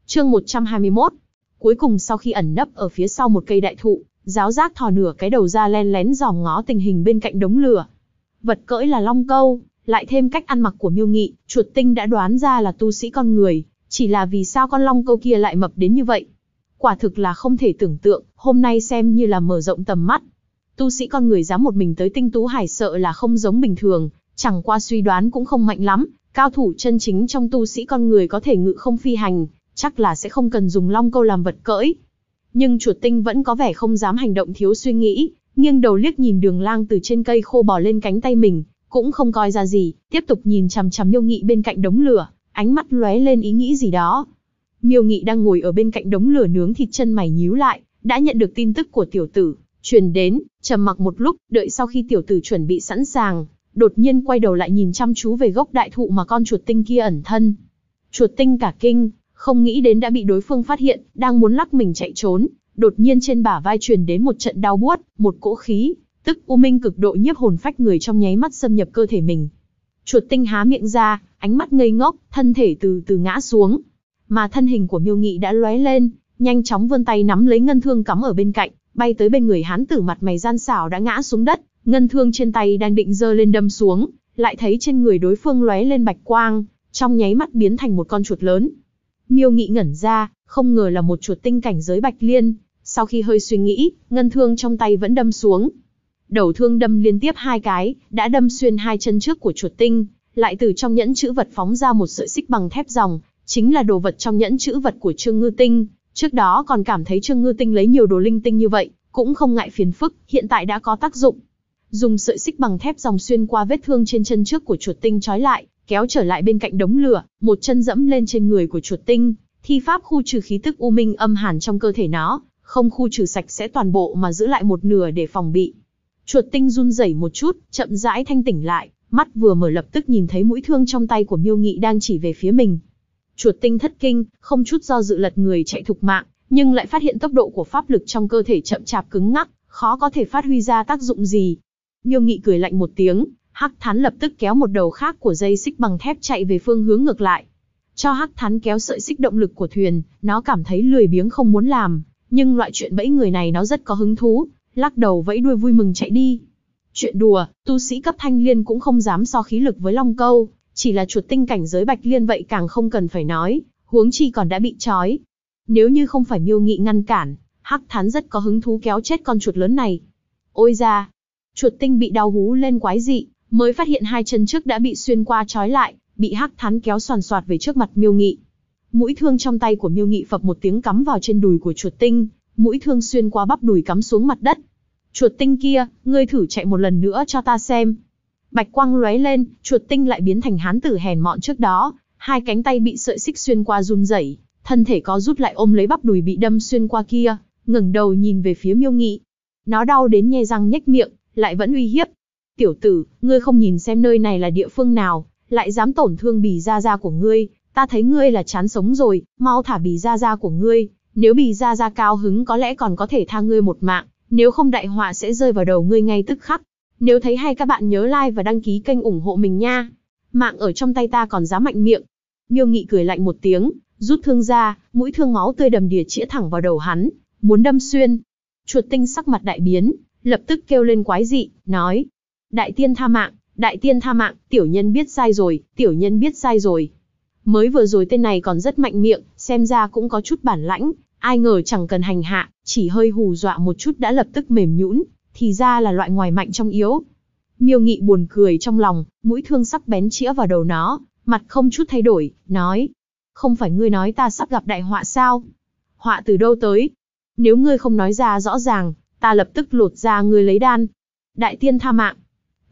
Chương 121. Cuối cùng sau khi ẩn nấp ở phía sau một cây đại thụ, Giáo Giác thò nửa cái đầu ra len lén dòm ngó tình hình bên cạnh đống lửa. Vật cưỡi là long câu, lại thêm cách ăn mặc của Miêu Nghị, Chuột Tinh đã đoán ra là tu sĩ con người, chỉ là vì sao con long câu kia lại mập đến như vậy. Quả thực là không thể tưởng tượng, hôm nay xem như là mở rộng tầm mắt. Tu sĩ con người dám một mình tới Tinh Tú Hải sợ là không giống bình thường, chẳng qua suy đoán cũng không mạnh lắm, cao thủ chân chính trong tu sĩ con người có thể ngự không phi hành, chắc là sẽ không cần dùng long câu làm vật cưỡi. Nhưng Chuột Tinh vẫn có vẻ không dám hành động thiếu suy nghĩ, nghiêng đầu liếc nhìn Đường Lang từ trên cây khô bò lên cánh tay mình, cũng không coi ra gì, tiếp tục nhìn chằm chằm Miêu Nghị bên cạnh đống lửa, ánh mắt lóe lên ý nghĩ gì đó. Miêu Nghị đang ngồi ở bên cạnh đống lửa nướng thịt, chân mày nhíu lại, đã nhận được tin tức của tiểu tử truyền đến, trầm mặc một lúc, đợi sau khi tiểu tử chuẩn bị sẵn sàng, đột nhiên quay đầu lại nhìn chăm chú về gốc đại thụ mà con chuột tinh kia ẩn thân. Chuột Tinh cả kinh, không nghĩ đến đã bị đối phương phát hiện, đang muốn lắc mình chạy trốn, đột nhiên trên bả vai truyền đến một trận đau buốt, một cỗ khí tức u minh cực độ nhiếp hồn phách người trong nháy mắt xâm nhập cơ thể mình. Chuột Tinh há miệng ra, ánh mắt ngây ngốc, thân thể từ từ ngã xuống. Mà thân hình của Miêu Nghị đã lóe lên, nhanh chóng vươn tay nắm lấy ngân thương cắm ở bên cạnh, bay tới bên người hán tử mặt mày gian xảo đã ngã xuống đất, ngân thương trên tay đang định giơ lên đâm xuống, lại thấy trên người đối phương lóe lên bạch quang, trong nháy mắt biến thành một con chuột lớn. Miêu Nghị ngẩn ra, không ngờ là một chuột tinh cảnh giới bạch liên, sau khi hơi suy nghĩ, ngân thương trong tay vẫn đâm xuống. Đầu thương đâm liên tiếp 2 cái, đã đâm xuyên 2 chân trước của chuột tinh, lại từ trong nhẫn chữ vật phóng ra một sợi xích bằng thép ròng, chính là đồ vật trong nhẫn chữ vật của Trương Ngư Tinh. Trước đó còn cảm thấy Trương Ngư Tinh lấy nhiều đồ linh tinh như vậy, cũng không ngại phiền phức, hiện tại đã có tác dụng. Dùng sợi xích bằng thép ròng xuyên qua vết thương trên chân trước của chuột tinh trói lại, kéo trở lại bên cạnh đống lửa, một chân dẫm lên trên người của chuột tinh, thi pháp khu trừ khí tức u minh âm hàn trong cơ thể nó, không khu trừ sạch sẽ toàn bộ mà giữ lại một nửa để phòng bị. Chuột tinh run rẩy một chút, chậm rãi thanh tỉnh lại, mắt vừa mở lập tức nhìn thấy mũi thương trong tay của Miêu Nghị đang chỉ về phía mình. Chuột tinh thất kinh, không chút do dự lật người chạy thục mạng, nhưng lại phát hiện tốc độ của pháp lực trong cơ thể chậm chạp cứng ngắc, khó có thể phát huy ra tác dụng gì. Miêu Nghị cười lạnh một tiếng, Hắc Thán lập tức kéo một đầu khác của dây xích bằng thép chạy về phương hướng ngược lại. Cho Hắc Thán kéo sợi xích động lực của thuyền, nó cảm thấy lười biếng không muốn làm, nhưng loại chuyện bẫy người này nó rất có hứng thú, lắc đầu vẫy đuôi vui mừng chạy đi. Chuyện đùa, tu sĩ cấp thanh liên cũng không dám so khí lực với long câu, chỉ là chuột tinh cảnh giới bạch liên vậy càng không cần phải nói, huống chi còn đã bị trói. Nếu như không phải Miêu Nghị ngăn cản, Hắc Thán rất có hứng thú kéo chết con chuột lớn này. Ôi da! Chuột tinh bị đau hú lên quái dị, mới phát hiện 2 chân trước đã bị xuyên qua trói lại, bị Hắc Thán kéo xoàn xoạt về trước mặt Miêu Nghị. Mũi thương trong tay của Miêu Nghị phập một tiếng cắm vào trên đùi của chuột tinh, mũi thương xuyên qua bắp đùi cắm xuống mặt đất. Chuột tinh kia, ngươi thử chạy một lần nữa cho ta xem. Bạch quang lóe lên, chuột tinh lại biến thành hán tử hèn mọn trước đó, 2 cánh tay bị sợi xích xuyên qua run rẩy, thân thể có rút lại ôm lấy bắp đùi bị đâm xuyên qua kia, ngẩng đầu nhìn về phía Miêu Nghị. Nó đau đến nhe răng nhếch miệng, lại vẫn uy hiếp. Tiểu tử, ngươi không nhìn xem nơi này là địa phương nào, lại dám tổn thương Bì Gia Gia của ngươi, ta thấy ngươi là chán sống rồi, mau thả Bì Gia Gia của ngươi, nếu Bì Gia Gia cao hứng có lẽ còn có thể tha ngươi một mạng, nếu không đại họa sẽ rơi vào đầu ngươi ngay tức khắc. Nếu thấy hay các bạn nhớ like và đăng ký kênh ủng hộ mình nha. Mạng ở trong tay ta còn dám mạnh miệng. Miêu Nghị cười lạnh một tiếng, rút thương ra, mũi thương máu tươi đầm đìa chĩa thẳng vào đầu hắn, muốn đâm xuyên. Chuột tinh sắc mặt đại biến, lập tức kêu lên quái dị, nói: Đại tiên tha mạng, đại tiên tha mạng, tiểu nhân biết sai rồi, tiểu nhân biết sai rồi. Mới vừa rồi tên này còn rất mạnh miệng, xem ra cũng có chút bản lãnh, ai ngờ chẳng cần hành hạ, chỉ hơi hù dọa một chút đã lập tức mềm nhũn, thì ra là loại ngoài mạnh trong yếu. Miêu Nghị buồn cười trong lòng, mũi thương sắc bén chĩa vào đầu nó, mặt không chút thay đổi, nói: Không phải ngươi nói ta sắp gặp đại họa sao? Họa từ đâu tới? Nếu ngươi không nói ra rõ ràng, ta lập tức lột ra ngươi lấy đan. Đại tiên tha mạng.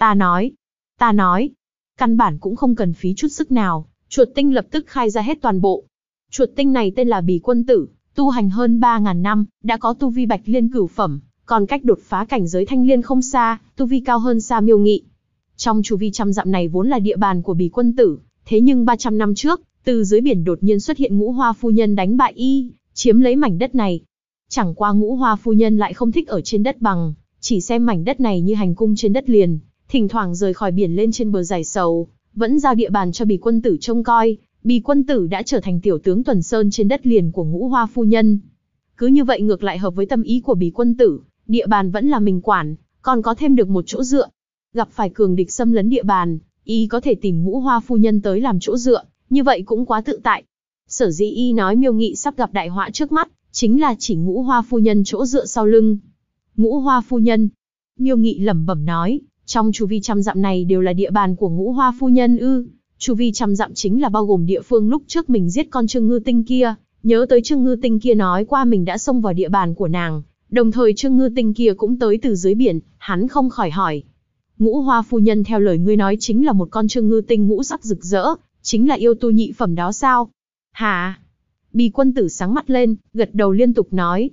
Ta nói, căn bản cũng không cần phí chút sức nào, chuột tinh lập tức khai ra hết toàn bộ. Chuột tinh này tên là Bì Quân Tử, tu hành hơn 3.000 năm, đã có tu vi bạch liên cửu phẩm, còn cách đột phá cảnh giới thanh liên không xa, tu vi cao hơn xa Miêu Nghị. Trong chu vi trăm dặm này vốn là địa bàn của Bì Quân Tử, thế nhưng 300 năm trước, từ dưới biển đột nhiên xuất hiện Ngũ Hoa phu nhân đánh bại y, chiếm lấy mảnh đất này. Chẳng qua Ngũ Hoa phu nhân lại không thích ở trên đất bằng, chỉ xem mảnh đất này như hành cung trên đất liền, thỉnh thoảng rời khỏi biển lên trên bờ giải sầu, vẫn giao địa bàn cho Bì Quân Tử trông coi. Bì quân tử đã trở thành tiểu tướng tuần sơn trên đất liền của Ngũ Hoa phu nhân. Cứ như vậy ngược lại hợp với tâm ý của Bì quân tử, địa bàn vẫn là mình quản, còn có thêm được một chỗ dựa. Gặp phải cường địch xâm lấn địa bàn, y có thể tìm Ngũ Hoa phu nhân tới làm chỗ dựa, như vậy cũng quá tự tại. Sở dĩ y nói Miêu Nghị sắp gặp đại họa trước mắt, chính là chỉ Ngũ Hoa phu nhân chỗ dựa sau lưng. Ngũ Hoa phu nhân, Miêu Nghị lẩm bẩm nói, trong chu vi 100 dặm này đều là địa bàn của Ngũ Hoa phu nhân ư? Chu vi 100 dặm chính là bao gồm địa phương lúc trước mình giết con Trương Ngư Tinh kia, nhớ tới Trương Ngư Tinh kia nói qua mình đã xông vào địa bàn của nàng, đồng thời Trương Ngư Tinh kia cũng tới từ dưới biển, hắn không khỏi hỏi. Ngũ Hoa phu nhân theo lời ngươi nói chính là một con Trương Ngư Tinh ngũ sắc rực rỡ, chính là yêu tu nhị phẩm đó sao? Hả? Bì quân tử sáng mắt lên, gật đầu liên tục nói.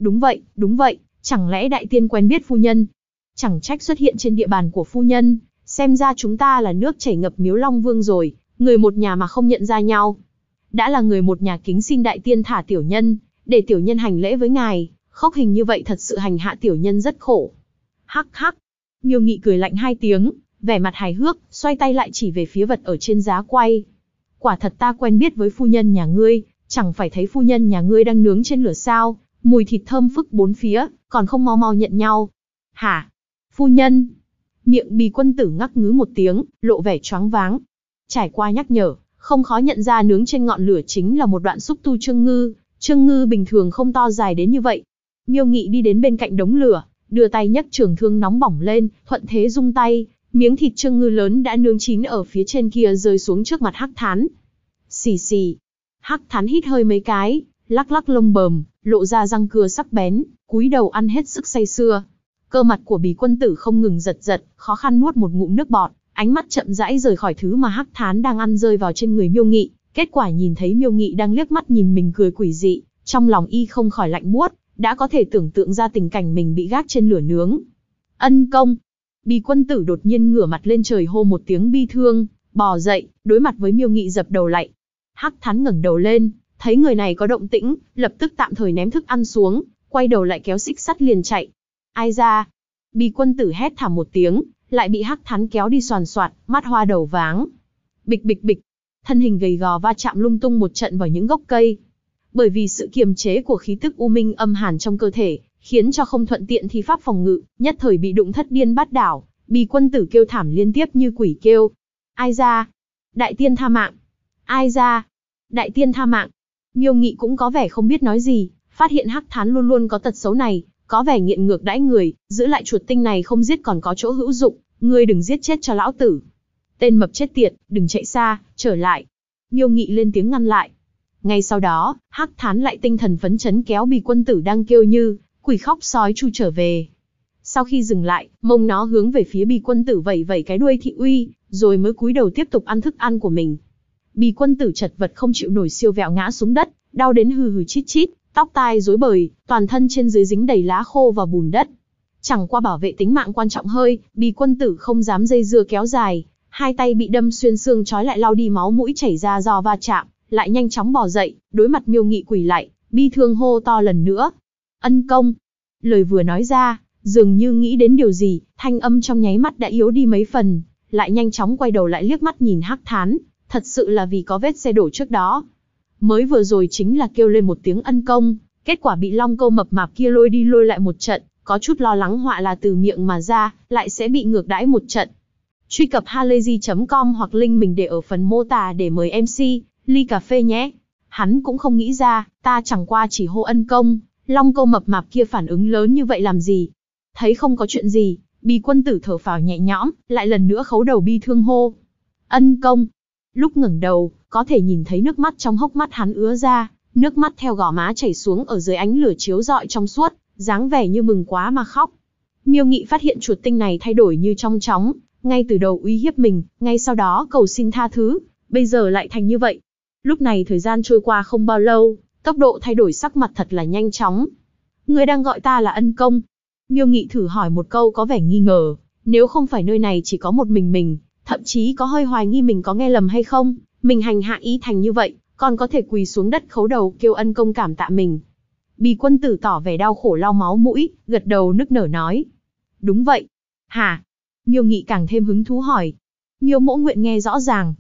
Đúng vậy, chẳng lẽ đại tiên quen biết phu nhân? Chẳng trách xuất hiện trên địa bàn của phu nhân, xem ra chúng ta là nước chảy ngập Miếu Long Vương rồi, người một nhà mà không nhận ra nhau. Đã là người một nhà kính xin đại tiên thả tiểu nhân, để tiểu nhân hành lễ với ngài, khốc hình như vậy thật sự hành hạ tiểu nhân rất khổ. Hắc hắc, Miêu Nghị cười lạnh 2 tiếng, vẻ mặt hài hước, xoay tay lại chỉ về phía vật ở trên giá quay. Quả thật ta quen biết với phu nhân nhà ngươi, chẳng phải thấy phu nhân nhà ngươi đang nướng trên lửa sao, mùi thịt thơm phức bốn phía, còn không mau mau nhận nhau. Hả? Phu nhân? Miệng Bì quân tử ngắc ngứ một tiếng, lộ vẻ choáng váng. Trải qua nhắc nhở, không khó nhận ra nướng trên ngọn lửa chính là một đoạn xúc tu Trương Ngư. Trương Ngư bình thường không to dài đến như vậy. Miêu Nghị đi đến bên cạnh đống lửa, đưa tay nhấc trường thương nóng bỏng lên, thuận thế rung tay, miếng thịt Trương Ngư lớn đã nướng chín ở phía trên kia rơi xuống trước mặt Hắc Thán. Xì xì. Hắc Thán hít hơi mấy cái, lắc lắc lông bờm, lộ ra răng cưa sắc bén, cúi đầu ăn hết sức say sưa. Cơ mặt của Bì quân tử không ngừng giật giật, khó khăn nuốt một ngụm nước bọt, ánh mắt chậm rãi rời khỏi thứ mà Hắc Thán đang ăn rơi vào trên người Miêu Nghị. Kết quả nhìn thấy Miêu Nghị đang liếc mắt nhìn mình cười quỷ dị, trong lòng y không khỏi lạnh buốt, đã có thể tưởng tượng ra tình cảnh mình bị gác trên lửa nướng. Ân công. Bì quân tử đột nhiên ngửa mặt lên trời hô một tiếng bi thương, bò dậy, đối mặt với Miêu Nghị dập đầu lạy. Hắc Thán ngẩng đầu lên, thấy người này có động tĩnh, lập tức tạm thời ném thức ăn xuống, quay đầu lại kéo xích sắt liền chạy. Ai ra? Bì quân tử hét thảm một tiếng, lại bị Hắc Thán kéo đi xoàn xoạt, mắt hoa đầu váng. Bịch bịch bịch, thân hình gầy gò va chạm lung tung một trận vào những gốc cây. Bởi vì sự kiềm chế của khí tức u minh âm hàn trong cơ thể, khiến cho không thuận tiện thi pháp phòng ngự, nhất thời bị đụng thất điên bát đảo. Bì quân tử kêu thảm liên tiếp như quỷ kêu. Ai ra? Đại tiên tha mạng! Ai ra? Đại tiên tha mạng! Miêu Nghị cũng có vẻ không biết nói gì, phát hiện Hắc Thán luôn luôn có tật xấu này, có vẻ nghiện ngược đãi người, giữ lại chuột tinh này không giết còn có chỗ hữu dụng, ngươi đừng giết chết cho lão tử. Tên mập chết tiệt, đừng chạy xa, trở lại. Miêu Nghị lên tiếng ngăn lại. Ngay sau đó, Hắc Thán lại tinh thần phấn chấn kéo Bì quân tử đang kêu như quỷ khóc sói chu trở về. Sau khi dừng lại, mông nó hướng về phía Bì quân tử vẩy vẩy cái đuôi thị uy, rồi mới cúi đầu tiếp tục ăn thức ăn của mình. Bì quân tử chật vật không chịu nổi siêu vẹo ngã xuống đất, đau đến hừ hừ chít chít, tóc tai rối bời, toàn thân trên dưới dính đầy lá khô và bùn đất. Chẳng qua bảo vệ tính mạng quan trọng hơi, Bì quân tử không dám dây dưa kéo dài, 2 tay bị đâm xuyên xương trói lại lau đi máu mũi chảy ra do va chạm, lại nhanh chóng bò dậy, đối mặt Miêu Nghị quỳ lại, bi thương hô to lần nữa. Ân công. Lời vừa nói ra, dường như nghĩ đến điều gì, thanh âm trong nháy mắt đã yếu đi mấy phần, lại nhanh chóng quay đầu lại liếc mắt nhìn Hắc Thán, thật sự là vì có vết xe đổ trước đó. Mới vừa rồi chính là kêu lên một tiếng ân công, kết quả bị Long Câu mập mạp kia lôi đi lôi lại một trận, có chút lo lắng họa là từ miệng mà ra, lại sẽ bị ngược đãi một trận. Truy cập halayzi.com hoặc link mình để ở phần mô tả để mời MC, ly cà phê nhé. Hắn cũng không nghĩ ra, ta chẳng qua chỉ hô ân công, Long Câu mập mạp kia phản ứng lớn như vậy làm gì. Thấy không có chuyện gì, Bì quân tử thở phào nhẹ nhõm, lại lần nữa khấu đầu bi thương hô. Ân công. Lúc ngẩng đầu, có thể nhìn thấy nước mắt trong hốc mắt hắn ứa ra, nước mắt theo gò má chảy xuống ở dưới ánh lửa chiếu rọi trong suốt, dáng vẻ như mừng quá mà khóc. Miêu Nghị phát hiện chuột tinh này thay đổi như trong chóng, ngay từ đầu uy hiếp mình, ngay sau đó cầu xin tha thứ, bây giờ lại thành như vậy. Lúc này thời gian trôi qua không bao lâu, tốc độ thay đổi sắc mặt thật là nhanh chóng. Ngươi đang gọi ta là ân công? Miêu Nghị thử hỏi một câu có vẻ nghi ngờ, nếu không phải nơi này chỉ có một mình, thậm chí có hơi hoài nghi mình có nghe lầm hay không, mình hành hạ ý thành như vậy, còn có thể quỳ xuống đất khấu đầu kêu ân công cảm tạ mình. Bì quân tử tỏ vẻ đau khổ lau máu mũi, gật đầu nức nở nói. Đúng vậy. Hả? Miêu Nghị càng thêm hứng thú hỏi. Miêu Mỗ nguyện nghe rõ ràng.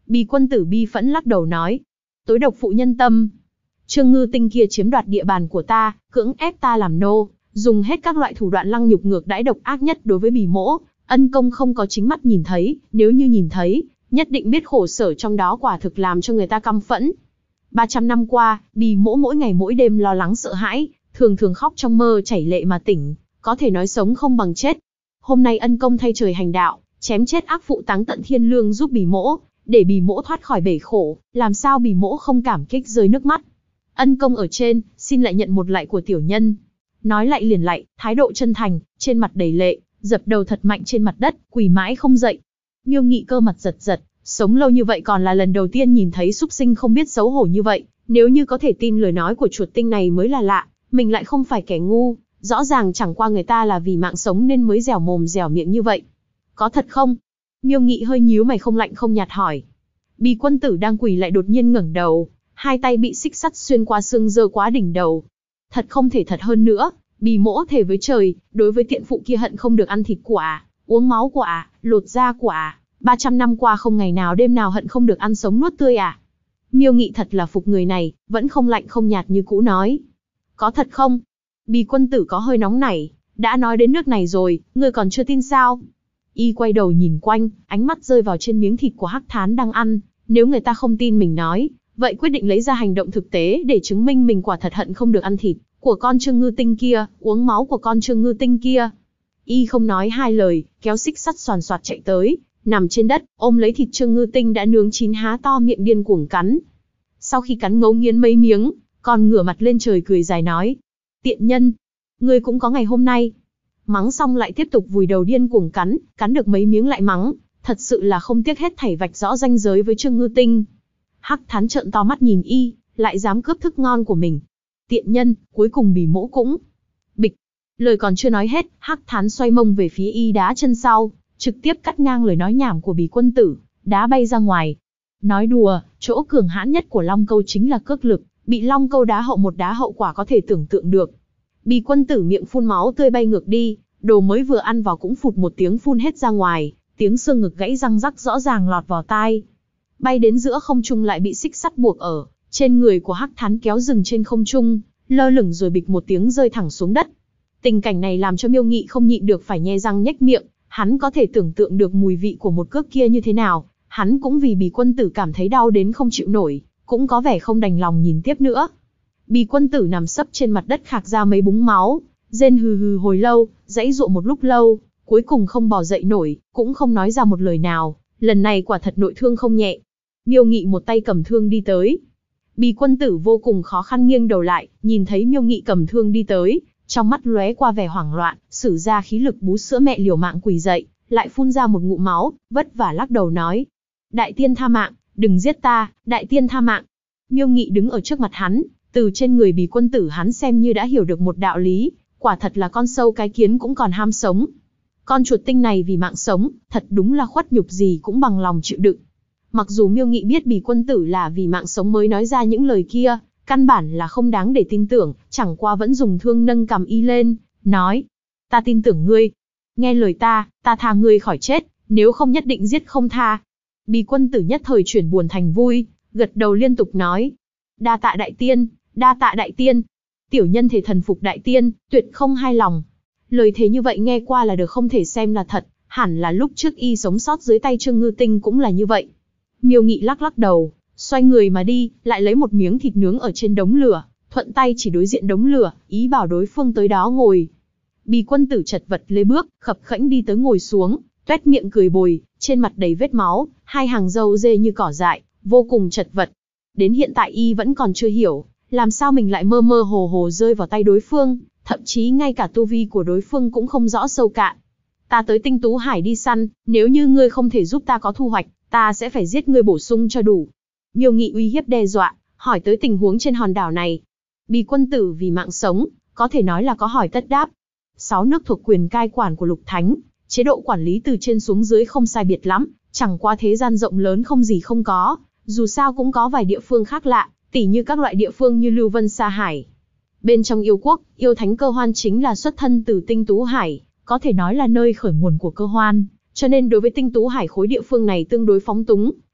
Bì quân tử bi phẫn lắc đầu nói. Tối độc phụ nhân tâm. Trương Ngư Tinh kia chiếm đoạt địa bàn của ta, cưỡng ép ta làm nô, dùng hết các loại thủ đoạn lăng nhục ngược đãi độc ác nhất đối với Bì mỗ. Ân công không có chính mắt nhìn thấy, nếu như nhìn thấy, nhất định biết khổ sở trong đó, quả thực làm cho người ta căm phẫn. 300 năm qua, Bì mỗ mỗi ngày mỗi đêm lo lắng sợ hãi, thường thường khóc trong mơ chảy lệ mà tỉnh, có thể nói sống không bằng chết. Hôm nay ân công thay trời hành đạo, chém chết ác phụ táng tận thiên lương giúp Bì mỗ, để Bì mỗ thoát khỏi bể khổ, làm sao Bì mỗ không cảm kích rơi nước mắt. Ân công ở trên, xin lại nhận một lạy của tiểu nhân. Nói lạy liền lạy, thái độ chân thành, trên mặt đầy lệ, dập đầu thật mạnh trên mặt đất, quỳ mãi không dậy. Miêu Nghị cơ mặt giật giật, sống lâu như vậy còn là lần đầu tiên nhìn thấy súc sinh không biết xấu hổ như vậy, nếu như có thể tin lời nói của chuột tinh này mới là lạ, mình lại không phải kẻ ngu, rõ ràng chẳng qua người ta là vì mạng sống nên mới dẻo mồm dẻo miệng như vậy. Có thật không? Miêu Nghị hơi nhíu mày không lạnh không nhạt hỏi. Bì quân tử đang quỳ lại đột nhiên ngẩng đầu, hai tay bị xích sắt xuyên qua xương giơ quá đỉnh đầu. Thật không thể thật hơn nữa, Bì mỗ thề với trời, đối với tiện phụ kia hận không được ăn thịt của uống máu của lột da của 300 năm qua không ngày nào đêm nào hận không được ăn sống nuốt tươi Miêu Nghị thật là phục người này, vẫn không lạnh không nhạt như cũ nói. Có thật không? Bì quân tử có hơi nóng nảy, đã nói đến nước này rồi, ngươi còn chưa tin sao? Y quay đầu nhìn quanh, ánh mắt rơi vào trên miếng thịt của Hắc Thán đang ăn, nếu người ta không tin mình nói, vậy quyết định lấy ra hành động thực tế để chứng minh mình quả thật hận không được ăn thịt của con Trương Ngư Tinh kia, uống máu của con Trương Ngư Tinh kia. Y không nói hai lời, kéo xích sắt xoàn xoạt chạy tới, nằm trên đất, ôm lấy thịt Trương Ngư Tinh đã nướng chín há to miệng điên cuồng cắn. Sau khi cắn ngấu nghiến mấy miếng, còn ngửa mặt lên trời cười dài nói. Tiện nhân, ngươi cũng có ngày hôm nay. Mắng xong lại tiếp tục vùi đầu điên cuồng cắn được mấy miếng lại mắng, thật sự là không tiếc hết thảy vạch rõ ranh giới với Trương Ngư Tinh. Hắc Thán trợn to mắt nhìn Y, lại dám cướp thức ngon của mình. Tiện nhân, cuối cùng Bì mỗ cũng. Bịch. Lời còn chưa nói hết, Hắc Thán xoay mông về phía Y đá chân sau, trực tiếp cắt ngang lời nói nhảm của Bì quân tử, đá bay ra ngoài. Nói đùa, chỗ cường hãn nhất của Long Câu chính là cước lực, bị Long Câu đá hậu một đá hậu quả có thể tưởng tượng được. Bì quân tử miệng phun máu tươi bay ngược đi, đồ mới vừa ăn vào cũng phụt một tiếng phun hết ra ngoài, tiếng xương ngực gãy răng rắc rõ ràng lọt vào tai. Bay đến giữa không trung lại bị xích sắt buộc ở trên người của Hắc Thán kéo dừng trên không trung, lơ lửng rồi bịch một tiếng rơi thẳng xuống đất. Tình cảnh này làm cho Miêu Nghị không nhịn được phải nhe răng nhếch miệng, hắn có thể tưởng tượng được mùi vị của một cước kia như thế nào, hắn cũng vì Bì quân tử cảm thấy đau đến không chịu nổi, cũng có vẻ không đành lòng nhìn tiếp nữa. Bì quân tử nằm sấp trên mặt đất khạc ra mấy búng máu, rên hừ hừ hồi lâu, giãy giụa một lúc lâu, cuối cùng không bò dậy nổi, cũng không nói ra một lời nào, lần này quả thật nội thương không nhẹ. Miêu Nghị một tay cầm thương đi tới. Bì quân tử vô cùng khó khăn nghiêng đầu lại, nhìn thấy Miêu Nghị cầm thương đi tới, trong mắt lóe qua vẻ hoảng loạn, sử ra khí lực bú sữa mẹ liều mạng quỳ dậy, lại phun ra một ngụm máu, vất vả lắc đầu nói. Đại tiên tha mạng, đừng giết ta, đại tiên tha mạng. Miêu Nghị đứng ở trước mặt hắn, từ trên người Bì quân tử hắn xem như đã hiểu được một đạo lý, quả thật là con sâu cái kiến cũng còn ham sống. Con chuột tinh này vì mạng sống, thật đúng là khuất nhục gì cũng bằng lòng chịu đựng. Mặc dù Miêu Nghị biết Bì quân tử là vì mạng sống mới nói ra những lời kia, căn bản là không đáng để tin tưởng, chẳng qua vẫn dùng thương nâng cằm Y lên, nói. Ta tin tưởng ngươi. Nghe lời ta tha ngươi khỏi chết, nếu không nhất định giết không tha. Bì quân tử nhất thời chuyển buồn thành vui, gật đầu liên tục nói. Đa tạ đại tiên, đa tạ đại tiên. Tiểu nhân thể thần phục đại tiên, tuyệt không hai lòng. Lời thế như vậy nghe qua là được không thể xem là thật, hẳn là lúc trước Y sống sót dưới tay Trương Ngư Tinh cũng là như vậy. Miêu Nghị lắc lắc đầu, xoay người mà đi, lại lấy một miếng thịt nướng ở trên đống lửa, thuận tay chỉ đối diện đống lửa, ý bảo đối phương tới đó ngồi. Bì quân tử chật vật lê bước, khập khẽnh đi tới ngồi xuống, toét miệng cười bồi, trên mặt đầy vết máu, hai hàng râu rê như cỏ dại, vô cùng chật vật. Đến hiện tại Y vẫn còn chưa hiểu, làm sao mình lại mơ mơ hồ hồ rơi vào tay đối phương, thậm chí ngay cả tu vi của đối phương cũng không rõ sâu cạn. Ta tới Tinh Tú Hải đi săn, nếu như ngươi không thể giúp ta có thu hoạch, ta sẽ phải giết ngươi bổ sung cho đủ. Miêu Nghị uy hiếp đe dọa, hỏi tới tình huống trên hòn đảo này. Bì quân tử vì mạng sống, có thể nói là có hỏi tất đáp. 6 nước thuộc quyền cai quản của Lục Thánh, chế độ quản lý từ trên xuống dưới không sai biệt lắm, chẳng qua thế gian rộng lớn không gì không có, dù sao cũng có vài địa phương khác lạ, tỉ như các loại địa phương như Lưu Vân Sa Hải. Bên trong yêu quốc, yêu thánh Cơ Hoan chính là xuất thân từ Tinh Tú Hải, có thể nói là nơi khởi nguồn của Cơ Hoan, cho nên đối với Tinh Tú Hải khối địa phương này tương đối phóng túng,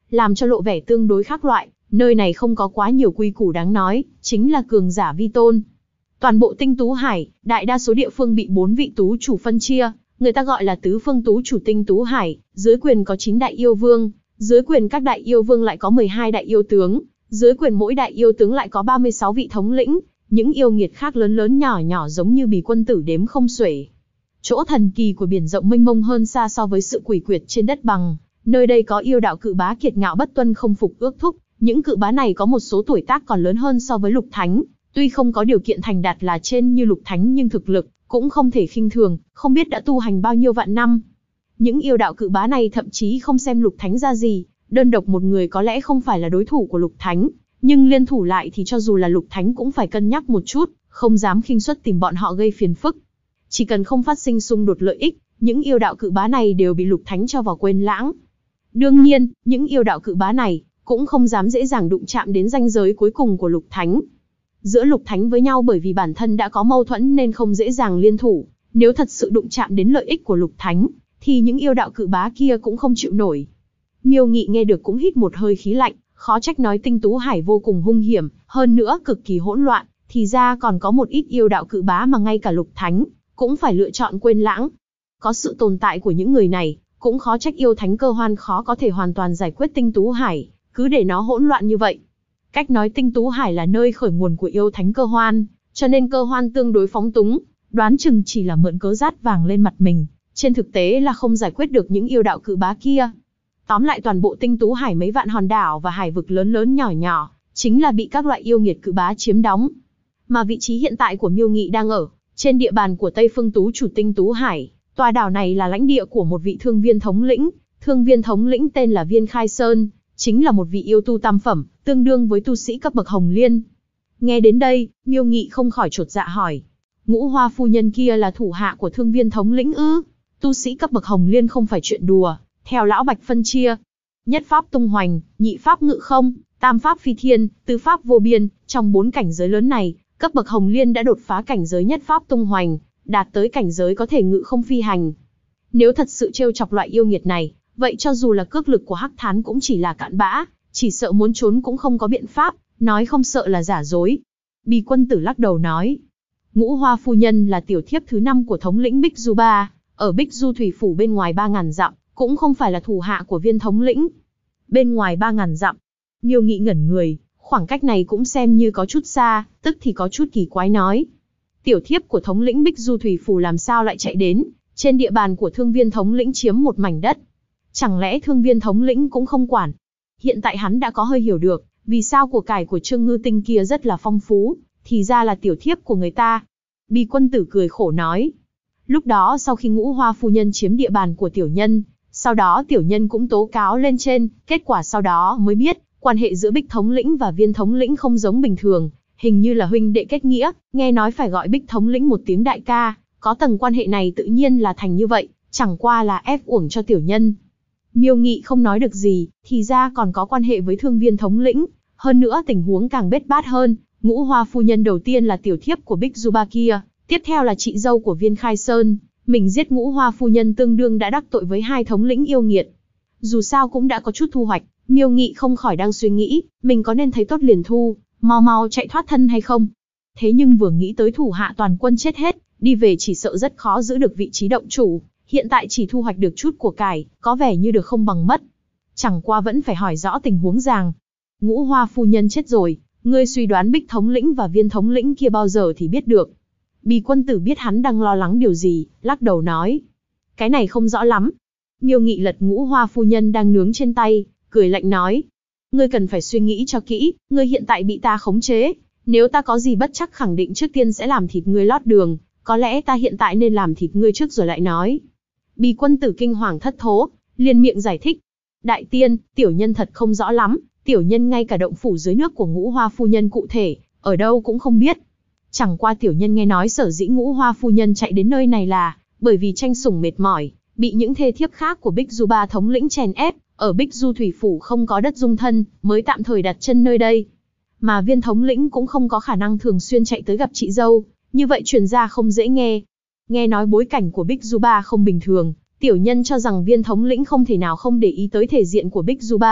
làm cho lộ vẻ tương đối khác loại, nơi này không có quá nhiều quy củ đáng nói, chính là cường giả vi tôn. Toàn bộ Tinh Tú Hải, đại đa số địa phương bị 4 vị tú chủ phân chia, người ta gọi là tứ phương tú chủ Tinh Tú Hải, dưới quyền có 9 đại yêu vương, dưới quyền các đại yêu vương lại có 12 đại yêu tướng, dưới quyền mỗi đại yêu tướng lại có 36 vị thống lĩnh, những yêu nghiệt khác lớn lớn nhỏ nhỏ giống như bì quân tử đếm không xuể. Chỗ thần kỳ của biển rộng mênh mông hơn xa so với sự quỷ quyệt trên đất bằng, nơi đây có yêu đạo cự bá kiệt ngạo bất tuân không phục ước thúc, những cự bá này có một số tuổi tác còn lớn hơn so với Lục Thánh, tuy không có điều kiện thành đạt là trên như Lục Thánh nhưng thực lực cũng không thể khinh thường, không biết đã tu hành bao nhiêu vạn năm. Những yêu đạo cự bá này thậm chí không xem Lục Thánh ra gì, đơn độc một người có lẽ không phải là đối thủ của Lục Thánh, nhưng liên thủ lại thì cho dù là Lục Thánh cũng phải cân nhắc một chút, không dám khinh suất tìm bọn họ gây phiền phức. Chỉ cần không phát sinh xung đột lợi ích, những yêu đạo cự bá này đều bị Lục Thánh cho vào quên lãng. Đương nhiên, những yêu đạo cự bá này cũng không dám dễ dàng đụng chạm đến ranh giới cuối cùng của Lục Thánh. Giữa Lục Thánh với nhau bởi vì bản thân đã có mâu thuẫn nên không dễ dàng liên thủ, nếu thật sự đụng chạm đến lợi ích của Lục Thánh, thì những yêu đạo cự bá kia cũng không chịu nổi. Miêu Nghị nghe được cũng hít một hơi khí lạnh, khó trách nói Tinh Tú Hải vô cùng hung hiểm, hơn nữa cực kỳ hỗn loạn, thì ra còn có một ít yêu đạo cự bá mà ngay cả Lục Thánh cũng phải lựa chọn quên lãng. Có sự tồn tại của những người này, cũng khó trách yêu thánh Cơ Hoan khó có thể hoàn toàn giải quyết Tinh Tú Hải, cứ để nó hỗn loạn như vậy. Cách nói Tinh Tú Hải là nơi khởi nguồn của yêu thánh Cơ Hoan, cho nên Cơ Hoan tương đối phóng túng, đoán chừng chỉ là mượn cớ rát vàng lên mặt mình, trên thực tế là không giải quyết được những yêu đạo cự bá kia. Tóm lại toàn bộ Tinh Tú Hải mấy vạn hòn đảo và hải vực lớn lớn nhỏ nhỏ, chính là bị các loại yêu nghiệt cự bá chiếm đóng. Mà vị trí hiện tại của Miêu Nghị đang ở, trên địa bàn của Tây Phương Tú chủ Tinh Tú Hải, tòa đảo này là lãnh địa của một vị thương viên thống lĩnh, thương viên thống lĩnh tên là Viên Khai Sơn, chính là một vị yêu tu tam phẩm, tương đương với tu sĩ cấp bậc Hồng Liên. Nghe đến đây, Miêu Nghị không khỏi chột dạ hỏi, Ngũ Hoa phu nhân kia là thủ hạ của thương viên thống lĩnh ư? Tu sĩ cấp bậc Hồng Liên không phải chuyện đùa, theo lão Bạch phân chia, nhất pháp tung hoành, nhị pháp ngự không, tam pháp phi thiên, tứ pháp vô biên, trong 4 cảnh giới lớn này, cấp bậc Hồng Liên đã đột phá cảnh giới nhất pháp tung hoành, đạt tới cảnh giới có thể ngự không phi hành. Nếu thật sự trêu chọc loại yêu nghiệt này, vậy cho dù là cước lực của Hắc Thán cũng chỉ là cạn bã, chỉ sợ muốn trốn cũng không có biện pháp, nói không sợ là giả dối. Bì quân tử lắc đầu nói, Ngũ Hoa phu nhân là tiểu thiếp thứ 5 của thống lĩnh Bích Du Ba, ở Bích Du Thủy Phủ bên ngoài 3000 dặm, cũng không phải là thủ hạ của Viên thống lĩnh. Bên ngoài 3000 dặm, Miêu Nghị ngẩn người, khoảng cách này cũng xem như có chút xa, tức thì có chút kỳ quái nói. Tiểu thiếp của thống lĩnh Bích Du Thủy Phủ làm sao lại chạy đến, trên địa bàn của thương viên thống lĩnh chiếm một mảnh đất. Chẳng lẽ thương viên thống lĩnh cũng không quản? Hiện tại hắn đã có hơi hiểu được, vì sao của cải của Trương Ngư Tinh kia rất là phong phú, thì ra là tiểu thiếp của người ta. Bì quân tử cười khổ nói. Lúc đó sau khi Ngũ Hoa phu nhân chiếm địa bàn của tiểu nhân, sau đó tiểu nhân cũng tố cáo lên trên, kết quả sau đó mới biết, quan hệ giữa Bích thống lĩnh và Viên thống lĩnh không giống bình thường, hình như là huynh đệ kết nghĩa, nghe nói phải gọi Bích thống lĩnh một tiếng đại ca, có tầng quan hệ này tự nhiên là thành như vậy, chẳng qua là ép uổng cho tiểu nhân. Miêu Nghị không nói được gì, thì ra còn có quan hệ với thương Viên thống lĩnh, hơn nữa tình huống càng bết bát hơn, Ngũ Hoa phu nhân đầu tiên là tiểu thiếp của Bích Du Ba kia, tiếp theo là chị dâu của Viên Khai Sơn, mình giết Ngũ Hoa phu nhân tương đương đã đắc tội với 2 thống lĩnh yêu nghiệt. Dù sao cũng đã có chút thu hoạch, Miêu Nghị không khỏi đang suy nghĩ, mình có nên thấy tốt liền thu, mau mau chạy thoát thân hay không? Thế nhưng vừa nghĩ tới thủ hạ toàn quân chết hết, đi về chỉ sợ rất khó giữ được vị trí động chủ, hiện tại chỉ thu hoạch được chút của cải, có vẻ như được không bằng mất. Chẳng qua vẫn phải hỏi rõ tình huống ràng. Ngũ Hoa phu nhân chết rồi, ngươi suy đoán Bích thống lĩnh và Viên thống lĩnh kia bao giờ thì biết được. Bì quân tử biết hắn đang lo lắng điều gì, lắc đầu nói. Cái này không rõ lắm. Miêu Nghị lật Ngũ Hoa phu nhân đang nướng trên tay, cười lạnh nói. Ngươi cần phải suy nghĩ cho kỹ, ngươi hiện tại bị ta khống chế. Nếu ta có gì bất chắc khẳng định trước tiên sẽ làm thịt ngươi lót đường, có lẽ ta hiện tại nên làm thịt ngươi trước rồi lại nói. Bì quân tử kinh hoàng thất thố, liền miệng giải thích. Đại tiên, tiểu nhân thật không rõ lắm, tiểu nhân ngay cả động phủ dưới nước của Ngũ Hoa phu nhân cụ thể, ở đâu cũng không biết. Chẳng qua tiểu nhân nghe nói sở dĩ Ngũ Hoa phu nhân chạy đến nơi này là bởi vì tranh sủng mệt mỏi, bị những thê thiếp khác của Bích Du Ba thống lĩnh chèn ép, ở Bích Du Thủy Phủ không có đất dung thân, mới tạm thời đặt chân nơi đây. Mà Viên thống lĩnh cũng không có khả năng thường xuyên chạy tới gặp chị dâu, như vậy truyền ra không dễ nghe. Nghe nói bối cảnh của Bích Du Ba không bình thường, tiểu nhân cho rằng Viên thống lĩnh không thể nào không để ý tới thể diện của Bích Du Ba,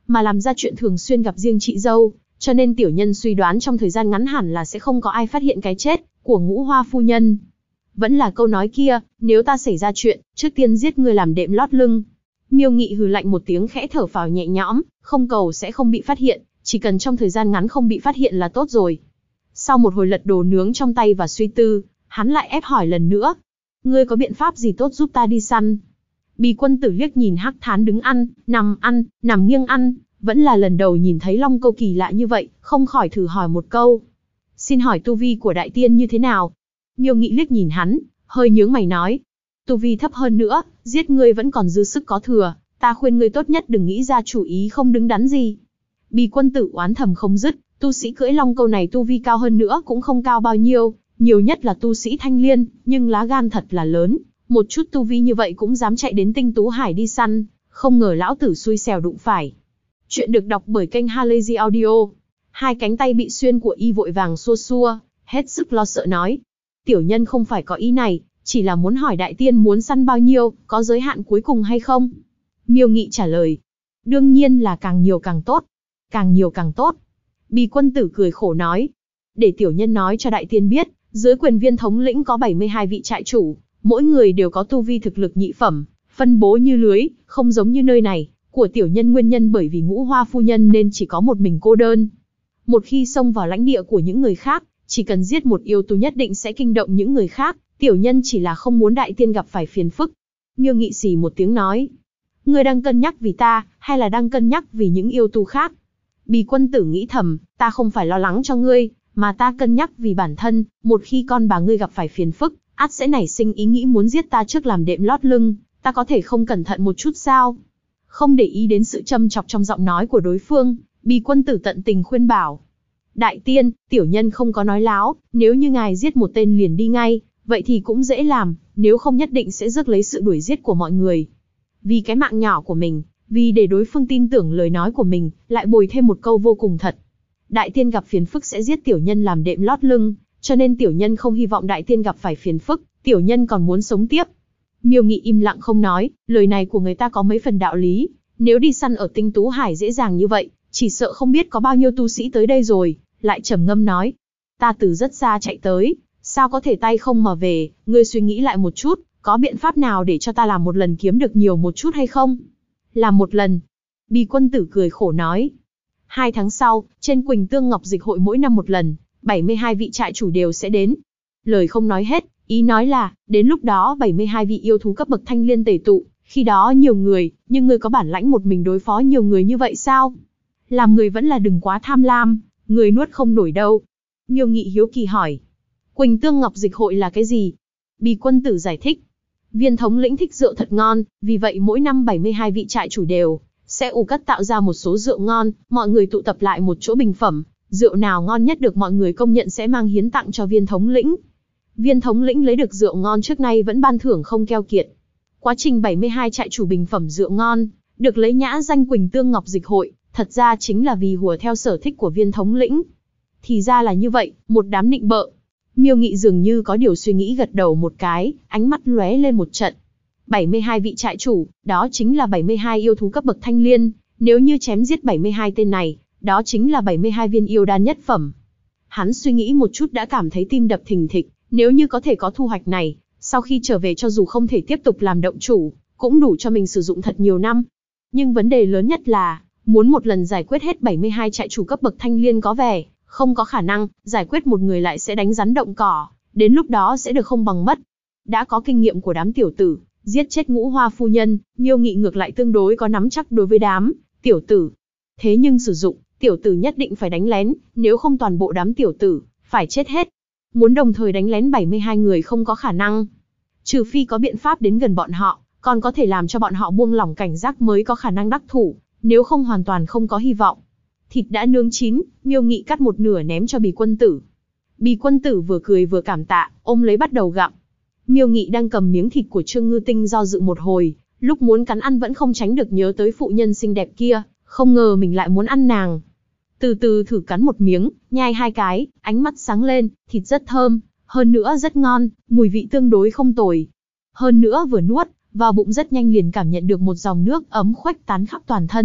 mà làm ra chuyện thường xuyên gặp riêng chị dâu, cho nên tiểu nhân suy đoán trong thời gian ngắn hẳn là sẽ không có ai phát hiện cái chết của Ngũ Hoa phu nhân. Vẫn là câu nói kia, nếu ta xảy ra chuyện, trước tiên giết ngươi làm đệm lót lưng. Miêu Nghị hừ lạnh một tiếng, khẽ thở phào nhẹ nhõm, không cầu sẽ không bị phát hiện, chỉ cần trong thời gian ngắn không bị phát hiện là tốt rồi. Sau một hồi lật đồ nướng trong tay và suy tư, hắn lại ép hỏi lần nữa. Ngươi có biện pháp gì tốt giúp ta đi săn? Bì Quân Tử liếc nhìn Hắc Thán đứng ăn, nằm nghiêng ăn, vẫn là lần đầu nhìn thấy long câu kỳ lạ như vậy, không khỏi thử hỏi một câu. Xin hỏi tu vi của đại tiên như thế nào? Miêu Nghị liếc nhìn hắn, hơi nhướng mày nói. Tu vi thấp hơn nữa, giết ngươi vẫn còn dư sức có thừa, ta khuyên ngươi tốt nhất đừng nghĩ ra chủ ý không đứng đắn gì. Bì Quân Tử oán thầm không dứt, tu sĩ cưỡi long câu này tu vi cao hơn nữa cũng không cao bao nhiêu, nhiều nhất là tu sĩ thanh liên, nhưng lá gan thật là lớn, một chút tu vi như vậy cũng dám chạy đến Tinh Tú Hải đi săn, không ngờ lão tử xui xẻo đụng phải. Chuyện được đọc bởi kênh Halazy Audio. Hai cánh tay bị xuyên của y vội vàng xua xua, hết sức lo sợ nói. Tiểu nhân không phải có ý này, chỉ là muốn hỏi đại tiên muốn săn bao nhiêu, có giới hạn cuối cùng hay không? Miêu Nghị trả lời. Đương nhiên là càng nhiều càng tốt. Càng nhiều càng tốt. Bì Quân Tử cười khổ nói. Để tiểu nhân nói cho đại tiên biết, dưới quyền viên thống lĩnh có 72 vị trại chủ, mỗi người đều có tu vi thực lực nhị phẩm, phân bố như lưới, không giống như nơi này, của tiểu nhân nguyên nhân bởi vì Ngũ Hoa phu nhân nên chỉ có một mình cô đơn. Một khi xông vào lãnh địa của những người khác, chỉ cần giết một yêu tu nhất định sẽ kinh động những người khác, tiểu nhân chỉ là không muốn đại tiên gặp phải phiền phức. Miêu Nghị xì một tiếng nói. Ngươi đang cân nhắc vì ta, hay là đang cân nhắc vì những yêu tu khác? Bì Quân Tử nghĩ thầm, ta không phải lo lắng cho ngươi, mà ta cân nhắc vì bản thân, một khi con bà ngươi gặp phải phiền phức, ắt sẽ nảy sinh ý nghĩ muốn giết ta trước làm đệm lót lưng, ta có thể không cẩn thận một chút sao? Không để ý đến sự châm chọc trong giọng nói của đối phương, Bì Quân Tử tận tình khuyên bảo. Đại tiên, tiểu nhân không có nói láo, nếu như ngài giết một tên liền đi ngay, vậy thì cũng dễ làm, nếu không nhất định sẽ rước lấy sự đuổi giết của mọi người. Vì cái mạng nhỏ của mình, vì để đối phương tin tưởng lời nói của mình, lại bồi thêm một câu vô cùng thật. Đại tiên gặp phiền phức sẽ giết tiểu nhân làm đệm lót lưng, cho nên tiểu nhân không hy vọng đại tiên gặp phải phiền phức, tiểu nhân còn muốn sống tiếp. Miêu Nghị im lặng không nói, lời này của người ta có mấy phần đạo lý, nếu đi săn ở Tinh Tú Hải dễ dàng như vậy, chỉ sợ không biết có bao nhiêu tu sĩ tới đây rồi, lại trầm ngâm nói. Ta từ rất xa chạy tới, sao có thể tay không mà về, ngươi suy nghĩ lại một chút, có biện pháp nào để cho ta làm một lần kiếm được nhiều một chút hay không? Làm một lần. Bì Quân Tử cười khổ nói. 2 tháng sau, trên Quỳnh Tương Ngọc Dịch hội mỗi năm một lần, 72 vị trại chủ đều sẽ đến. Lời không nói hết, ý nói là, đến lúc đó 72 vị yêu thú cấp bậc thanh liên tề tụ, khi đó nhiều người, nhưng ngươi có bản lãnh một mình đối phó nhiều người như vậy sao? Làm người vẫn là đừng quá tham lam, người nuốt không nổi đâu. Miêu Nghị hiếu kỳ hỏi. Quỳnh Tương Ngọc Dịch hội là cái gì? Bì Quân Tử giải thích. Viên thống lĩnh thích rượu thật ngon, vì vậy mỗi năm 72 vị trại chủ đều sẽ ủ cất tạo ra một số rượu ngon, mọi người tụ tập lại một chỗ bình phẩm, rượu nào ngon nhất được mọi người công nhận sẽ mang hiến tặng cho viên thống lĩnh. Viên thống lĩnh lấy được rượu ngon trước nay vẫn ban thưởng không keo kiệt. Quá trình 72 trại chủ bình phẩm rượu ngon, được lấy nhã danh Quỳnh Tương Ngọc Dịch hội, thật ra chính là vì hùa theo sở thích của viên thống lĩnh. Thì ra là như vậy, một đám nịnh bợ. Miêu Nghị dường như có điều suy nghĩ gật đầu một cái, ánh mắt lóe lên một trận. 72 vị trại chủ, đó chính là 72 yêu thú cấp bậc thanh liên, nếu như chém giết 72 tên này, đó chính là 72 viên yêu đan nhất phẩm. Hắn suy nghĩ một chút đã cảm thấy tim đập thình thịch, nếu như có thể có thu hoạch này, sau khi trở về cho dù không thể tiếp tục làm động chủ, cũng đủ cho mình sử dụng thật nhiều năm. Nhưng vấn đề lớn nhất là, muốn một lần giải quyết hết 72 trại chủ cấp bậc thanh liên có vẻ không có khả năng, giải quyết một người lại sẽ đánh rắn động cỏ, đến lúc đó sẽ được không bằng mất. Đã có kinh nghiệm của đám tiểu tử, giết chết Ngũ Hoa phu nhân, Miêu Nghị ngược lại tương đối có nắm chắc đối với đám tiểu tử. Thế nhưng sử dụng, tiểu tử nhất định phải đánh lén, nếu không toàn bộ đám tiểu tử phải chết hết. Muốn đồng thời đánh lén 72 người không có khả năng. Trừ phi có biện pháp đến gần bọn họ, còn có thể làm cho bọn họ buông lỏng cảnh giác mới có khả năng đắc thủ, nếu không hoàn toàn không có hy vọng. Thịt đã nướng chín, Miêu Nghị cắt một nửa ném cho Bì Quân Tử. Bì Quân Tử vừa cười vừa cảm tạ, ôm lấy bắt đầu gặm. Miêu Nghị đang cầm miếng thịt của Trương Ngư Tinh do dự một hồi, lúc muốn cắn ăn vẫn không tránh được nhớ tới phụ nhân xinh đẹp kia, không ngờ mình lại muốn ăn nàng. Từ từ thử cắn một miếng, nhai 2 cái, ánh mắt sáng lên, thịt rất thơm, hơn nữa rất ngon, mùi vị tương đối không tồi. Hơn nữa vừa nuốt, vào bụng rất nhanh liền cảm nhận được một dòng nước ấm khuếch tán khắp toàn thân,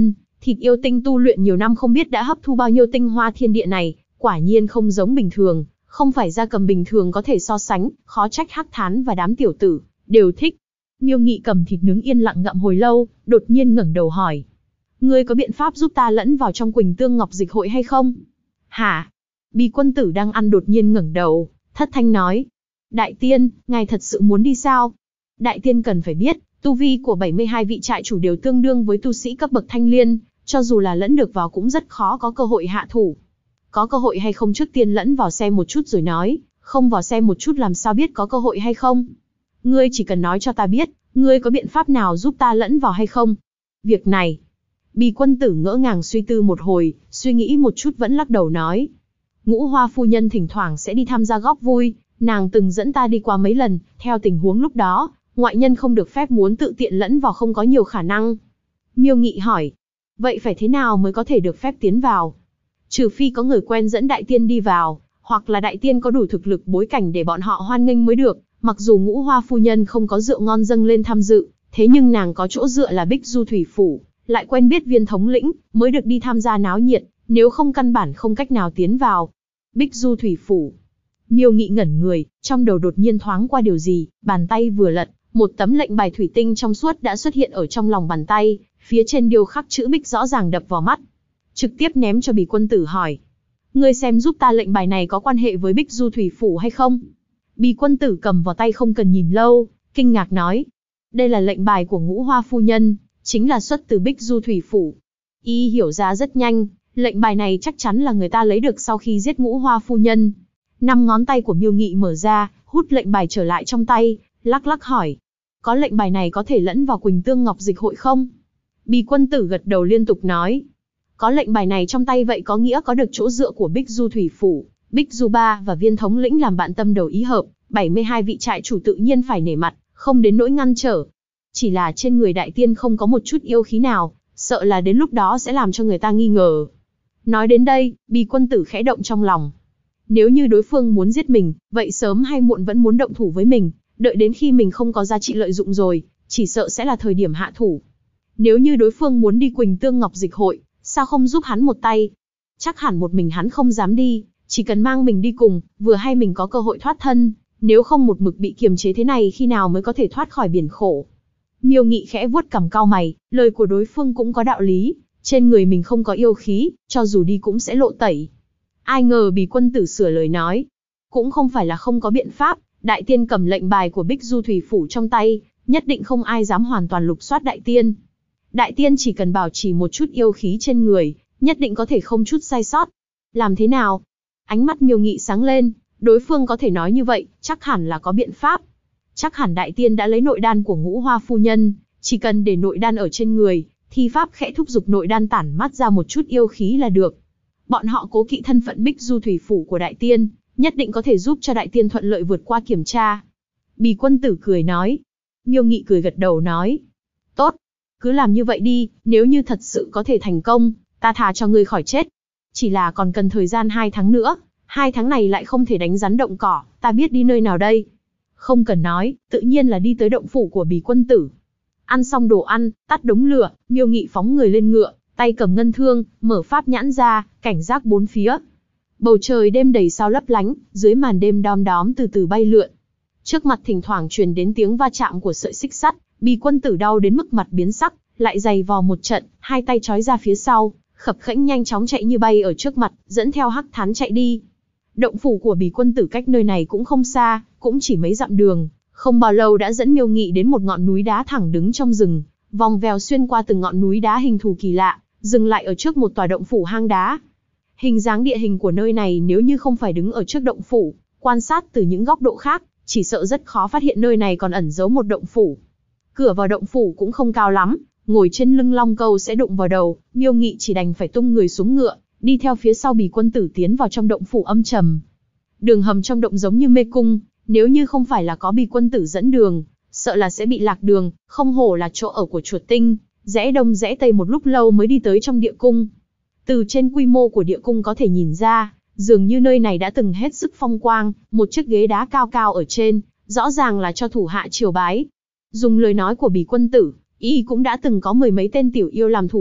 Thịt yêu tinh tu luyện nhiều năm không biết đã hấp thu bao nhiêu tinh hoa thiên địa này, quả nhiên không giống bình thường, không phải gia cầm bình thường có thể so sánh, khó trách Hắc Thán và đám tiểu tử đều thích. Miêu Nghị cầm thịt nướng yên lặng ngậm hồi lâu, đột nhiên ngẩng đầu hỏi: "Ngươi có biện pháp giúp ta lẫn vào trong Quỳnh Tương Ngọc Dịch hội hay không?" "Hả?" Bì quân tử đang ăn đột nhiên ngẩng đầu, thất thanh nói: "Đại tiên, ngài thật sự muốn đi sao?" Đại tiên cần phải biết, tu vi của 72 vị trại chủ đều tương đương với tu sĩ cấp bậc thanh liên, cho dù là lẫn được vào cũng rất khó có cơ hội hạ thủ. Có cơ hội hay không trước tiên lẫn vào xem một chút rồi nói, không vào xem một chút làm sao biết có cơ hội hay không. Ngươi chỉ cần nói cho ta biết, ngươi có biện pháp nào giúp ta lẫn vào hay không? Việc này, Bì quân tử ngỡ ngàng suy tư một hồi, suy nghĩ một chút vẫn lắc đầu nói: Ngũ Hoa phu nhân thỉnh thoảng sẽ đi tham gia góp vui, nàng từng dẫn ta đi qua mấy lần, theo tình huống lúc đó, ngoại nhân không được phép muốn tự tiện lẫn vào không có nhiều khả năng. Miêu Nghị hỏi: Vậy phải thế nào mới có thể được phép tiến vào? Trừ phi có người quen dẫn đại tiên đi vào, hoặc là đại tiên có đủ thực lực bối cảnh để bọn họ hoan nghênh mới được. Mặc dù Ngũ Hoa phu nhân không có rượu ngon dâng lên tham dự, thế nhưng nàng có chỗ dựa là Bích Du Thủy Phủ, lại quen biết Viên thống lĩnh, mới được đi tham gia náo nhiệt, nếu không căn bản không cách nào tiến vào. Bích Du Thủy Phủ. Miêu Nghị ngẩn người, trong đầu đột nhiên thoáng qua điều gì, bàn tay vừa lật, một tấm lệnh bài thủy tinh trong suốt đã xuất hiện ở trong lòng bàn tay, phía trên điêu khắc chữ Bích rõ ràng đập vào mắt. Trực tiếp ném cho Bì quân tử hỏi: Ngươi xem giúp ta lệnh bài này có quan hệ với Bích Du Thủy Phủ hay không? Bì quân tử cầm vào tay không cần nhìn lâu, kinh ngạc nói: Đây là lệnh bài của Ngũ Hoa phu nhân, chính là xuất từ Bích Du Thủy Phủ. Y hiểu ra rất nhanh, lệnh bài này chắc chắn là người ta lấy được sau khi giết Ngũ Hoa phu nhân. 5 ngón tay của Miêu Nghị mở ra, hút lệnh bài trở lại trong tay, lắc lắc hỏi: Có lệnh bài này có thể lẫn vào Quỳnh Tương Ngọc Dịch hội không? Bì quân tử gật đầu liên tục nói: Có lệnh bài này trong tay vậy có nghĩa có được chỗ dựa của Bích Du Thủy Phủ, Bích Du Ba và Viên thống lĩnh làm bạn tâm đầu ý hợp, 72 vị trại chủ tự nhiên phải nể mặt, không đến nỗi ngăn trở. Chỉ là trên người đại tiên không có một chút yêu khí nào, sợ là đến lúc đó sẽ làm cho người ta nghi ngờ. Nói đến đây, Bì quân tử khẽ động trong lòng. Nếu như đối phương muốn giết mình, vậy sớm hay muộn vẫn muốn động thủ với mình, đợi đến khi mình không có giá trị lợi dụng rồi, chỉ sợ sẽ là thời điểm hạ thủ. Nếu như đối phương muốn đi Quỳnh Tương Ngọc Dịch hội, sao không giúp hắn một tay? Chắc hẳn một mình hắn không dám đi, chỉ cần mang mình đi cùng, vừa hay mình có cơ hội thoát thân, nếu không một mực bị kiềm chế thế này khi nào mới có thể thoát khỏi biển khổ. Miêu Nghị khẽ vuốt cằm cau mày, lời của đối phương cũng có đạo lý, trên người mình không có yêu khí, cho dù đi cũng sẽ lộ tẩy. Ai ngờ Bì quân tử sửa lời nói: Cũng không phải là không có biện pháp, đại tiên cầm lệnh bài của Bích Du Thủy Phủ trong tay, nhất định không ai dám hoàn toàn lục soát đại tiên. Đại tiên chỉ cần bảo trì một chút yêu khí trên người, nhất định có thể không chút sai sót. Làm thế nào? Ánh mắt Miêu Nghị sáng lên, đối phương có thể nói như vậy, chắc hẳn là có biện pháp. Chắc hẳn đại tiên đã lấy nội đan của Ngũ Hoa phu nhân, chỉ cần để nội đan ở trên người, thi pháp khẽ thúc giục nội đan tản mát ra một chút yêu khí là được. Bọn họ cố kỵ thân phận Bích Du Thủy Phủ của đại tiên, nhất định có thể giúp cho đại tiên thuận lợi vượt qua kiểm tra. Bì quân tử cười nói. Miêu Nghị cười gật đầu nói: Tốt, cứ làm như vậy đi, nếu như thật sự có thể thành công, ta thà cho ngươi khỏi chết. Chỉ là còn cần thời gian 2 tháng nữa, 2 tháng này lại không thể đánh rắn động cỏ, ta biết đi nơi nào đây? Không cần nói, tự nhiên là đi tới động phủ của Bì quân tử. Ăn xong đồ ăn, tắt đống lửa, Miêu Nghị phóng người lên ngựa, tay cầm ngân thương, mở pháp nhãn ra, cảnh giác bốn phía. Bầu trời đêm đầy sao lấp lánh, dưới màn đêm đom đóm từ từ bay lượn. Trước mặt thỉnh thoảng truyền đến tiếng va chạm của sợi xích sắt, Bì quân tử đau đến mức mặt biến sắc, lại giày vò một trận, hai tay trói ra phía sau, khập khẽnh nhanh chóng chạy như bay ở trước mặt, dẫn theo Hắc Thán chạy đi. Động phủ của Bì quân tử cách nơi này cũng không xa, cũng chỉ mấy dặm đường, không bao lâu đã dẫn Miêu Nghị đến một ngọn núi đá thẳng đứng trong rừng, vòng vèo xuyên qua từng ngọn núi đá hình thù kỳ lạ, dừng lại ở trước một tòa động phủ hang đá. Hình dáng địa hình của nơi này nếu như không phải đứng ở trước động phủ, quan sát từ những góc độ khác, chỉ sợ rất khó phát hiện nơi này còn ẩn giấu một động phủ. Cửa vào động phủ cũng không cao lắm, ngồi trên lưng long câu sẽ đụng vào đầu, Miêu Nghị chỉ đành phải tung người xuống ngựa, đi theo phía sau Bì quân tử tiến vào trong động phủ âm trầm. Đường hầm trong động giống như mê cung, nếu như không phải là có Bì quân tử dẫn đường, sợ là sẽ bị lạc đường, không hổ là chỗ ở của chuột tinh, rẽ đông rẽ tây một lúc lâu mới đi tới trong địa cung. Từ trên quy mô của địa cung có thể nhìn ra, dường như nơi này đã từng hết sức phong quang, một chiếc ghế đá cao cao ở trên, rõ ràng là cho thủ hạ triều bái. Dùng lời nói của Bì quân tử, y cũng đã từng có 10 mấy tên tiểu yêu làm thủ hạ,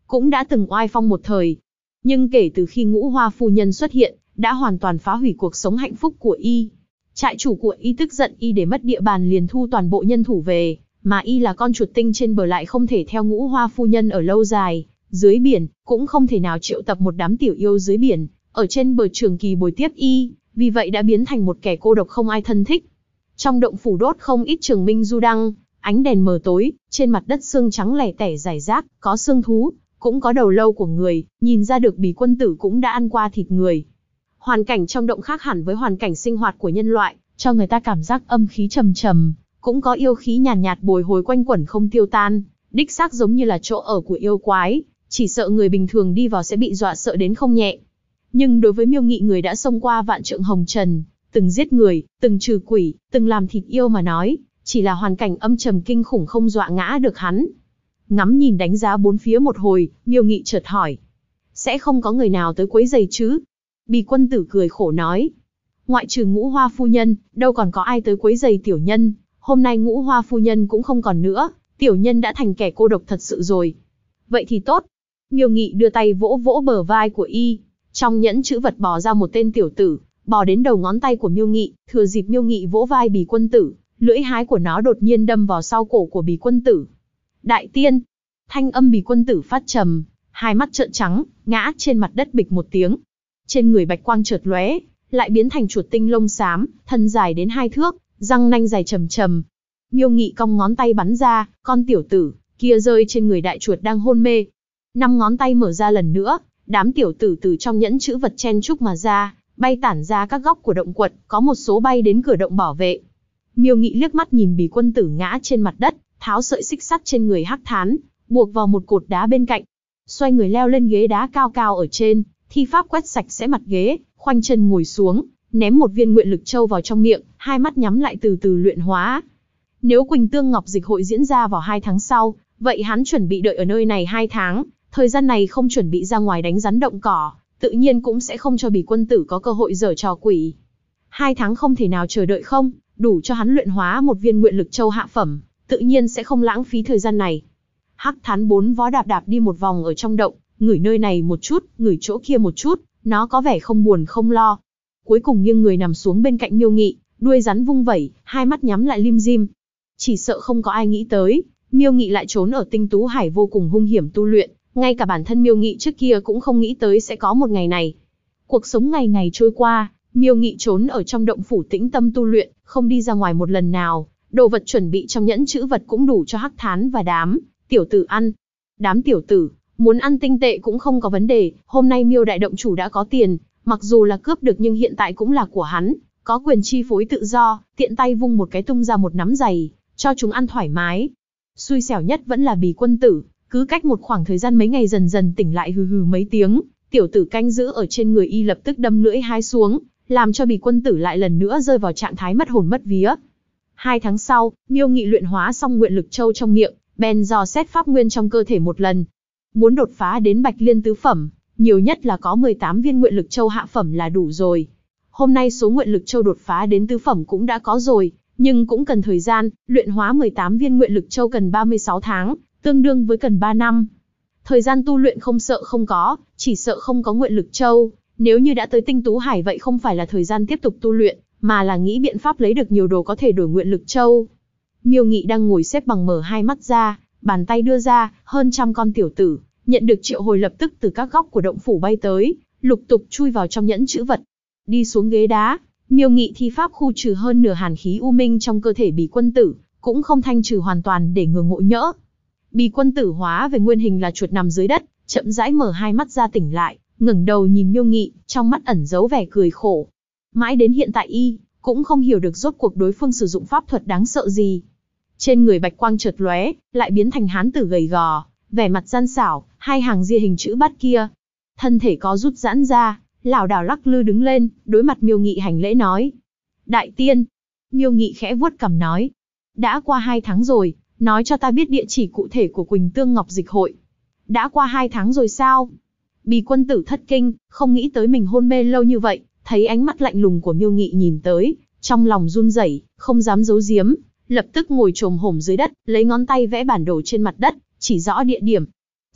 cũng đã từng oai phong một thời. Nhưng kể từ khi Ngũ Hoa phu nhân xuất hiện, đã hoàn toàn phá hủy cuộc sống hạnh phúc của y. Trại chủ của y tức giận y để mất địa bàn liền thu toàn bộ nhân thủ về, mà y là con chuột tinh trên bờ lại không thể theo Ngũ Hoa phu nhân ở lâu dài, dưới biển, cũng không thể nào triệu tập một đám tiểu yêu dưới biển, ở trên bờ trường kỳ bồi tiếp y, vì vậy đã biến thành một kẻ cô độc không ai thân thích. Trong động phủ đốt không ít trường minh du đăng, ánh đèn mờ tối, trên mặt đất xương trắng lẻ tẻ rải rác, có xương thú, cũng có đầu lâu của người, nhìn ra được Bì quân tử cũng đã ăn qua thịt người. Hoàn cảnh trong động khác hẳn với hoàn cảnh sinh hoạt của nhân loại, cho người ta cảm giác âm khí trầm trầm, cũng có yêu khí nhàn nhạt bồi hồi quanh quẩn không tiêu tan, đích xác giống như là chỗ ở của yêu quái, chỉ sợ người bình thường đi vào sẽ bị dọa sợ đến không nhẹ. Nhưng đối với Miêu Nghị, người đã xông qua vạn trượng hồng trần, từng giết người, từng trừ quỷ, từng làm thịt yêu mà nói, chỉ là hoàn cảnh âm trầm kinh khủng không dọa ngã được hắn. Ngắm nhìn đánh giá bốn phía một hồi, Miêu Nghị chợt hỏi: sẽ không có người nào tới quấy rầy chứ? Bì quân tử cười khổ nói: ngoại trừ Ngũ Hoa phu nhân, đâu còn có ai tới quấy rầy tiểu nhân, hôm nay Ngũ Hoa phu nhân cũng không còn nữa, tiểu nhân đã thành kẻ cô độc thật sự rồi. Vậy thì tốt. Miêu Nghị đưa tay vỗ vỗ bờ vai của y, trong nhẫn chữ vật bò ra một tên tiểu tử, bò đến đầu ngón tay của Miêu Nghị, thừa dịp Miêu Nghị vỗ vai Bì quân tử, lưỡi hái của nó đột nhiên đâm vào sau cổ của Bì quân tử. Đại tiên! Thanh âm Bì quân tử phát trầm, hai mắt trợn trắng, ngã trên mặt đất bịch một tiếng. Trên người bạch quang chợt lóe, lại biến thành chuột tinh lông xám, thân dài đến 2 thước, răng nanh dài trầm trầm. Miêu Nghị cong ngón tay bắn ra, con tiểu tử kia rơi trên người đại chuột đang hôn mê. 5 ngón tay mở ra lần nữa, đám tiểu tử từ trong nhẫn chữ vật chen chúc mà ra, bay tản ra các góc của động quật, có một số bay đến cửa động bảo vệ. Miêu Nghị liếc mắt nhìn Bì quân tử ngã trên mặt đất, tháo sợi xích sắt trên người Hắc Thán, buộc vào một cột đá bên cạnh, xoay người leo lên ghế đá cao cao ở trên, thi pháp quét sạch sẽ mặt ghế, khoanh chân ngồi xuống, ném một viên nguyện lực châu vào trong miệng, hai mắt nhắm lại từ từ luyện hóa. Nếu Quỳnh Tương Ngọc Dịch hội diễn ra vào 2 tháng sau, vậy hắn chuẩn bị đợi ở nơi này 2 tháng, thời gian này không chuẩn bị ra ngoài đánh rắn động cỏ, tự nhiên cũng sẽ không cho Bì quân tử có cơ hội giở trò quỷ. 2 tháng không thể nào chờ đợi không, đủ cho hắn luyện hóa một viên nguyện lực châu hạ phẩm, tự nhiên sẽ không lãng phí thời gian này. Hắc Thán 4 vó đạp đạp đi một vòng ở trong động, ngửi nơi này một chút, ngửi chỗ kia một chút, nó có vẻ không buồn không lo. Cuối cùng nghiêng người nằm xuống bên cạnh Miêu Nghị, đuôi rắn vung vẩy, hai mắt nhắm lại lim dim. Chỉ sợ không có ai nghĩ tới, Miêu Nghị lại trốn ở Tinh Tú Hải vô cùng hung hiểm tu luyện, ngay cả bản thân Miêu Nghị trước kia cũng không nghĩ tới sẽ có một ngày này. Cuộc sống ngày ngày trôi qua, Miêu Nghị trốn ở trong động phủ tĩnh tâm tu luyện, không đi ra ngoài một lần nào, đồ vật chuẩn bị trong nhẫn chữ vật cũng đủ cho Hắc Thán và đám tiểu tử ăn. Đám tiểu tử muốn ăn tinh tệ cũng không có vấn đề, hôm nay Miêu đại động chủ đã có tiền, mặc dù là cướp được nhưng hiện tại cũng là của hắn, có quyền chi phối tự do, tiện tay vung một cái tung ra một nắm giày, cho chúng ăn thoải mái. Xui xẻo nhất vẫn là Bì quân tử, cứ cách một khoảng thời gian mấy ngày dần dần tỉnh lại hừ hừ mấy tiếng, tiểu tử canh giữ ở trên người y lập tức đâm lưỡi hái xuống, làm cho Bì quân tử lại lần nữa rơi vào trạng thái mất hồn mất vía. 2 tháng sau, Miêu Nghị luyện hóa xong nguyện lực châu trong miệng, bèn dò xét pháp nguyên trong cơ thể một lần. Muốn đột phá đến Bạch Liên tứ phẩm, nhiều nhất là có 18 viên nguyện lực châu hạ phẩm là đủ rồi. Hôm nay số nguyện lực châu đột phá đến tứ phẩm cũng đã có rồi, nhưng cũng cần thời gian, luyện hóa 18 viên nguyện lực châu cần 36 tháng, tương đương với cần 3 năm. Thời gian tu luyện không sợ không có, chỉ sợ không có nguyện lực châu, nếu như đã tới Tinh Tú Hải vậy không phải là thời gian tiếp tục tu luyện, mà là nghĩ biện pháp lấy được nhiều đồ có thể đổi nguyện lực châu. Miêu Nghị đang ngồi xếp bằng mở hai mắt ra, bàn tay đưa ra, hơn trăm con tiểu tử, nhận được triệu hồi lập tức từ các góc của động phủ bay tới, lục tục chui vào trong nhẫn chữ vật. Đi xuống ghế đá, Miêu Nghị thi pháp khu trừ hơn nửa hàn khí u minh trong cơ thể Bì quân tử, cũng không thanh trừ hoàn toàn để ngừa ngộ nhỡ. Bì quân tử hóa về nguyên hình là chuột nằm dưới đất, chậm rãi mở hai mắt ra tỉnh lại, ngẩng đầu nhìn Miêu Nghị, trong mắt ẩn giấu vẻ cười khổ. Mãi đến hiện tại y cũng không hiểu được rốt cuộc đối phương sử dụng pháp thuật đáng sợ gì. Trên người bạch quang chợt lóe, lại biến thành hán tử gầy gò, vẻ mặt gian xảo, hai hàng ria hình chữ bát kia. Thân thể có rút giãn ra, lảo đảo lắc lư đứng lên, đối mặt Miêu Nghị hành lễ nói: đại tiên. Miêu Nghị khẽ vuốt cằm nói: đã qua 2 tháng rồi, nói cho ta biết địa chỉ cụ thể của Quỳnh Tương Ngọc Dịch hội. Đã qua 2 tháng rồi sao? Bì quân tử thất kinh, không nghĩ tới mình hôn mê lâu như vậy, thấy ánh mắt lạnh lùng của Miêu Nghị nhìn tới, trong lòng run rẩy, không dám giấu giếm, lập tức ngồi chồm hổm dưới đất, lấy ngón tay vẽ bản đồ trên mặt đất, chỉ rõ địa điểm.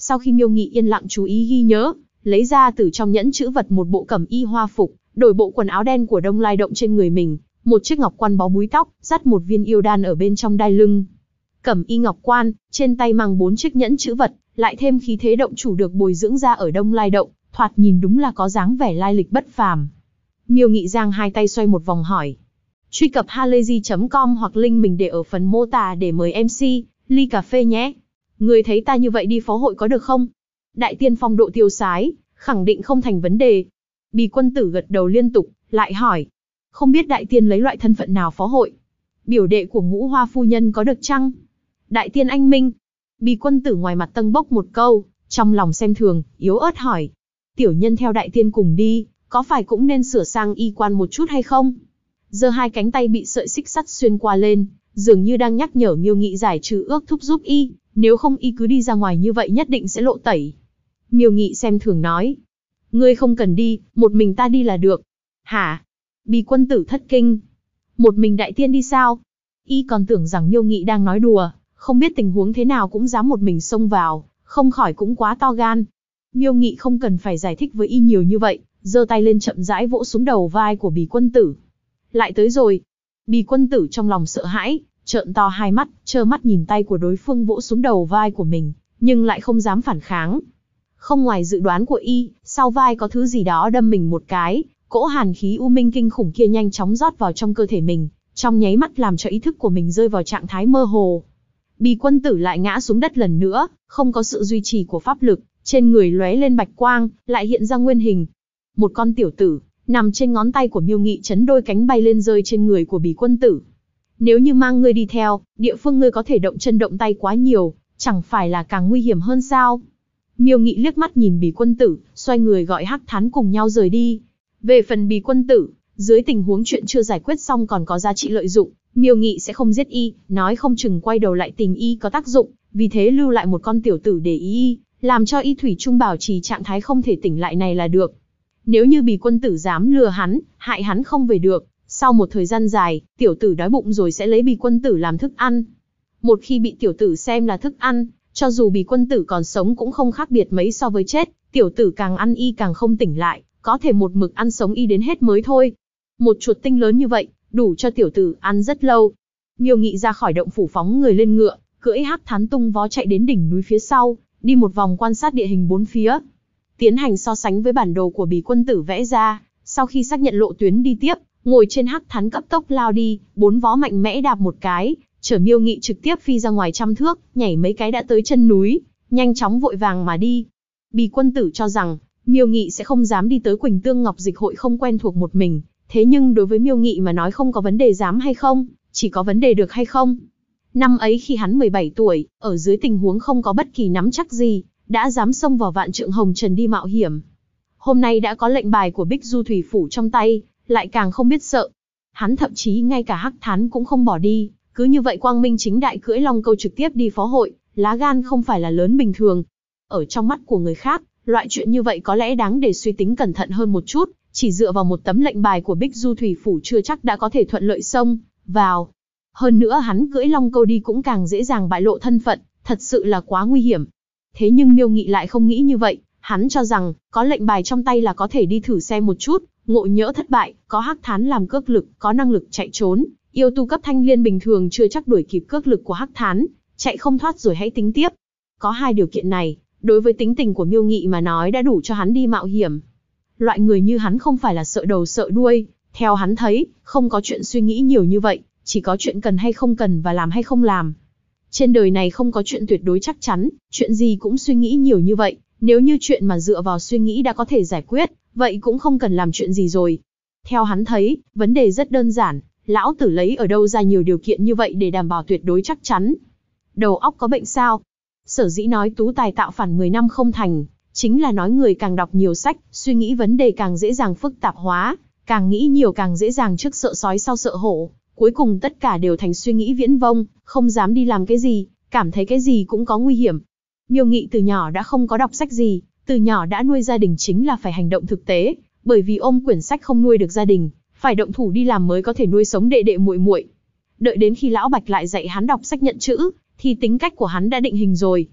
Sau khi Miêu Nghị yên lặng chú ý ghi nhớ, lấy ra từ trong nhẫn chữ vật một bộ cẩm y hoa phục, đổi bộ quần áo đen của Đông Lai Động trên người mình, một chiếc ngọc quan bó búi tóc, dắt một viên yêu đan ở bên trong đai lưng. Cẩm y ngọc quan, trên tay mang 4 chiếc nhẫn chữ vật, lại thêm khí thế động chủ được bồi dưỡng ra ở Đông Lai Động, thoạt nhìn đúng là có dáng vẻ lai lịch bất phàm. Miêu Nghị giang hai tay xoay một vòng hỏi. Truy cập halayzi.com hoặc link mình để ở phần mô tả để mời MC, ly cà phê nhé. Người thấy ta như vậy đi phó hội có được không? Đại tiên phong độ tiêu sái, khẳng định không thành vấn đề. Bì quân tử gật đầu liên tục, lại hỏi. Không biết đại tiên lấy loại thân phận nào phó hội? Biểu đệ của Ngũ Hoa phu nhân có được chăng? Đại tiên anh minh. Bì quân tử ngoài mặt tâng bốc một câu, trong lòng xem thường, yếu ớt hỏi. Tiểu nhân theo đại tiên cùng đi, có phải cũng nên sửa sang y quan một chút hay không? Giơ hai cánh tay bị sợi xích sắt xuyên qua lên, dường như đang nhắc nhở Miêu Nghị giải trừ ước thúc giúp y, nếu không y cứ đi ra ngoài như vậy nhất định sẽ lộ tẩy. Miêu Nghị xem thường nói. Ngươi không cần đi, một mình ta đi là được. Hả? Bì quân tử thất kinh. Một mình đại tiên đi sao? Y còn tưởng rằng Miêu Nghị đang nói đùa, không biết tình huống thế nào cũng dám một mình xông vào, không khỏi cũng quá to gan. Miêu Nghị không cần phải giải thích với y nhiều như vậy, giơ tay lên chậm rãi vỗ xuống đầu vai của Bì quân tử. Lại tới rồi. Bì quân tử trong lòng sợ hãi, trợn to hai mắt, trơ mắt nhìn tay của đối phương vỗ xuống đầu vai của mình, nhưng lại không dám phản kháng. Không ngoài dự đoán của y, sau vai có thứ gì đó đâm mình một cái, cỗ hàn khí u minh kinh khủng kia nhanh chóng rót vào trong cơ thể mình, trong nháy mắt làm cho ý thức của mình rơi vào trạng thái mơ hồ. Bì quân tử lại ngã xuống đất lần nữa, không có sự duy trì của pháp lực, trên người lóe lên bạch quang, lại hiện ra nguyên hình. Một con tiểu tử, nằm trên ngón tay của Miêu Nghị chấn đôi cánh bay lên rơi trên người của Bì quân tử. Nếu như mang ngươi đi theo, địa phương ngươi có thể động chân động tay quá nhiều, chẳng phải là càng nguy hiểm hơn sao? Miêu Nghị liếc mắt nhìn Bì quân tử, xoay người gọi Hắc Thán cùng nhau rời đi. Về phần Bì quân tử, dưới tình huống chuyện chưa giải quyết xong còn có giá trị lợi dụng, Miêu Nghị sẽ không giết y, nói không chừng quay đầu lại tìm y có tác dụng, vì thế lưu lại một con tiểu tử để ý y, làm cho y thủy chung bảo trì trạng thái không thể tỉnh lại này là được. Nếu như Bì quân tử dám lừa hắn, hại hắn không về được, sau một thời gian dài, tiểu tử đói bụng rồi sẽ lấy Bì quân tử làm thức ăn. Một khi bị tiểu tử xem là thức ăn, cho dù Bì quân tử còn sống cũng không khác biệt mấy so với chết, tiểu tử càng ăn y càng không tỉnh lại, có thể một mực ăn sống y đến hết mới thôi. Một chuột tinh lớn như vậy, đủ cho tiểu tử ăn rất lâu. Miêu Nghị ra khỏi động phủ phóng người lên ngựa, cưỡi Hắc Thán tung vó chạy đến đỉnh núi phía sau, đi một vòng quan sát địa hình bốn phía. Tiến hành so sánh với bản đồ của Bì quân tử vẽ ra, sau khi xác nhận lộ tuyến đi tiếp, ngồi trên Hắc Thán cấp tốc lao đi, 4 vó mạnh mẽ đạp một cái, chở Miêu Nghị trực tiếp phi ra ngoài trăm thước, nhảy mấy cái đã tới chân núi, nhanh chóng vội vàng mà đi. Bì quân tử cho rằng, Miêu Nghị sẽ không dám đi tới Quỳnh Tương Ngọc Dịch hội không quen thuộc một mình, thế nhưng đối với Miêu Nghị mà nói không có vấn đề dám hay không, chỉ có vấn đề được hay không. Năm ấy khi hắn 17 tuổi, ở dưới tình huống không có bất kỳ nắm chắc gì, đã dám xông vào Vạn Trượng Hồng Trần đi mạo hiểm. Hôm nay đã có lệnh bài của Bích Du Thủy Phủ trong tay, lại càng không biết sợ. Hắn thậm chí ngay cả Hắc Thán cũng không bỏ đi, cứ như vậy quang minh chính đại cưỡi long câu trực tiếp đi phó hội, lá gan không phải là lớn bình thường. Ở trong mắt của người khác, loại chuyện như vậy có lẽ đáng để suy tính cẩn thận hơn một chút, chỉ dựa vào một tấm lệnh bài của Bích Du Thủy Phủ chưa chắc đã có thể thuận lợi xông vào. Hơn nữa hắn cưỡi long câu đi cũng càng dễ dàng bại lộ thân phận, thật sự là quá nguy hiểm. Thế nhưng Miêu Nghị lại không nghĩ như vậy, hắn cho rằng, có lệnh bài trong tay là có thể đi thử xem một chút, ngộ nhỡ thất bại, có Hắc Thán làm cước lực, có năng lực chạy trốn, yêu tu cấp thanh liên bình thường chưa chắc đuổi kịp cước lực của Hắc Thán, chạy không thoát rồi hãy tính tiếp. Có hai điều kiện này, đối với tính tình của Miêu Nghị mà nói đã đủ cho hắn đi mạo hiểm. Loại người như hắn không phải là sợ đầu sợ đuôi, theo hắn thấy, không có chuyện suy nghĩ nhiều như vậy, chỉ có chuyện cần hay không cần và làm hay không làm. Trên đời này không có chuyện tuyệt đối chắc chắn, chuyện gì cũng suy nghĩ nhiều như vậy, nếu như chuyện mà dựa vào suy nghĩ đã có thể giải quyết, vậy cũng không cần làm chuyện gì rồi. Theo hắn thấy, vấn đề rất đơn giản, lão tử lấy ở đâu ra nhiều điều kiện như vậy để đảm bảo tuyệt đối chắc chắn. Đầu óc có bệnh sao? Sở dĩ nói tú tài tạo phản 10 năm không thành, chính là nói người càng đọc nhiều sách, suy nghĩ vấn đề càng dễ dàng phức tạp hóa, càng nghĩ nhiều càng dễ dàng trước sợ sói sau sợ hổ, cuối cùng tất cả đều thành suy nghĩ viễn vông, không dám đi làm cái gì, cảm thấy cái gì cũng có nguy hiểm. Miêu Nghị từ nhỏ đã không có đọc sách gì, từ nhỏ đã nuôi gia đình chính là phải hành động thực tế, bởi vì ôm quyển sách không nuôi được gia đình, phải động thủ đi làm mới có thể nuôi sống đệ đệ muội muội. Đợi đến khi lão Bạch lại dạy hắn đọc sách nhận chữ, thì tính cách của hắn đã định hình rồi.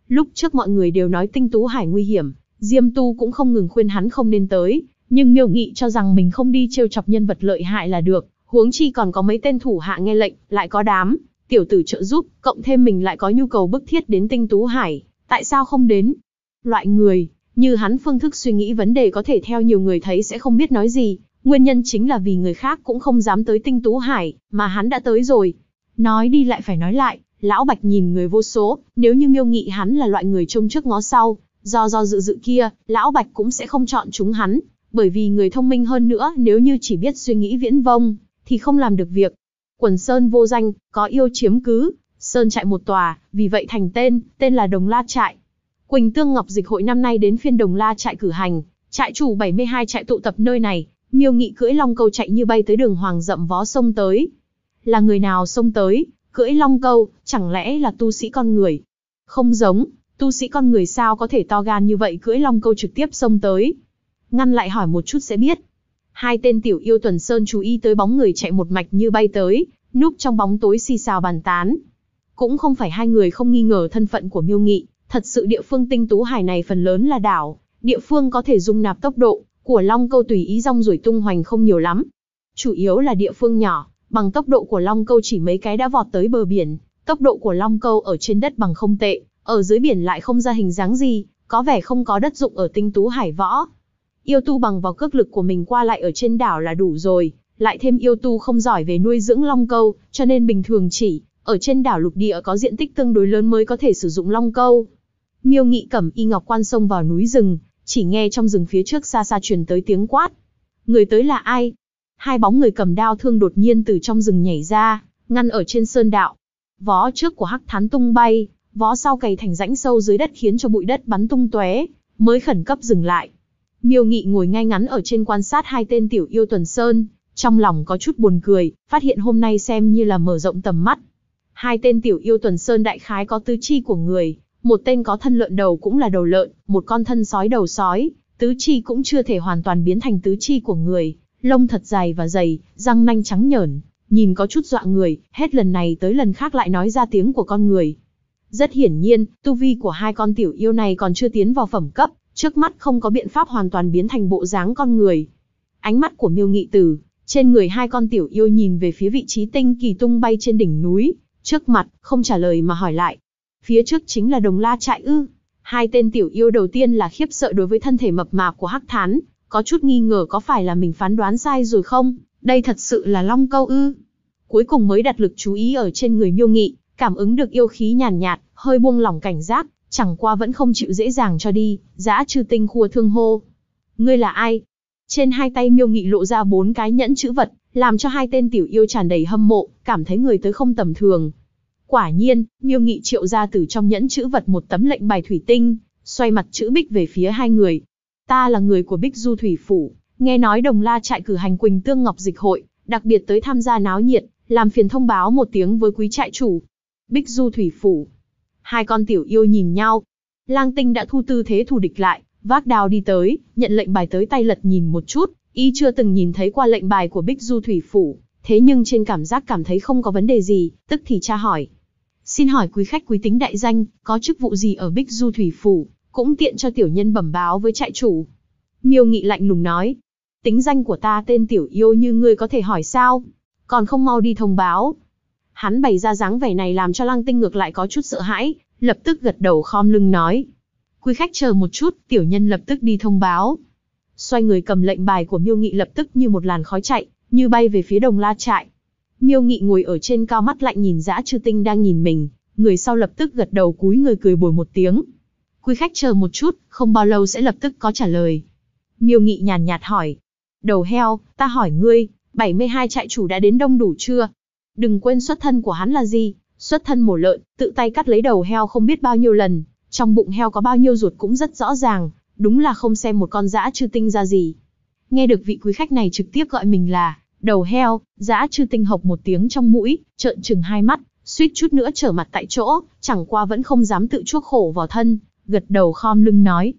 Lúc trước mọi người đều nói Tinh Tú Hải nguy hiểm, Diêm Tu cũng không ngừng khuyên hắn không nên tới, nhưng Miêu Nghị cho rằng mình không đi trêu chọc nhân vật lợi hại là được, huống chi còn có mấy tên thủ hạ nghe lệnh, lại có đám tiểu tử trợ giúp, cộng thêm mình lại có nhu cầu bức thiết đến Tinh Tú Hải, tại sao không đến? Loại người như hắn phương thức suy nghĩ vấn đề có thể theo nhiều người thấy sẽ không biết nói gì, nguyên nhân chính là vì người khác cũng không dám tới Tinh Tú Hải, mà hắn đã tới rồi. Nói đi lại phải nói lại, Lão Bạch nhìn người vô số, nếu như Miêu Nghị hắn là loại người trông trước ngó sau, do dự kia, Lão Bạch cũng sẽ không chọn chúng hắn, bởi vì người thông minh hơn nữa nếu như chỉ biết suy nghĩ viễn vông, thì không làm được việc. Quần sơn vô danh, có yêu chiếm cứ, sơn trại một tòa, vì vậy thành tên là Đồng La Trại. Quỳnh Tương Ngọc Dịch hội năm nay đến phiên Đồng La Trại cử hành, trại chủ 72 trại tụ tập nơi này, Miêu Nghị cưỡi long câu chạy như bay tới đường Hoàng Dậm Vó xông tới. Là người nào xông tới, cưỡi long câu, chẳng lẽ là tu sĩ con người? Không giống, tu sĩ con người sao có thể to gan như vậy cưỡi long câu trực tiếp xông tới? Ngăn lại hỏi một chút sẽ biết. Hai tên tiểu yêu Tuần Sơn chú ý tới bóng người chạy một mạch như bay tới, núp trong bóng tối xì xào bàn tán. Cũng không phải hai người không nghi ngờ thân phận của Miêu Nghị, thật sự địa phương Tinh Tú Hải này phần lớn là đảo, địa phương có thể dung nạp tốc độ của long câu tùy ý rong ruổi tung hoành không nhiều lắm. Chủ yếu là địa phương nhỏ, bằng tốc độ của long câu chỉ mấy cái đã vọt tới bờ biển, tốc độ của long câu ở trên đất bằng không tệ, ở dưới biển lại không ra hình dáng gì, có vẻ không có đất dụng ở Tinh Tú Hải võ. Yêu tu bằng vào cước lực của mình qua lại ở trên đảo là đủ rồi, lại thêm yêu tu không giỏi về nuôi dưỡng long câu, cho nên bình thường chỉ ở trên đảo lục địa có diện tích tương đối lớn mới có thể sử dụng long câu. Miêu Nghị cầm y ngọc quan xông vào núi rừng, chỉ nghe trong rừng phía trước xa xa truyền tới tiếng quát. Người tới là ai? Hai bóng người cầm đao thương đột nhiên từ trong rừng nhảy ra, ngăn ở trên sơn đạo. Vó trước của Hắc Thán tung bay, vó sau cày thành rãnh sâu dưới đất khiến cho bụi đất bắn tung tóe, mới khẩn cấp dừng lại. Miêu Nghị ngồi ngay ngắn ở trên quan sát hai tên tiểu yêu Tuần Sơn, trong lòng có chút buồn cười, phát hiện hôm nay xem như là mở rộng tầm mắt. Hai tên tiểu yêu Tuần Sơn đại khái có tứ chi của người, một tên có thân lợn đầu cũng là đầu lợn, một con thân sói đầu sói, tứ chi cũng chưa thể hoàn toàn biến thành tứ chi của người, lông thật dài và dày, răng nanh trắng nhởn, nhìn có chút dọa người, hết lần này tới lần khác lại nói ra tiếng của con người. Rất hiển nhiên, tu vi của hai con tiểu yêu này còn chưa tiến vào phẩm cấp, trước mắt không có biện pháp hoàn toàn biến thành bộ dáng con người. Ánh mắt của Miêu Nghị từ trên người hai con tiểu yêu nhìn về phía vị trí tinh kỳ tung bay trên đỉnh núi, trước mặt, không trả lời mà hỏi lại. Phía trước chính là Đồng La Trại ư? Hai tên tiểu yêu đầu tiên là khiếp sợ đối với thân thể mập mạp của Hắc Thán, có chút nghi ngờ có phải là mình phán đoán sai rồi không, đây thật sự là long câu ư? Cuối cùng mới đặt lực chú ý ở trên người Miêu Nghị, cảm ứng được yêu khí nhàn nhạt, hơi buông lỏng cảnh giác, chẳng qua vẫn không chịu dễ dàng cho đi, Dã Trư Tinh khua thương hô. Ngươi là ai? Trên hai tay Miêu Nghị lộ ra 4 cái nhẫn chữ vật, làm cho hai tên tiểu yêu tràn đầy hâm mộ, cảm thấy người tới không tầm thường. Quả nhiên, Miêu Nghị triệu ra từ trong nhẫn chữ vật một tấm lệnh bài thủy tinh, xoay mặt chữ Bích về phía hai người. Ta là người của Bích Du Thủy Phủ, nghe nói Đồng La Trại cử hành Quỳnh Tương Ngọc Dịch hội, đặc biệt tới tham gia náo nhiệt, làm phiền thông báo một tiếng với quý trại chủ. Bích Du Thủy Phủ. Hai con tiểu yêu nhìn nhau. Lang Tinh đã thu tư thế thù địch lại, vác đao đi tới, nhận lệnh bài tới tay lật nhìn một chút, y chưa từng nhìn thấy qua lệnh bài của Bích Du Thủy Phủ, thế nhưng trên cảm giác cảm thấy không có vấn đề gì, tức thì tra hỏi. Xin hỏi quý khách quý tính đại danh, có chức vụ gì ở Bích Du Thủy Phủ, cũng tiện cho tiểu nhân bẩm báo với trại chủ. Miêu Nghị lạnh lùng nói, tính danh của ta tên tiểu yêu như ngươi có thể hỏi sao, còn không mau đi thông báo. Hắn bày ra dáng vẻ này làm cho Lang Tinh ngược lại có chút sợ hãi, lập tức gật đầu khom lưng nói. Quý khách chờ một chút, tiểu nhân lập tức đi thông báo. Xoay người cầm lệnh bài của Miêu Nghị lập tức như một làn khói chạy, như bay về phía Đồng La Trại. Miêu Nghị ngồi ở trên cao mắt lạnh nhìn Dã Trư Tinh đang nhìn mình, người sau lập tức gật đầu cúi người cười bồi một tiếng. Quý khách chờ một chút, không bao lâu sẽ lập tức có trả lời. Miêu Nghị nhàn nhạt hỏi. Đầu heo, ta hỏi ngươi, 72 trại chủ đã đến đông đủ chưa? Đừng quên xuất thân của hắn là gì, xuất thân mổ lợn, tự tay cắt lấy đầu heo không biết bao nhiêu lần, trong bụng heo có bao nhiêu ruột cũng rất rõ ràng, đúng là không xem một con Dã Trư Tinh ra gì. Nghe được vị quý khách này trực tiếp gọi mình là đầu heo, Dã Trư Tinh hộc một tiếng trong mũi, trợn trừng hai mắt, suýt chút nữa trở mặt tại chỗ, chẳng qua vẫn không dám tự chuốc khổ vào thân, gật đầu khom lưng nói.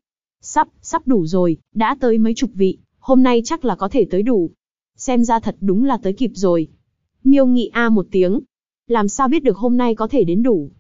Sắp đủ rồi, đã tới mấy chục vị, hôm nay chắc là có thể tới đủ. Xem ra thật đúng là tới kịp rồi. Miêu Nghị a một tiếng. Làm sao biết được hôm nay có thể đến đủ?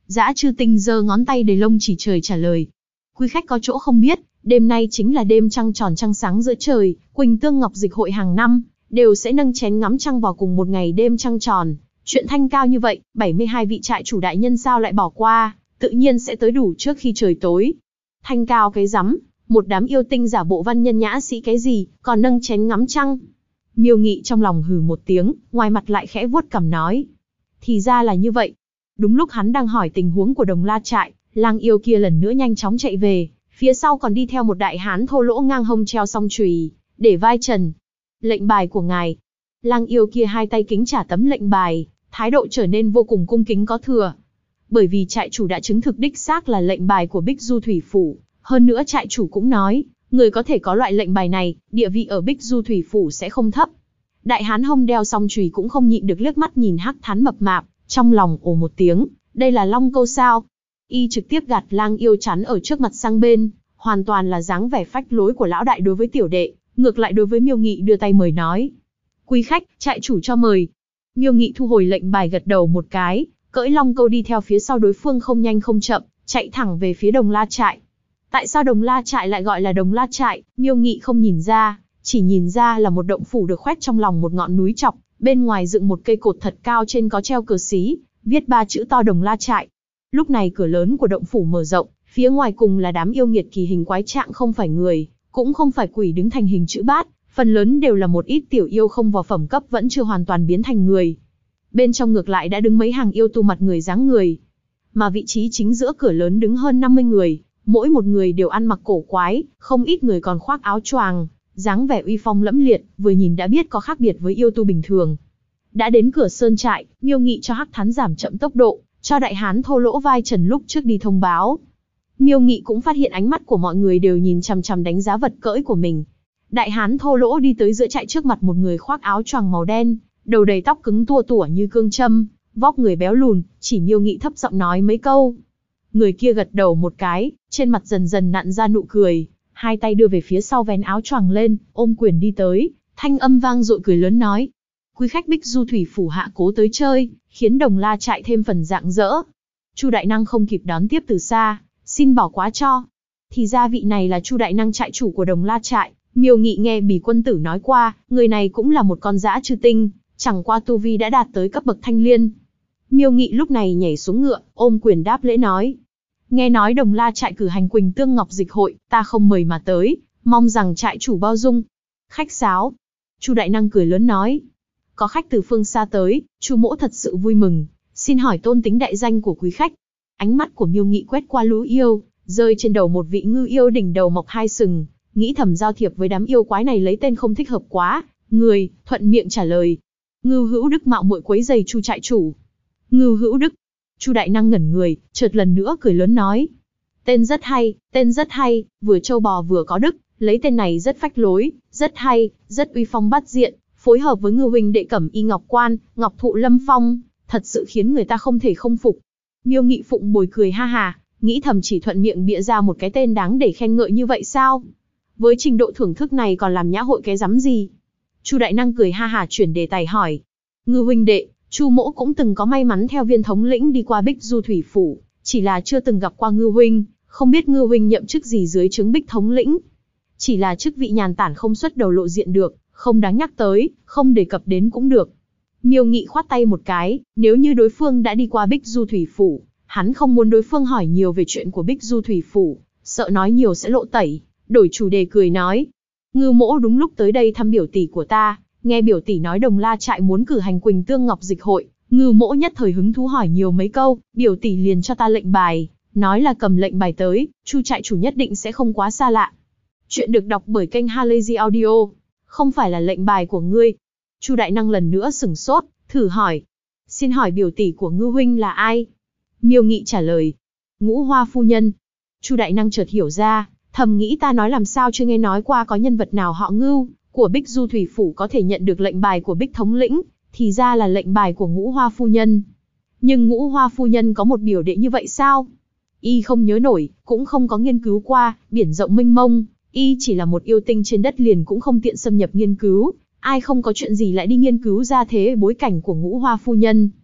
Dã Chư Tinh giơ ngón tay đầy lông chỉ trời trả lời. Quý khách có chỗ không biết, đêm nay chính là đêm trăng tròn trăng sáng giữa trời, Quỳnh Tương Ngọc Dịch hội hàng năm, đều sẽ nâng chén ngắm trăng vào cùng một ngày đêm trăng tròn. Chuyện thanh cao như vậy, 72 vị trại chủ đại nhân sao lại bỏ qua, tự nhiên sẽ tới đủ trước khi trời tối. Thanh cao cái rắm, một đám yêu tinh giả bộ văn nhân nhã sĩ cái gì, còn nâng chén ngắm trăng. Miêu Nghị trong lòng hừ một tiếng, ngoài mặt lại khẽ vuốt cằm nói. Thì ra là như vậy. Đúng lúc hắn đang hỏi tình huống của Đồng La trại, lang yêu kia lần nữa nhanh chóng chạy về, phía sau còn đi theo một đại hán thô lỗ ngang hông treo song chùy, để vai trần. Lệnh bài của ngài. Lang yêu kia hai tay kính trả tấm lệnh bài, thái độ trở nên vô cùng cung kính có thừa. Bởi vì trại chủ đã chứng thực đích xác là lệnh bài của Bích Du Thủy Phủ, hơn nữa trại chủ cũng nói, người có thể có loại lệnh bài này, địa vị ở Bích Du Thủy Phủ sẽ không thấp. Đại hán hông đeo song chùy cũng không nhịn được liếc mắt nhìn Hắc Thán mập mạp, trong lòng ồ một tiếng, đây là Long Câu sao? Y trực tiếp gạt lang yêu chắn ở trước mặt sang bên, hoàn toàn là dáng vẻ phách lối của lão đại đối với tiểu đệ, ngược lại đối với Miêu Nghị đưa tay mời nói. Quý khách, trại chủ cho mời. Miêu Nghị thu hồi lệnh bài gật đầu một cái, cưỡi Long Câu đi theo phía sau đối phương không nhanh không chậm, chạy thẳng về phía Đồng La trại. Tại sao Đồng La trại lại gọi là Đồng La trại, Miêu Nghị không nhìn ra, chỉ nhìn ra là một động phủ được khoét trong lòng một ngọn núi chọc, bên ngoài dựng một cây cột thật cao trên có treo cờ xí, viết 3 chữ to Đồng La trại. Lúc này cửa lớn của động phủ mở rộng, phía ngoài cùng là đám yêu nghiệt kỳ hình quái trạng không phải người, cũng không phải quỷ đứng thành hình chữ bát, phần lớn đều là một ít tiểu yêu không vào phẩm cấp vẫn chưa hoàn toàn biến thành người. Bên trong ngược lại đã đứng mấy hàng yêu tu mặt người dáng người. Mà vị trí chính giữa cửa lớn đứng hơn 50 người, mỗi một người đều ăn mặc cổ quái, không ít người còn khoác áo choàng, dáng vẻ uy phong lẫm liệt, vừa nhìn đã biết có khác biệt với yêu tu bình thường. Đã đến cửa sơn trại, Miêu Nghị cho Hắc Thán giảm chậm tốc độ, cho đại hán thô lỗ vai trần lúc trước đi thông báo. Miêu Nghị cũng phát hiện ánh mắt của mọi người đều nhìn chằm chằm đánh giá vật cưỡi của mình. Đại hán thô lỗ đi tới giữa trại trước mặt một người khoác áo choàng màu đen, đầu đầy tóc cứng tua tủa như cương châm, vóc người béo lùn, chỉ Miêu Nghị thấp giọng nói mấy câu. Người kia gật đầu một cái, trên mặt dần dần nặn ra nụ cười, hai tay đưa về phía sau vén áo choàng lên, ôm quyền đi tới, thanh âm vang dội cười lớn nói. Quý khách Bích Du Thủy Phủ hạ cố tới chơi, khiến Đồng La trại thêm phần rạng rỡ. Chu đại năng không kịp đón tiếp từ xa, xin bỏ quá cho. Thì ra vị này là Chu đại năng trại chủ của Đồng La trại. Miêu Nghị nghe Bỉ Quân Tử nói qua, người này cũng là một con dã chư tinh, chẳng qua tu vi đã đạt tới cấp bậc thanh liên. Miêu Nghị lúc này nhảy xuống ngựa, ôm quyền đáp lễ nói. Nghe nói Đồng La trại cử hành Quỳnh Tương Ngọc Dịch hội, ta không mời mà tới, mong rằng trại chủ bao dung. Khách sáo. Chu đại năng cười lớn nói. Có khách từ phương xa tới, Chu mỗ thật sự vui mừng, xin hỏi tôn tính đại danh của quý khách. Ánh mắt của Miêu Nghị quét qua lũ yêu, rơi trên đầu một vị ngư yêu đỉnh đầu mọc hai sừng, nghĩ thầm giao thiệp với đám yêu quái này lấy tên không thích hợp quá, người, thuận miệng trả lời. Ngưu Hữu Đức mạo muội quấy giày Chu trại chủ. Ngưu Hữu Đức. Chu đại năng ngẩn người, chợt lần nữa cười lớn nói. Tên rất hay, vừa trâu bò vừa có đức, lấy tên này rất phách lối, rất hay, rất uy phong bát diện, phối hợp với Ngư huynh đệ Cẩm Y Ngọc Quan, Ngọc Thụ Lâm Phong, thật sự khiến người ta không thể không phục. Miêu Nghị Phụng bồi cười ha hà, nghĩ thầm chỉ thuận miệng bịa ra một cái tên đáng để khen ngợi như vậy sao? Với trình độ thưởng thức này còn làm nhã hội cái rắm gì? Chu đại năng cười ha hà chuyển đề tài hỏi. Ngư huynh đệ, Chu mỗ cũng từng có may mắn theo Viên thống lĩnh đi qua Bích Du Thủy Phủ, chỉ là chưa từng gặp qua Ngư huynh, không biết Ngư huynh nhậm chức gì dưới trướng Bích thống lĩnh. Chỉ là chức vị nhàn tản không xuất đầu lộ diện được, không đáng nhắc tới, không đề cập đến cũng được. Miêu Nghị khoát tay một cái, nếu như đối phương đã đi qua Bích Du Thủy Phủ, hắn không muốn đối phương hỏi nhiều về chuyện của Bích Du Thủy Phủ, sợ nói nhiều sẽ lộ tẩy, đổi chủ đề cười nói. Ngư mỗ đúng lúc tới đây thăm biểu tỷ của ta, nghe biểu tỷ nói Đồng La trại muốn cử hành Quỳnh Tương Ngọc Dịch hội, Ngư mỗ nhất thời hứng thú hỏi nhiều mấy câu, biểu tỷ liền cho ta lệnh bài, nói là cầm lệnh bài tới, Chu trại chủ nhất định sẽ không quá xa lạ. Chuyện được đọc bởi kênh Halazy Audio. Không phải là lệnh bài của ngươi. Chu đại năng lần nữa sửng sốt, thử hỏi. Xin hỏi biểu tỷ của Ngư huynh là ai? Miêu Nghị trả lời. Ngũ Hoa phu nhân. Chu đại năng chợt hiểu ra, thầm nghĩ ta nói làm sao chưa nghe nói qua có nhân vật nào họ Ngưu, của Bích Du Thủy Phủ có thể nhận được lệnh bài của Bích thống lĩnh, thì ra là lệnh bài của Ngũ Hoa phu nhân. Nhưng Ngũ Hoa phu nhân có một biểu đệ như vậy sao? Y không nhớ nổi, cũng không có nghiên cứu qua, biển rộng mênh mông. Y chỉ là một yêu tinh trên đất liền cũng không tiện xâm nhập nghiên cứu, ai không có chuyện gì lại đi nghiên cứu ra thế bối cảnh của Ngũ Hoa phu nhân.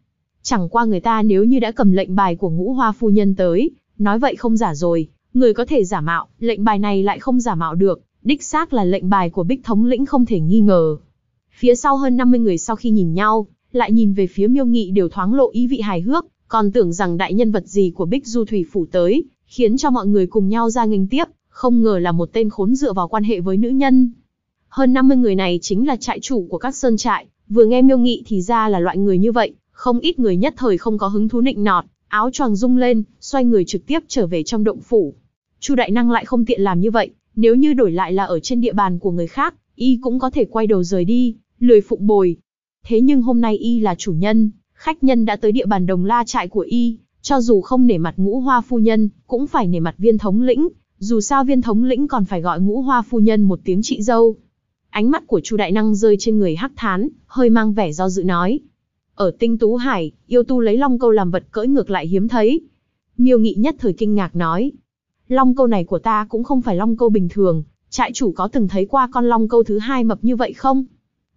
Chẳng qua người ta nếu như đã cầm lệnh bài của Ngũ Hoa phu nhân tới, nói vậy không giả rồi, người có thể giả mạo, lệnh bài này lại không giả mạo được, đích xác là lệnh bài của Bích thống lĩnh không thể nghi ngờ. Phía sau hơn 50 người sau khi nhìn nhau, lại nhìn về phía Miêu Nghị đều thoáng lộ ý vị hài hước, còn tưởng rằng đại nhân vật gì của Bích Du Thủy phủ tới, khiến cho mọi người cùng nhau ra nghênh tiếp, không ngờ là một tên khốn dựa vào quan hệ với nữ nhân. Hơn 50 người này chính là trại chủ của các sơn trại, vừa nghe Miêu Nghị thì ra là loại người như vậy, không ít người nhất thời không có hứng thú nịnh nọt, áo choàng rung lên, xoay người trực tiếp trở về trong động phủ. Chu Đại Năng lại không tiện làm như vậy, nếu như đổi lại là ở trên địa bàn của người khác, y cũng có thể quay đầu rời đi, lười phụng bồi. Thế nhưng hôm nay y là chủ nhân, khách nhân đã tới địa bàn Đồng La trại của y, cho dù không nể mặt Ngũ Hoa phu nhân, cũng phải nể mặt Viên thống lĩnh, dù sao Viên thống lĩnh còn phải gọi Ngũ Hoa phu nhân một tiếng chị dâu. Ánh mắt của Chu Đại Năng rơi trên người Hắc Thán, hơi mang vẻ do dự nói: ở Tinh Tú Hải, yêu tu lấy long câu làm vật cưỡi ngược lại hiếm thấy. Miêu Nghị nhất thời kinh ngạc nói: long câu này của ta cũng không phải long câu bình thường, trại chủ có từng thấy qua con long câu thứ hai mập như vậy không?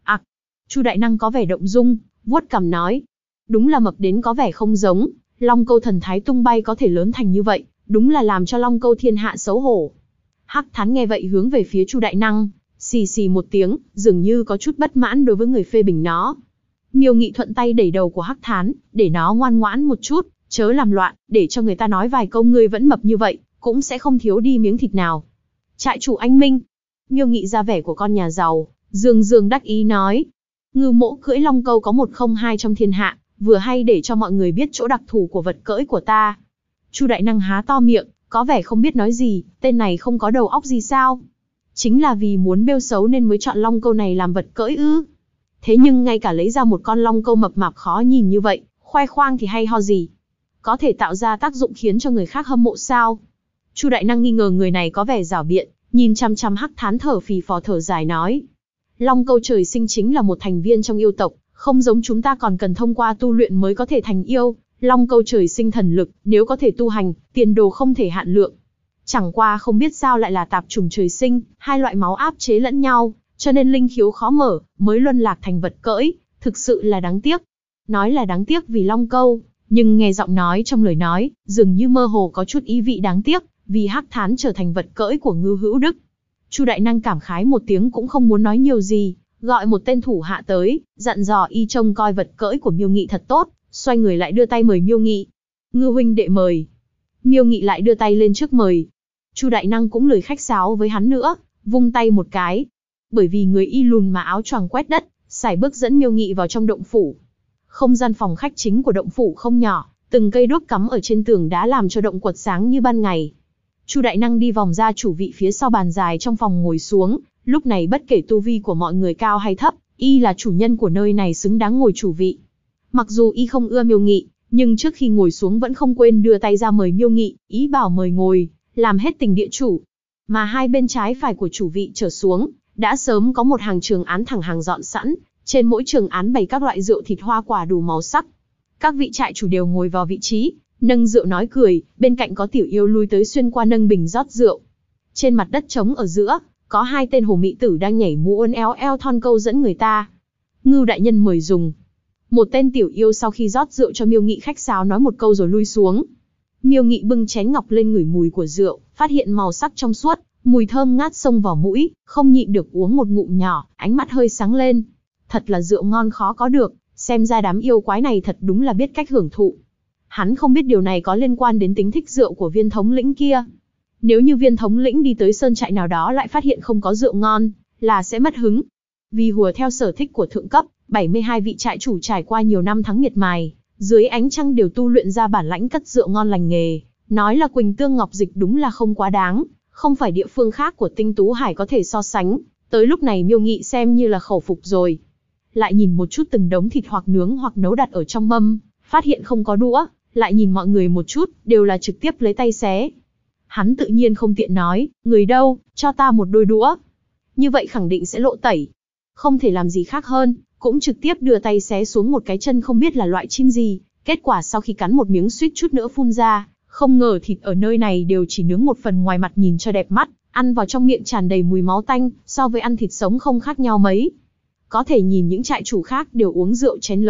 Chu Đại Năng có vẻ động dung, vuốt cằm nói: đúng là mập đến có vẻ không giống, long câu thần thái tung bay có thể lớn thành như vậy, đúng là làm cho long câu thiên hạ xấu hổ. Hắc Thán nghe vậy hướng về phía Chu Đại Năng, xì xì một tiếng, dường như có chút bất mãn đối với người phê bình nó. Miêu Nghị thuận tay đẩy đầu của Hắc Thán, để nó ngoan ngoãn một chút, chớ làm loạn, để cho người ta nói vài câu ngươi vẫn mập như vậy, cũng sẽ không thiếu đi miếng thịt nào. Trại chủ anh minh. Miêu Nghị ra vẻ của con nhà giàu, dương đắc ý nói: ngưu mỗ cưỡi long câu có 102 trong thiên hạ, vừa hay để cho mọi người biết chỗ đặc thù của vật cưỡi của ta. Chu Đại Năng há to miệng, có vẻ không biết nói gì, tên này không có đầu óc gì sao? Chính là vì muốn bêu xấu nên mới chọn long câu này làm vật cưỡi ư? Thế nhưng ngay cả lấy ra một con long câu mập mạp khó nhìn như vậy, khoe khoang thì hay ho gì? Có thể tạo ra tác dụng khiến cho người khác hâm mộ sao? Chu Đại Năng nghi ngờ người này có vẻ giảo biện, nhìn chăm chăm Hắc Thán thở phì phò thở dài nói: long câu trời sinh chính là một thành viên trong yêu tộc, không giống chúng ta còn cần thông qua tu luyện mới có thể thành yêu. Long câu trời sinh thần lực, nếu có thể tu hành, tiền đồ không thể hạn lượng. Chẳng qua không biết sao lại là tạp chủng trời sinh, hai loại máu áp chế lẫn nhau, cho nên linh khiếu khó mở, mới luân lạc thành vật cưỡi, thực sự là đáng tiếc. Nói là đáng tiếc vì long câu, nhưng nghe giọng nói trong lời nói, dường như mơ hồ có chút ý vị đáng tiếc, vì Hắc Thán trở thành vật cưỡi của Ngưu Hữu Đức. Chu Đại Năng cảm khái một tiếng cũng không muốn nói nhiều gì, gọi một tên thủ hạ tới, dặn dò y trông coi vật cưỡi của Miêu Nghị thật tốt, xoay người lại đưa tay mời Miêu Nghị. Ngưu huynh đệ mời. Miêu Nghị lại đưa tay lên trước mời. Chu Đại Năng cũng lười khách sáo với hắn nữa, vung tay một cái. Bởi vì người y lùn mà áo choàng quét đất, sải bước dẫn Miêu Nghị vào trong động phủ. Không gian phòng khách chính của động phủ không nhỏ, từng cây đuốc cắm ở trên tường đá làm cho động quật sáng như ban ngày. Chu Đại Năng đi vòng ra chủ vị phía sau bàn dài trong phòng ngồi xuống, lúc này bất kể tu vi của mọi người cao hay thấp, y là chủ nhân của nơi này xứng đáng ngồi chủ vị. Mặc dù y không ưa Miêu Nghị, nhưng trước khi ngồi xuống vẫn không quên đưa tay ra mời Miêu Nghị, ý bảo mời ngồi, làm hết tình địa chủ. Mà hai bên trái phải của chủ vị trở xuống, đã sớm có một hàng trường án thẳng hàng dọn sẵn, trên mỗi trường án bày các loại rượu thịt hoa quả đủ màu sắc. Các vị trại chủ đều ngồi vào vị trí, nâng rượu nói cười, bên cạnh có tiểu yêu lui tới xuyên qua nâng bình rót rượu. Trên mặt đất trống ở giữa, có hai tên hồ mị tử đang nhảy múa uốn éo eo thon câu dẫn người ta. Ngưu đại nhân mời dùng. Một tên tiểu yêu sau khi rót rượu cho Miêu Nghị khách sáo nói một câu rồi lui xuống. Miêu Nghị bưng chén ngọc lên ngửi mùi của rượu, phát hiện màu sắc trong suốt, mùi thơm ngát xông vào mũi, không nhịn được uống một ngụm nhỏ, ánh mắt hơi sáng lên. Thật là rượu ngon khó có được, xem ra đám yêu quái này thật đúng là biết cách hưởng thụ. Hắn không biết điều này có liên quan đến tính thích rượu của Viên thống lĩnh kia. Nếu như Viên thống lĩnh đi tới sơn trại nào đó lại phát hiện không có rượu ngon, là sẽ mất hứng. Vì hùa theo sở thích của thượng cấp, 72 vị trại chủ trải qua nhiều năm tháng miệt mài, dưới ánh trăng đều tu luyện ra bản lãnh cất rượu ngon lành nghề. Nói là Quỳnh Tương Ngọc Dịch đúng là không quá đáng, không phải địa phương khác của Tinh Tú Hải có thể so sánh. Tới lúc này Miêu Nghị xem như là khẩu phục rồi. Lại nhìn một chút từng đống thịt hoặc nướng hoặc nấu đặt ở trong mâm, phát hiện không có đũa, lại nhìn mọi người một chút, đều là trực tiếp lấy tay xé. Hắn tự nhiên không tiện nói, người đâu, cho ta một đôi đũa. Như vậy khẳng định sẽ lộ tẩy. Không thể làm gì khác hơn, cũng trực tiếp đưa tay xé xuống một cái chân không biết là loại chim gì. Kết quả sau khi cắn một miếng suýt chút nữa phun ra, không ngờ thịt ở nơi này đều chỉ nướng một phần ngoài mặt nhìn cho đẹp mắt, ăn vào trong miệng tràn đầy mùi máu tanh, so với ăn thịt sống không khác nhau mấy. Có thể nhìn những trại chủ khác đều uống rượu chén lớn,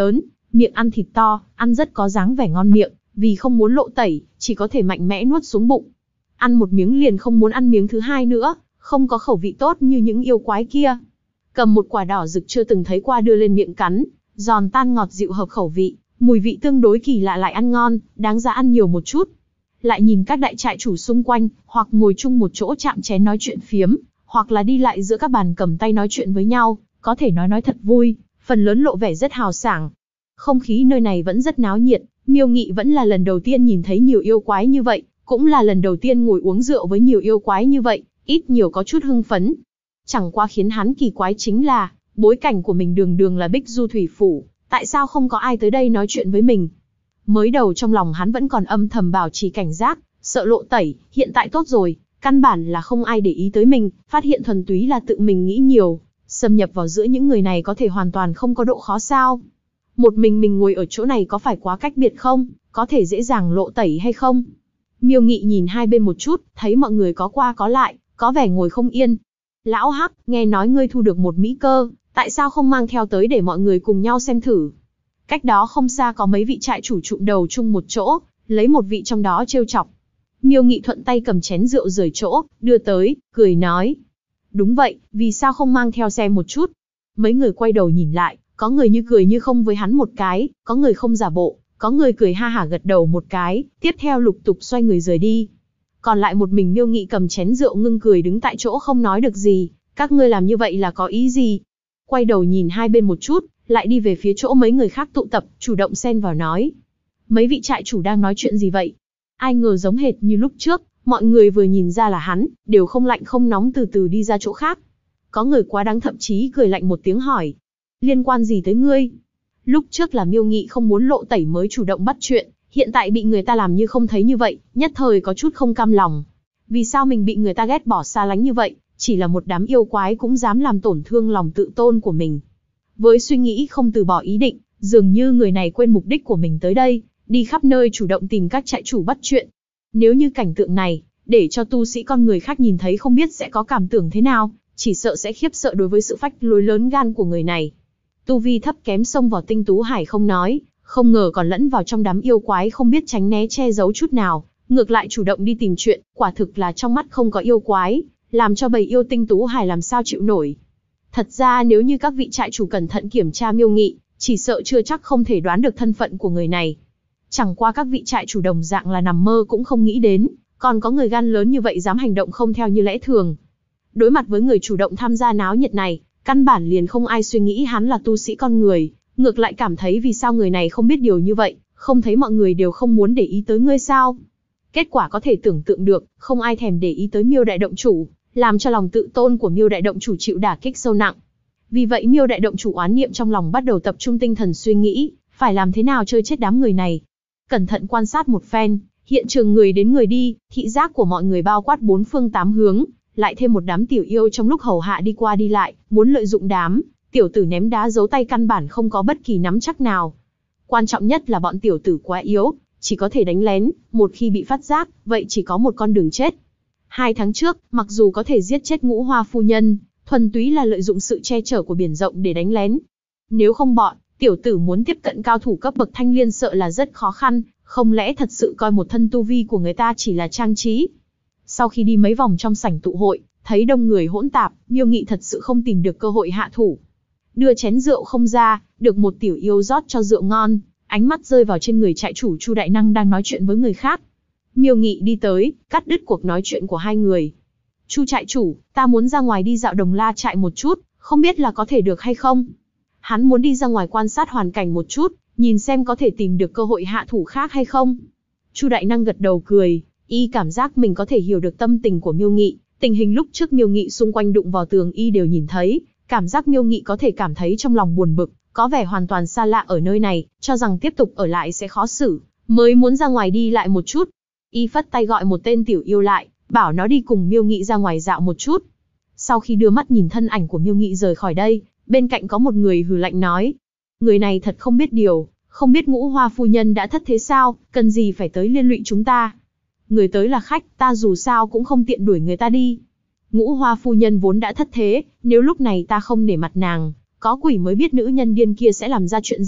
miệng ăn thịt to, ăn rất có dáng vẻ ngon miệng, vì không muốn lộ tẩy, chỉ có thể mạnh mẽ nuốt xuống bụng. Ăn một miếng liền không muốn ăn miếng thứ hai nữa, không có khẩu vị tốt như những yêu quái kia. Cầm một quả đỏ rực chưa từng thấy qua đưa lên miệng cắn, giòn tan ngọt dịu hợp khẩu vị, mùi vị tương đối kỳ lạ lại ăn ngon, đáng giá ăn nhiều một chút. Lại nhìn các đại trại chủ xung quanh, hoặc ngồi chung một chỗ chạm chén nói chuyện phiếm, hoặc là đi lại giữa các bàn cầm tay nói chuyện với nhau, có thể nói thật vui, phần lớn lộ vẻ rất hào sảng. Không khí nơi này vẫn rất náo nhiệt, Miêu Nghị vẫn là lần đầu tiên nhìn thấy nhiều yêu quái như vậy, cũng là lần đầu tiên ngồi uống rượu với nhiều yêu quái như vậy, ít nhiều có chút hưng phấn. Chẳng qua khiến hắn kỳ quái chính là, bối cảnh của mình đường đường là Bích Du Thủy Phủ, tại sao không có ai tới đây nói chuyện với mình? Mới đầu trong lòng hắn vẫn còn âm thầm bảo trì cảnh giác, sợ lộ tẩy, hiện tại tốt rồi, căn bản là không ai để ý tới mình, phát hiện thuần túy là tự mình nghĩ nhiều, xâm nhập vào giữa những người này có thể hoàn toàn không có độ khó sao? Một mình ngồi ở chỗ này có phải quá cách biệt không? Có thể dễ dàng lộ tẩy hay không? Miêu Nghị nhìn hai bên một chút, thấy mọi người có qua có lại, có vẻ ngồi không yên. Lão Hắc, nghe nói ngươi thu được một mỹ cơ, tại sao không mang theo tới để mọi người cùng nhau xem thử? Cách đó không xa có mấy vị trại chủ trụm đầu chung một chỗ, lấy một vị trong đó trêu chọc. Miêu Nghị thuận tay cầm chén rượu rời chỗ, đưa tới, cười nói. Đúng vậy, vì sao không mang theo xem một chút? Mấy người quay đầu nhìn lại, có người như cười như không với hắn một cái, có người không giả bộ, có người cười ha hả gật đầu một cái, tiếp theo lục tục xoay người rời đi. Còn lại một mình Miêu Nghị cầm chén rượu ngưng cười đứng tại chỗ không nói được gì, các ngươi làm như vậy là có ý gì? Quay đầu nhìn hai bên một chút, lại đi về phía chỗ mấy người khác tụ tập, chủ động xen vào nói. Mấy vị trại chủ đang nói chuyện gì vậy? Ai ngờ giống hệt như lúc trước, mọi người vừa nhìn ra là hắn, đều không lạnh không nóng từ từ đi ra chỗ khác. Có người quá đáng thậm chí cười lạnh một tiếng hỏi. Liên quan gì tới ngươi? Lúc trước là Miêu Nghị không muốn lộ tẩy mới chủ động bắt chuyện, hiện tại bị người ta làm như không thấy như vậy, nhất thời có chút không cam lòng. Vì sao mình bị người ta ghét bỏ xa lánh như vậy, chỉ là một đám yêu quái cũng dám làm tổn thương lòng tự tôn của mình. Với suy nghĩ không từ bỏ ý định, dường như người này quên mục đích của mình tới đây, đi khắp nơi chủ động tìm các trại chủ bắt chuyện. Nếu như cảnh tượng này, để cho tu sĩ con người khác nhìn thấy không biết sẽ có cảm tưởng thế nào, chỉ sợ sẽ khiếp sợ đối với sự phách lối lớn gan của người này. Tu vi thấp kém xông vào tinh tú hải không nói, không ngờ còn lẫn vào trong đám yêu quái không biết tránh né che giấu chút nào, ngược lại chủ động đi tìm chuyện, quả thực là trong mắt không có yêu quái, làm cho bầy yêu tinh tú hải làm sao chịu nổi. Thật ra nếu như các vị trại chủ cẩn thận kiểm tra Miêu Nghị, chỉ sợ chưa chắc không thể đoán được thân phận của người này. Chẳng qua các vị trại chủ đồng dạng là nằm mơ cũng không nghĩ đến, còn có người gan lớn như vậy dám hành động không theo như lẽ thường. Đối mặt với người chủ động tham gia náo nhiệt này, căn bản liền không ai suy nghĩ hắn là tu sĩ con người, ngược lại cảm thấy vì sao người này không biết điều như vậy, không thấy mọi người đều không muốn để ý tới ngươi sao. Kết quả có thể tưởng tượng được, không ai thèm để ý tới Miêu đại động chủ, làm cho lòng tự tôn của Miêu đại động chủ chịu đả kích sâu nặng. Vì vậy Miêu đại động chủ oán niệm trong lòng bắt đầu tập trung tinh thần suy nghĩ, phải làm thế nào chơi chết đám người này. Cẩn thận quan sát một phen, hiện trường người đến người đi, thị giác của mọi người bao quát bốn phương tám hướng, lại thêm một đám tiểu yêu trong lúc hầu hạ đi qua đi lại, muốn lợi dụng đám tiểu tử ném đá giấu tay căn bản không có bất kỳ nắm chắc nào. Quan trọng nhất là bọn tiểu tử quá yếu, chỉ có thể đánh lén, một khi bị phát giác, vậy chỉ có một con đường chết. 2 tháng trước, mặc dù có thể giết chết Ngũ Hoa phu nhân, thuần túy là lợi dụng sự che chở của biển rộng để đánh lén. Nếu không bọn tiểu tử muốn tiếp cận cao thủ cấp bậc Thanh Liên sợ là rất khó khăn, không lẽ thật sự coi một thân tu vi của người ta chỉ là trang trí. Sau khi đi mấy vòng trong sảnh tụ hội, thấy đông người hỗn tạp, Miêu Nghị thật sự không tìm được cơ hội hạ thủ. Đưa chén rượu không ra, được một tiểu yêu rót cho rượu ngon, ánh mắt rơi vào trên người trại chủ Chu Đại Năng đang nói chuyện với người khác. Miêu Nghị đi tới, cắt đứt cuộc nói chuyện của hai người. Chu trại chủ, ta muốn ra ngoài đi dạo Đồng La trại một chút, không biết là có thể được hay không? Hắn muốn đi ra ngoài quan sát hoàn cảnh một chút, nhìn xem có thể tìm được cơ hội hạ thủ khác hay không. Chu Đại Năng gật đầu cười, y cảm giác mình có thể hiểu được tâm tình của Miêu Nghị, tình hình lúc trước Miêu Nghị xung quanh đụng vào tường y đều nhìn thấy, cảm giác Miêu Nghị có thể cảm thấy trong lòng buồn bực, có vẻ hoàn toàn xa lạ ở nơi này, cho rằng tiếp tục ở lại sẽ khó xử, mới muốn ra ngoài đi lại một chút. Y phất tay gọi một tên tiểu yêu lại, bảo nó đi cùng Miêu Nghị ra ngoài dạo một chút. Sau khi đưa mắt nhìn thân ảnh của Miêu Nghị rời khỏi đây, bên cạnh có một người hừ lạnh nói. Người này thật không biết điều, không biết Ngũ Hoa phu nhân đã thất thế sao, cần gì phải tới liên lụy chúng ta. Người tới là khách, ta dù sao cũng không tiện đuổi người ta đi. Ngũ Hoa phu nhân vốn đã thất thế, nếu lúc này ta không nể mặt nàng, có quỷ mới biết nữ nhân điên kia sẽ làm ra chuyện gì,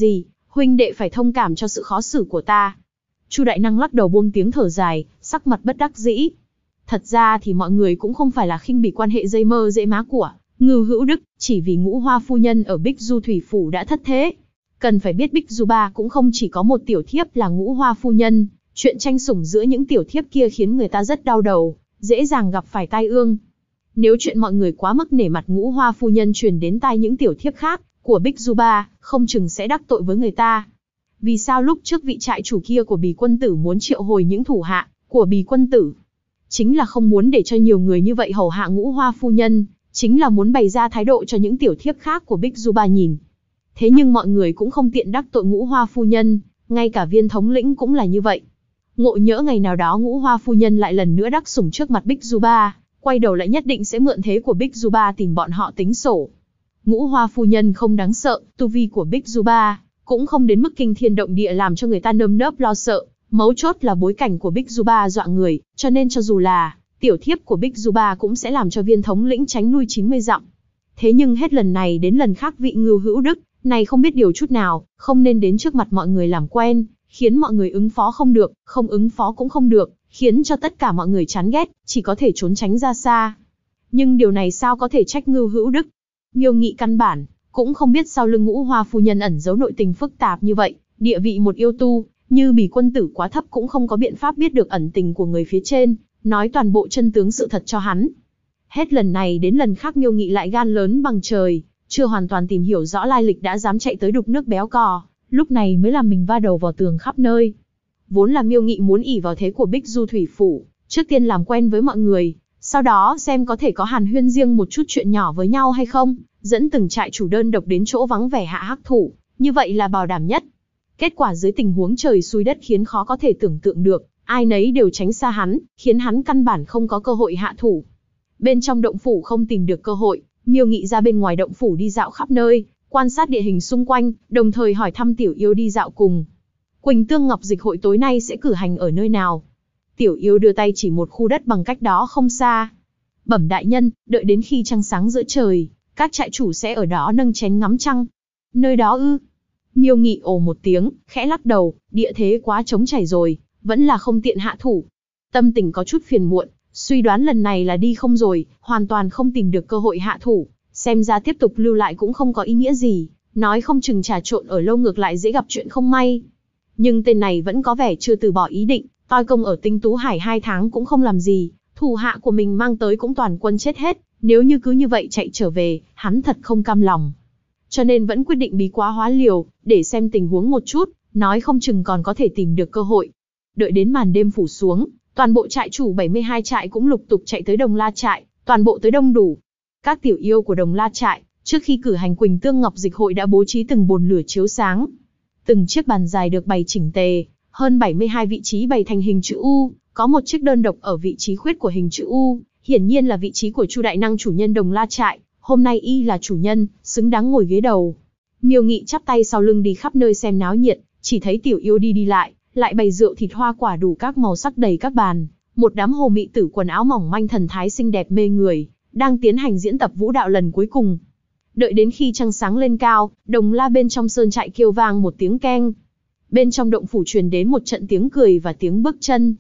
huynh đệ phải thông cảm cho sự khó xử của ta. Chu Đại Năng lắc đầu buông tiếng thở dài, sắc mặt bất đắc dĩ. Thật ra thì mọi người cũng không phải là khinh bỉ quan hệ dây mơ dễ má của Ngưu Hữu Đức, chỉ vì Ngũ Hoa phu nhân ở Bích Du Thủy Phủ đã thất thế. Cần phải biết Bích Du Ba cũng không chỉ có một tiểu thiếp là Ngũ Hoa phu nhân, chuyện tranh sủng giữa những tiểu thiếp kia khiến người ta rất đau đầu, dễ dàng gặp phải tai ương. Nếu chuyện mọi người quá mức nể mặt Ngũ Hoa phu nhân truyền đến tai những tiểu thiếp khác của Bích Du Ba, không chừng sẽ đắc tội với người ta. Vì sao lúc trước vị trại chủ kia của Bì quân tử muốn triệu hồi những thủ hạ của Bì quân tử? Chính là không muốn để cho nhiều người như vậy hầu hạ Ngũ Hoa phu nhân, chính là muốn bày ra thái độ cho những tiểu thiếp khác của Bích Du Ba nhìn. Thế nhưng mọi người cũng không tiện đắc tội Ngũ Hoa phu nhân, ngay cả Viên thống lĩnh cũng là như vậy. Ngộ nhỡ ngày nào đó Ngũ Hoa phu nhân lại lần nữa đắc sủng trước mặt Bích Du Ba, quay đầu lại nhất định sẽ mượn thế của Bích Du Ba tìm bọn họ tính sổ. Ngũ Hoa phu nhân không đáng sợ, tu vi của Bích Du Ba cũng không đến mức kinh thiên động địa làm cho người ta nơm nớp lo sợ. Mấu chốt là bối cảnh của Bích Du Ba dọa người, cho nên cho dù là tiểu thiếp của Bích Du Ba cũng sẽ làm cho Viên thống lĩnh tránh lui 90 dặm. Thế nhưng hết lần này đến lần khác vị Ngưu Hữu Đức này không biết điều chút nào, không nên đến trước mặt mọi người làm quen, khiến mọi người ứng phó không được, không ứng phó cũng không được, khiến cho tất cả mọi người chán ghét, chỉ có thể trốn tránh ra xa. Nhưng điều này sao có thể trách Ngưu Hữu Đức? Miêu Nghị căn bản cũng không biết sau lưng Ngũ Hoa phu nhân ẩn giấu nội tình phức tạp như vậy, địa vị một yêu tu như Bì quân tử quá thấp cũng không có biện pháp biết được ẩn tình của người phía trên, nói toàn bộ chân tướng sự thật cho hắn. Hết lần này đến lần khác Miêu Nghị lại gan lớn bằng trời, chưa hoàn toàn tìm hiểu rõ lai lịch đã dám chạy tới đục nước béo cò, lúc này mới làm mình va đầu vào tường khắp nơi. Vốn là Miêu Nghị muốn ỷ vào thế của Bích Du Thủy Phủ, trước tiên làm quen với mọi người, sau đó xem có thể có hàn huyên riêng một chút chuyện nhỏ với nhau hay không, dẫn từng trại chủ đơn độc đến chỗ vắng vẻ hạ hắc thủ, như vậy là bảo đảm nhất. Kết quả dưới tình huống trời xui đất khiến khó có thể tưởng tượng được, ai nấy đều tránh xa hắn, khiến hắn căn bản không có cơ hội hạ thủ. Bên trong động phủ không tìm được cơ hội, Miêu Nghị ra bên ngoài động phủ đi dạo khắp nơi, quan sát địa hình xung quanh, đồng thời hỏi thăm Tiểu Yêu đi dạo cùng. Quỳnh Tương Ngọc Dịch hội tối nay sẽ cử hành ở nơi nào? Tiểu Yêu đưa tay chỉ một khu đất bằng cách đó không xa. Bẩm đại nhân, đợi đến khi trăng sáng giữa trời, các trại chủ sẽ ở đó nâng chén ngắm trăng. Nơi đó ư? Miêu Nghị ồ một tiếng, khẽ lắc đầu, địa thế quá trống trải rồi, vẫn là không tiện hạ thủ. Tâm tình có chút phiền muộn, suy đoán lần này là đi không rồi, hoàn toàn không tìm được cơ hội hạ thủ, xem ra tiếp tục lưu lại cũng không có ý nghĩa gì, nói không chừng trà trộn ở lâu ngược lại dễ gặp chuyện không may. Nhưng tên này vẫn có vẻ chưa từ bỏ ý định, toi công ở Tinh Tú Hải 2 tháng cũng không làm gì, thủ hạ của mình mang tới cũng toàn quân chết hết, nếu như cứ như vậy chạy trở về, hắn thật không cam lòng. Cho nên vẫn quyết định bí quá hóa liều, để xem tình huống một chút, nói không chừng còn có thể tìm được cơ hội. Đợi đến màn đêm phủ xuống, toàn bộ trại chủ 72 trại cũng lục tục chạy tới Đồng La trại, toàn bộ tới đông đủ. Các tiểu yêu của Đồng La trại, trước khi cử hành Quỳnh Tương Ngọc Dịch hội đã bố trí từng bồn lửa chiếu sáng. Từng chiếc bàn dài được bày chỉnh tề, hơn 72 vị trí bày thành hình chữ U, có một chiếc đơn độc ở vị trí khuyết của hình chữ U, hiển nhiên là vị trí của Chu Đại Năng chủ nhân Đồng La trại, hôm nay y là chủ nhân, xứng đáng ngồi ghế đầu. Miêu Nghị chắp tay sau lưng đi khắp nơi xem náo nhiệt, chỉ thấy tiểu yêu đi lại bày rượu thịt hoa quả đủ các màu sắc đầy các bàn, một đám hồ mị tử quần áo mỏng manh thần thái xinh đẹp mê người, đang tiến hành diễn tập vũ đạo lần cuối cùng. Đợi đến khi trăng sáng lên cao, Đồng La bên trong sơn trại kêu vang một tiếng keng. Bên trong động phủ truyền đến một trận tiếng cười và tiếng bước chân.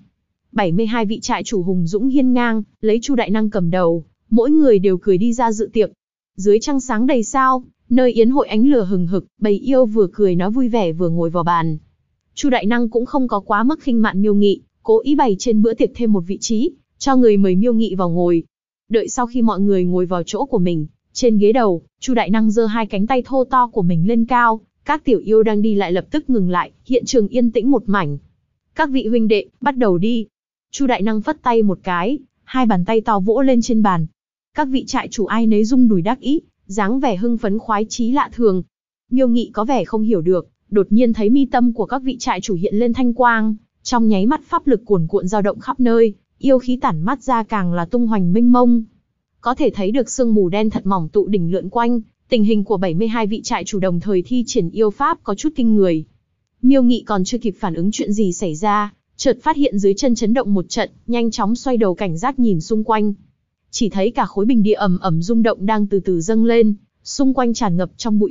72 vị trại chủ hùng dũng hiên ngang, lấy Chu Đại Năng cầm đầu, mỗi người đều cười đi ra dự tiệc. Dưới trăng sáng đầy sao, nơi yến hội ánh lửa hừng hực, bầy yêu vừa cười nói vui vẻ vừa ngồi vào bàn. Chu Đại Năng cũng không có quá mức khinh mạn Miêu Nghị, cố ý bày trên bữa tiệc thêm một vị trí, cho người mời Miêu Nghị vào ngồi. Đợi sau khi mọi người ngồi vào chỗ của mình, trên ghế đầu, Chu Đại Năng giơ hai cánh tay thô to của mình lên cao, các tiểu yêu đang đi lại lập tức ngừng lại, hiện trường yên tĩnh một mảnh. Các vị huynh đệ, bắt đầu đi. Chu Đại Năng phất tay một cái, hai bàn tay to vỗ lên trên bàn. Các vị trại chủ ai nấy rung đùi đắc ý, dáng vẻ hưng phấn khoái chí lạ thường. Miêu Nghị có vẻ không hiểu được, đột nhiên thấy mi tâm của các vị trại chủ hiện lên thanh quang, trong nháy mắt pháp lực cuồn cuộn dao động khắp nơi, yêu khí tản mát ra càng là tung hoành mênh mông. Có thể thấy được sương mù đen thật mỏng tụ đỉnh lượn quanh, tình hình của 72 vị trại chủ đồng thời thi triển yêu pháp có chút kinh người. Miêu Nghị còn chưa kịp phản ứng chuyện gì xảy ra, chợt phát hiện dưới chân chấn động một trận, nhanh chóng xoay đầu cảnh giác nhìn xung quanh. Chỉ thấy cả khối bình địa ầm ầm rung động đang từ từ dâng lên, xung quanh tràn ngập trong bụi bặm,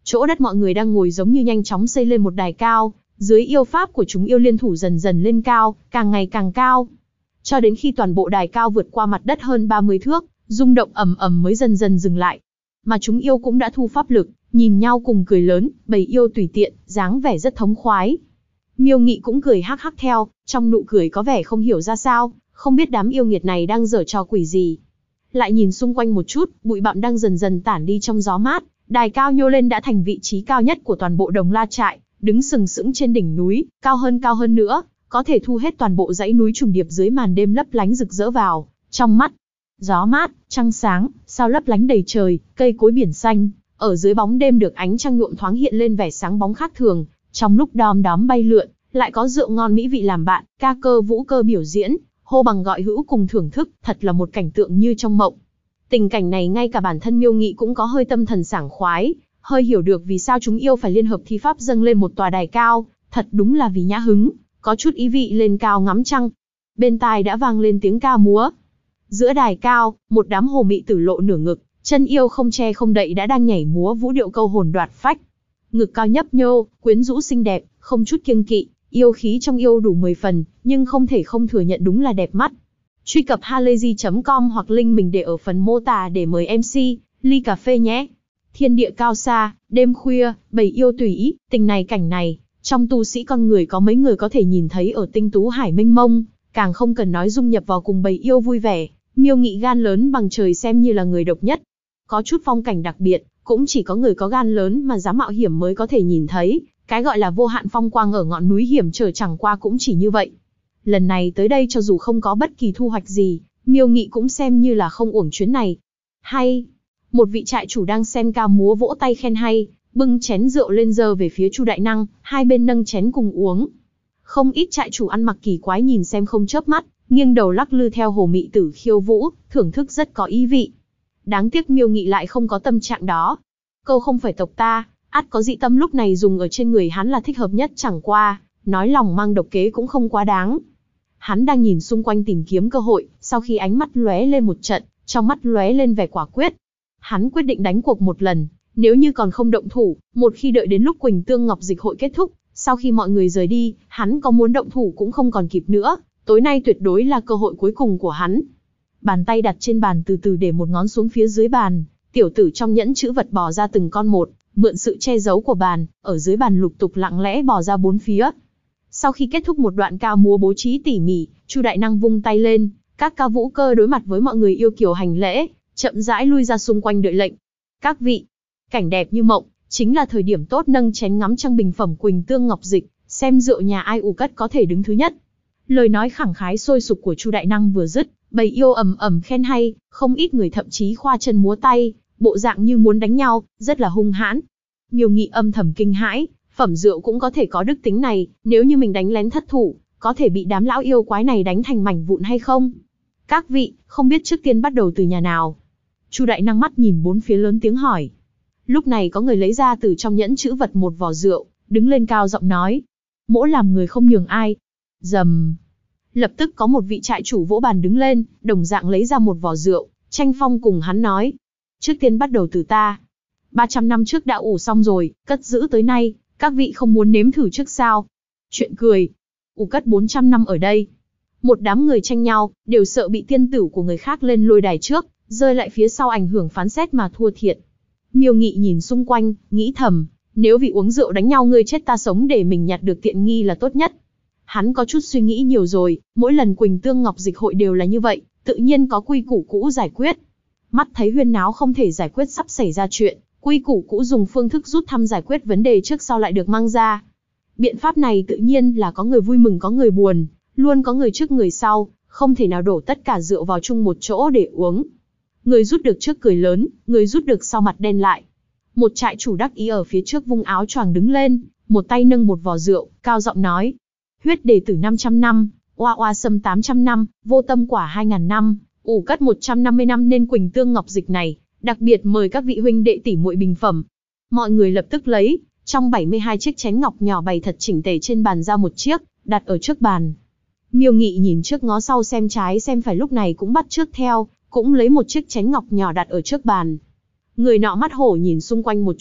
Chỗ đất mọi người đang ngồi giống như nhanh chóng xây lên một đài cao, dưới yêu pháp của chúng yêu liên thủ dần dần lên cao, càng ngày càng cao. Cho đến khi toàn bộ đài cao vượt qua mặt đất hơn 30 thước, rung động ầm ầm mới dần dần dừng lại. Mà chúng yêu cũng đã thu pháp lực, nhìn nhau cùng cười lớn, bầy yêu tùy tiện, dáng vẻ rất thống khoái. Miêu Nghị cũng cười hắc hắc theo, trong nụ cười có vẻ không hiểu ra sao, không biết đám yêu nghiệt này đang giở trò quỷ gì. Lại nhìn xung quanh một chút, bụi bặm đang dần dần tản đi trong gió mát, đài cao nhô lên đã thành vị trí cao nhất của toàn bộ Đồng La trại, đứng sừng sững trên đỉnh núi, cao hơn nữa, có thể thu hết toàn bộ dãy núi trùng điệp dưới màn đêm lấp lánh rực rỡ vào trong mắt. Gió mát, trăng sáng, sao lấp lánh đầy trời, cây cối biển xanh, ở dưới bóng đêm được ánh trăng nhuộm thoáng hiện lên vẻ sáng bóng khác thường. Trong lúc đom đóm bay lượn, lại có rượu ngon mỹ vị làm bạn, ca cơ vũ cơ biểu diễn, hô bằng gọi hữu cùng thưởng thức, thật là một cảnh tượng như trong mộng. Tình cảnh này ngay cả bản thân Miêu Nghị cũng có hơi tâm thần sảng khoái, hơi hiểu được vì sao chúng yêu phải liên hợp thi pháp dâng lên một tòa đài cao, thật đúng là vì nhã hứng, có chút ý vị lên cao ngắm trăng. Bên tai đã vang lên tiếng ca múa. Giữa đài cao, một đám hồ mị tử lộ nửa ngực, chân yêu không che không đậy đã đang nhảy múa vũ điệu câu hồn đoạt phách. Ngực cao nhấp nhô, quyến rũ xinh đẹp, không chút kiêng kỵ, yêu khí trong yêu đủ 10 phần, nhưng không thể không thừa nhận đúng là đẹp mắt. Truy cập halayzi.com hoặc link mình để ở phần mô tả để mời MC, ly cà phê nhé. Thiên địa cao xa, đêm khuya, bầy yêu tùy ý, tình này cảnh này, trong tu sĩ con người có mấy người có thể nhìn thấy ở tinh tú hải mênh mông, càng không cần nói dung nhập vào cùng bầy yêu vui vẻ. Miêu Nghị gan lớn bằng trời xem như là người độc nhất. Có chút phong cảnh đặc biệt, cũng chỉ có người có gan lớn mà dám mạo hiểm mới có thể nhìn thấy, cái gọi là vô hạn phong quang ở ngọn núi hiểm trở chẳng qua cũng chỉ như vậy. Lần này tới đây cho dù không có bất kỳ thu hoạch gì, Miêu Nghị cũng xem như là không uổng chuyến này. Hay, một vị trại chủ đang xem ca múa vỗ tay khen hay, bưng chén rượu lên giơ về phía Chu Đại Năng, hai bên nâng chén cùng uống. Không ít trại chủ ăn mặc kỳ quái nhìn xem không chớp mắt, nghiêng đầu lắc lư theo hồ mị tử khiêu vũ, thưởng thức rất có ý vị. Đáng tiếc Miêu Nghị lại không có tâm trạng đó. Câu không phải tộc ta, ắt có dị tâm lúc này dùng ở trên người hắn là thích hợp nhất, chẳng qua, nói lòng mang độc kế cũng không quá đáng. Hắn đang nhìn xung quanh tìm kiếm cơ hội, sau khi ánh mắt lóe lên một trận, trong mắt lóe lên vẻ quả quyết. Hắn quyết định đánh cuộc một lần, nếu như còn không động thủ, một khi đợi đến lúc Quỳnh Tương Ngọc Dịch hội kết thúc, sau khi mọi người rời đi, hắn có muốn động thủ cũng không còn kịp nữa, tối nay tuyệt đối là cơ hội cuối cùng của hắn. Bàn tay đặt trên bàn từ từ để một ngón xuống phía dưới bàn, tiểu tử trong nhẫn chữ vật bò ra từng con một, mượn sự che giấu của bàn, ở dưới bàn lục tục lặng lẽ bò ra bốn phía. Sau khi kết thúc một đoạn ca múa bố trí tỉ mỉ, Chu Đại Năng vung tay lên, các ca vũ cơ đối mặt với mọi người yêu kiều hành lễ, chậm rãi lui ra xung quanh đợi lệnh. Các vị, cảnh đẹp như mộng, chính là thời điểm tốt nâng chén ngắm trăng bình phẩm Quỳnh Tương Ngọc Dịch, xem rượu nhà ai ủ cất có thể đứng thứ nhất. Lời nói khẳng khái sôi sục của Chu Đại Năng vừa dứt, bầy yêu ầm ầm khen hay, không ít người thậm chí khoa chân múa tay, bộ dạng như muốn đánh nhau, rất là hung hãn. Miêu Nghị âm thầm kinh hãi, phẩm rượu cũng có thể có đức tính này, nếu như mình đánh lén thất thủ, có thể bị đám lão yêu quái này đánh thành mảnh vụn hay không? Các vị, không biết trước tiên bắt đầu từ nhà nào? Chu Đại Năng mắt nhìn bốn phía lớn tiếng hỏi. Lúc này có người lấy ra từ trong nhẫn chữ vật một vò rượu, đứng lên cao giọng nói. Mỗ làm người không nhường ai. Rầm. Lập tức có một vị trại chủ vỗ bàn đứng lên, đồng dạng lấy ra một vò rượu, tranh phong cùng hắn nói. Trước tiên bắt đầu từ ta. 300 năm trước đã ủ xong rồi, cất giữ tới nay, các vị không muốn nếm thử trước sao? Chuyện cười. Ủ cất 400 năm ở đây. Một đám người tranh nhau, đều sợ bị tiên tử của người khác lên lôi đài trước, rơi lại phía sau ảnh hưởng phán xét mà thua thiệt. Miêu Nghị nhìn xung quanh, nghĩ thầm, nếu vì uống rượu đánh nhau ngươi chết ta sống để mình nhặt được tiện nghi là tốt nhất. Hắn có chút suy nghĩ nhiều rồi, mỗi lần Quỳnh Tương Ngọc Dịch hội đều là như vậy, tự nhiên có quy củ cũ giải quyết. Mắt thấy huyên náo không thể giải quyết sắp xảy ra chuyện, quy củ cũ dùng phương thức rút thăm giải quyết vấn đề trước sau lại được mang ra. Biện pháp này tự nhiên là có người vui mừng có người buồn, luôn có người trước người sau, không thể nào đổ tất cả rượu vào chung một chỗ để uống. Người rút được trước cười lớn, người rút được sau mặt đen lại. Một trại chủ đắc ý ở phía trước vung áo choàng đứng lên, một tay nâng một vò rượu, cao giọng nói. Huyết đề tử 500 năm, oa oa sâm 800 năm, vô tâm quả 2000 năm, ủ cất 150 năm nên Quỳnh Tương Ngọc Dịch này, đặc biệt mời các vị huynh đệ tỷ muội bình phẩm. Mọi người lập tức lấy, trong 72 chiếc chén ngọc nhỏ bày thật chỉnh tề trên bàn ra một chiếc, đặt ở trước bàn. Miêu Nghị nhìn trước ngó sau xem trái xem phải lúc này cũng bắt chước theo, cũng lấy một chiếc chén ngọc nhỏ đặt ở trước bàn. Người nọ mắt hổ nhìn xung quanh một chút,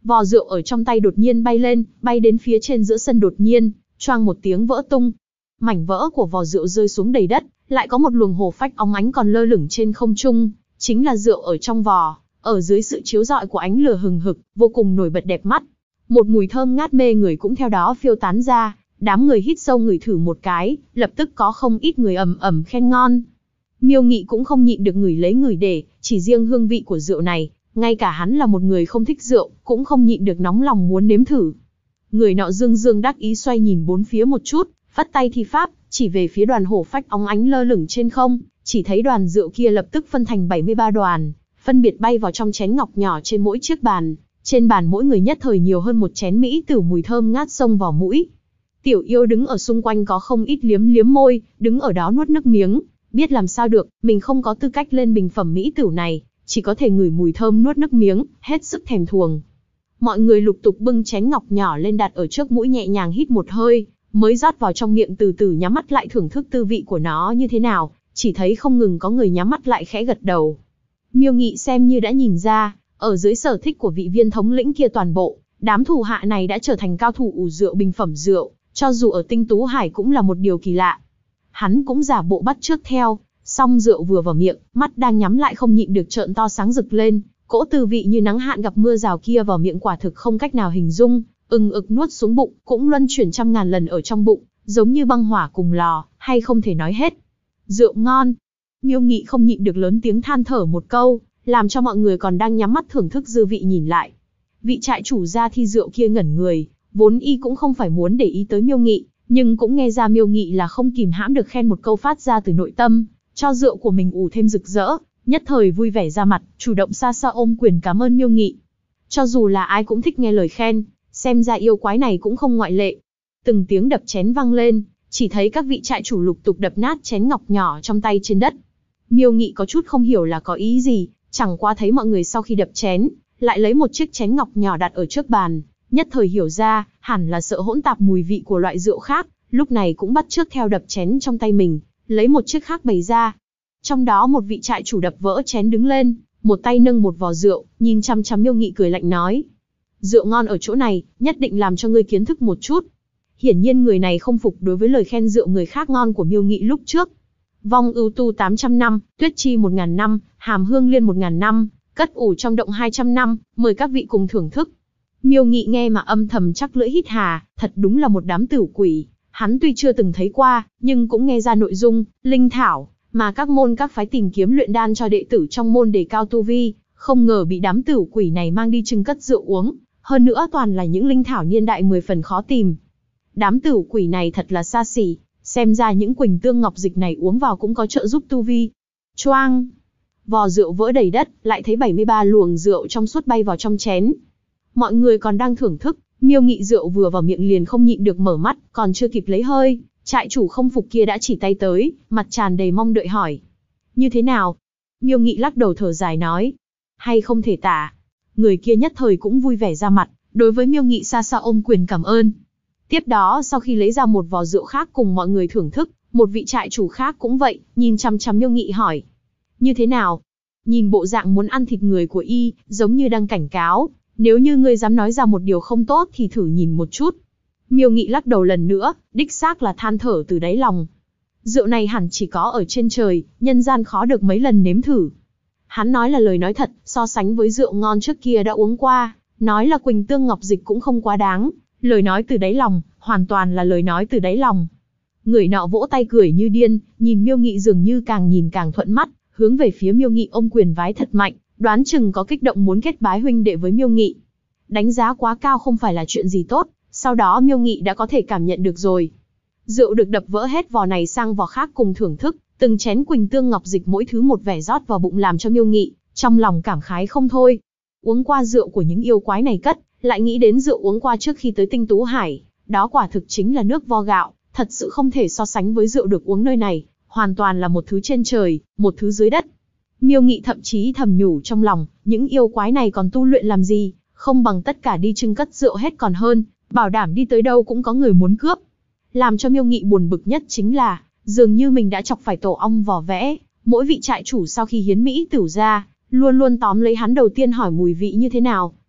Vò rượu ở trong tay đột nhiên bay lên, bay đến phía trên giữa sân đột nhiên, choang một tiếng vỡ tung. Mảnh vỡ của vò rượu rơi xuống đầy đất, lại có một luồng hồ phách óng ánh còn lơ lửng trên không trung, chính là rượu ở trong vò, ở dưới sự chiếu rọi của ánh lửa hừng hực, vô cùng nổi bật đẹp mắt. Một mùi thơm ngát mê người cũng theo đó phiêu tán ra, đám người hít sâu ngửi thử một cái, lập tức có không ít người ầm ầm khen ngon. Miêu Nghị cũng không nhịn được ngửi lấy ngửi để, chỉ riêng hương vị của rượu này, ngay cả hắn là một người không thích rượu, cũng không nhịn được nóng lòng muốn nếm thử. Người nọ dương dương đắc ý xoay nhìn bốn phía một chút, phất tay thi pháp, chỉ về phía đoàn hổ phách óng ánh lơ lửng trên không, chỉ thấy đoàn rượu kia lập tức phân thành 73 đoàn, phân biệt bay vào trong chén ngọc nhỏ trên mỗi chiếc bàn. Trên bàn mỗi người nhất thời nhiều hơn một chén mỹ tử mùi thơm ngát xông vào mũi. Tiểu Yêu đứng ở xung quanh có không ít liếm liếm môi, đứng ở đó nuốt nước miếng, biết làm sao được, mình không có tư cách lên bình phẩm mỹ tử này, chỉ có thể ngửi mùi thơm nuốt nước miếng, hết sức thèm thuồng. Mọi người lục tục bưng chén ngọc nhỏ lên đặt ở trước mũi nhẹ nhàng hít một hơi, mới rót vào trong miệng từ từ nhắm mắt lại thưởng thức tư vị của nó như thế nào, chỉ thấy không ngừng có người nhắm mắt lại khẽ gật đầu. Miêu Nghị xem như đã nhìn ra, ở dưới sở thích của vị viên thống lĩnh kia toàn bộ, đám thủ hạ này đã trở thành cao thủ ủ rượu bình phẩm rượu, cho dù ở Tinh Tú Hải cũng là một điều kỳ lạ. Hắn cũng giả bộ bắt chước theo, xong rượu vừa vào miệng, mắt đang nhắm lại không nhịn được trợn to sáng rực lên, cỗ tư vị như nắng hạn gặp mưa rào kia vào miệng quả thực không cách nào hình dung, ực nuốt xuống bụng, cũng luân chuyển trăm ngàn lần ở trong bụng, giống như băng hỏa cùng lò, hay không thể nói hết. Rượu ngon. Miêu Nghị không nhịn được lớn tiếng than thở một câu, làm cho mọi người còn đang nhắm mắt thưởng thức dư vị nhìn lại. Vị trại chủ gia thi rượu kia ngẩn người, vốn y cũng không phải muốn để ý tới Miêu Nghị, nhưng cũng nghe ra Miêu Nghị là không kìm hãm được khen một câu phát ra từ nội tâm, cho rượu của mình ủ thêm rực rỡ, nhất thời vui vẻ ra mặt, chủ động xa xa ôm quyền cảm ơn Miêu Nghị. Cho dù là ai cũng thích nghe lời khen, xem ra yêu quái này cũng không ngoại lệ. Từng tiếng đập chén vang lên, chỉ thấy các vị trại chủ lục tục đập nát chén ngọc nhỏ trong tay trên đất. Miêu Nghị có chút không hiểu là có ý gì, chẳng qua thấy mọi người sau khi đập chén, lại lấy một chiếc chén ngọc nhỏ đặt ở trước bàn, nhất thời hiểu ra, hẳn là sợ hỗn tạp mùi vị của loại rượu khác, lúc này cũng bắt chước theo đập chén trong tay mình, lấy một chiếc khác bày ra. Trong đó một vị trại chủ đập vỡ chén đứng lên, một tay nâng một vò rượu, nhìn chăm chăm Miêu Nghị cười lạnh nói: "Rượu ngon ở chỗ này, nhất định làm cho ngươi kiến thức một chút." Hiển nhiên người này không phục đối với lời khen rượu người khác ngon của Miêu Nghị lúc trước. Vong ưu tu 800 năm, tuyết chi 1000 năm, hàm hương liên 1000 năm, cất ủ trong động 200 năm, mời các vị cùng thưởng thức. Miêu Nghị nghe mà âm thầm chắc lưỡi hít hà, thật đúng là một đám tửu quỷ. Hắn tuy chưa từng thấy qua, nhưng cũng nghe ra nội dung, linh thảo, mà các môn các phái tìm kiếm luyện đan cho đệ tử trong môn đề cao tu vi, không ngờ bị đám tửu quỷ này mang đi trưng cất rượu uống, hơn nữa toàn là những linh thảo niên đại 10 phần khó tìm. Đám tửu quỷ này thật là xa xỉ, xem ra những quỳnh tương ngọc dịch này uống vào cũng có trợ giúp tu vi. Choang! Vò rượu vỡ đầy đất, lại thấy 73 luồng rượu trong suốt bay vào trong chén. Mọi người còn đang thưởng thức, Miêu Nghị rượu vừa vào miệng liền không nhịn được mở mắt, còn chưa kịp lấy hơi, trại chủ không phục kia đã chỉ tay tới, mặt tràn đầy mong đợi hỏi: "Như thế nào?" Miêu Nghị lắc đầu thở dài nói: "Hay không thể tả." Người kia nhất thời cũng vui vẻ ra mặt, đối với Miêu Nghị xa xa ôm quyền cảm ơn. Tiếp đó sau khi lấy ra một vò rượu khác cùng mọi người thưởng thức, một vị trại chủ khác cũng vậy, nhìn chằm chằm Miêu Nghị hỏi: "Như thế nào?" Nhìn bộ dạng muốn ăn thịt người của y, giống như đang cảnh cáo, nếu như ngươi dám nói ra một điều không tốt thì thử nhìn một chút. Miêu Nghị lắc đầu lần nữa, đích xác là than thở từ đáy lòng. Rượu này hẳn chỉ có ở trên trời, nhân gian khó được mấy lần nếm thử. Hắn nói là lời nói thật, so sánh với rượu ngon trước kia đã uống qua, nói là quỳnh tương ngọc dịch cũng không quá đáng. Lời nói từ đáy lòng, hoàn toàn là lời nói từ đáy lòng. Người nọ vỗ tay cười như điên, nhìn Miêu Nghị dường như càng nhìn càng thuận mắt, hướng về phía Miêu Nghị ôm quyền vái thật mạnh, đoán chừng có kích động muốn kết bái huynh đệ với Miêu Nghị. Đánh giá quá cao không phải là chuyện gì tốt, sau đó Miêu Nghị đã có thể cảm nhận được rồi. Rượu được đập vỡ hết vò này sang vò khác cùng thưởng thức, từng chén quỳnh tương ngọc dịch mỗi thứ một vẻ rót vào bụng làm cho Miêu Nghị trong lòng cảm khái không thôi. Uống qua rượu của những yêu quái này cất, lại nghĩ đến rượu uống qua trước khi tới Tinh Tú Hải, đó quả thực chính là nước vo gạo, thật sự không thể so sánh với rượu được uống nơi này, hoàn toàn là một thứ trên trời, một thứ dưới đất. Miêu Nghị thậm chí thầm nhủ trong lòng, những yêu quái này còn tu luyện làm gì, không bằng tất cả đi trưng cất rượu hết còn hơn, bảo đảm đi tới đâu cũng có người muốn cướp. Làm cho Miêu Nghị buồn bực nhất chính là, dường như mình đã chọc phải tổ ong vò vẽ, mỗi vị trại chủ sau khi hiến mỹ tửu ra, luôn luôn tóm lấy hắn đầu tiên hỏi mùi vị như thế nào.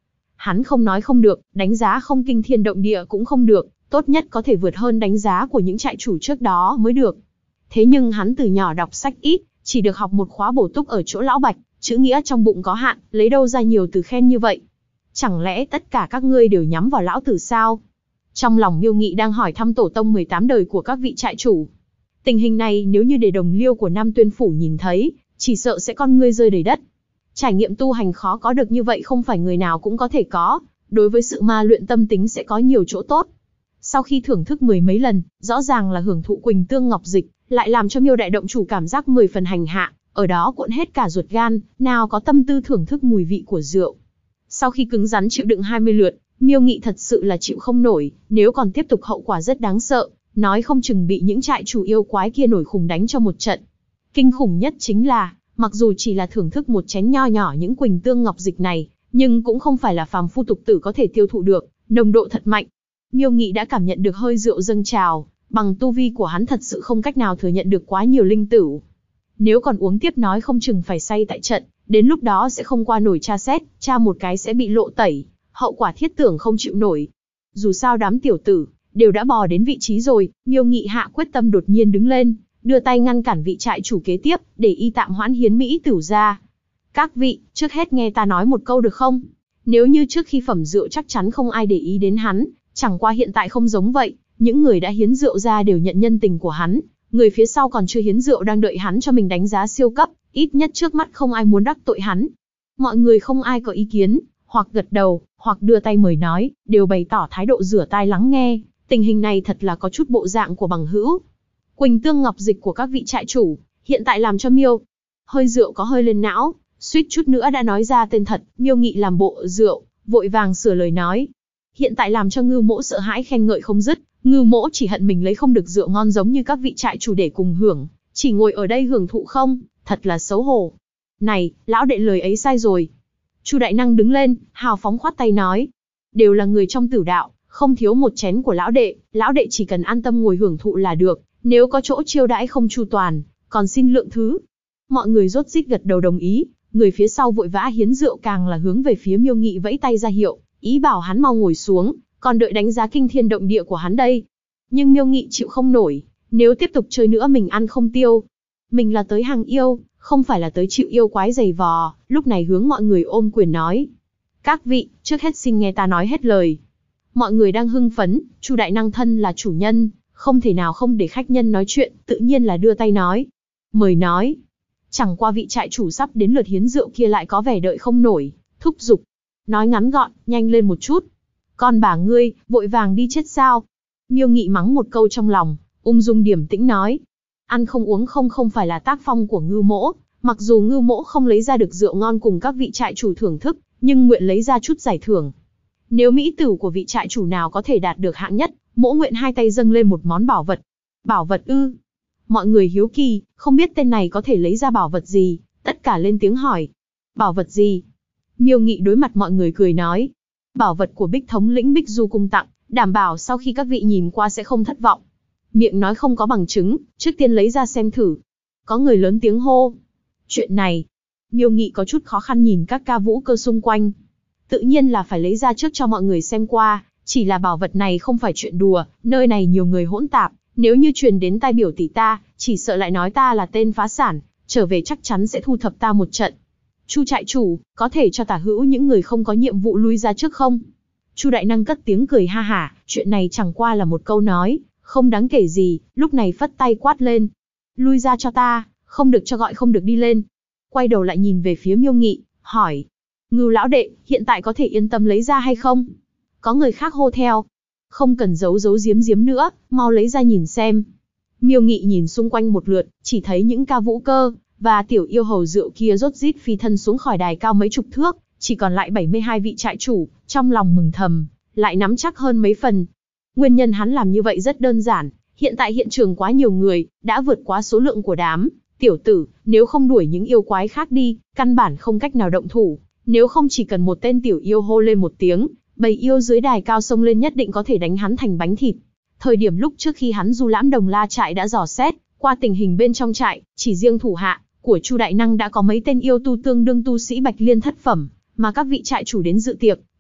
Hắn không nói không được, đánh giá không kinh thiên động địa cũng không được, tốt nhất có thể vượt hơn đánh giá của những trại chủ trước đó mới được. Thế nhưng hắn từ nhỏ đọc sách ít, chỉ được học một khóa bổ túc ở chỗ lão Bạch, chữ nghĩa trong bụng có hạn, lấy đâu ra nhiều từ khen như vậy? Chẳng lẽ tất cả các ngươi đều nhắm vào lão tử sao? Trong lòng Miêu Nghị đang hỏi thăm tổ tông 18 đời của các vị trại chủ. Tình hình này nếu như để đồng liêu của Nam Tuyên Phủ nhìn thấy, chỉ sợ sẽ con ngươi rơi đầy đất. Trải nghiệm tu hành khó có được như vậy không phải người nào cũng có thể có, đối với sự ma luyện tâm tính sẽ có nhiều chỗ tốt. Sau khi thưởng thức mười mấy lần, rõ ràng là hưởng thụ Quỳnh Tương Ngọc Dịch, lại làm cho Miêu đại động chủ cảm giác 10 phần hành hạ, ở đó cuộn hết cả ruột gan, nào có tâm tư thưởng thức mùi vị của rượu. Sau khi cứng rắn chịu đựng 20 lượt, Miêu Nghị thật sự là chịu không nổi, nếu còn tiếp tục hậu quả rất đáng sợ, nói không chừng bị những trại chủ yêu quái kia nổi khùng đánh cho một trận. Kinh khủng nhất chính là, mặc dù chỉ là thưởng thức một chén nho nhỏ những Quỳnh Tương Ngọc Dịch này, nhưng cũng không phải là phàm phu tục tử có thể tiêu thụ được, nồng độ thật mạnh. Miêu Nghị đã cảm nhận được hơi rượu dâng trào, bằng tu vi của hắn thật sự không cách nào thừa nhận được quá nhiều linh tửu. Nếu còn uống tiếp nói không chừng phải say tại trận, đến lúc đó sẽ không qua nổi tra xét, tra một cái sẽ bị lộ tẩy, hậu quả thiết tưởng không chịu nổi. Dù sao đám tiểu tử đều đã bò đến vị trí rồi, Miêu Nghị hạ quyết tâm đột nhiên đứng lên, đưa tay ngăn cản vị trại chủ kế tiếp, để y tạm hoãn hiến mỹ tửu ra. Các vị, trước hết nghe ta nói một câu được không? Nếu như trước khi phẩm rượu chắc chắn không ai để ý đến hắn, chẳng qua hiện tại không giống vậy, những người đã hiến rượu ra đều nhận nhân tình của hắn, người phía sau còn chưa hiến rượu đang đợi hắn cho mình đánh giá siêu cấp, ít nhất trước mắt không ai muốn đắc tội hắn. Mọi người không ai có ý kiến, hoặc gật đầu, hoặc đưa tay mời nói, đều bày tỏ thái độ rửa tai lắng nghe, tình hình này thật là có chút bộ dạng của bằng hữu. Quỳnh Tương Ngọc Dịch của các vị trại chủ, hiện tại làm cho Miêu hơi rượu có hơi lên não, suýt chút nữa đã nói ra tên thật. Miêu Nghị làm bộ rượu, vội vàng sửa lời nói. Hiện tại làm cho Ngưu Mỗ sợ hãi khen ngợi không dứt, Ngưu Mỗ chỉ hận mình lấy không được rượu ngon giống như các vị trại chủ để cùng hưởng, chỉ ngồi ở đây hưởng thụ không, thật là xấu hổ. Này, lão đệ lời ấy sai rồi. Chu Đại Năng đứng lên, hào phóng khoát tay nói. Đều là người trong Tử đạo, không thiếu một chén của lão đệ chỉ cần an tâm ngồi hưởng thụ là được, nếu có chỗ chiêu đãi không chu toàn, còn xin lượng thứ. Mọi người rốt rít gật đầu đồng ý, người phía sau vội vã hiến rượu càng là hướng về phía Miêu Nghị vẫy tay ra hiệu, ý bảo hắn mau ngồi xuống, còn đợi đánh giá kinh thiên động địa của hắn đây. Nhưng Miêu Nghị chịu không nổi, nếu tiếp tục chơi nữa mình ăn không tiêu. Mình là tới hàng yêu, không phải là tới chịu yêu quái giày vò, lúc này hướng mọi người ôm quyền nói. Các vị, trước hết xin nghe ta nói hết lời. Mọi người đang hưng phấn, Chu Đại Năng thân là chủ nhân, không thể nào không để khách nhân nói chuyện, tự nhiên là đưa tay nói. Mời nói. Chẳng qua vị trại chủ sắp đến lượt hiến rượu kia lại có vẻ đợi không nổi, thúc giục. Nói ngắn gọn, nhanh lên một chút. Con bà ngươi, vội vàng đi chết sao? Miêu Nghị mắng một câu trong lòng, ung dung điềm tĩnh nói. Ăn không uống không phải là tác phong của Ngưu Mỗ, mặc dù Ngưu Mỗ không lấy ra được rượu ngon cùng các vị trại chủ thưởng thức, nhưng nguyện lấy ra chút giải thưởng. Nếu mỹ tửu của vị trại chủ nào có thể đạt được hạng nhất, Mỗ nguyện hai tay dâng lên một món bảo vật. Bảo vật ư? Mọi người hiếu kỳ, không biết tên này có thể lấy ra bảo vật gì, tất cả lên tiếng hỏi. Bảo vật gì? Miêu Nghị đối mặt mọi người cười nói. Bảo vật của Bích thống lĩnh Bích Du cung tặng, đảm bảo sau khi các vị nhìn qua sẽ không thất vọng. Miệng nói không có bằng chứng, trước tiên lấy ra xem thử. Có người lớn tiếng hô. Chuyện này, Miêu Nghị có chút khó khăn nhìn các ca vũ cơ xung quanh. Tự nhiên là phải lấy ra trước cho mọi người xem qua, chỉ là bảo vật này không phải chuyện đùa, nơi này nhiều người hỗn tạp, nếu như truyền đến tai biểu tỷ ta, chỉ sợ lại nói ta là tên phá sản, trở về chắc chắn sẽ thu thập ta một trận. Chu trại chủ, có thể cho tả hữu những người không có nhiệm vụ lui ra trước không? Chu Đại Năng cất tiếng cười ha hả, chuyện này chẳng qua là một câu nói, không đáng kể gì, lúc này phất tay quát lên. Lui ra cho ta, không được cho gọi không được đi lên. Quay đầu lại nhìn về phía Miêu Nghị, hỏi. Ngưu lão đệ, hiện tại có thể yên tâm lấy ra hay không? Có người khác hô theo. Không cần giấu giếm nữa, mau lấy ra nhìn xem. Miêu Nghị nhìn xung quanh một lượt, chỉ thấy những ca vũ cơ và tiểu yêu hầu rượu kia rốt rít phi thân xuống khỏi đài cao mấy chục thước, chỉ còn lại 72 vị trại chủ, trong lòng mừng thầm, lại nắm chắc hơn mấy phần. Nguyên nhân hắn làm như vậy rất đơn giản, hiện tại hiện trường quá nhiều người, đã vượt quá số lượng của đám tiểu tử, nếu không đuổi những yêu quái khác đi, căn bản không cách nào động thủ, nếu không chỉ cần một tên tiểu yêu hô lên một tiếng, bầy yêu dưới đài cao xông lên nhất định có thể đánh hắn thành bánh thịt. Thời điểm lúc trước khi hắn du lãm Đồng La trại đã dò xét qua tình hình bên trong trại, chỉ riêng thủ hạ của Chu Đại Năng đã có mấy tên yêu tu tương đương tu sĩ Bạch Liên thất phẩm, mà các vị trại chủ đến dự tiệc,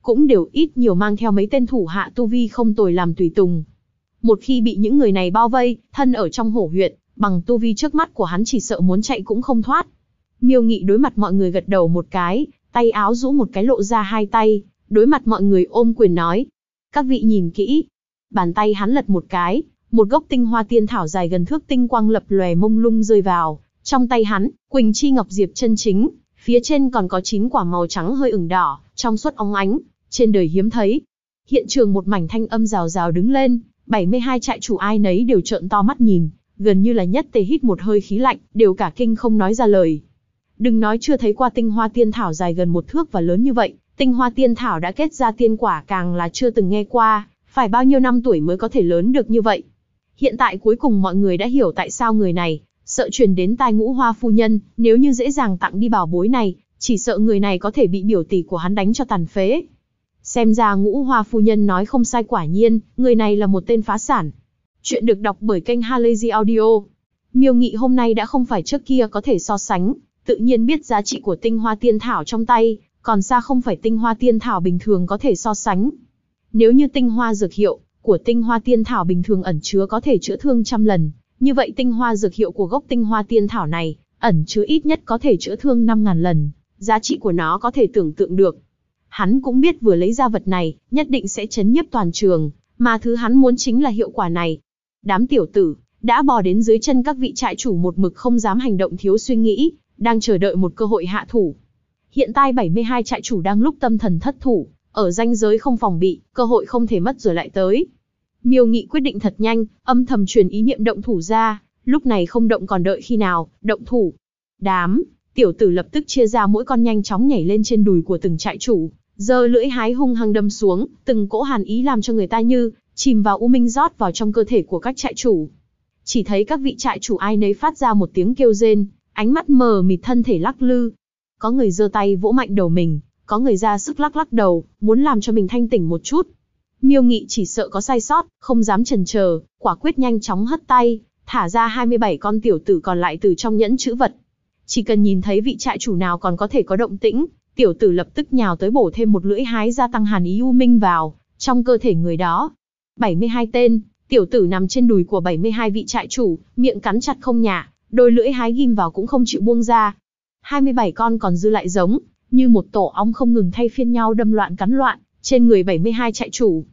cũng đều ít nhiều mang theo mấy tên thủ hạ tu vi không tồi làm tùy tùng. Một khi bị những người này bao vây, thân ở trong hổ huyện, bằng tu vi trước mắt của hắn chỉ sợ muốn chạy cũng không thoát. Miêu Nghị đối mặt mọi người gật đầu một cái, tay áo rũ một cái lộ ra hai tay, đối mặt mọi người ôm quyền nói. Các vị nhìn kỹ. Bàn tay hắn lật một cái, một gốc tinh hoa tiên thảo dài gần thước tinh quang lập lòe mông lung rơi vào. Trong tay hắn, Quỳnh Chi Ngọc Diệp chân chính, phía trên còn có 9 quả màu trắng hơi ửng đỏ, trong suốt óng ánh, trên đời hiếm thấy. Hiện trường một mảnh thanh âm rào rào đứng lên, 72 trại chủ ai nấy đều trợn to mắt nhìn, gần như là nhất tề hít một hơi khí lạnh, đều cả kinh không nói ra lời. Đừng nói chưa thấy qua tinh hoa tiên thảo dài gần 1 thước và lớn như vậy, tinh hoa tiên thảo đã kết ra tiên quả càng là chưa từng nghe qua, phải bao nhiêu năm tuổi mới có thể lớn được như vậy. Hiện tại cuối cùng mọi người đã hiểu tại sao người này sợ truyền đến tai Ngũ Hoa phu nhân, nếu như dễ dàng tặng đi bảo bối này, chỉ sợ người này có thể bị biểu tỷ của hắn đánh cho tàn phế. Xem ra Ngũ Hoa phu nhân nói không sai, quả nhiên, người này là một tên phá sản. Chuyện được đọc bởi kênh Halazy Audio. Miêu Nghị hôm nay đã không phải trước kia có thể so sánh, tự nhiên biết giá trị của tinh hoa tiên thảo trong tay, còn xa không phải tinh hoa tiên thảo bình thường có thể so sánh. Nếu như tinh hoa dược hiệu của tinh hoa tiên thảo bình thường ẩn chứa có thể chữa thương 100 lần, như vậy tinh hoa dược hiệu của gốc tinh hoa tiên thảo này ẩn chứa ít nhất có thể chữa thương 5.000 lần, giá trị của nó có thể tưởng tượng được. Hắn cũng biết vừa lấy ra vật này, nhất định sẽ chấn nhiếp toàn trường, mà thứ hắn muốn chính là hiệu quả này. Đám tiểu tử đã bò đến dưới chân các vị trại chủ một mực không dám hành động thiếu suy nghĩ, đang chờ đợi một cơ hội hạ thủ. Hiện tại 72 trại chủ đang lúc tâm thần thất thủ, ở ranh giới không phòng bị, cơ hội không thể mất rồi lại tới. Miêu Nghị quyết định thật nhanh, âm thầm truyền ý niệm động thủ ra, lúc này không động còn đợi khi nào, động thủ. Đám tiểu tử lập tức chia ra mỗi con nhanh chóng nhảy lên trên đùi của từng trại chủ, giơ lưỡi hái hung hăng đâm xuống, từng cỗ hàn ý làm cho người ta như chìm vào u minh rót vào trong cơ thể của các trại chủ. Chỉ thấy các vị trại chủ ai nấy phát ra một tiếng kêu rên, ánh mắt mờ mịt, thân thể lắc lư. Có người giơ tay vỗ mạnh đầu mình, có người ra sức lắc lắc đầu, muốn làm cho mình thanh tỉnh một chút. Miêu Nghị chỉ sợ có sai sót, không dám chần chờ, quả quyết nhanh chóng hất tay, thả ra 27 con tiểu tử còn lại từ trong nhẫn chữ vật. Chỉ cần nhìn thấy vị trại chủ nào còn có thể có động tĩnh, tiểu tử lập tức nhào tới bổ thêm một lưỡi hái gia tăng hàn ý u minh vào trong cơ thể người đó. 72 tên tiểu tử nằm trên đùi của 72 vị trại chủ, miệng cắn chặt không nhả, đôi lưỡi hái ghim vào cũng không chịu buông ra. 27 con còn dư lại giống như một tổ ong không ngừng thay phiên nhau đâm loạn cắn loạn trên người 72 trại chủ.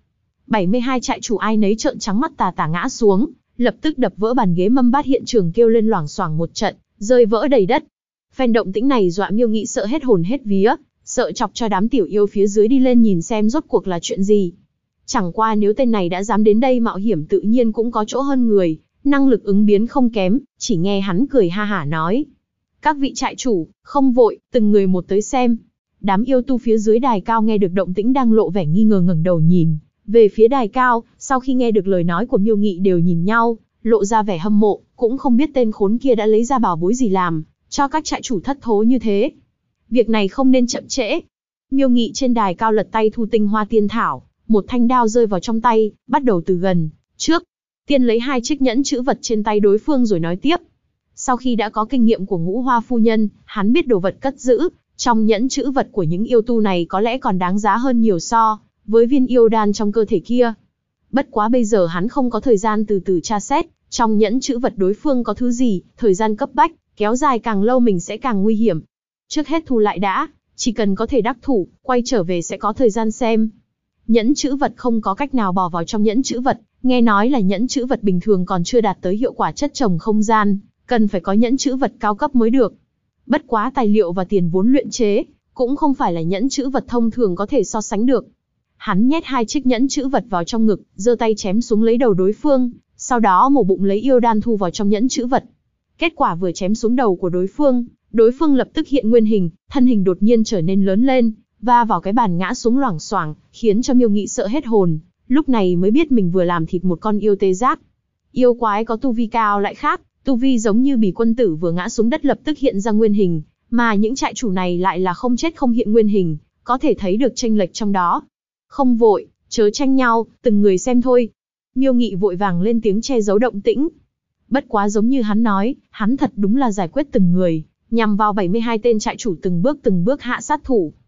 72 trại chủ ai nấy trợn trắng mắt tà tà ngã xuống, lập tức đập vỡ bàn ghế mâm bát, hiện trường kêu lên loảng xoảng một trận, rơi vỡ đầy đất. Phen động tĩnh này dọa Miêu Nghị sợ hết hồn hết vía, sợ chọc cho đám tiểu yêu phía dưới đi lên nhìn xem rốt cuộc là chuyện gì. Chẳng qua nếu tên này đã dám đến đây mạo hiểm tự nhiên cũng có chỗ hơn người, năng lực ứng biến không kém, chỉ nghe hắn cười ha hả nói. Các vị trại chủ, không vội, từng người một tới xem. Đám yêu tu phía dưới đài cao nghe được động tĩnh đang lộ vẻ nghi ngờ ngẩng đầu nhìn về phía đài cao, sau khi nghe được lời nói của Miêu Nghị đều nhìn nhau, lộ ra vẻ hâm mộ, cũng không biết tên khốn kia đã lấy ra bảo bối gì làm cho các trại chủ thất thố như thế. Việc này không nên chậm trễ. Miêu Nghị trên đài cao lật tay thu tinh hoa tiên thảo, một thanh đao rơi vào trong tay, bắt đầu từ gần trước tiên lấy 2 chiếc nhẫn chữ vật trên tay đối phương rồi nói tiếp. Sau khi đã có kinh nghiệm của Ngũ Hoa phu nhân, hắn biết đồ vật cất giữ trong nhẫn chữ vật của những yêu tu này có lẽ còn đáng giá hơn nhiều so với viên yêu đan trong cơ thể kia. Bất quá bây giờ hắn không có thời gian từ từ tra xét trong nhẫn chữ vật đối phương có thứ gì, thời gian cấp bách, kéo dài càng lâu mình sẽ càng nguy hiểm. Trước hết thu lại đã, chỉ cần có thể đắc thủ, quay trở về sẽ có thời gian xem. Nhẫn chữ vật không có cách nào bỏ vào trong nhẫn chữ vật, nghe nói là nhẫn chữ vật bình thường còn chưa đạt tới hiệu quả chất chồng không gian, cần phải có nhẫn chữ vật cao cấp mới được. Bất quá tài liệu và tiền vốn luyện chế, cũng không phải là nhẫn chữ vật thông thường có thể so sánh được. Hắn nhét 2 chiếc nhẫn chữ vật vào trong ngực, giơ tay chém xuống lấy đầu đối phương, sau đó mổ bụng lấy yêu đan thu vào trong nhẫn chữ vật. Kết quả vừa chém xuống đầu của đối phương lập tức hiện nguyên hình, thân hình đột nhiên trở nên lớn lên, va vào cái bàn ngã xuống loảng xoảng, khiến cho Miêu Nghị sợ hết hồn, lúc này mới biết mình vừa làm thịt một con yêu tê giác. Yêu quái có tu vi cao lại khác, tu vi giống như Bỉ quân tử vừa ngã xuống đất lập tức hiện ra nguyên hình, mà những trại chủ này lại là không chết không hiện nguyên hình, có thể thấy được chênh lệch trong đó. Không vội, chớ tranh nhau, từng người xem thôi. Miêu Nghị vội vàng lên tiếng che giấu động tĩnh. Bất quá giống như hắn nói, hắn thật đúng là giải quyết từng người, nhằm vào 72 tên trại chủ từng bước hạ sát thủ.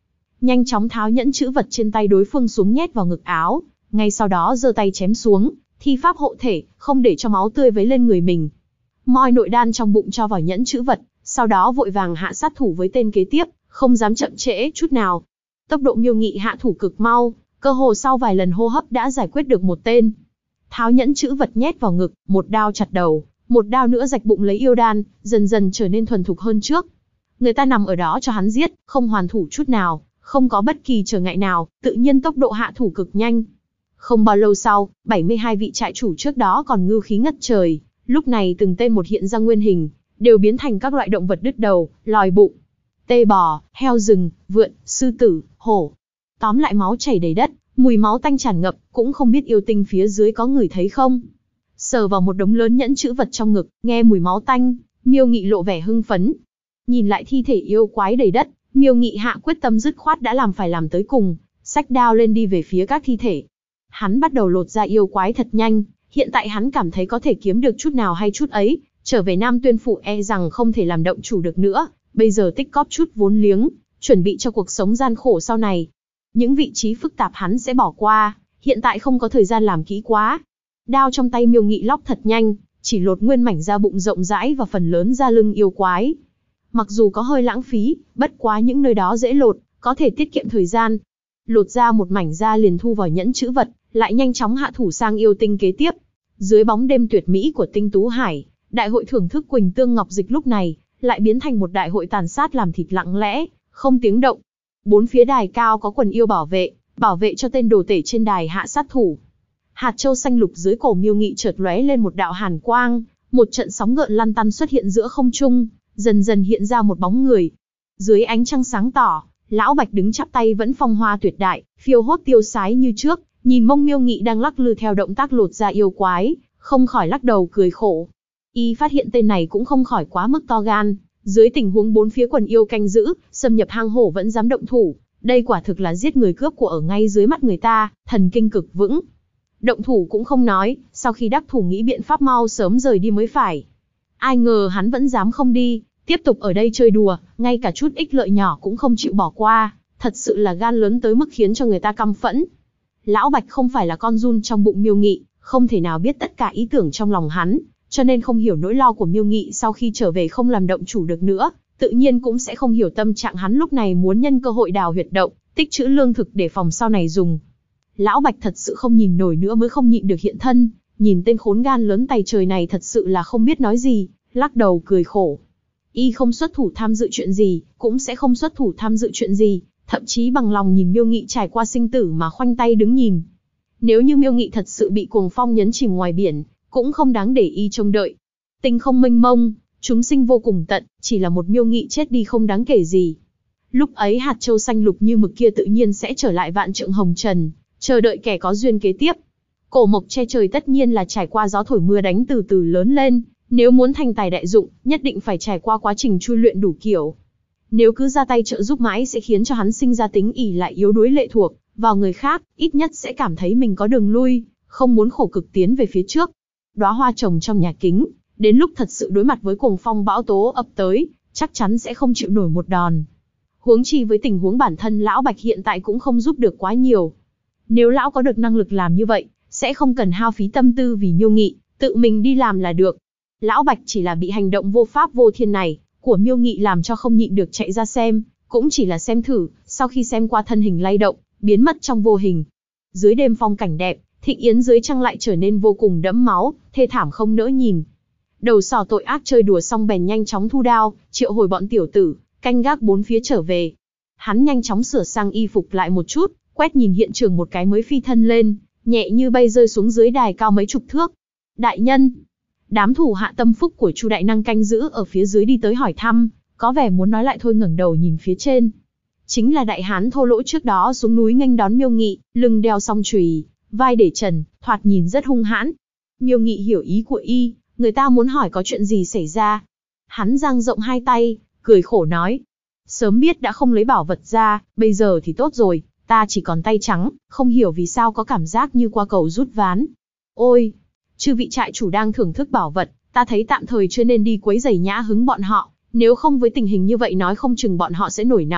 nhanh chóng tháo nhẫn chữ vật trên tay đối phương xuống nhét vào ngực áo, ngay sau đó giơ tay chém xuống, thi pháp hộ thể, không để cho máu tươi vấy lên người mình. Moi nội đan trong bụng cho vào nhẫn chữ vật, sau đó vội vàng hạ sát thủ với tên kế tiếp, không dám chậm trễ chút nào. Tốc độ Miêu Nghị hạ thủ cực mau, cơ hồ sau vài lần hô hấp đã giải quyết được một tên. Tháo nhẫn chữ vật nhét vào ngực, một đao chặt đầu, một đao nữa rạch bụng lấy yêu đan, dần dần trở nên thuần thục hơn trước. Người ta nằm ở đó cho hắn giết, không hoàn thủ chút nào, không có bất kỳ trở ngại nào, tự nhiên tốc độ hạ thủ cực nhanh. Không bao lâu sau, 72 vị trại chủ trước đó còn ngưu khí ngất trời, lúc này từng tên một hiện ra nguyên hình, đều biến thành các loại động vật đứt đầu, lòi bụng. Tê bò, heo rừng, vượn, sư tử, hổ. Tóm lại máu chảy đầy đất, mùi máu tanh tràn ngập, cũng không biết yêu tinh phía dưới có người thấy không. Sờ vào một đống lớn nhẫn chữ vật trong ngực, nghe mùi máu tanh, Miêu Nghị lộ vẻ hưng phấn. Nhìn lại thi thể yêu quái đầy đất, Miêu Nghị hạ quyết tâm dứt khoát đã làm phải làm tới cùng, xách đao lên đi về phía các thi thể. Hắn bắt đầu lột ra yêu quái thật nhanh, hiện tại hắn cảm thấy có thể kiếm được chút nào hay chút ấy, trở về Nam Tuyên Phủ e rằng không thể làm động chủ được nữa, bây giờ tích cóp chút vốn liếng, chuẩn bị cho cuộc sống gian khổ sau này. Những vị trí phức tạp hắn sẽ bỏ qua, hiện tại không có thời gian làm kỹ quá. Đao trong tay Miêu Nghị lóc thật nhanh, chỉ lột nguyên mảnh da bụng rộng rãi và phần lớn da lưng yêu quái. Mặc dù có hơi lãng phí, bất quá những nơi đó dễ lột, có thể tiết kiệm thời gian. Lột ra một mảnh da liền thu vào nhẫn chữ vật, lại nhanh chóng hạ thủ sang yêu tinh kế tiếp. Dưới bóng đêm tuyệt mỹ của Tinh Tú Hải, đại hội thưởng thức Quỳnh Tương Ngọc Dịch lúc này lại biến thành một đại hội tàn sát làm thịt lặng lẽ, không tiếng động. Bốn phía đài cao có quần yêu bảo vệ cho tên đồ tể trên đài hạ sát thủ. Hạt châu xanh lục dưới cổ Miêu Nghị chợt lóe lên một đạo hàn quang, một trận sóng gợn lăn tăn xuất hiện giữa không trung, dần dần hiện ra một bóng người. Dưới ánh trăng sáng tỏ, lão Bạch đứng chắp tay vẫn phong hoa tuyệt đại, phiêu hốt tiêu sái như trước, nhìn mông Miêu Nghị đang lắc lư theo động tác lột ra yêu quái, không khỏi lắc đầu cười khổ. Y phát hiện tên này cũng không khỏi quá mức to gan, dưới tình huống bốn phía quần yêu canh giữ, xâm nhập hang hổ vẫn dám động thủ, đây quả thực là giết người cướp của ở ngay dưới mắt người ta, thần kinh cực vững. Động thủ cũng không nói, sau khi đắc thủ nghĩ biện pháp mau sớm rời đi mới phải. Ai ngờ hắn vẫn dám không đi, tiếp tục ở đây chơi đùa, ngay cả chút ích lợi nhỏ cũng không chịu bỏ qua, thật sự là gan lớn tới mức khiến cho người ta căm phẫn. Lão Bạch không phải là con giun trong bụng Miêu Nghị, không thể nào biết tất cả ý tưởng trong lòng hắn, cho nên không hiểu nỗi lo của Miêu Nghị sau khi trở về không làm động chủ được nữa, tự nhiên cũng sẽ không hiểu tâm trạng hắn lúc này muốn nhân cơ hội đào huyệt động, tích trữ lương thực để phòng sau này dùng. Lão Bạch thật sự không nhìn nổi nữa mới không nhịn được hiện thân, nhìn tên khốn gan lớn tay trời này thật sự là không biết nói gì, lắc đầu cười khổ. Y không xuất thủ tham dự chuyện gì, cũng sẽ không xuất thủ tham dự chuyện gì, thậm chí bằng lòng nhìn Miêu Nghị trải qua sinh tử mà khoanh tay đứng nhìn. Nếu như Miêu Nghị thật sự bị cuồng phong nhấn chìm ngoài biển, cũng không đáng để Y trông đợi. Tinh không mênh mông, chúng sinh vô cùng tận, chỉ là một Miêu Nghị chết đi không đáng kể gì. Lúc ấy hạt châu xanh lục như mực kia tự nhiên sẽ trở lại vạn trượng hồng trần, chờ đợi kẻ có duyên kế tiếp. Cổ mộc che trời tất nhiên là trải qua gió thổi mưa đánh từ từ lớn lên, nếu muốn thành tài đại dụng, nhất định phải trải qua quá trình chui luyện đủ kiểu. Nếu cứ ra tay trợ giúp mãi sẽ khiến cho hắn sinh ra tính ỷ lại yếu đuối lệ thuộc vào người khác, ít nhất sẽ cảm thấy mình có đường lui, không muốn khổ cực tiến về phía trước. Đóa hoa trồng trong nhà kính, đến lúc thật sự đối mặt với cuồng phong bão tố ập tới, chắc chắn sẽ không chịu nổi một đòn. Huống chi với tình huống bản thân lão Bạch hiện tại cũng không giúp được quá nhiều. Nếu lão có được năng lực làm như vậy, sẽ không cần hao phí tâm tư vì Miêu Nghị, tự mình đi làm là được. Lão Bạch chỉ là bị hành động vô pháp vô thiên này của Miêu Nghị làm cho không nhịn được chạy ra xem, cũng chỉ là xem thử, sau khi xem qua thân hình lay động, biến mất trong vô hình. Dưới đêm phong cảnh đẹp, thịnh yến dưới trăng lại trở nên vô cùng đẫm máu, thê thảm không nỡ nhìn. Đầu sỏ tội ác chơi đùa xong bèn nhanh chóng thu đao, triệu hồi bọn tiểu tử, canh gác bốn phía trở về. Hắn nhanh chóng sửa sang y phục lại một chút, quét nhìn hiện trường một cái mới phi thân lên, nhẹ như bay rơi xuống dưới đài cao mấy chục thước. Đại nhân, đám thủ hạ tâm phúc của Chu đại năng canh giữ ở phía dưới đi tới hỏi thăm, có vẻ muốn nói lại thôi ngẩng đầu nhìn phía trên. Chính là đại hán thô lỗ trước đó xuống núi nghênh đón Miêu Nghị, lưng đeo song chùy, vai để trần, thoạt nhìn rất hung hãn. Miêu Nghị hiểu ý của y, người ta muốn hỏi có chuyện gì xảy ra. Hắn dang rộng hai tay, cười khổ nói. Sớm biết đã không lấy bảo vật ra, bây giờ thì tốt rồi, ta chỉ còn tay trắng, không hiểu vì sao có cảm giác như qua cầu rút ván. Ôi, chư vị trại chủ đang thưởng thức bảo vật, ta thấy tạm thời chưa nên đi quấy rầy nhã hứng bọn họ, nếu không với tình hình như vậy nói không chừng bọn họ sẽ nổi nóng,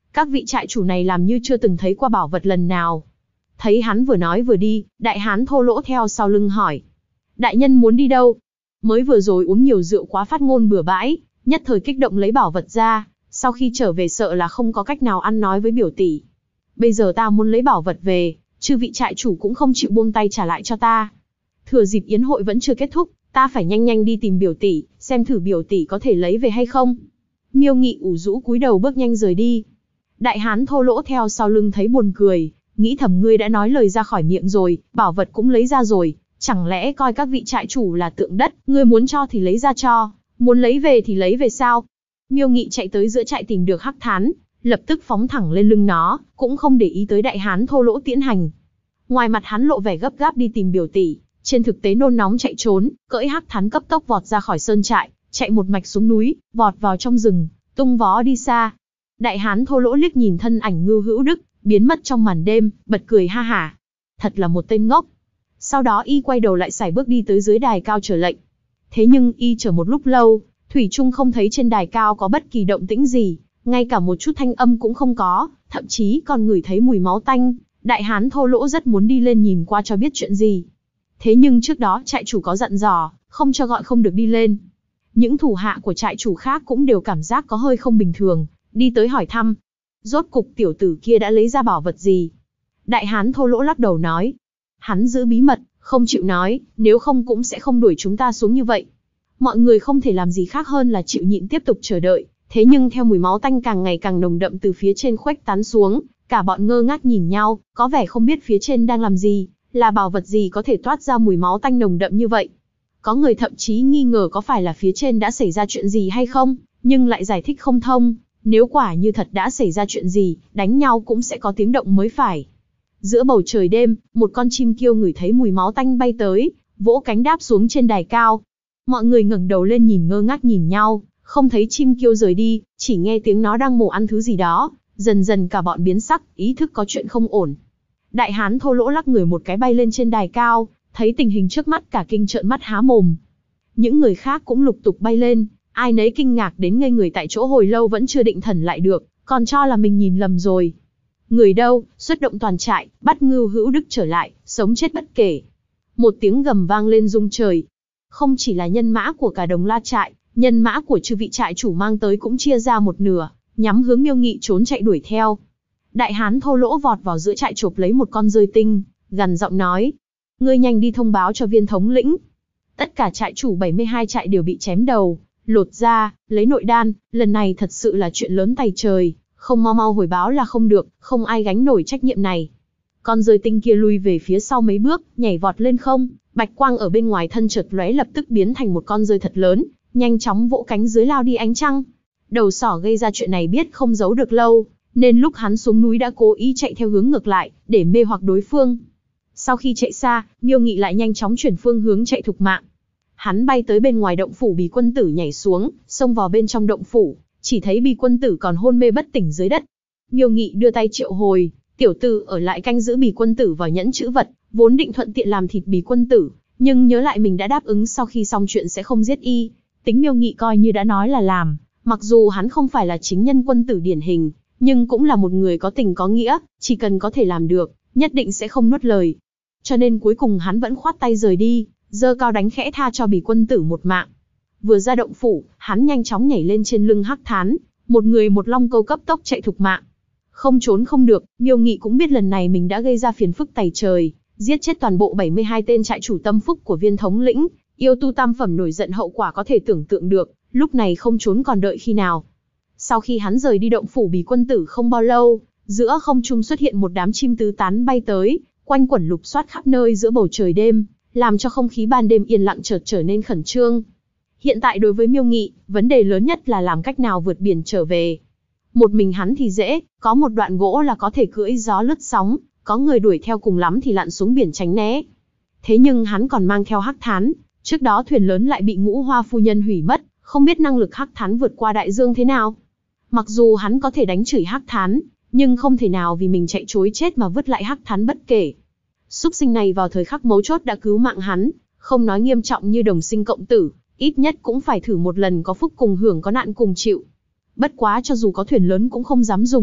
Các vị trại chủ này làm như chưa từng thấy qua bảo vật lần nào. Thấy hắn vừa nói vừa đi, đại hán thô lỗ theo sau lưng hỏi. Đại nhân muốn đi đâu? Mới vừa rồi uống nhiều rượu quá phát ngôn bừa bãi, nhất thời kích động lấy bảo vật ra, sau khi trở về sợ là không có cách nào ăn nói với biểu tỷ. Bây giờ ta muốn lấy bảo vật về, chư vị trại chủ cũng không chịu buông tay trả lại cho ta. Thừa dịp yến hội vẫn chưa kết thúc, ta phải nhanh nhanh đi tìm biểu tỷ, xem thử biểu tỷ có thể lấy về hay không. Miêu Nghị ủ rũ cúi đầu bước nhanh rời đi. Đại hán thô lỗ theo sau lưng thấy buồn cười, nghĩ thầm ngươi đã nói lời ra khỏi miệng rồi, bảo vật cũng lấy ra rồi, chẳng lẽ coi các vị trại chủ là tượng đất, ngươi muốn cho thì lấy ra cho, muốn lấy về thì lấy về sao? Miêu Nghị chạy tới giữa trại tìm được Hắc Thán, lập tức phóng thẳng lên lưng nó, cũng không để ý tới đại hán thô lỗ tiễn hành. Ngoài mặt hắn lộ vẻ gấp gáp đi tìm biểu tỷ, trên thực tế nôn nóng chạy trốn, cưỡi Hắc Thán cấp tốc vọt ra khỏi sơn trại, chạy một mạch xuống núi, vọt vào trong rừng, tung vó đi xa. Đại hán thô lỗ liếc nhìn thân ảnh Ngưu Hữu Đức, biến mất trong màn đêm, bật cười ha hả. Thật là một tên ngốc. Sau đó y quay đầu lại sải bước đi tới dưới đài cao chờ lệnh. Thế nhưng y chờ một lúc lâu, thủy chung không thấy trên đài cao có bất kỳ động tĩnh gì, ngay cả một chút thanh âm cũng không có, thậm chí còn ngửi thấy mùi máu tanh. Đại hán thô lỗ rất muốn đi lên nhìn qua cho biết chuyện gì. Thế nhưng trước đó trại chủ có dặn dò, không cho gọi không được đi lên. Những thủ hạ của trại chủ khác cũng đều cảm giác có hơi không bình thường, đi tới hỏi thăm. Rốt cục tiểu tử kia đã lấy ra bảo vật gì? Đại hán thô lỗ lắc đầu nói. Hắn giữ bí mật, không chịu nói, nếu không cũng sẽ không đuổi chúng ta xuống như vậy. Mọi người không thể làm gì khác hơn là chịu nhịn tiếp tục chờ đợi. Thế nhưng theo mùi máu tanh càng ngày càng nồng đậm từ phía trên khuếch tán xuống, cả bọn ngơ ngác nhìn nhau, có vẻ không biết phía trên đang làm gì, là bảo vật gì có thể toát ra mùi máu tanh nồng đậm như vậy. Có người thậm chí nghi ngờ có phải là phía trên đã xảy ra chuyện gì hay không, nhưng lại giải thích không thông. Nếu quả như thật đã xảy ra chuyện gì, đánh nhau cũng sẽ có tiếng động mới phải. Giữa bầu trời đêm, một con chim kiêu ngửi thấy mùi máu tanh bay tới, vỗ cánh đáp xuống trên đài cao. Mọi người ngẩng đầu lên nhìn ngơ ngác nhìn nhau, không thấy chim kiêu rời đi, chỉ nghe tiếng nó đang mổ ăn thứ gì đó. Dần dần cả bọn biến sắc, ý thức có chuyện không ổn. Đại hán thô lỗ lắc người một cái bay lên trên đài cao, thấy tình hình trước mắt cả kinh trợn mắt há mồm. Những người khác cũng lục tục bay lên, ai nấy kinh ngạc đến ngây người tại chỗ hồi lâu vẫn chưa định thần lại được, còn cho là mình nhìn lầm rồi. Người đâu, xuất động toàn trại, bắt Ngưu Hữu Đức trở lại, sống chết bất kể. Một tiếng gầm vang lên rung trời. Không chỉ là nhân mã của cả Đồng La trại, nhân mã của chư vị trại chủ mang tới cũng chia ra một nửa, nhắm hướng Miêu Nghị trốn chạy đuổi theo. Đại hán thô lỗ vọt vào giữa trại chộp lấy một con rơi tinh, gằn giọng nói: ngươi nhanh đi thông báo cho viên thống lĩnh. Tất cả trại chủ 72 trại đều bị chém đầu, lột da, lấy nội đan, lần này thật sự là chuyện lớn tày trời, không mau mau hồi báo là không được, không ai gánh nổi trách nhiệm này. Con rơi tinh kia lui về phía sau mấy bước, nhảy vọt lên không, bạch quang ở bên ngoài thân chợt lóe lập tức biến thành một con rơi thật lớn, nhanh chóng vỗ cánh dưới lao đi ánh trăng. Đầu sỏ gây ra chuyện này biết không giấu được lâu, nên lúc hắn xuống núi đã cố ý chạy theo hướng ngược lại, để mê hoặc đối phương. Sau khi chạy xa, Miêu Nghị lại nhanh chóng chuyển phương hướng chạy thục mạng. Hắn bay tới bên ngoài động phủ Bì Quân Tử nhảy xuống, xông vào bên trong động phủ, chỉ thấy Bì Quân Tử còn hôn mê bất tỉnh dưới đất. Miêu Nghị đưa tay triệu hồi, tiểu tử ở lại canh giữ Bì Quân Tử vào nhẫn chữ vật, vốn định thuận tiện làm thịt Bì Quân Tử, nhưng nhớ lại mình đã đáp ứng sau khi xong chuyện sẽ không giết y, tính Miêu Nghị coi như đã nói là làm. Mặc dù hắn không phải là chính nhân quân tử điển hình, nhưng cũng là một người có tình có nghĩa, chỉ cần có thể làm được, nhất định sẽ không nuốt lời. Cho nên cuối cùng hắn vẫn khoát tay rời đi, giơ cao đánh khẽ tha cho Bì Quân Tử một mạng. Vừa ra động phủ, hắn nhanh chóng nhảy lên trên lưng Hắc Thán, một người một long câu cấp tốc chạy thục mạng. Không trốn không được, Miêu Nghị cũng biết lần này mình đã gây ra phiền phức tày trời, giết chết toàn bộ 72 tên trại chủ tâm phúc của viên thống lĩnh, yêu tu tam phẩm nổi giận hậu quả có thể tưởng tượng được, lúc này không trốn còn đợi khi nào. Sau khi hắn rời đi động phủ Bì Quân Tử không bao lâu, giữa không trung xuất hiện một đám chim tứ tán bay tới, quanh quẩn lục soát khắp nơi giữa bầu trời đêm, làm cho không khí ban đêm yên lặng chợt trở nên khẩn trương. Hiện tại đối với Miêu Nghị, vấn đề lớn nhất là làm cách nào vượt biển trở về. Một mình hắn thì dễ, có một đoạn gỗ là có thể cưỡi gió lướt sóng, có người đuổi theo cùng lắm thì lặn xuống biển tránh né. Thế nhưng hắn còn mang theo Hắc Thán, trước đó thuyền lớn lại bị Ngũ Hoa phu nhân hủy mất, không biết năng lực Hắc Thán vượt qua đại dương thế nào. Mặc dù hắn có thể đánh chửi Hắc Thán, nhưng không thể nào vì mình chạy trối chết mà vứt lại Hắc Thán bất kể. Súc sinh này vào thời khắc mấu chốt đã cứu mạng hắn, không nói nghiêm trọng như đồng sinh cộng tử, ít nhất cũng phải thử một lần có phúc cùng hưởng có nạn cùng chịu. Bất quá cho dù có thuyền lớn cũng không dám dùng,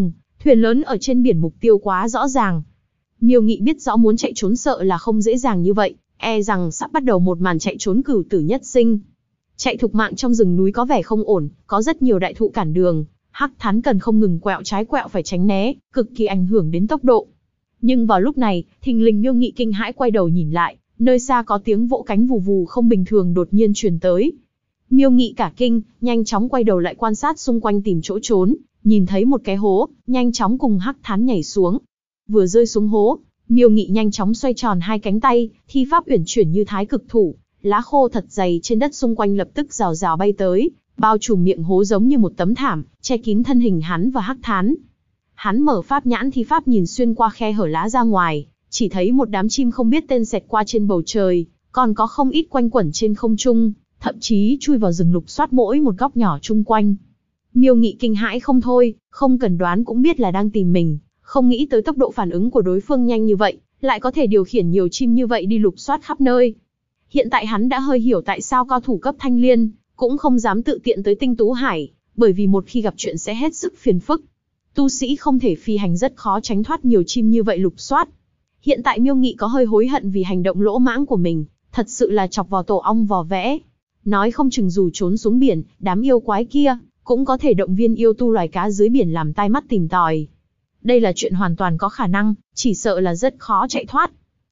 Thuyền lớn ở trên biển, mục tiêu quá rõ ràng. Miêu Nghị biết rõ muốn chạy trốn sợ là không dễ dàng như vậy, e rằng sắp bắt đầu một màn chạy trốn cửu tử nhất sinh. Chạy thục mạng trong rừng núi có vẻ không ổn, có rất nhiều đại thụ cản đường, Hắc Thán cần không ngừng quẹo trái quẹo phải tránh né, cực kỳ ảnh hưởng đến tốc độ. Nhưng vào lúc này, thình lình Miêu Nghị kinh hãi quay đầu nhìn lại, nơi xa có tiếng vỗ cánh vù vù không bình thường đột nhiên truyền tới. Miêu Nghị cả kinh, nhanh chóng quay đầu lại quan sát xung quanh tìm chỗ trốn, nhìn thấy một cái hố, nhanh chóng cùng Hắc Thán nhảy xuống. Vừa rơi xuống hố, Miêu Nghị nhanh chóng xoay tròn hai cánh tay, thi pháp uyển chuyển như thái cực thủ, lá khô thật dày trên đất xung quanh lập tức rào rào bay tới, bao trùm miệng hố giống như một tấm thảm, che kín thân hình hắn và Hắc Thán. Hắn mở pháp nhãn thi pháp nhìn xuyên qua khe hở lá ra ngoài, chỉ thấy một đám chim không biết tên xẹt qua trên bầu trời, còn có không ít quanh quẩn trên không trung, thậm chí chui vào rừng lục soát mỗi một góc nhỏ chung quanh. Miêu Nghị kinh hãi không thôi, không cần đoán cũng biết là đang tìm mình, không nghĩ tới tốc độ phản ứng của đối phương nhanh như vậy, lại có thể điều khiển nhiều chim như vậy đi lục soát khắp nơi. Hiện tại hắn đã hơi hiểu tại sao cao thủ cấp Thanh Liên cũng không dám tự tiện tới Tinh Tú Hải, bởi vì một khi gặp chuyện sẽ hết sức phiền phức. Tu sĩ không thể phi hành rất khó tránh thoát nhiều chim như vậy lục soát. Hiện tại Miêu Nghị có hơi hối hận vì hành động lỗ mãng của mình, thật sự là chọc vào tổ ong vò vẽ. Nói không chừng dù trốn xuống biển, đám yêu quái kia cũng có thể động viên yêu tu loài cá dưới biển làm tai mắt tìm tòi. Đây là chuyện hoàn toàn có khả năng, chỉ sợ là rất khó chạy thoát.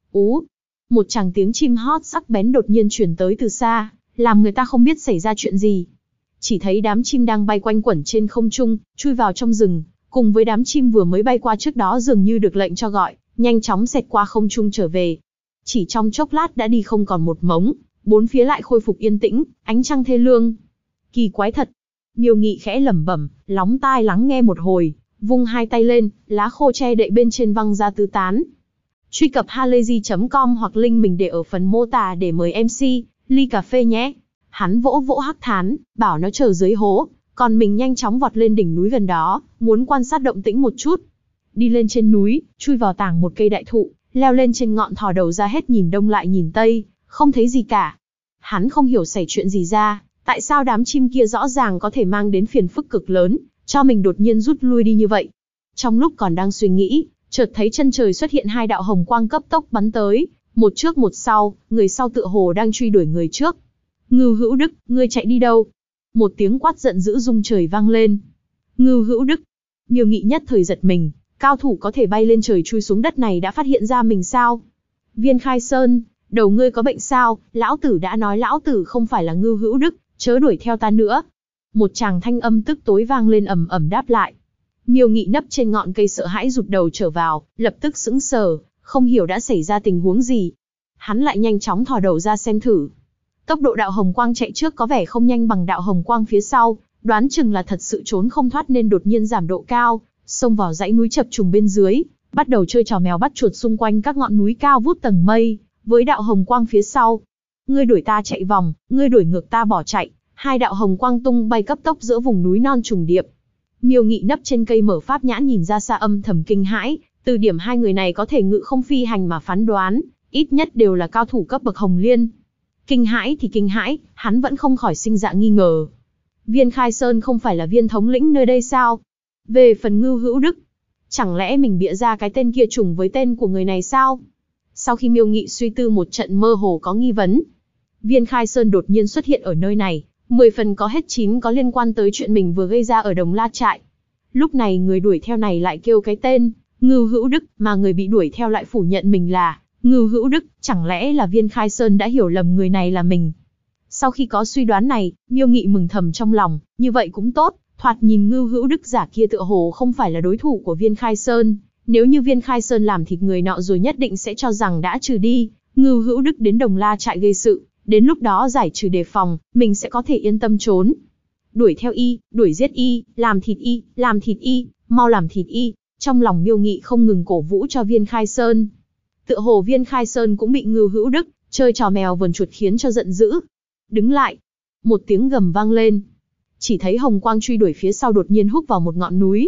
Một tràng tiếng chim hót sắc bén đột nhiên truyền tới từ xa, làm người ta không biết xảy ra chuyện gì. Chỉ thấy đám chim đang bay quanh quẩn trên không trung, chui vào trong rừng, cùng với đám chim vừa mới bay qua trước đó dường như được lệnh cho gọi, nhanh chóng xẹt qua không trung trở về. Chỉ trong chốc lát đã đi không còn một mống, bốn phía lại khôi phục yên tĩnh, ánh trăng thê lương. Kỳ quái thật. Miêu Nghị khẽ lẩm bẩm, lóng tai lắng nghe một hồi, vung hai tay lên, lá khô che đậy bên trên văng ra tứ tán. Truy cập halayzi.com hoặc link mình để ở phần mô tả để mời MC ly cà phê nhé. Hắn vỗ vỗ Hắc Thán, bảo nó chờ dưới hố, còn mình nhanh chóng vọt lên đỉnh núi gần đó, muốn quan sát động tĩnh một chút. Đi lên trên núi, chui vào tàng một cây đại thụ, leo lên trên ngọn thò đầu ra hết nhìn đông lại nhìn tây, không thấy gì cả. Hắn không hiểu xảy chuyện gì ra, tại sao đám chim kia rõ ràng có thể mang đến phiền phức cực lớn, cho mình đột nhiên rút lui đi như vậy. Trong lúc còn đang suy nghĩ, chợt thấy chân trời xuất hiện hai đạo hồng quang cấp tốc bắn tới, một trước một sau, người sau tựa hồ đang truy đuổi người trước. Ngưu Hữu Đức, ngươi chạy đi đâu? Một tiếng quát giận dữ rung trời vang lên. Ngưu Hữu Đức. Miêu Nghị nhất thời giật mình, cao thủ có thể bay lên trời chui xuống đất này đã phát hiện ra mình sao? Viên Khai Sơn, đầu ngươi có bệnh sao? Lão tử đã nói lão tử không phải là Ngưu Hữu Đức, chớ đuổi theo ta nữa. Một tràng thanh âm tức tối vang lên ầm ầm đáp lại. Miêu Nghị nấp trên ngọn cây sợ hãi rụt đầu trở vào, lập tức sững sờ, không hiểu đã xảy ra tình huống gì. Hắn lại nhanh chóng thò đầu ra xem thử. Tốc độ đạo hồng quang chạy trước có vẻ không nhanh bằng đạo hồng quang phía sau, đoán chừng là thật sự trốn không thoát nên đột nhiên giảm độ cao, xông vào dãy núi chập trùng bên dưới, bắt đầu chơi trò mèo bắt chuột xung quanh các ngọn núi cao vút tầng mây, với đạo hồng quang phía sau. Ngươi đuổi ta chạy vòng, ngươi đuổi ngược ta bỏ chạy, hai đạo hồng quang tung bay cấp tốc giữa vùng núi non trùng điệp. Miêu Nghị nấp trên cây mở pháp nhãn nhìn ra xa âm thầm kinh hãi, từ điểm hai người này có thể ngự không phi hành mà phán đoán, ít nhất đều là cao thủ cấp bậc Hồng Liên. Kinh hãi thì kinh hãi, hắn vẫn không khỏi sinh dạ nghi ngờ. Viên Khai Sơn không phải là viên thống lĩnh nơi đây sao? Về phần Ngưu Hữu Đức, chẳng lẽ mình bịa ra cái tên kia trùng với tên của người này sao? Sau khi Miêu Nghị suy tư một trận mơ hồ có nghi vấn, Viên Khai Sơn đột nhiên xuất hiện ở nơi này, 10 phần có hết 9 có liên quan tới chuyện mình vừa gây ra ở Đồng La Trại. Lúc này người đuổi theo này lại kêu cái tên Ngưu Hữu Đức, mà người bị đuổi theo lại phủ nhận mình là Ngưu Hữu Đức, chẳng lẽ là Viên Khai Sơn đã hiểu lầm người này là mình? Sau khi có suy đoán này, Miêu Nghị mừng thầm trong lòng, như vậy cũng tốt, thoạt nhìn Ngưu Hữu Đức giả kia tựa hồ không phải là đối thủ của Viên Khai Sơn, nếu như Viên Khai Sơn làm thịt người nọ rồi nhất định sẽ cho rằng đã trừ đi Ngưu Hữu Đức đến Đồng La Trại gây sự, đến lúc đó giải trừ đề phòng, mình sẽ có thể yên tâm trốn. Đuổi theo y, đuổi giết y, làm thịt y, mau làm thịt y. Trong lòng Miêu Nghị không ngừng cổ vũ cho Viên Khai Sơn. Tựa hồ Viên Khai Sơn cũng bị Ngưu Hữu Đức chơi trò mèo vờn chuột khiến cho giận dữ. Đứng lại. Một tiếng gầm vang lên. Chỉ thấy hồng quang truy đuổi phía sau đột nhiên húc vào một ngọn núi.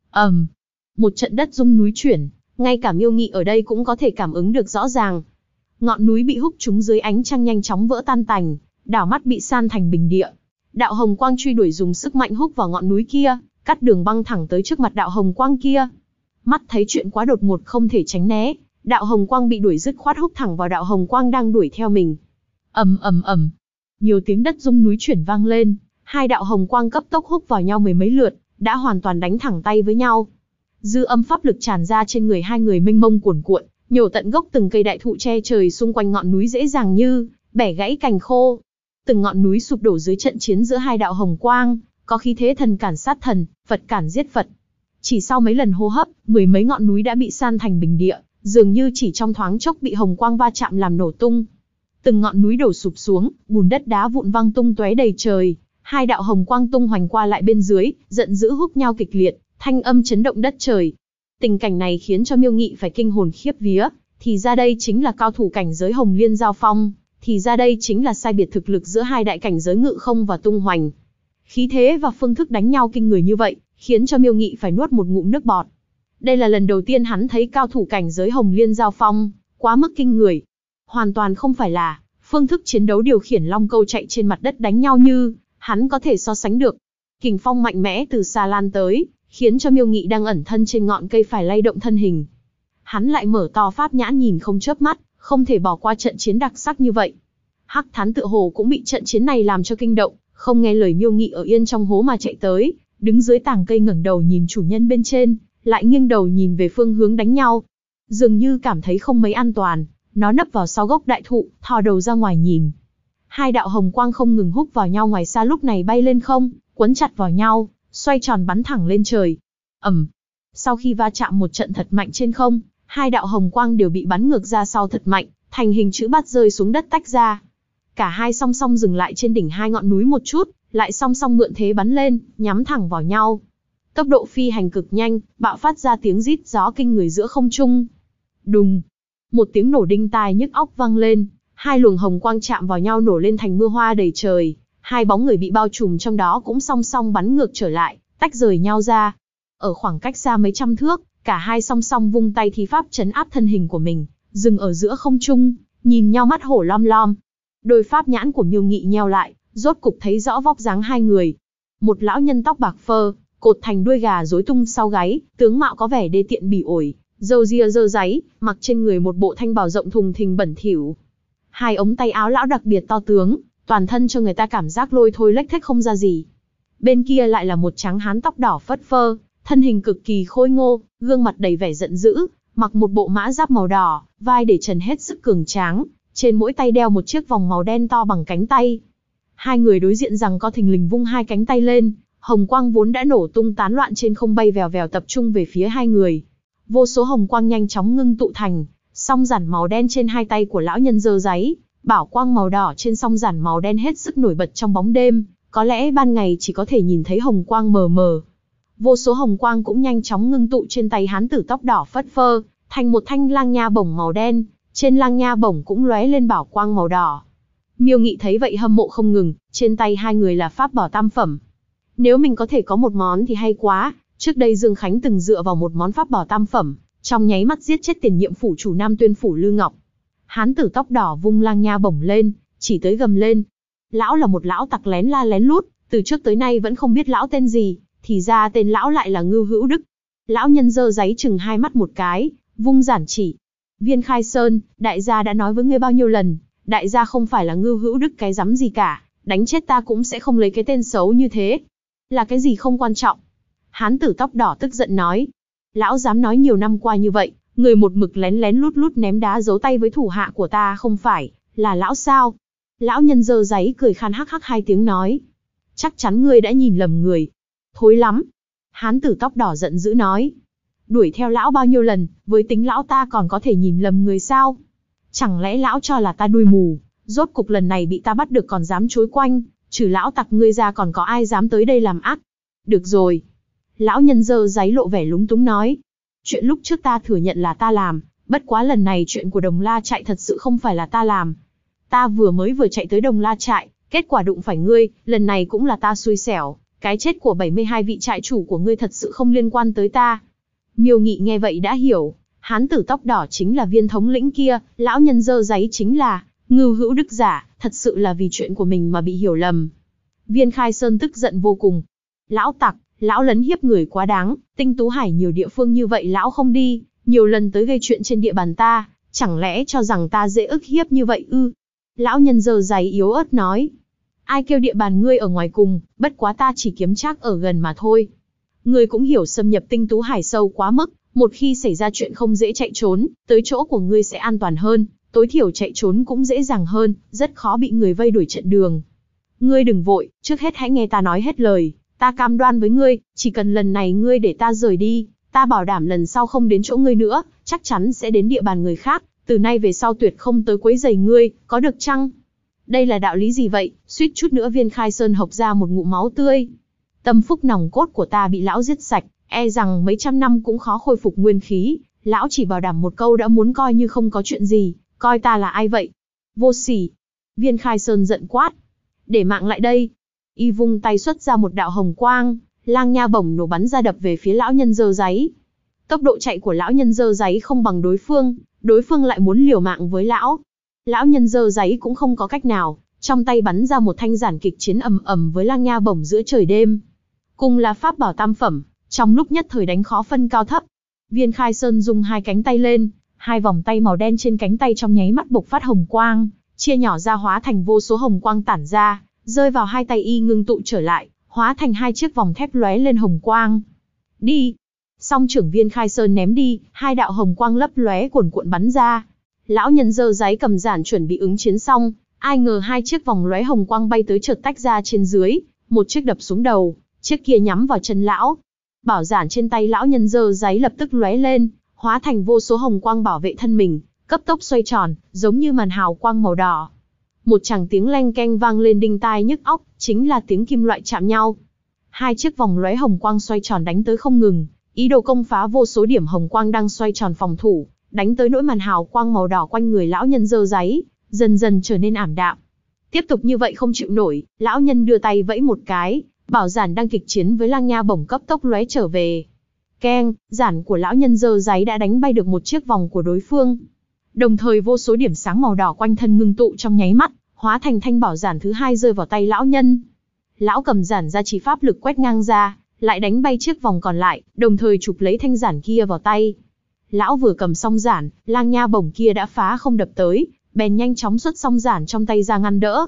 Một trận đất rung núi chuyển, ngay cả Miêu Nghị ở đây cũng có thể cảm ứng được rõ ràng. Ngọn núi bị húc trúng dưới ánh trăng nhanh chóng vỡ tan tành, đảo mắt bị san thành bình địa. Đạo hồng quang truy đuổi dùng sức mạnh húc vào ngọn núi kia, cắt đường băng thẳng tới trước mặt đạo hồng quang kia. Mắt thấy chuyện quá đột ngột không thể tránh né, đạo hồng quang bị đuổi dứt khoát húc thẳng vào đạo hồng quang đang đuổi theo mình. Ầm ầm ầm, nhiều tiếng đất rung núi chuyển vang lên, hai đạo hồng quang cấp tốc húc vào nhau mười mấy lượt, đã hoàn toàn đánh thẳng tay với nhau. Dư âm pháp lực tràn ra trên người hai người mênh mông cuồn cuộn, nhổ tận gốc từng cây đại thụ che trời xung quanh ngọn núi dễ dàng như bẻ gãy cành khô. Từng ngọn núi sụp đổ dưới trận chiến giữa hai đạo hồng quang, có khí thế thần cản sát thần, Phật cản giết Phật. Chỉ sau mấy lần hô hấp, mười mấy ngọn núi đã bị san thành bình địa, dường như chỉ trong thoáng chốc bị hồng quang va chạm làm nổ tung. Từng ngọn núi đổ sụp xuống, bùn đất đá vụn văng tung tóe đầy trời, hai đạo hồng quang tung hoành qua lại bên dưới, giận dữ húc nhau kịch liệt, thanh âm chấn động đất trời. Tình cảnh này khiến cho Miêu Nghị phải kinh hồn khiếp vía, thì ra đây chính là cao thủ cảnh giới Hồng Liên giao phong, thì ra đây chính là sai biệt thực lực giữa hai đại cảnh giới Ngự Không và Tung Hoành. Khí thế và phương thức đánh nhau kinh người như vậy, khiến cho Miêu Nghị phải nuốt một ngụm nước bọt. Đây là lần đầu tiên hắn thấy cao thủ cảnh giới Hồng Liên giao phong, quá mức kinh người. Hoàn toàn không phải là phương thức chiến đấu điều khiển long câu chạy trên mặt đất đánh nhau như hắn có thể so sánh được. Kình phong mạnh mẽ từ xa lan tới, khiến cho Miêu Nghị đang ẩn thân trên ngọn cây phải lay động thân hình. Hắn lại mở to pháp nhãn nhìn không chớp mắt, không thể bỏ qua trận chiến đặc sắc như vậy. Hắc Thán tựa hồ cũng bị trận chiến này làm cho kinh động, không nghe lời Miêu Nghị ở yên trong hố mà chạy tới, đứng dưới tàng cây ngẩng đầu nhìn chủ nhân bên trên, lại nghiêng đầu nhìn về phương hướng đánh nhau. Dường như cảm thấy không mấy an toàn, nó nấp vào sau gốc đại thụ, thò đầu ra ngoài nhìn. Hai đạo hồng quang không ngừng húc vào nhau ngoài xa lúc này bay lên không, quấn chặt vào nhau, xoay tròn bắn thẳng lên trời. Sau khi va chạm một trận thật mạnh trên không, hai đạo hồng quang đều bị bắn ngược ra sau thật mạnh, thành hình chữ bát rơi xuống đất tách ra. Cả hai song song dừng lại trên đỉnh hai ngọn núi một chút, lại song song mượn thế bắn lên, nhắm thẳng vào nhau. Tốc độ phi hành cực nhanh, bạo phát ra tiếng rít gió kinh người giữa không trung. Đùng, một tiếng nổ đinh tai nhức óc vang lên, hai luồng hồng quang chạm vào nhau nổ lên thành mưa hoa đầy trời, hai bóng người bị bao trùm trong đó cũng song song bắn ngược trở lại, tách rời nhau ra. Ở khoảng cách xa mấy trăm thước, cả hai song song vung tay thi pháp trấn áp thân hình của mình, dừng ở giữa không trung, nhìn nhau mắt hổ lom lom. Đôi pháp nhãn của Miêu Nghị nheo lại, rốt cục thấy rõ vóc dáng hai người. Một lão nhân tóc bạc phơ, cột thành đuôi gà rối tung sau gáy, tướng mạo có vẻ đê tiện bỉ ổi, râu ria dơ dáy, mặc trên người một bộ thanh bào rộng thùng thình bẩn thỉu. Hai ống tay áo lão đặc biệt to tướng, toàn thân cho người ta cảm giác lôi thôi lếch thếch không ra gì. Bên kia lại là một tráng hán tóc đỏ phất phơ, thân hình cực kỳ khôi ngô, gương mặt đầy vẻ giận dữ, mặc một bộ mã giáp màu đỏ, vai để trần hết sức cường tráng, trên mỗi tay đeo một chiếc vòng màu đen to bằng cánh tay. Hai người đối diện rằng có thình lình vung hai cánh tay lên, hồng quang vốn đã nổ tung tán loạn trên không bay vèo vèo tập trung về phía hai người. Vô số hồng quang nhanh chóng ngưng tụ thành song giản màu đen trên hai tay của lão nhân dơ dáy, bảo quang màu đỏ trên song giản màu đen hết sức nổi bật trong bóng đêm, có lẽ ban ngày chỉ có thể nhìn thấy hồng quang mờ mờ. Vô số hồng quang cũng nhanh chóng ngưng tụ trên tay hán tử tóc đỏ phất phơ, thành một thanh lang nha bổng màu đen, trên lang nha bổng cũng lóe lên bảo quang màu đỏ. Miêu Nghị thấy vậy hâm mộ không ngừng, trên tay hai người là pháp bảo tam phẩm. Nếu mình có thể có một món thì hay quá, trước đây Dương Khánh từng dựa vào một món pháp bảo tam phẩm, trong nháy mắt giết chết tiền nhiệm phủ chủ Nam Tuyên phủ Lư Ngọc. Hán tử tóc đỏ vung lang nha bổng lên, chỉ tới gầm lên. Lão là một lão tặc lén la lén lút, từ trước tới nay vẫn không biết lão tên gì, thì ra tên lão lại là Ngưu Hữu Đức. Lão nhân dơ dáy chừng hai mắt một cái, vung giản chỉ. Viên Khai Sơn, đại gia đã nói với ngươi bao nhiêu lần, đại gia không phải là Ngưu Hữu Đức cái rắm gì cả, đánh chết ta cũng sẽ không lấy cái tên xấu như thế. Là cái gì không quan trọng. Hán tử tóc đỏ tức giận nói. Lão dám nói nhiều năm qua như vậy, người một mực lén lén lút lút ném đá giấu tay với thủ hạ của ta không phải là lão sao? Lão nhân dơ dáy cười khan hắc hắc hai tiếng nói. Chắc chắn ngươi đã nhìn lầm người. Thối lắm. Hán tử tóc đỏ giận dữ nói. Đuổi theo lão bao nhiêu lần, với tính lão ta còn có thể nhìn lầm người sao? Chẳng lẽ lão cho là ta đuôi mù, rốt cục lần này bị ta bắt được còn dám chối quanh, trừ lão tặc ngươi ra còn có ai dám tới đây làm ác? Được rồi. Lão nhân dơ dáy lộ vẻ lúng túng nói. Chuyện lúc trước ta thừa nhận là ta làm, bất quá lần này chuyện của Đồng La Trại thật sự không phải là ta làm. Ta vừa chạy tới Đồng La Trại, kết quả đụng phải ngươi, lần này cũng là ta xui xẻo, cái chết của 72 vị trại chủ của ngươi thật sự không liên quan tới ta. Miêu Nghị nghe vậy đã hiểu, hán tử tóc đỏ chính là Viên thống lĩnh kia, lão nhân dơ dáy chính là Ngưu Hữu Đức giả, thật sự là vì chuyện của mình mà bị hiểu lầm. Viên Khai Sơn tức giận vô cùng. Lão tặc, Lão lấn hiếp người quá đáng, Tinh Tú Hải nhiều địa phương như vậy lão không đi, nhiều lần tới gây chuyện trên địa bàn ta, chẳng lẽ cho rằng ta dễ ức hiếp như vậy ư? Lão nhân giơ giấy yếu ớt nói. Ai kêu địa bàn ngươi ở ngoài cùng, bất quá ta chỉ kiếm trác ở gần mà thôi. Ngươi cũng hiểu xâm nhập Tinh Tú Hải sâu quá mức, một khi xảy ra chuyện không dễ chạy trốn, tới chỗ của ngươi sẽ an toàn hơn, tối thiểu chạy trốn cũng dễ dàng hơn, rất khó bị người vây đuổi chặn đường. Ngươi đừng vội, trước hết hãy nghe ta nói hết lời, ta cam đoan với ngươi, chỉ cần lần này ngươi để ta rời đi, ta bảo đảm lần sau không đến chỗ ngươi nữa, chắc chắn sẽ đến địa bàn người khác, từ nay về sau tuyệt không tới quấy rầy ngươi, có được chăng? Đây là đạo lý gì vậy? Suýt chút nữa Viên Khai Sơn hộc ra một ngụm máu tươi. Tâm phúc nòng cốt của ta bị lão giết sạch, e rằng mấy trăm năm cũng khó khôi phục nguyên khí, lão chỉ bảo đảm một câu đã muốn coi như không có chuyện gì, coi ta là ai vậy? Vô sỉ! Viên Khai Sơn giận quát. Để mạng lại đây! Y vung tay xuất ra một đạo hồng quang, lang nha bổng nổ bắn ra đập về phía lão nhân dơ giấy. Tốc độ chạy của lão nhân dơ giấy không bằng đối phương lại muốn liều mạng với lão. Lão nhân dơ giấy cũng không có cách nào, trong tay bắn ra một thanh giản kịch chiến ầm ầm với lang nha bổng giữa trời đêm. Cùng là pháp bảo tam phẩm, trong lúc nhất thời đánh khó phân cao thấp. Viên Khai Sơn dùng hai cánh tay lên, hai vòng tay màu đen trên cánh tay trong nháy mắt bộc phát hồng quang, chia nhỏ ra hóa thành vô số hồng quang tản ra, rơi vào hai tay y ngưng tụ trở lại, hóa thành hai chiếc vòng thép lóe lên hồng quang. Đi! Song trưởng Viên Khai Sơn ném đi, hai đạo hồng quang lấp lóe cuồn cuộn bắn ra. Lão nhân dơ giấy cầm giản chuẩn bị ứng chiến xong, ai ngờ hai chiếc vòng lóe hồng quang bay tới chợt tách ra trên dưới, một chiếc đập xuống đầu, chiếc kia nhắm vào chân lão. Bảo giản trên tay lão nhân dơ giấy lập tức lóe lên, hóa thành vô số hồng quang bảo vệ thân mình, cấp tốc xoay tròn, giống như màn hào quang màu đỏ. Một tràng tiếng leng keng vang lên đinh tai nhức óc, chính là tiếng kim loại chạm nhau. Hai chiếc vòng lóe hồng quang xoay tròn đánh tới không ngừng, ý đồ công phá vô số điểm hồng quang đang xoay tròn phòng thủ, đánh tới nỗi màn hào quang màu đỏ quanh người lão nhân dơ giấy dần dần trở nên ảm đạm. Tiếp tục như vậy không chịu nổi, lão nhân đưa tay vẫy một cái, bảo giản đang kịch chiến với lang nha bổng cấp tốc lóe trở về. Keng, giản của lão nhân dơ giấy đã đánh bay được một chiếc vòng của đối phương. Đồng thời vô số điểm sáng màu đỏ quanh thân ngưng tụ trong nháy mắt, hóa thành thanh bảo giản thứ hai rơi vào tay lão nhân. Lão cầm giản ra chỉ pháp lực quét ngang ra, lại đánh bay chiếc vòng còn lại, đồng thời chụp lấy thanh giản kia vào tay. Lão vừa cầm xong giản, lang nha bổng kia đã phá không đập tới, bèn nhanh chóng xuất xong giản trong tay ra ngăn đỡ.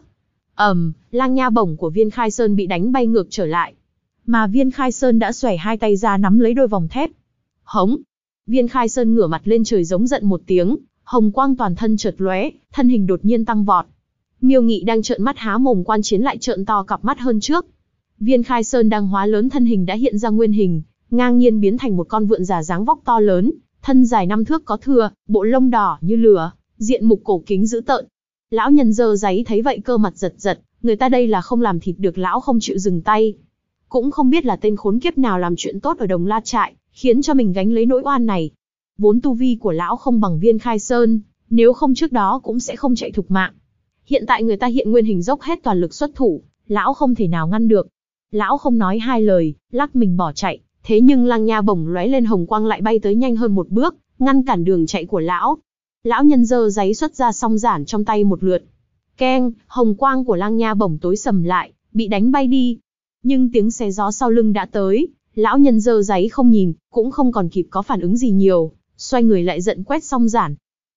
Lang nha bổng của Viên Khai Sơn bị đánh bay ngược trở lại. Mà Viên Khai Sơn đã xoẻ hai tay ra nắm lấy đôi vòng thép. Hống! Viên Khai Sơn ngửa mặt lên trời giống giận một tiếng, hồng quang toàn thân chợt lóe, thân hình đột nhiên tăng vọt. Miêu Nghị đang trợn mắt há mồm quan chiến lại trợn to cặp mắt hơn trước. Viên Khai Sơn đang hóa lớn thân hình đã hiện ra nguyên hình, ngang nhiên biến thành một con vượn già dáng vóc to lớn, thân dài 5 thước có thừa, bộ lông đỏ như lửa, diện mục cổ kính dữ tợn. Lão nhân dơ giấy thấy vậy cơ mặt giật giật, người ta đây là không làm thịt được lão không chịu dừng tay. Cũng không biết là tên khốn kiếp nào làm chuyện tốt ở Đồng La Trại, khiến cho mình gánh lấy nỗi oan này. Vốn tu vi của lão không bằng Viên Khai Sơn, nếu không trước đó cũng sẽ không chạy thục mạng. Hiện tại người ta hiện nguyên hình dốc hết toàn lực xuất thủ, lão không thể nào ngăn được. Lão không nói hai lời, lắc mình bỏ chạy, thế nhưng lang nha bổng lóe lên hồng quang lại bay tới nhanh hơn một bước, ngăn cản đường chạy của lão. Lão nhân dơ giấy xuất ra song giản trong tay một lượt. Keng, hồng quang của lang nha bổng tối sầm lại, bị đánh bay đi. Nhưng tiếng xé gió sau lưng đã tới, lão nhân dơ giấy không nhìn, cũng không còn kịp có phản ứng gì nhiều, xoay người lại giận quét song giản.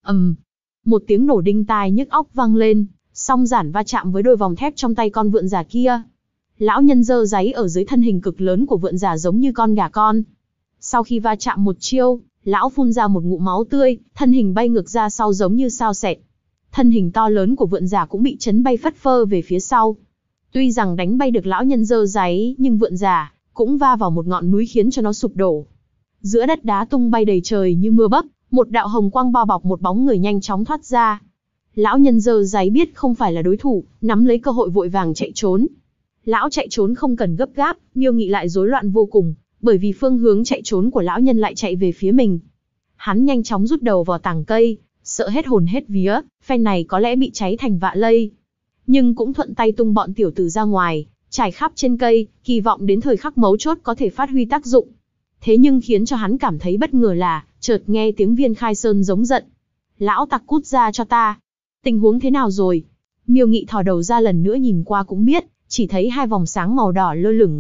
Một tiếng nổ đinh tai nhức óc vang lên, song giản va chạm với đôi vòng thép trong tay con vượn già kia. Lão nhân dơ giấy ở dưới thân hình cực lớn của vượn già giống như con gà con. Sau khi va chạm một chiêu, lão phun ra một ngụm máu tươi, thân hình bay ngược ra sau giống như sao xẹt. Thân hình to lớn của vượn già cũng bị chấn bay phất phơ về phía sau. Tuy rằng đánh bay được lão nhân dơ giấy, nhưng vượn già cũng va vào một ngọn núi khiến cho nó sụp đổ. Giữa đất đá tung bay đầy trời như mưa bấc, một đạo hồng quang bao bọc một bóng người nhanh chóng thoát ra. Lão nhân dơ giấy biết không phải là đối thủ, nắm lấy cơ hội vội vàng chạy trốn. Lão chạy trốn không cần gấp gáp, Miêu Nghị lại rối loạn vô cùng, bởi vì phương hướng chạy trốn của lão nhân lại chạy về phía mình. Hắn nhanh chóng rút đầu vào tàng cây, sợ hết hồn hết vía, phen này có lẽ bị cháy thành vạ lây. Nhưng cũng thuận tay tung bọn tiểu tử ra ngoài, trải khắp trên cây, kỳ vọng đến thời khắc mấu chốt có thể phát huy tác dụng. Thế nhưng khiến cho hắn cảm thấy bất ngờ là, chợt nghe tiếng Viên Khai Sơn giống giận. Lão tặc cút ra cho ta. Tình huống thế nào rồi? Miêu Nghị thò đầu ra lần nữa nhìn qua cũng biết, chỉ thấy hai vòng sáng màu đỏ lơ lửng,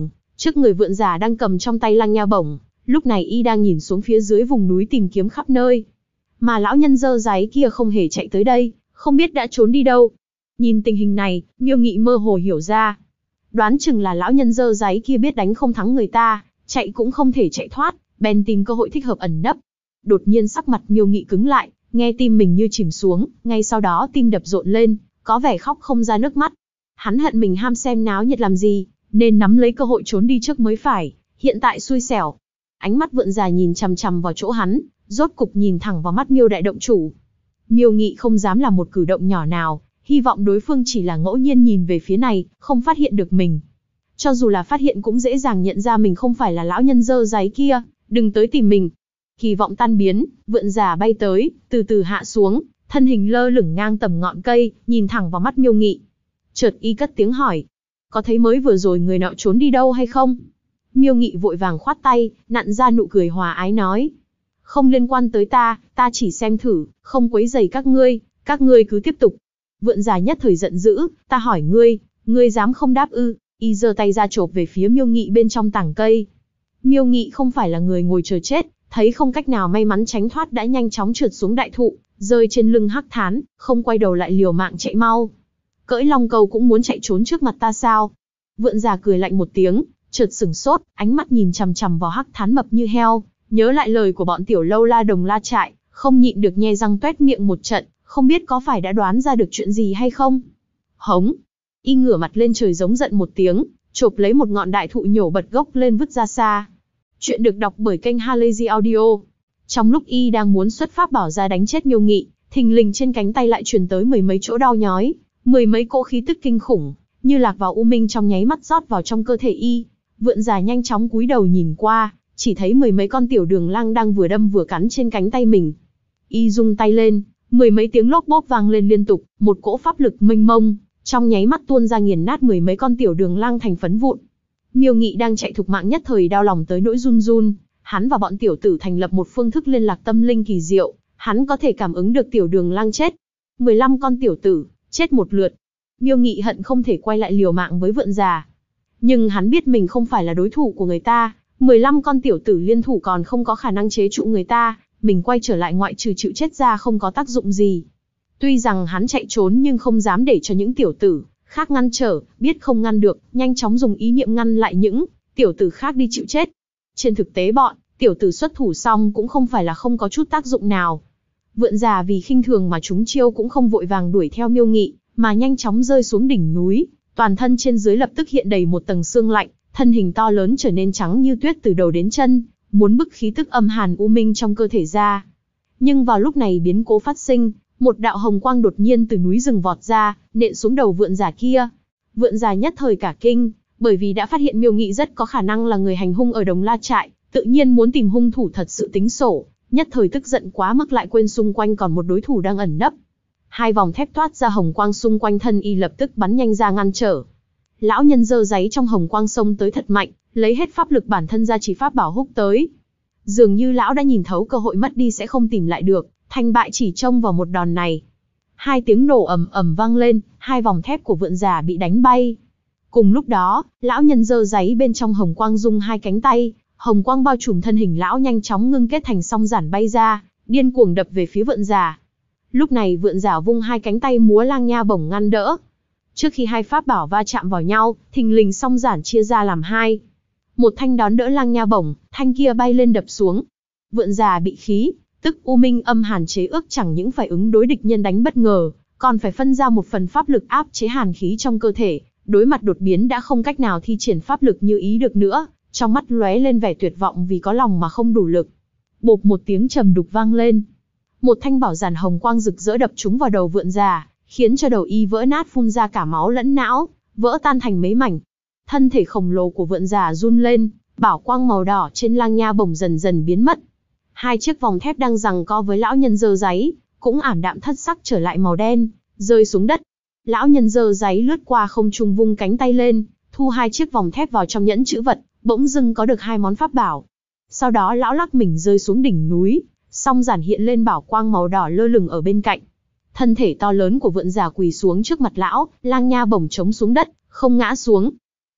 Trước người vượn già đang cầm trong tay lăng nha bổng, lúc này y đang nhìn xuống phía dưới vùng núi tìm kiếm khắp nơi. Mà lão nhân dơ dáy kia không hề chạy tới đây, không biết đã trốn đi đâu. Nhìn tình hình này, Miêu Nghị mơ hồ hiểu ra. Đoán chừng là lão nhân dơ dáy kia biết đánh không thắng người ta, chạy cũng không thể chạy thoát, bèn tìm cơ hội thích hợp ẩn nấp. Đột nhiên sắc mặt Miêu Nghị cứng lại, nghe tim mình như chìm xuống, ngay sau đó tim đập rộn lên, có vẻ khóc không ra nước mắt. Hắn hận mình ham xem náo nhiệt làm gì, nên nắm lấy cơ hội trốn đi trước mới phải, hiện tại xui xẻo. Ánh mắt vượn già nhìn chằm chằm vào chỗ hắn, rốt cục nhìn thẳng vào mắt Miêu đại động chủ. Miêu Nghị không dám làm một cử động nhỏ nào, hy vọng đối phương chỉ là ngẫu nhiên nhìn về phía này, không phát hiện được mình. Cho dù là phát hiện cũng dễ dàng nhận ra mình không phải là lão nhân dơ dáy kia, đừng tới tìm mình. Kỳ vọng tan biến, vượn già bay tới, từ từ hạ xuống, thân hình lơ lửng ngang tầm ngọn cây, nhìn thẳng vào mắt Miêu Nghị. Chợt y cất tiếng hỏi, có thấy mới vừa rồi người nọ trốn đi đâu hay không? Miêu Nghị vội vàng khoát tay, nặn ra nụ cười hòa ái nói, không liên quan tới ta chỉ xem thử, không quấy rầy các ngươi cứ tiếp tục. Vượn già nhất thời giận dữ, ta hỏi ngươi dám không đáp ư? Y giơ tay ra chộp về phía Miêu Nghị bên trong tảng cây. Miêu Nghị không phải là người ngồi chờ chết, thấy không cách nào may mắn tránh thoát đã nhanh chóng trượt xuống đại thụ, rơi trên lưng Hắc Thán, không quay đầu lại liều mạng chạy mau. Cưỡi long câu cũng muốn chạy trốn trước mặt ta sao? Vượn già cười lạnh một tiếng, chợt sửng sốt, ánh mắt nhìn chằm chằm vào Hắc Thán mập như heo, nhớ lại lời của bọn tiểu lâu la đồng la trại, không nhịn được nhe răng toét miệng một trận, không biết có phải đã đoán ra được chuyện gì hay không. Hống! Y ngửa mặt lên trời giống giận một tiếng, chộp lấy một ngọn đại thụ nhổ bật gốc lên vứt ra xa. Chuyện được đọc bởi kênh Halazy Audio. Trong lúc y đang muốn xuất pháp bảo ra đánh chết Miêu Nghị, thình lình trên cánh tay lại truyền tới mười mấy chỗ đau nhói, mười mấy cỗ khí tức kinh khủng, như lạc vào u minh trong nháy mắt rót vào trong cơ thể y. Vượn già nhanh chóng cúi đầu nhìn qua, chỉ thấy mười mấy con tiểu đường lang đang vừa đâm vừa cắn trên cánh tay mình. Y rung tay lên, mười mấy tiếng lốp bốp vang lên liên tục, một cỗ pháp lực mênh mông, trong nháy mắt tuôn ra nghiền nát mười mấy con tiểu đường lang thành phấn vụn. Miêu Nghị đang chạy thục mạng nhất thời đau lòng tới nỗi run run, hắn và bọn tiểu tử thành lập một phương thức liên lạc tâm linh kỳ diệu, hắn có thể cảm ứng được tiểu đường lang chết. 15 con tiểu tử, chết một lượt. Miêu Nghị hận không thể quay lại liều mạng với vượn già. Nhưng hắn biết mình không phải là đối thủ của người ta, 15 con tiểu tử liên thủ còn không có khả năng chế trụ người ta, mình quay trở lại ngoại trừ chịu chết ra không có tác dụng gì. Tuy rằng hắn chạy trốn nhưng không dám để cho những tiểu tử khác ngăn trở, biết không ngăn được, nhanh chóng dùng ý niệm ngăn lại những tiểu tử khác đi chịu chết. Trên thực tế bọn tiểu tử xuất thủ xong cũng không phải là không có chút tác dụng nào. Vượn già vì khinh thường mà trúng chiêu cũng không vội vàng đuổi theo Miêu Nghị, mà nhanh chóng rơi xuống đỉnh núi, toàn thân trên dưới lập tức hiện đầy một tầng sương lạnh, thân hình to lớn trở nên trắng như tuyết từ đầu đến chân, muốn bức khí tức âm hàn u minh trong cơ thể ra. Nhưng vào lúc này biến cố phát sinh, một đạo hồng quang đột nhiên từ núi rừng vọt ra, nện xuống đầu vượn già kia. Vượn già nhất thời cả kinh, bởi vì đã phát hiện Miêu Nghị rất có khả năng là người hành hung ở Đồng La Trại, tự nhiên muốn tìm hung thủ thật sự tính sổ, nhất thời tức giận quá mức lại quên xung quanh còn một đối thủ đang ẩn nấp. Hai vòng thép toát ra hồng quang xung quanh thân y lập tức bắn nhanh ra ngăn trở. Lão nhân dơ dáy trong hồng quang xông tới thật mạnh, lấy hết pháp lực bản thân ra chỉ pháp bảo húc tới. Dường như lão đã nhìn thấu cơ hội mất đi sẽ không tìm lại được, thành bại chỉ trông vào một đòn này. Hai tiếng nổ ầm ầm vang lên, hai vòng thép của vượn già bị đánh bay. Cùng lúc đó, lão nhân dơ dáy bên trong hồng quang rung hai cánh tay, hồng quang bao trùm thân hình lão nhanh chóng ngưng kết thành song giản bay ra, điên cuồng đập về phía vượn già. Lúc này vượn già vung hai cánh tay múa lang nha bổng ngăn đỡ. Trước khi hai pháp bảo va chạm vào nhau, thình lình song giản chia ra làm hai. Một thanh đón đỡ lang nha bổng, thanh kia bay lên đập xuống. Vượn già bị khí tức u minh âm hàn chế ước chẳng những phải ứng đối địch nhân đánh bất ngờ, còn phải phân ra một phần pháp lực áp chế hàn khí trong cơ thể, đối mặt đột biến đã không cách nào thi triển pháp lực như ý được nữa, trong mắt lóe lên vẻ tuyệt vọng vì có lòng mà không đủ lực. Bộp một tiếng trầm đục vang lên. Một thanh bảo giản hồng quang rực rỡ đập trúng vào đầu vượn già, khiến cho đầu y vỡ nát phun ra cả máu lẫn não, vỡ tan thành mấy mảnh. Thân thể khổng lồ của vượn già run lên, bảo quang màu đỏ trên lang nha bổng dần dần biến mất. Hai chiếc vòng thép đang giằng co với lão nhân dơ dáy, cũng ảm đạm thất sắc trở lại màu đen, rơi xuống đất. Lão nhân dơ dáy lướt qua không trung vung cánh tay lên, thu hai chiếc vòng thép vào trong nhẫn chữ vật, bỗng dưng có được hai món pháp bảo. Sau đó lão lắc mình rơi xuống đỉnh núi, song giản hiện lên bảo quang màu đỏ lơ lửng ở bên cạnh. Thân thể to lớn của vượn già quỳ xuống trước mặt lão, lang nha bổng chống xuống đất, không ngã xuống.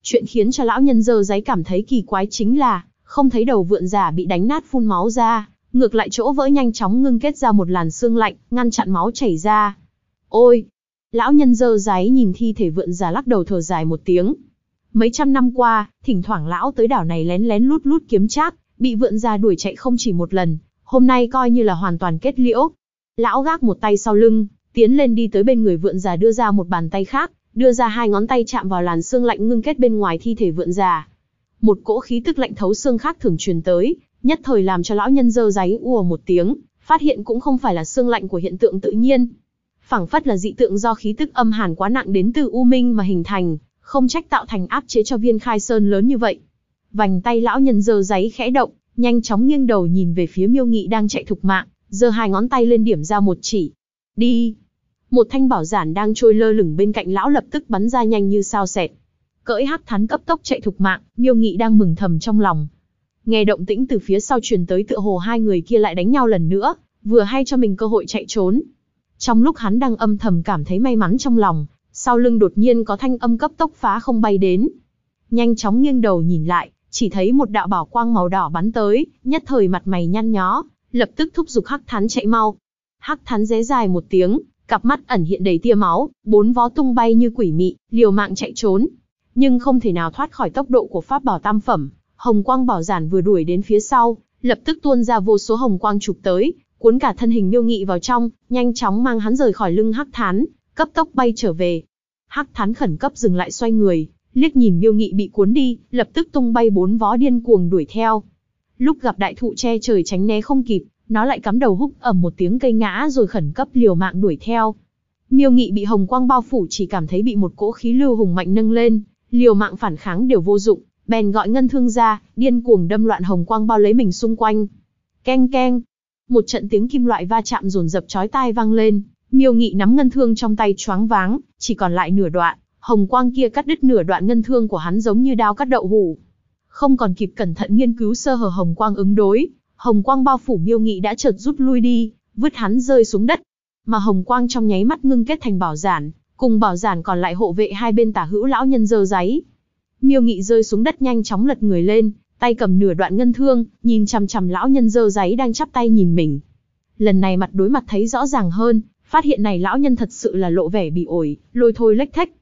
Chuyện khiến cho lão nhân dơ dáy cảm thấy kỳ quái chính là, không thấy đầu vượn già bị đánh nát phun máu ra, ngược lại chỗ vỡ nhanh chóng ngưng kết ra một làn sương lạnh, ngăn chặn máu chảy ra. Ôi! Lão nhân dơ dáy nhìn thi thể vượn già lắc đầu thở dài một tiếng. Mấy trăm năm qua, thỉnh thoảng lão tới đảo này lén lén lút lút kiếm trác, bị vượn già đuổi chạy không chỉ một lần, hôm nay coi như là hoàn toàn kết liễu. Lão gác một tay sau lưng, tiến lên đi tới bên người vượn già đưa ra một bàn tay khác, đưa ra hai ngón tay chạm vào làn sương lạnh ngưng kết bên ngoài thi thể vượn già. Một cỗ khí tức lạnh thấu xương khác thường truyền tới, nhất thời làm cho lão nhân dơ dáy ùa một tiếng, phát hiện cũng không phải là sương lạnh của hiện tượng tự nhiên. Phảng phất là dị tượng do khí tức âm hàn quá nặng đến từ U Minh mà hình thành, không trách tạo thành áp chế cho Viên Khai Sơn lớn như vậy. Vành tay lão nhân dơ dáy khẽ động, nhanh chóng nghiêng đầu nhìn về phía Miêu Nghị đang chạy thục mạng, giơ hai ngón tay lên điểm ra một chỉ. Đi! Một thanh bảo giản đang trôi lơ lửng bên cạnh lão lập tức bắn ra nhanh như sao xẹt. Cưỡi hắc thắn cấp tốc chạy thục mạng, Miêu Nghị đang mừng thầm trong lòng. Nghe động tĩnh từ phía sau truyền tới tựa hồ hai người kia lại đánh nhau lần nữa, vừa hay cho mình cơ hội chạy trốn. Trong lúc hắn đang âm thầm cảm thấy may mắn trong lòng, sau lưng đột nhiên có thanh âm cấp tốc phá không bay đến. Nhanh chóng nghiêng đầu nhìn lại, chỉ thấy một đạo bảo quang màu đỏ bắn tới, nhất thời mặt mày nhăn nhó, lập tức thúc giục hắc thắn chạy mau. Hắc thắn ré dài một tiếng, cặp mắt ẩn hiện đầy tia máu, bốn vó tung bay như quỷ mị, liều mạng chạy trốn. Nhưng không thể nào thoát khỏi tốc độ của pháp bảo tam phẩm. Hồng quang bảo giản vừa đuổi đến phía sau, lập tức tuôn ra vô số hồng quang chụp tới, cuốn cả thân hình Miêu Nghị vào trong, nhanh chóng mang hắn rời khỏi lưng hắc thán, cấp tốc bay trở về. Hắc thán khẩn cấp dừng lại xoay người, liếc nhìn Miêu Nghị bị cuốn đi, lập tức tung bay bốn vó điên cuồng đuổi theo. Lúc gặp đại thụ che trời tránh né không kịp, nó lại cắm đầu húc ầm một tiếng cây ngã rồi khẩn cấp liều mạng đuổi theo. Miêu Nghị bị hồng quang bao phủ chỉ cảm thấy bị một cỗ khí lưu hùng mạnh nâng lên, liều mạng phản kháng đều vô dụng, bèn gọi ngân thương ra, điên cuồng đâm loạn hồng quang bao lấy mình xung quanh. Keng keng, một trận tiếng kim loại va chạm dồn dập chói tai vang lên, Miêu Nghị nắm ngân thương trong tay choáng váng, chỉ còn lại nửa đoạn, hồng quang kia cắt đứt nửa đoạn ngân thương của hắn giống như đao cắt đậu hũ. Không còn kịp cẩn thận nghiên cứu sơ hở hồng quang ứng đối, hồng quang bao phủ Miêu Nghị đã chợt rút lui đi, vứt hắn rơi xuống đất. Mà hồng quang trong nháy mắt ngưng kết thành bảo giản, cùng bảo giản còn lại hộ vệ hai bên tả hữu lão nhân dơ dáy. Miêu Nghị rơi xuống đất nhanh chóng lật người lên, tay cầm nửa đoạn ngân thương, nhìn chằm chằm lão nhân dơ dáy đang chắp tay nhìn mình. Lần này mặt đối mặt thấy rõ ràng hơn, phát hiện này lão nhân thật sự là lộ vẻ bị ổi, lôi thôi lếch thếch.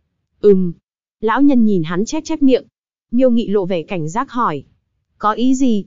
Lão nhân nhìn hắn chép chép miệng. Miêu Nghị lộ vẻ cảnh giác hỏi. Có ý gì?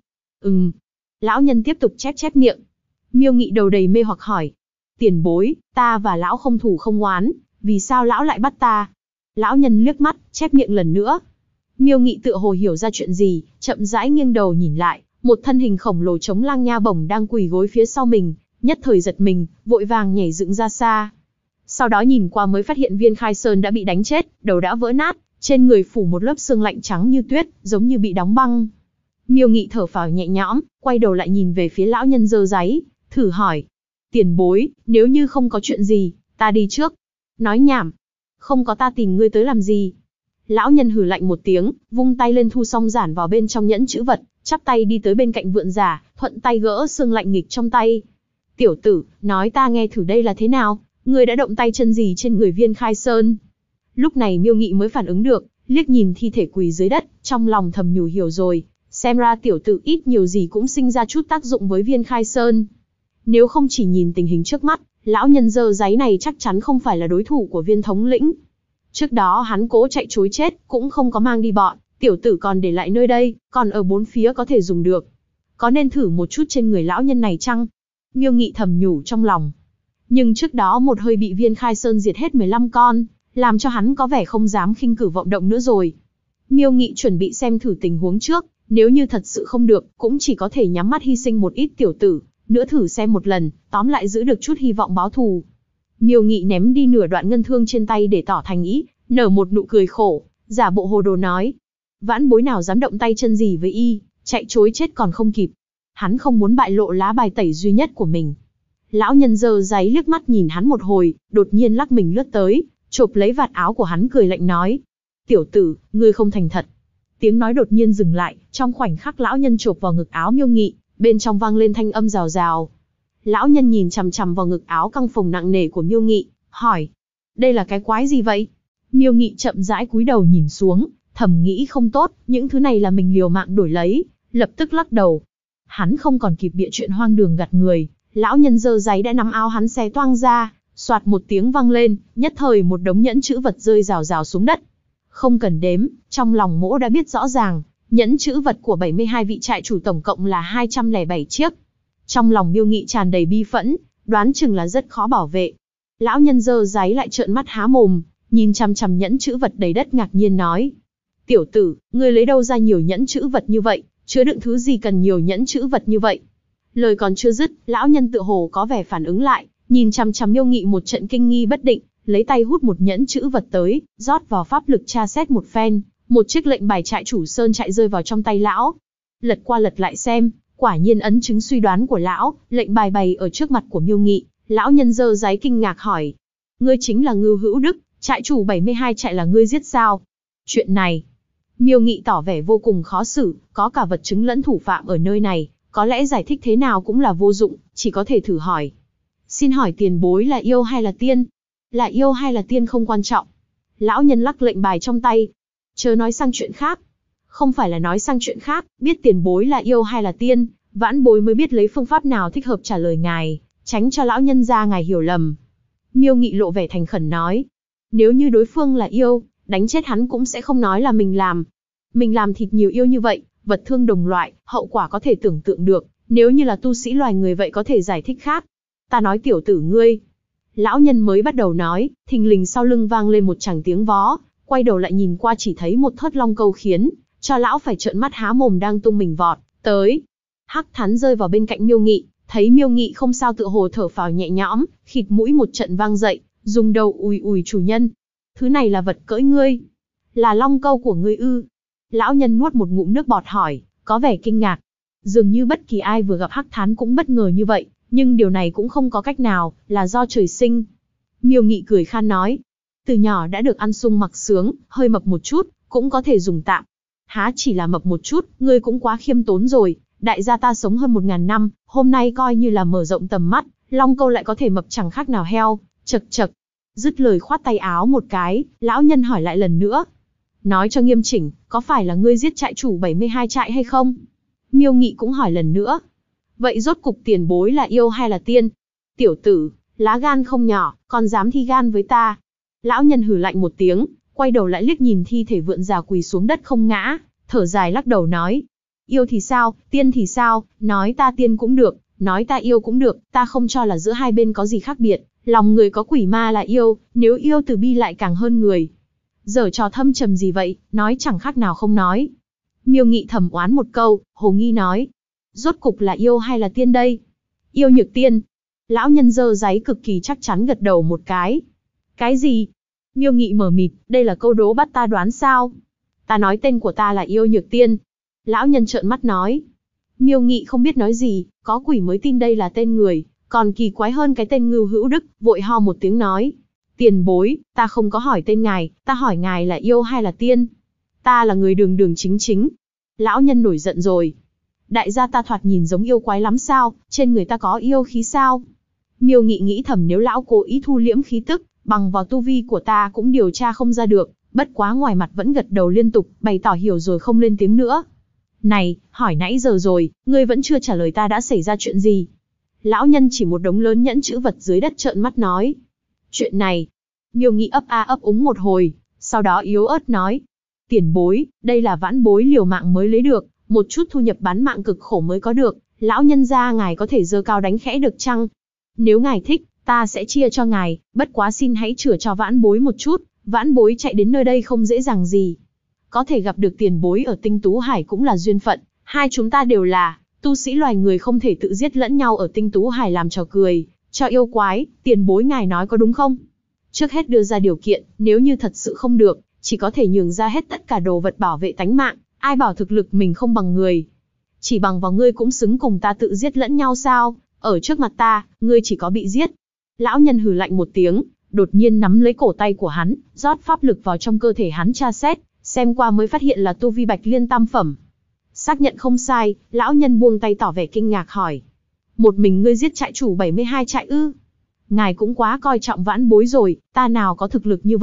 Lão nhân tiếp tục chép chép miệng. Miêu Nghị đầu đầy mê hoặc hỏi. Tiền bối, ta và lão không thù không oán, vì sao lão lại bắt ta? Lão nhân liếc mắt, chép miệng lần nữa. Miêu Nghị tựa hồ hiểu ra chuyện gì, chậm rãi nghiêng đầu nhìn lại, một thân hình khổng lồ chống lang nha bổng đang quỳ gối phía sau mình, nhất thời giật mình, vội vàng nhảy dựng ra xa. Sau đó nhìn qua mới phát hiện Viên Khai Sơn đã bị đánh chết, đầu đã vỡ nát, trên người phủ một lớp xương lạnh trắng như tuyết, giống như bị đóng băng. Miêu Nghị thở phào nhẹ nhõm, quay đầu lại nhìn về phía lão nhân dơ dáy, thử hỏi. Tiền bối, nếu như không có chuyện gì, ta đi trước. Nói nhảm. Không có ta tìm ngươi tới làm gì? Lão nhân hừ lạnh một tiếng, vung tay lên thu xong giản vào bên trong nhẫn chữ vật, chắp tay đi tới bên cạnh vượn giả, thuận tay gỡ xương lạnh nghịch trong tay. Tiểu tử, nói ta nghe thử đây là thế nào, ngươi đã động tay chân gì trên người Viên Khai Sơn? Lúc này Miêu Nghị mới phản ứng được, liếc nhìn thi thể quỳ dưới đất, trong lòng thầm nhủ hiểu rồi, xem ra tiểu tử ít nhiều gì cũng sinh ra chút tác dụng với Viên Khai Sơn. Nếu không chỉ nhìn tình hình trước mắt, lão nhân dơ dáy này chắc chắn không phải là đối thủ của Viên thống lĩnh. Trước đó hắn cố chạy trối chết, cũng không có mang đi bọn, tiểu tử còn để lại nơi đây, còn ở bốn phía có thể dùng được. Có nên thử một chút trên người lão nhân này chăng? Miêu Nghị thầm nhủ trong lòng. Nhưng trước đó một hơi bị Viên Khai Sơn diệt hết 15 con, làm cho hắn có vẻ không dám khinh cử vọng động nữa rồi. Miêu Nghị chuẩn bị xem thử tình huống trước, nếu như thật sự không được, cũng chỉ có thể nhắm mắt hy sinh một ít tiểu tử, nữa thử xem một lần, tóm lại giữ được chút hy vọng báo thù. Miêu Nghị ném đi nửa đoạn ngân thương trên tay để tỏ thành ý, nở một nụ cười khổ, giả bộ hồ đồ nói. Vãn bối nào dám động tay chân gì với y, chạy trối chết còn không kịp. Hắn không muốn bại lộ lá bài tẩy duy nhất của mình. Lão nhân dơ dáy liếc mắt nhìn hắn một hồi, đột nhiên lắc mình lướt tới, chộp lấy vạt áo của hắn cười lạnh nói. Tiểu tử, ngươi không thành thật. Tiếng nói đột nhiên dừng lại, trong khoảnh khắc lão nhân chộp vào ngực áo Miêu Nghị, bên trong vang lên thanh âm rào rào. Lão nhân nhìn chằm chằm vào ngực áo căng phồng nặng nề của Miêu Nghị, hỏi. Đây là cái quái gì vậy? Miêu Nghị chậm rãi cúi đầu nhìn xuống, thầm nghĩ không tốt, những thứ này là mình liều mạng đổi lấy, lập tức lắc đầu. Hắn không còn kịp bịa chuyện hoang đường gạt người, lão nhân giơ giấy đã nắm áo hắn xé toang ra, soạt một tiếng vang lên, nhất thời một đống nhẫn chữ vật rơi rào rào xuống đất. Không cần đếm, trong lòng Mỗ đã biết rõ ràng, nhẫn chữ vật của 72 vị trại chủ tổng cộng là 207 chiếc. Trong lòng Miêu Nghị tràn đầy bi phẫn, đoán chừng là rất khó bảo vệ. Lão nhân giơ giấy lại trợn mắt há mồm, nhìn chằm chằm nhẫn chữ vật đầy đất ngạc nhiên nói. Tiểu tử, ngươi lấy đâu ra nhiều nhẫn chữ vật như vậy, chứa đựng thứ gì cần nhiều nhẫn chữ vật như vậy? Lời còn chưa dứt, lão nhân tựa hồ có vẻ phản ứng lại, nhìn chằm chằm Miêu Nghị một trận kinh nghi bất định, lấy tay hút một nhẫn chữ vật tới, rót vào pháp lực tra xét một phen, một chiếc lệnh bài trại chủ sơn trại rơi vào trong tay lão. Lật qua lật lại xem, quả nhiên ấn chứng suy đoán của lão, lệnh bài bày ở trước mặt của Miêu Nghị, lão nhân giơ giấy kinh ngạc hỏi. Ngươi chính là Ngưu Hữu Đức, trại chủ 72 trại là ngươi giết sao? Chuyện này, Miêu Nghị tỏ vẻ vô cùng khó xử, có cả vật chứng lẫn thủ phạm ở nơi này, có lẽ giải thích thế nào cũng là vô dụng, chỉ có thể thử hỏi. Xin hỏi tiền bối là yêu hay là tiên? Là yêu hay là tiên không quan trọng. Lão nhân lắc lệnh bài trong tay. Chớ nói sang chuyện khác. Không phải là nói sang chuyện khác, biết tiền bối là yêu hay là tiên, vãn bối mới biết lấy phương pháp nào thích hợp trả lời ngài, tránh cho lão nhân gia ngài hiểu lầm. Miêu Nghị lộ vẻ thành khẩn nói. Nếu như đối phương là yêu, đánh chết hắn cũng sẽ không nói là mình làm. Mình làm thịt nhiều yêu như vậy, vật thương đồng loại, hậu quả có thể tưởng tượng được, nếu như là tu sĩ loài người vậy có thể giải thích khác. Ta nói tiểu tử ngươi. Lão nhân mới bắt đầu nói, thình lình sau lưng vang lên một tràng tiếng vó, quay đầu lại nhìn qua chỉ thấy một thớt long câu khiến cho lão phải trợn mắt há mồm đang tung mình vọt tới. Hắc Thán rơi vào bên cạnh Miêu Nghị, thấy Miêu Nghị không sao tựa hồ thở phào nhẹ nhõm, khịt mũi một trận vang dậy, dùng đầu ùi ùi chủ nhân. Thứ này là vật cưỡi ngươi? Là long câu của ngươi ư? Lão nhân nuốt một ngụm nước bọt hỏi, có vẻ kinh ngạc. Dường như bất kỳ ai vừa gặp Hắc Thán cũng bất ngờ như vậy, nhưng điều này cũng không có cách nào, là do trời sinh. Miêu Nghị cười khan nói, từ nhỏ đã được ăn sung mặc sướng, hơi mập một chút, cũng có thể dùng tạm. Há chỉ là mập một chút, ngươi cũng quá khiêm tốn rồi, đại gia ta sống hơn 1000 năm, hôm nay coi như là mở rộng tầm mắt, long câu lại có thể mập chẳng khác nào heo, chật chật. Dứt lời khoát tay áo một cái, lão nhân hỏi lại lần nữa. Nói cho nghiêm chỉnh, có phải là ngươi giết trại chủ 72 trại hay không? Miêu Nghị cũng hỏi lần nữa. Vậy rốt cục tiền bối là yêu hay là tiên? Tiểu tử, lá gan không nhỏ, còn dám thi gan với ta. Lão nhân hừ lạnh một tiếng, quay đầu lại liếc nhìn thi thể vượn già quỳ xuống đất không ngã, thở dài lắc đầu nói. Yêu thì sao, tiên thì sao, nói ta tiên cũng được, nói ta yêu cũng được, ta không cho là giữa hai bên có gì khác biệt, lòng người có quỷ ma là yêu, nếu yêu từ bi lại càng hơn người. Giở trò thâm trầm gì vậy, nói chẳng khác nào không nói. Miêu Nghị thầm oán một câu, hồ nghi nói. Rốt cục là yêu hay là tiên đây? Yêu nhược tiên. Lão nhân giơ giấy cực kỳ chắc chắn gật đầu một cái. Cái gì? Miêu Nghị mờ mịt, đây là câu đố bắt ta đoán sao? Ta nói tên của ta là yêu nhược tiên. Lão nhân trợn mắt nói. Miêu Nghị không biết nói gì, có quỷ mới tin đây là tên người, còn kỳ quái hơn cái tên Ngưu Hữu Đức, vội ho một tiếng nói. Tiền bối, ta không có hỏi tên ngài, ta hỏi ngài là yêu hay là tiên? Ta là người đường đường chính chính. Lão nhân nổi giận rồi. Đại gia ta thoạt nhìn giống yêu quái lắm sao, trên người ta có yêu khí sao? Miêu Nghị nghĩ thầm nếu lão cố ý thu liễm khí tức, bằng vào tu vi của ta cũng điều tra không ra được, bất quá ngoài mặt vẫn gật đầu liên tục, bày tỏ hiểu rồi không lên tiếng nữa. Này, hỏi nãy giờ rồi, ngươi vẫn chưa trả lời ta đã xảy ra chuyện gì? Lão nhân chỉ một đống lớn nhẫn chữ vật dưới đất trợn mắt nói. Chuyện này, Miêu Nghị ấp a ấp úng một hồi, sau đó yếu ớt nói. Tiền bối, đây là vãn bối liều mạng mới lấy được, một chút thu nhập bán mạng cực khổ mới có được, lão nhân gia ngài có thể giơ cao đánh khẽ được chăng? Nếu ngài thích, ta sẽ chia cho ngài, bất quá xin hãy chừa cho vãn bối một chút, vãn bối chạy đến nơi đây không dễ dàng gì. Có thể gặp được tiền bối ở Tinh Tú Hải cũng là duyên phận, hai chúng ta đều là tu sĩ loài người, không thể tự giết lẫn nhau ở Tinh Tú Hải làm trò cười cho yêu quái, tiền bối ngài nói có đúng không? Trước hết đưa ra điều kiện, nếu như thật sự không được, chỉ có thể nhường ra hết tất cả đồ vật bảo vệ tánh mạng, ai bảo thực lực mình không bằng người. Chỉ bằng vào ngươi cũng xứng cùng ta tự giết lẫn nhau sao? Ở trước mặt ta, ngươi chỉ có bị giết. Lão nhân hừ lạnh một tiếng, đột nhiên nắm lấy cổ tay của hắn, rót pháp lực vào trong cơ thể hắn tra xét, xem qua mới phát hiện là tu vi Bạch Liên tam phẩm. Xác nhận không sai, lão nhân buông tay tỏ vẻ kinh ngạc hỏi. Một mình ngươi giết trại chủ 72 trại ư? Ngài cũng quá coi trọng vãn bối rồi, ta nào có thực lực như vậy,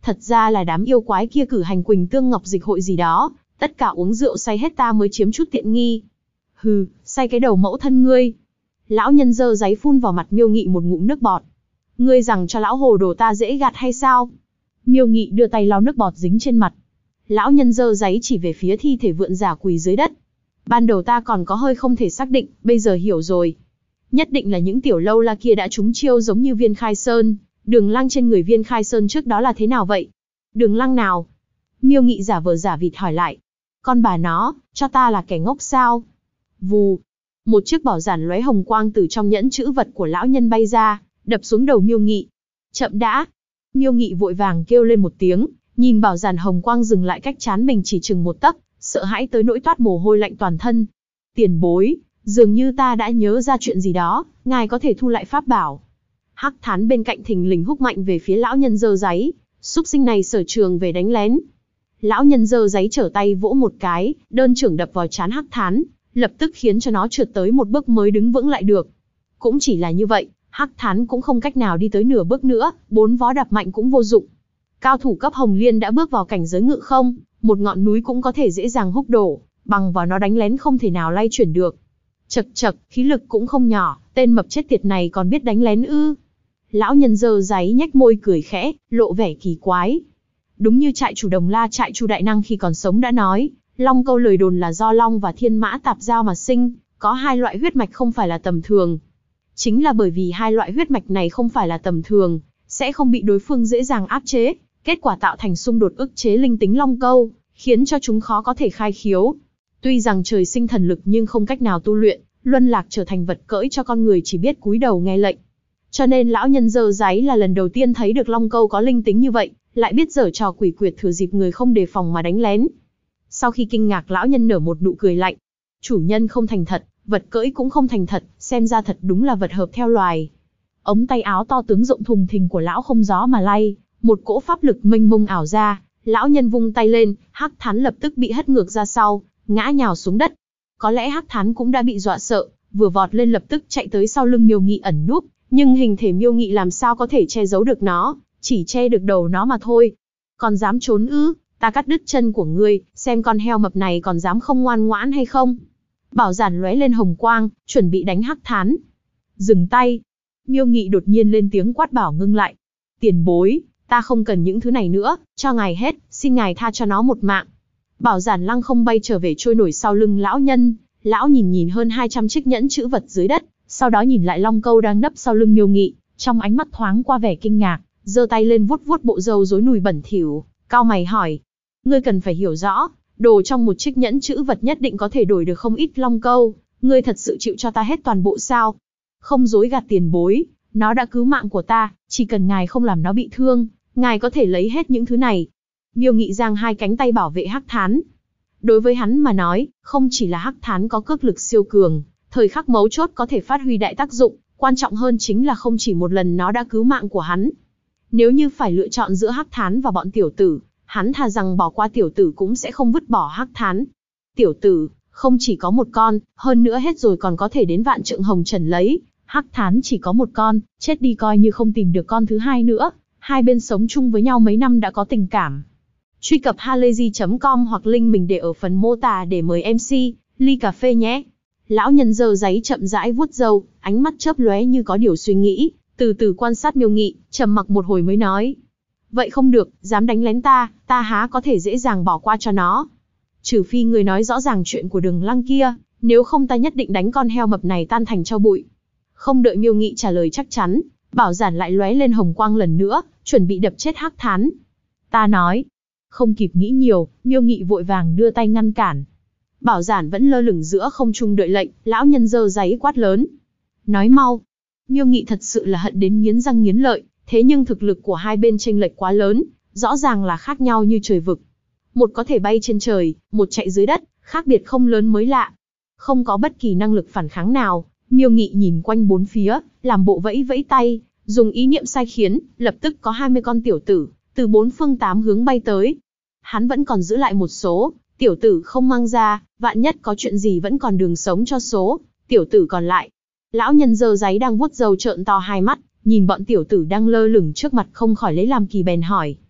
Thật ra là đám yêu quái kia cử hành Quỳnh Tương Ngọc Dịch hội gì đó, tất cả uống rượu say hết ta mới chiếm chút tiện nghi. Hừ, say cái đầu mẫu thân ngươi. Lão nhân dơ giấy phun vào mặt Miêu Nghị một ngụm nước bọt. Ngươi rằng cho lão hồ đồ ta dễ gạt hay sao? Miêu Nghị đưa tay lau nước bọt dính trên mặt. Lão nhân dơ giấy chỉ về phía thi thể vượn giả quỳ dưới đất. Ban đầu ta còn có hơi không thể xác định, bây giờ hiểu rồi. Nhất định là những tiểu lâu la kia đã trúng chiêu giống như Viên Khai Sơn. Đường Lăng trên người Viên Khai Sơn trước đó là thế nào vậy? Đường Lăng nào? Miêu Nghị giả vờ giả vịt hỏi lại. Con bà nó, cho ta là kẻ ngốc sao? Vù. Một chiếc bảo giản lóe hồng quang từ trong nhẫn chữ vật của lão nhân bay ra, đập xuống đầu Miêu Nghị. Chậm đã. Miêu Nghị vội vàng kêu lên một tiếng, nhìn bảo giản hồng quang dừng lại cách trán mình chỉ chừng một tấc, sợ hãi tới nỗi toát mồ hôi lạnh toàn thân. Tiền bối, dường như ta đã nhớ ra chuyện gì đó, ngài có thể thu lại pháp bảo. Hắc Thán bên cạnh thình lình húc mạnh về phía lão nhân dơ giấy, súc sinh này sở trường về đánh lén. Lão nhân dơ giấy trở tay vỗ một cái, đơn trưởng đập vào trán Hắc Thán, lập tức khiến cho nó trượt tới một bước mới đứng vững lại được. Cũng chỉ là như vậy, Hắc Thán cũng không cách nào đi tới nửa bước nữa, 4 vó đập mạnh cũng vô dụng. Cao thủ cấp Hồng Liên đã bước vào cảnh giới ngự không, một ngọn núi cũng có thể dễ dàng húc đổ, bằng vào nó đánh lén không thể nào lay chuyển được. Chậc chậc, khí lực cũng không nhỏ, tên mập chết tiệt này còn biết đánh lén ư? Lão nhân dơ giấy nhếch môi cười khẽ, lộ vẻ kỳ quái. Đúng như trại chủ Đồng La trại chủ Đại Năng khi còn sống đã nói, Long Câu lời đồn là do Long và Thiên Mã tạp giao mà sinh, có hai loại huyết mạch không phải là tầm thường. Chính là bởi vì hai loại huyết mạch này không phải là tầm thường, sẽ không bị đối phương dễ dàng áp chế, kết quả tạo thành xung đột ức chế linh tính Long Câu, khiến cho chúng khó có thể khai khiếu. Tuy rằng trời sinh thần lực nhưng không cách nào tu luyện, luân lạc trở thành vật cưỡi cho con người chỉ biết cúi đầu nghe lệnh. Cho nên lão nhân dơ giấy là lần đầu tiên thấy được Long Câu có linh tính như vậy, lại biết giở trò quỷ quyệt thừa dịp người không đề phòng mà đánh lén. Sau khi kinh ngạc, lão nhân nở một nụ cười lạnh. Chủ nhân không thành thật, vật cưỡi cũng không thành thật, xem ra thật đúng là vật hợp theo loài. Ống tay áo to tướng rộng thùng thình của lão không gió mà lay, một cỗ pháp lực mênh mông ảo ra, lão nhân vung tay lên, Hắc Thán lập tức bị hất ngược ra sau, ngã nhào xuống đất. Có lẽ Hắc Thán cũng đã bị dọa sợ, vừa vọt lên lập tức chạy tới sau lưng Miêu Nghị ẩn núp, nhưng hình thể Miêu Nghị làm sao có thể che giấu được nó, chỉ che được đầu nó mà thôi. Còn dám trốn ư? Ta cắt đứt chân của ngươi, xem con heo mập này còn dám không ngoan ngoãn hay không. Bảo giản lóe lên hồng quang, chuẩn bị đánh Hắc Thán. Dừng tay. Miêu Nghị đột nhiên lên tiếng quát bảo ngưng lại. Tiền bối, ta không cần những thứ này nữa, cho ngài hết, xin ngài tha cho nó một mạng. Bảo giản lăng không bay trở về trôi nổi sau lưng lão nhân, lão nhìn hơn 200 chiếc nhẫn chữ vật dưới đất, sau đó nhìn lại Long Câu đang nấp sau lưng Miêu Nghị, trong ánh mắt thoáng qua vẻ kinh ngạc, giơ tay lên vuốt vuốt bộ râu rối nùi bẩn thỉu, cau mày hỏi: ngươi cần phải hiểu rõ, đồ trong một chiếc nhẫn chữ vật nhất định có thể đổi được không ít Long Câu, ngươi thật sự chịu cho ta hết toàn bộ sao? Không dối gạt tiền bối, nó đã cứu mạng của ta, chỉ cần ngài không làm nó bị thương, ngài có thể lấy hết những thứ này. Miêu Nghị giang hai cánh tay bảo vệ Hắc Thán. Đối với hắn mà nói, không chỉ là Hắc Thán có cước lực siêu cường, thời khắc mấu chốt có thể phát huy đại tác dụng, quan trọng hơn chính là không chỉ một lần nó đã cứu mạng của hắn. Nếu như phải lựa chọn giữa Hắc Thán và bọn tiểu tử, hắn thà rằng bỏ qua tiểu tử cũng sẽ không vứt bỏ Hắc Thán. Tiểu tử, không chỉ có một con, hơn nữa hết rồi còn có thể đến Vạn Trượng Hồng Trần lấy. Hắc Thán chỉ có một con, chết đi coi như không tìm được con thứ hai nữa. Hai bên sống chung với nhau mấy năm đã có tình cảm. Truy cập halayzi.com hoặc link mình để ở phần mô tả để mời MC, ly cà phê nhé. Lão nhân dơ giấy chậm rãi vuốt râu, ánh mắt chớp lóe như có điều suy nghĩ, từ từ quan sát Miêu Nghị, trầm mặc một hồi mới nói. Vậy không được, dám đánh lén ta há có thể dễ dàng bỏ qua cho nó. Trừ phi người nói rõ ràng chuyện của Đường Lăng kia, nếu không ta nhất định đánh con heo mập này tan thành tro bụi. Không đợi Miêu Nghị trả lời chắc chắn, bảo giản lại lóe lên hồng quang lần nữa, chuẩn bị đập chết Hắc Thán. Ta nói. Không kịp nghĩ nhiều, Miêu Nghị vội vàng đưa tay ngăn cản. Bảo giản vẫn lơ lửng giữa không trung đợi lệnh, lão nhân dơ giấy quát lớn. Nói mau. Miêu Nghị thật sự là hận đến nghiến răng nghiến lợi, thế nhưng thực lực của hai bên chênh lệch quá lớn, rõ ràng là khác nhau như trời vực. Một có thể bay trên trời, một chạy dưới đất, khác biệt không lớn mới lạ. Không có bất kỳ năng lực phản kháng nào, Miêu Nghị nhìn quanh bốn phía, làm bộ vẫy vẫy tay, dùng ý niệm sai khiến, lập tức có 20 con tiểu tử, từ bốn phương tám hướng bay tới. Hắn vẫn còn giữ lại một số, tiểu tử không mang ra, vạn nhất có chuyện gì vẫn còn đường sống cho số, tiểu tử còn lại. Lão nhân dơ giấy đang vuốt râu trợn to hai mắt, nhìn bọn tiểu tử đang lơ lửng trước mặt không khỏi lấy làm kỳ bèn hỏi.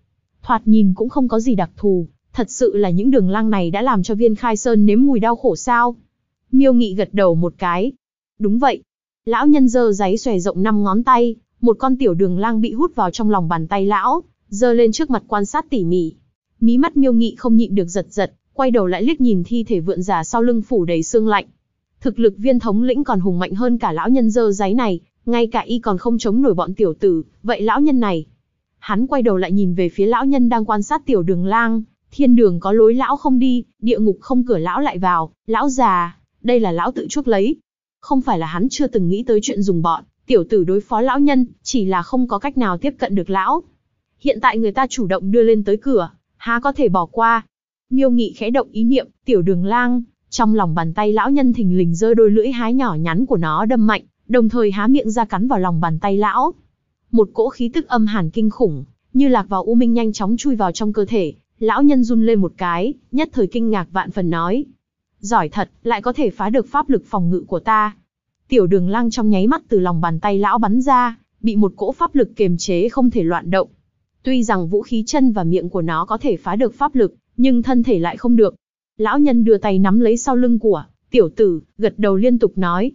thoạt nhìn cũng không có gì đặc thù, thật sự là những đường lang này đã làm cho Viên Khai Sơn nếm mùi đau khổ sao? Miêu Nghị gật đầu một cái. Đúng vậy. Lão nhân giơ giấy xòe rộng 5 ngón tay, một con tiểu đường lang bị hút vào trong lòng bàn tay lão, giơ lên trước mặt quan sát tỉ mỉ. Mí mắt Miêu Nghị không nhịn được giật giật, quay đầu lại liếc nhìn thi thể vượn già sau lưng phủ đầy xương lạnh. Thực lực Viên thống lĩnh còn hùng mạnh hơn cả lão nhân giơ giấy này, ngay cả y còn không chống nổi bọn tiểu tử, vậy lão nhân này. Hắn quay đầu lại nhìn về phía lão nhân đang quan sát tiểu đường lang, thiên đường có lối lão không đi, địa ngục không cửa lão lại vào, lão già, đây là lão tự chuốc lấy. Không phải là hắn chưa từng nghĩ tới chuyện dùng bọn tiểu tử đối phó lão nhân, chỉ là không có cách nào tiếp cận được lão. Hiện tại người ta chủ động đưa lên tới cửa, há có thể bỏ qua. Miêu Nghị khẽ động ý niệm, tiểu đường lang, trong lòng bàn tay lão nhân thình lình giơ đôi lưỡi hái nhỏ nhắn của nó đâm mạnh, đồng thời há miệng ra cắn vào lòng bàn tay lão. Một cỗ khí tức âm hàn kinh khủng, như lạc vào u minh nhanh chóng chui vào trong cơ thể, lão nhân run lên một cái, nhất thời kinh ngạc vạn phần nói. Giỏi thật, lại có thể phá được pháp lực phòng ngự của ta. Tiểu đường lang trong nháy mắt từ lòng bàn tay lão bắn ra, bị một cỗ pháp lực kiềm chế không thể loạn động. Tuy rằng vũ khí chân và miệng của nó có thể phá được pháp lực, nhưng thân thể lại không được. Lão nhân đưa tay nắm lấy sau lưng của tiểu tử, gật đầu liên tục nói.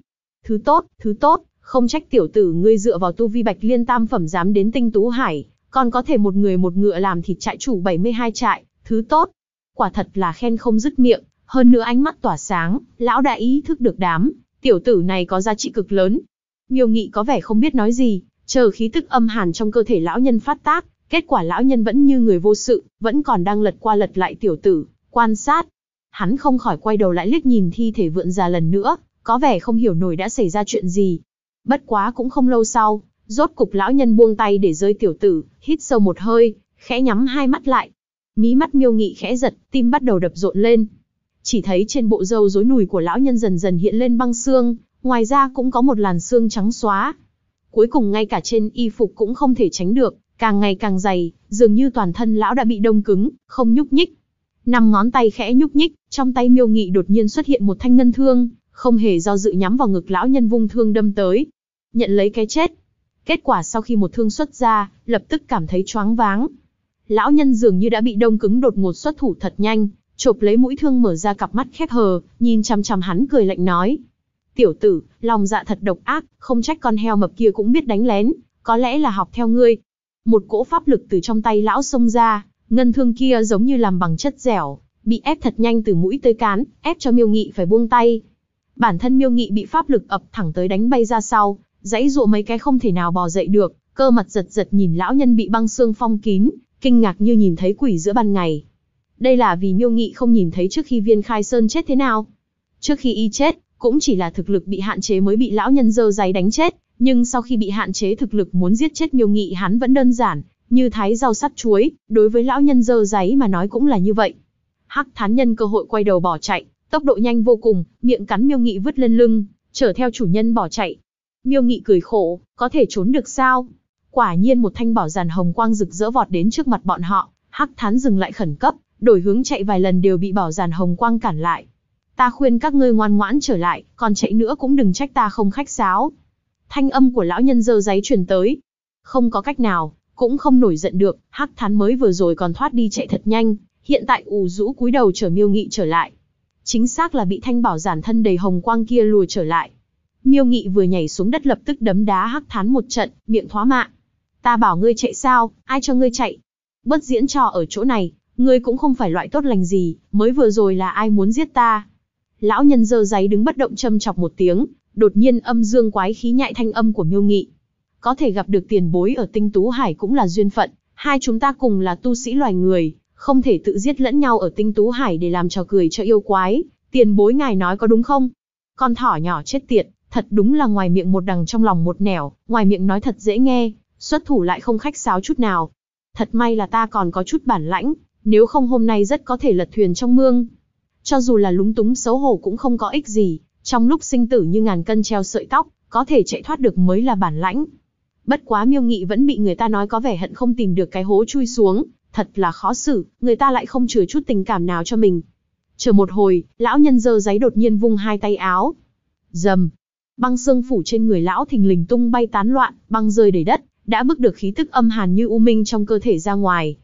Thứ tốt, không trách tiểu tử ngươi dựa vào tu vi Bạch Liên tam phẩm dám đến Tinh Tú Hải, còn có thể một người một ngựa làm thịt trại chủ 72 trại, thứ tốt. Quả thật là khen không dứt miệng, hơn nữa ánh mắt tỏa sáng, lão đã ý thức được đám tiểu tử này có giá trị cực lớn. Miêu Nghị có vẻ không biết nói gì, chờ khí tức âm hàn trong cơ thể lão nhân phát tác, kết quả lão nhân vẫn như người vô sự, vẫn còn đang lật qua lật lại tiểu tử, quan sát. Hắn không khỏi quay đầu lại liếc nhìn thi thể vượn già lần nữa, có vẻ không hiểu nổi đã xảy ra chuyện gì. Bất quá cũng không lâu sau, rốt cục lão nhân buông tay để rơi tiểu tử, hít sâu một hơi, khẽ nhắm hai mắt lại. Mí mắt Miêu Nghị khẽ giật, tim bắt đầu đập rộn lên. Chỉ thấy trên bộ râu rối nùi của lão nhân dần dần hiện lên băng xương, ngoài ra cũng có một làn xương trắng xóa. Cuối cùng ngay cả trên y phục cũng không thể tránh được, càng ngày càng dày, dường như toàn thân lão đã bị đông cứng, không nhúc nhích. 5 ngón tay khẽ nhúc nhích, trong tay Miêu Nghị đột nhiên xuất hiện một thanh ngân thương, không hề do dự nhắm vào ngực lão nhân vung thương đâm tới. Nhận lấy cái chết. Kết quả sau khi một thương xuất ra, lập tức cảm thấy choáng váng. Lão nhân dường như đã bị đông cứng đột ngột xuất thủ thật nhanh, chộp lấy mũi thương mở ra cặp mắt khép hờ, nhìn chằm chằm hắn cười lạnh nói. Tiểu tử, lòng dạ thật độc ác, không trách con heo mập kia cũng biết đánh lén, có lẽ là học theo ngươi. Một cỗ pháp lực từ trong tay lão xông ra, ngân thương kia giống như làm bằng chất dẻo, bị ép thật nhanh từ mũi tới cán, ép cho Miêu Nghị phải buông tay. Bản thân Miêu Nghị bị pháp lực ập thẳng tới đánh bay ra sau, giãy giụa mấy cái không thể nào bò dậy được, cơ mặt giật giật nhìn lão nhân bị băng xương phong kín, kinh ngạc như nhìn thấy quỷ giữa ban ngày. Đây là vì Miêu Nghị không nhìn thấy trước khi Viên Khai Sơn chết thế nào. Trước khi y chết, cũng chỉ là thực lực bị hạn chế mới bị lão nhân giơ giấy đánh chết, nhưng sau khi bị hạn chế thực lực muốn giết chết Miêu Nghị hắn vẫn đơn giản, như thái rau sắt chuối, đối với lão nhân giơ giấy mà nói cũng là như vậy. Hắc Thán nhân cơ hội quay đầu bỏ chạy, tốc độ nhanh vô cùng, miệng cắn Miêu Nghị vứt lên lưng, chở theo chủ nhân bỏ chạy. Miêu Nghị cười khổ, có thể trốn được sao? Quả nhiên một thanh bảo giàn hồng quang rực rỡ vọt đến trước mặt bọn họ, Hắc Thán dừng lại khẩn cấp, đổi hướng chạy vài lần đều bị bảo giàn hồng quang cản lại. Ta khuyên các ngươi ngoan ngoãn trở lại, còn chạy nữa cũng đừng trách ta không khách sáo. Thanh âm của lão nhân giơ giấy truyền tới. Không có cách nào, cũng không nổi giận được, Hắc Thán mới vừa rồi còn thoát đi chạy thật nhanh, hiện tại ù rũ cúi đầu chờ Miêu Nghị trở lại. Chính xác là bị thanh bảo giản thân đầy hồng quang kia lùa trở lại. Miêu Nghị vừa nhảy xuống đất lập tức đấm đá Hắc Thán một trận, miệng thoá mạ. Ta bảo ngươi chạy sao, ai cho ngươi chạy? Bất diễn trò ở chỗ này, ngươi cũng không phải loại tốt lành gì, mới vừa rồi là ai muốn giết ta? Lão nhân giơ giấy đứng bất động châm chọc một tiếng, đột nhiên âm dương quái khí nhại thanh âm của Miêu Nghị. Có thể gặp được tiền bối ở Tinh Tú Hải cũng là duyên phận, hai chúng ta cùng là tu sĩ loài người, không thể tự giết lẫn nhau ở Tinh Tú Hải để làm trò cười cho yêu quái, tiền bối ngài nói có đúng không? Con thỏ nhỏ chết tiệt, thật đúng là ngoài miệng một đằng trong lòng một nẻo, ngoài miệng nói thật dễ nghe, xuất thủ lại không khách sáo chút nào. Thật may là ta còn có chút bản lãnh, nếu không hôm nay rất có thể lật thuyền trong mương. Cho dù là lúng túng xấu hổ cũng không có ích gì, trong lúc sinh tử như ngàn cân treo sợi tóc, có thể chạy thoát được mới là bản lãnh. Bất quá Miêu Nghị vẫn bị người ta nói có vẻ hận không tìm được cái hố chui xuống, thật là khó xử, người ta lại không chừa chút tình cảm nào cho mình. Chờ một hồi, lão nhân giơ giấy đột nhiên vung hai tay áo. Rầm, băng xương phủ trên người lão thình lình tung bay tán loạn, băng rơi đầy đất, đã bức được khí tức âm hàn như u minh trong cơ thể ra ngoài.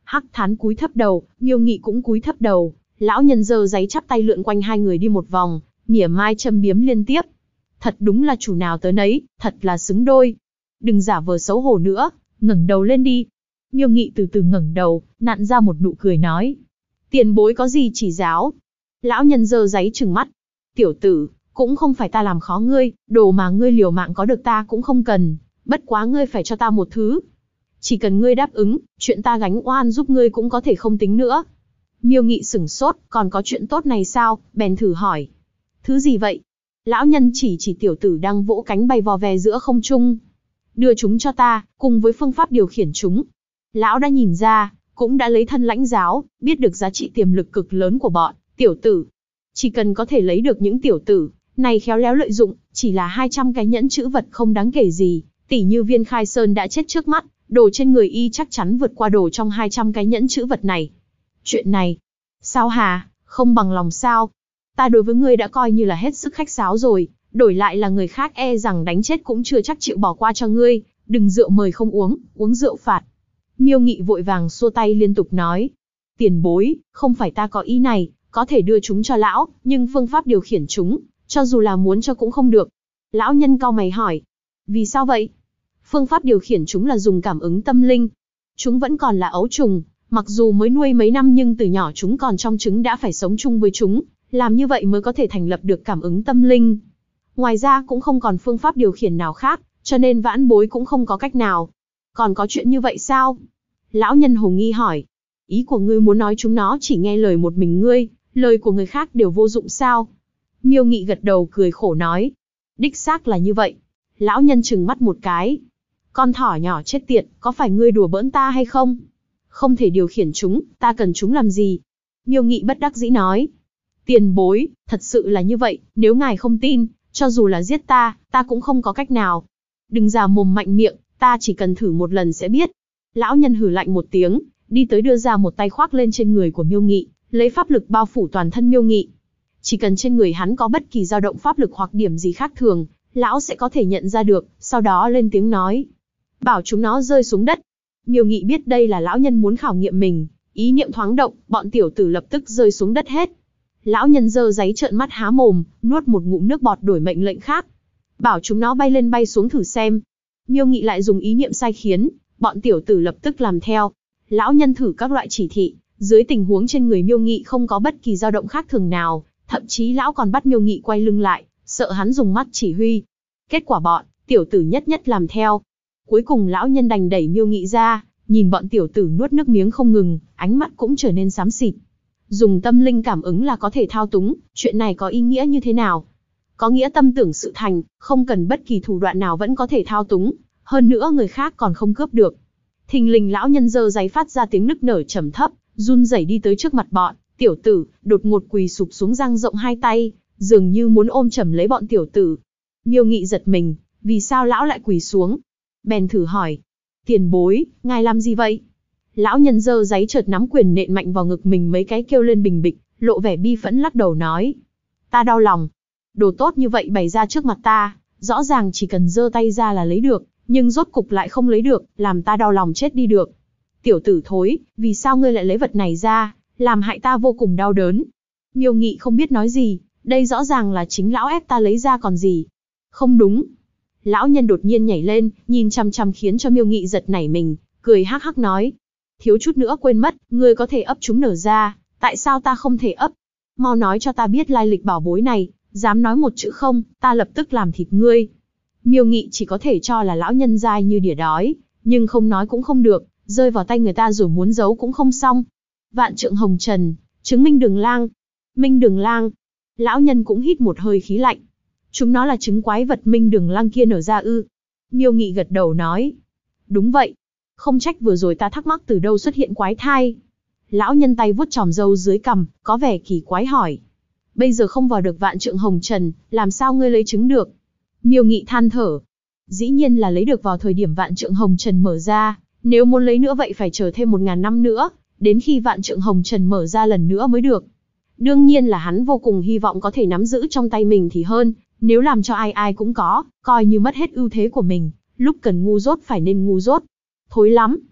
Hắc Thán cúi thấp đầu, Miêu Nghị cũng cúi thấp đầu, lão nhân giơ giấy chắp tay lượn quanh hai người đi một vòng, mỉa mai châm biếm liên tiếp. Thật đúng là chủ nào tới nấy, thật là xứng đôi. Đừng giả vờ xấu hổ nữa, ngẩng đầu lên đi. Miêu Nghị từ từ ngẩng đầu, nặn ra một nụ cười nói. Tiền bối có gì chỉ giáo? Lão nhân giơ giấy trừng mắt. Tiểu tử, cũng không phải ta làm khó ngươi, đồ mà ngươi liều mạng có được ta cũng không cần, bất quá ngươi phải cho ta một thứ. Chỉ cần ngươi đáp ứng, chuyện ta gánh oan giúp ngươi cũng có thể không tính nữa. Miêu Nghị sửng sốt, còn có chuyện tốt này sao, bèn thử hỏi. Thứ gì vậy? Lão nhân chỉ tiểu tử đang vỗ cánh bay vò ve giữa không trung. Đưa chúng cho ta, cùng với phương pháp điều khiển chúng. Lão đã nhìn ra, cũng đã lấy thân lãnh giáo, biết được giá trị tiềm lực cực lớn của bọn tiểu tử. Chỉ cần có thể lấy được những tiểu tử này khéo léo lợi dụng, chỉ là 200 cái nhẫn chữ vật không đáng kể gì. Tỷ như Viên Khai Sơn đã chết trước mắt, đồ trên người y chắc chắn vượt qua đồ trong 200 cái nhẫn chữ vật này. Chuyện này, sao hà, không bằng lòng sao? Ta đối với ngươi đã coi như là hết sức khách sáo rồi, đổi lại là người khác e rằng đánh chết cũng chưa chắc chịu bỏ qua cho ngươi, đừng rượu mời không uống, uống rượu phạt. Miêu Nghị vội vàng xua tay liên tục nói. Tiền bối, không phải ta có ý này, có thể đưa chúng cho lão, nhưng phương pháp điều khiển chúng, cho dù là muốn cho cũng không được. Lão nhân cau mày hỏi. Vì sao vậy? Phương pháp điều khiển chúng là dùng cảm ứng tâm linh. Chúng vẫn còn là ấu trùng, mặc dù mới nuôi mấy năm nhưng từ nhỏ chúng còn trong trứng đã phải sống chung với chúng, làm như vậy mới có thể thành lập được cảm ứng tâm linh. Ngoài ra cũng không còn phương pháp điều khiển nào khác, cho nên vãn bối cũng không có cách nào. Còn có chuyện như vậy sao? Lão nhân hồ nghi hỏi. Ý của ngươi muốn nói chúng nó chỉ nghe lời một mình ngươi, lời của người khác đều vô dụng sao? Miêu Nghị gật đầu cười khổ nói. Đích xác là như vậy. Lão nhân trừng mắt một cái. Con thỏ nhỏ chết tiệt, có phải ngươi đùa bỡn ta hay không? Không thể điều khiển chúng, ta cần chúng làm gì? Miêu Nghị bất đắc dĩ nói. Tiền bối, thật sự là như vậy, nếu ngài không tin, cho dù là giết ta cũng không có cách nào. Đừng già mồm mạnh miệng, ta chỉ cần thử một lần sẽ biết. Lão nhân hừ lạnh một tiếng, đi tới đưa ra một tay khoác lên trên người của Miêu Nghị, lấy pháp lực bao phủ toàn thân Miêu Nghị. Chỉ cần trên người hắn có bất kỳ dao động pháp lực hoặc điểm gì khác thường, lão sẽ có thể nhận ra được, sau đó lên tiếng nói. Bảo chúng nó rơi xuống đất. Miêu Nghị biết đây là lão nhân muốn khảo nghiệm mình, ý niệm thoáng động, bọn tiểu tử lập tức rơi xuống đất hết. Lão nhân giơ giấy trợn mắt há mồm, nuốt một ngụm nước bọt đổi mệnh lệnh khác. Bảo chúng nó bay lên bay xuống thử xem. Miêu Nghị lại dùng ý niệm sai khiến, bọn tiểu tử lập tức làm theo. Lão nhân thử các loại chỉ thị, dưới tình huống trên người Miêu Nghị không có bất kỳ dao động khác thường nào, thậm chí lão còn bắt Miêu Nghị quay lưng lại, sợ hắn dùng mắt chỉ huy. Kết quả bọn tiểu tử nhất nhất làm theo. Cuối cùng lão nhân đành đẩy Miêu Nghị ra, nhìn bọn tiểu tử nuốt nước miếng không ngừng, ánh mắt cũng trở nên xám xịt. Dùng tâm linh cảm ứng là có thể thao túng, chuyện này có ý nghĩa như thế nào? Có nghĩa tâm tưởng sự thành, không cần bất kỳ thủ đoạn nào vẫn có thể thao túng, hơn nữa người khác còn không cướp được. Thình lình lão nhân giơ giấy phát ra tiếng nức nở trầm thấp, run rẩy đi tới trước mặt bọn tiểu tử, đột ngột quỳ sụp xuống dang rộng hai tay, dường như muốn ôm chầm lấy bọn tiểu tử. Miêu Nghị giật mình, vì sao lão lại quỳ xuống? Bèn thử hỏi. Tiền bối, ngài làm gì vậy? Lão nhân giơ giấy chợt nắm quyền nện mạnh vào ngực mình mấy cái kêu lên bình bịch, lộ vẻ bi phẫn lắc đầu nói. Ta đau lòng. Đồ tốt như vậy bày ra trước mặt ta, rõ ràng chỉ cần giơ tay ra là lấy được, nhưng rốt cục lại không lấy được, làm ta đau lòng chết đi được. Tiểu tử thối, vì sao ngươi lại lấy vật này ra, làm hại ta vô cùng đau đớn. Miêu Nghị không biết nói gì, đây rõ ràng là chính lão ép ta lấy ra còn gì. Không đúng. Lão nhân đột nhiên nhảy lên, nhìn chằm chằm khiến cho Miêu Nghị giật nảy mình, cười hắc hắc nói. Thiếu chút nữa quên mất, ngươi có thể ấp chúng nở ra, tại sao ta không thể ấp? Mau nói cho ta biết lai lịch bảo bối này, dám nói một chữ không, ta lập tức làm thịt ngươi. Miêu Nghị chỉ có thể cho là lão nhân dai như đỉa đói, nhưng không nói cũng không được, rơi vào tay người ta rồi muốn giấu cũng không xong. Vạn trượng hồng trần, chứng minh đường lang. Minh đường lang. Lão nhân cũng hít một hơi khí lạnh. Chúng nó là trứng quái vật minh đường lang kia nở ra ư? Miêu Nghị gật đầu nói. Đúng vậy. Không trách vừa rồi ta thắc mắc từ đâu xuất hiện quái thai. Lão nhân tay vuốt chòm râu dưới cằm, có vẻ kỳ quái hỏi. Bây giờ không vào được vạn trượng hồng trần, làm sao ngươi lấy trứng được? Miêu Nghị than thở. Dĩ nhiên là lấy được vào thời điểm vạn trượng hồng trần mở ra, nếu muốn lấy nữa vậy phải chờ thêm 1000 năm nữa, đến khi vạn trượng hồng trần mở ra lần nữa mới được. Đương nhiên là hắn vô cùng hy vọng có thể nắm giữ trong tay mình thì hơn, nếu làm cho ai ai cũng có, coi như mất hết ưu thế của mình, lúc cần ngu dốt phải nên ngu dốt. Thối lắm.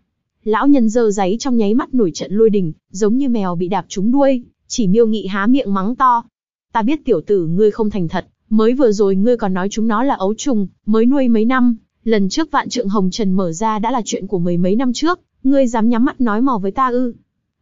Lão nhân giơ giấy trong nháy mắt nổi trận lôi đình, giống như mèo bị đạp trúng đuôi, chỉ Miêu Nghị há miệng mắng to. Ta biết tiểu tử ngươi không thành thật, mới vừa rồi ngươi còn nói chúng nó là ấu trùng, mới nuôi mấy năm, lần trước vạn trượng hồng trần mở ra đã là chuyện của mười mấy năm trước, ngươi dám nhắm mắt nói mò với ta ư?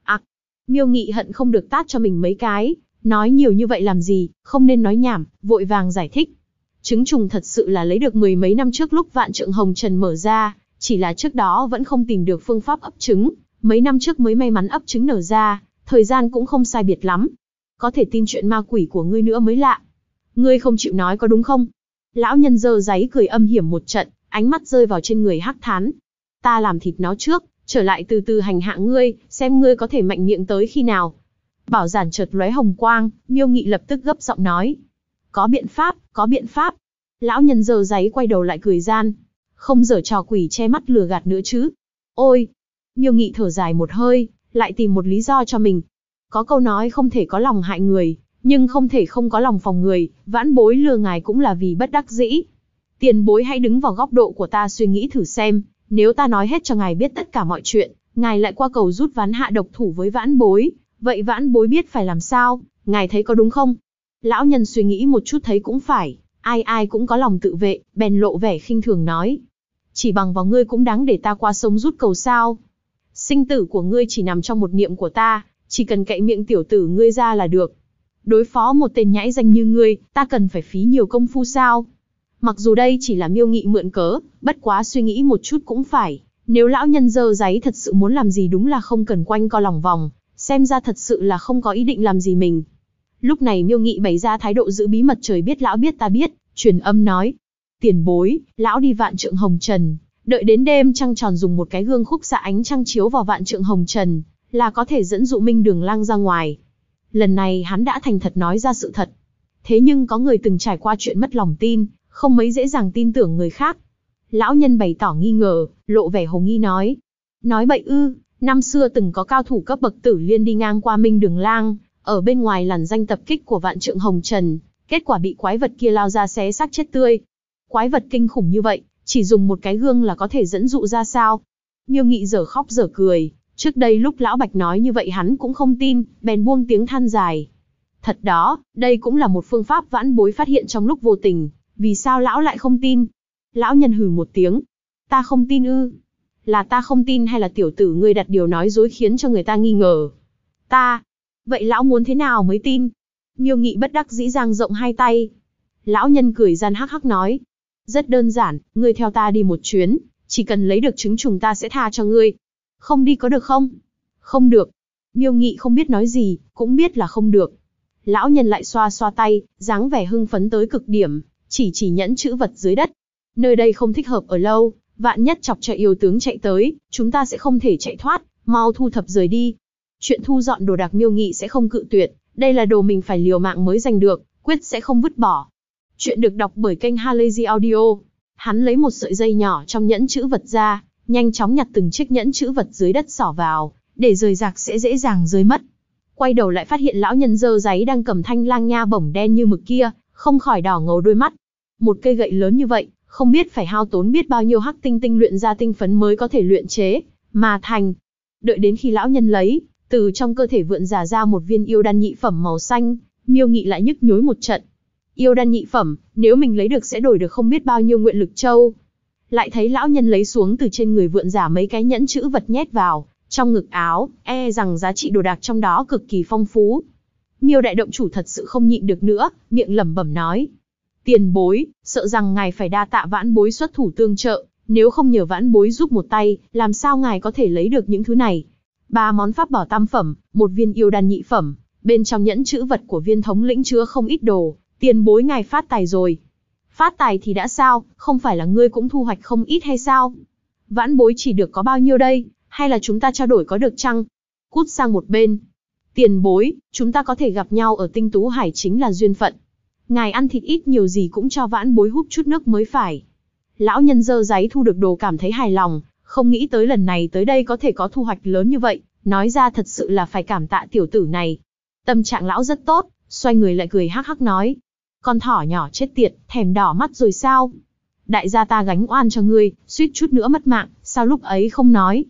Miêu Nghị hận không được tát cho mình mấy cái, nói nhiều như vậy làm gì, không nên nói nhảm, vội vàng giải thích. Trứng trùng thật sự là lấy được mười mấy năm trước lúc vạn trượng hồng trần mở ra, chỉ là trước đó vẫn không tìm được phương pháp ấp trứng, mấy năm trước mới may mắn ấp trứng nở ra, thời gian cũng không sai biệt lắm. Có thể tin chuyện ma quỷ của ngươi nữa mới lạ. Ngươi không chịu nói có đúng không? Lão nhân giơ giấy cười âm hiểm một trận, ánh mắt rơi vào trên người Hắc Thán. Ta làm thịt nó trước, trở lại từ từ hành hạ ngươi, xem ngươi có thể mạnh miệng tới khi nào. Bảo giản chợt lóe hồng quang, Miêu Nghị lập tức gấp giọng nói. Có biện pháp, có biện pháp. Lão nhân giơ giấy quay đầu lại cười gian. Không giở trò quỷ che mắt lừa gạt nữa chứ. Ôi! Miêu Nghị thở dài một hơi, lại tìm một lý do cho mình. Có câu nói không thể có lòng hại người, nhưng không thể không có lòng phòng người, vãn bối lừa ngài cũng là vì bất đắc dĩ. Tiền bối hãy đứng vào góc độ của ta suy nghĩ thử xem, nếu ta nói hết cho ngài biết tất cả mọi chuyện, ngài lại qua cầu rút ván hạ độc thủ với vãn bối, vậy vãn bối biết phải làm sao, ngài thấy có đúng không? Lão nhân suy nghĩ một chút thấy cũng phải, ai ai cũng có lòng tự vệ, bèn lộ vẻ khinh thường nói. Chỉ bằng vào ngươi cũng đáng để ta qua sông rút cầu sao? Sinh tử của ngươi chỉ nằm trong một niệm của ta, chỉ cần cậy miệng tiểu tử ngươi ra là được. Đối phó một tên nhãi danh như ngươi, ta cần phải phí nhiều công phu sao? Mặc dù đây chỉ là Miêu Nghị mượn cớ, bất quá suy nghĩ một chút cũng phải. Nếu lão nhân giơ giấy thật sự muốn làm gì đúng là không cần quanh co lòng vòng, xem ra thật sự là không có ý định làm gì mình. Lúc này Miêu Nghị bày ra thái độ giữ bí mật trời biết lão biết ta biết, truyền âm nói. Tiền bối, lão đi vạn trượng hồng trần, đợi đến đêm trăng tròn dùng một cái gương khúc xạ ánh trăng chiếu vào vạn trượng hồng trần, là có thể dẫn dụ Minh Đường Lang ra ngoài. Lần này hắn đã thành thật nói ra sự thật. Thế nhưng có người từng trải qua chuyện mất lòng tin, không mấy dễ dàng tin tưởng người khác. Lão nhân bày tỏ nghi ngờ, lộ vẻ hồ nghi nói. Nói bậy ư, năm xưa từng có cao thủ cấp bậc Tử Liên đi ngang qua Minh Đường Lang, ở bên ngoài làn danh tập kích của vạn trượng hồng trần, kết quả bị quái vật kia lao ra xé xác chết tươi. Quái vật kinh khủng như vậy, chỉ dùng một cái gương là có thể dẫn dụ ra sao? Miêu Nghị dở khóc dở cười, trước đây lúc Lão Bạch nói như vậy hắn cũng không tin, bèn buông tiếng than dài. Thật đó, đây cũng là một phương pháp vãn bối phát hiện trong lúc vô tình, vì sao lão lại không tin? Lão nhân hừ một tiếng. Ta không tin ư? Là ta không tin hay là tiểu tử ngươi đặt điều nói dối khiến cho người ta nghi ngờ? Ta. Vậy lão muốn thế nào mới tin? Miêu Nghị bất đắc dĩ dang rộng hai tay. Lão nhân cười gian hắc hắc nói. Rất đơn giản, ngươi theo ta đi một chuyến, chỉ cần lấy được trứng trùng ta sẽ tha cho ngươi. Không đi có được không? Không được. Miêu Nghị không biết nói gì, cũng biết là không được. Lão nhân lại xoa xoa tay, dáng vẻ hưng phấn tới cực điểm, chỉ nhẫn chữ vật dưới đất. Nơi đây không thích hợp ở lâu, vạn nhất chọc cho yêu tướng chạy tới, chúng ta sẽ không thể chạy thoát, mau thu thập rời đi. Chuyện thu dọn đồ đạc Miêu Nghị sẽ không cự tuyệt, đây là đồ mình phải liều mạng mới giành được, quyết sẽ không vứt bỏ. Chuyện được đọc bởi kênh Halazy Audio. Hắn lấy một sợi dây nhỏ trong nhẫn chữ vật ra, nhanh chóng nhặt từng chiếc nhẫn chữ vật dưới đất xỏ vào, để rời rạc sẽ dễ dàng rơi mất. Quay đầu lại phát hiện lão nhân dơ giấy đang cầm thanh lang nha bổng đen như mực kia, không khỏi đỏ ngầu đôi mắt. Một cây gậy lớn như vậy, không biết phải hao tốn biết bao nhiêu hắc tinh tinh luyện ra tinh phấn mới có thể luyện chế mà thành. Đợi đến khi lão nhân lấy, từ trong cơ thể vượn ra một viên yêu đan nhị phẩm màu xanh, Miêu Nghị lại nhức nhối một trận. Yêu đan nhị phẩm, nếu mình lấy được sẽ đổi được không biết bao nhiêu nguyện lực châu. Lại thấy lão nhân lấy xuống từ trên người vượn giả mấy cái nhẫn chữ vật nhét vào trong ngực áo, e rằng giá trị đồ đạc trong đó cực kỳ phong phú. Miêu đại động chủ thật sự không nhịn được nữa, miệng lẩm bẩm nói: Tiền bối, sợ rằng ngài phải đa tạ vãn bối xuất thủ tương trợ, nếu không nhờ vãn bối giúp một tay, làm sao ngài có thể lấy được những thứ này? 3 món pháp bảo tam phẩm, một viên yêu đan nhị phẩm, bên trong nhẫn chữ vật của viên thống lĩnh chứa không ít đồ, tiền bối ngài phát tài rồi. Phát tài thì đã sao, không phải là ngươi cũng thu hoạch không ít hay sao? Vãn bối chỉ được có bao nhiêu đây, hay là chúng ta trao đổi có được chăng? Cút sang một bên. Tiền bối, chúng ta có thể gặp nhau ở Tinh Tú Hải chính là duyên phận. Ngài ăn thịt ít nhiều gì cũng cho vãn bối húp chút nước mới phải. Lão nhân dơ giấy thu được đồ cảm thấy hài lòng, không nghĩ tới lần này tới đây có thể có thu hoạch lớn như vậy, nói ra thật sự là phải cảm tạ tiểu tử này. Tâm trạng lão rất tốt, xoay người lại cười hắc hắc nói: Con thỏ nhỏ chết tiệt, thèm đỏ mắt rồi sao? Đại gia ta gánh oan cho ngươi, suýt chút nữa mất mạng, sao lúc ấy không nói?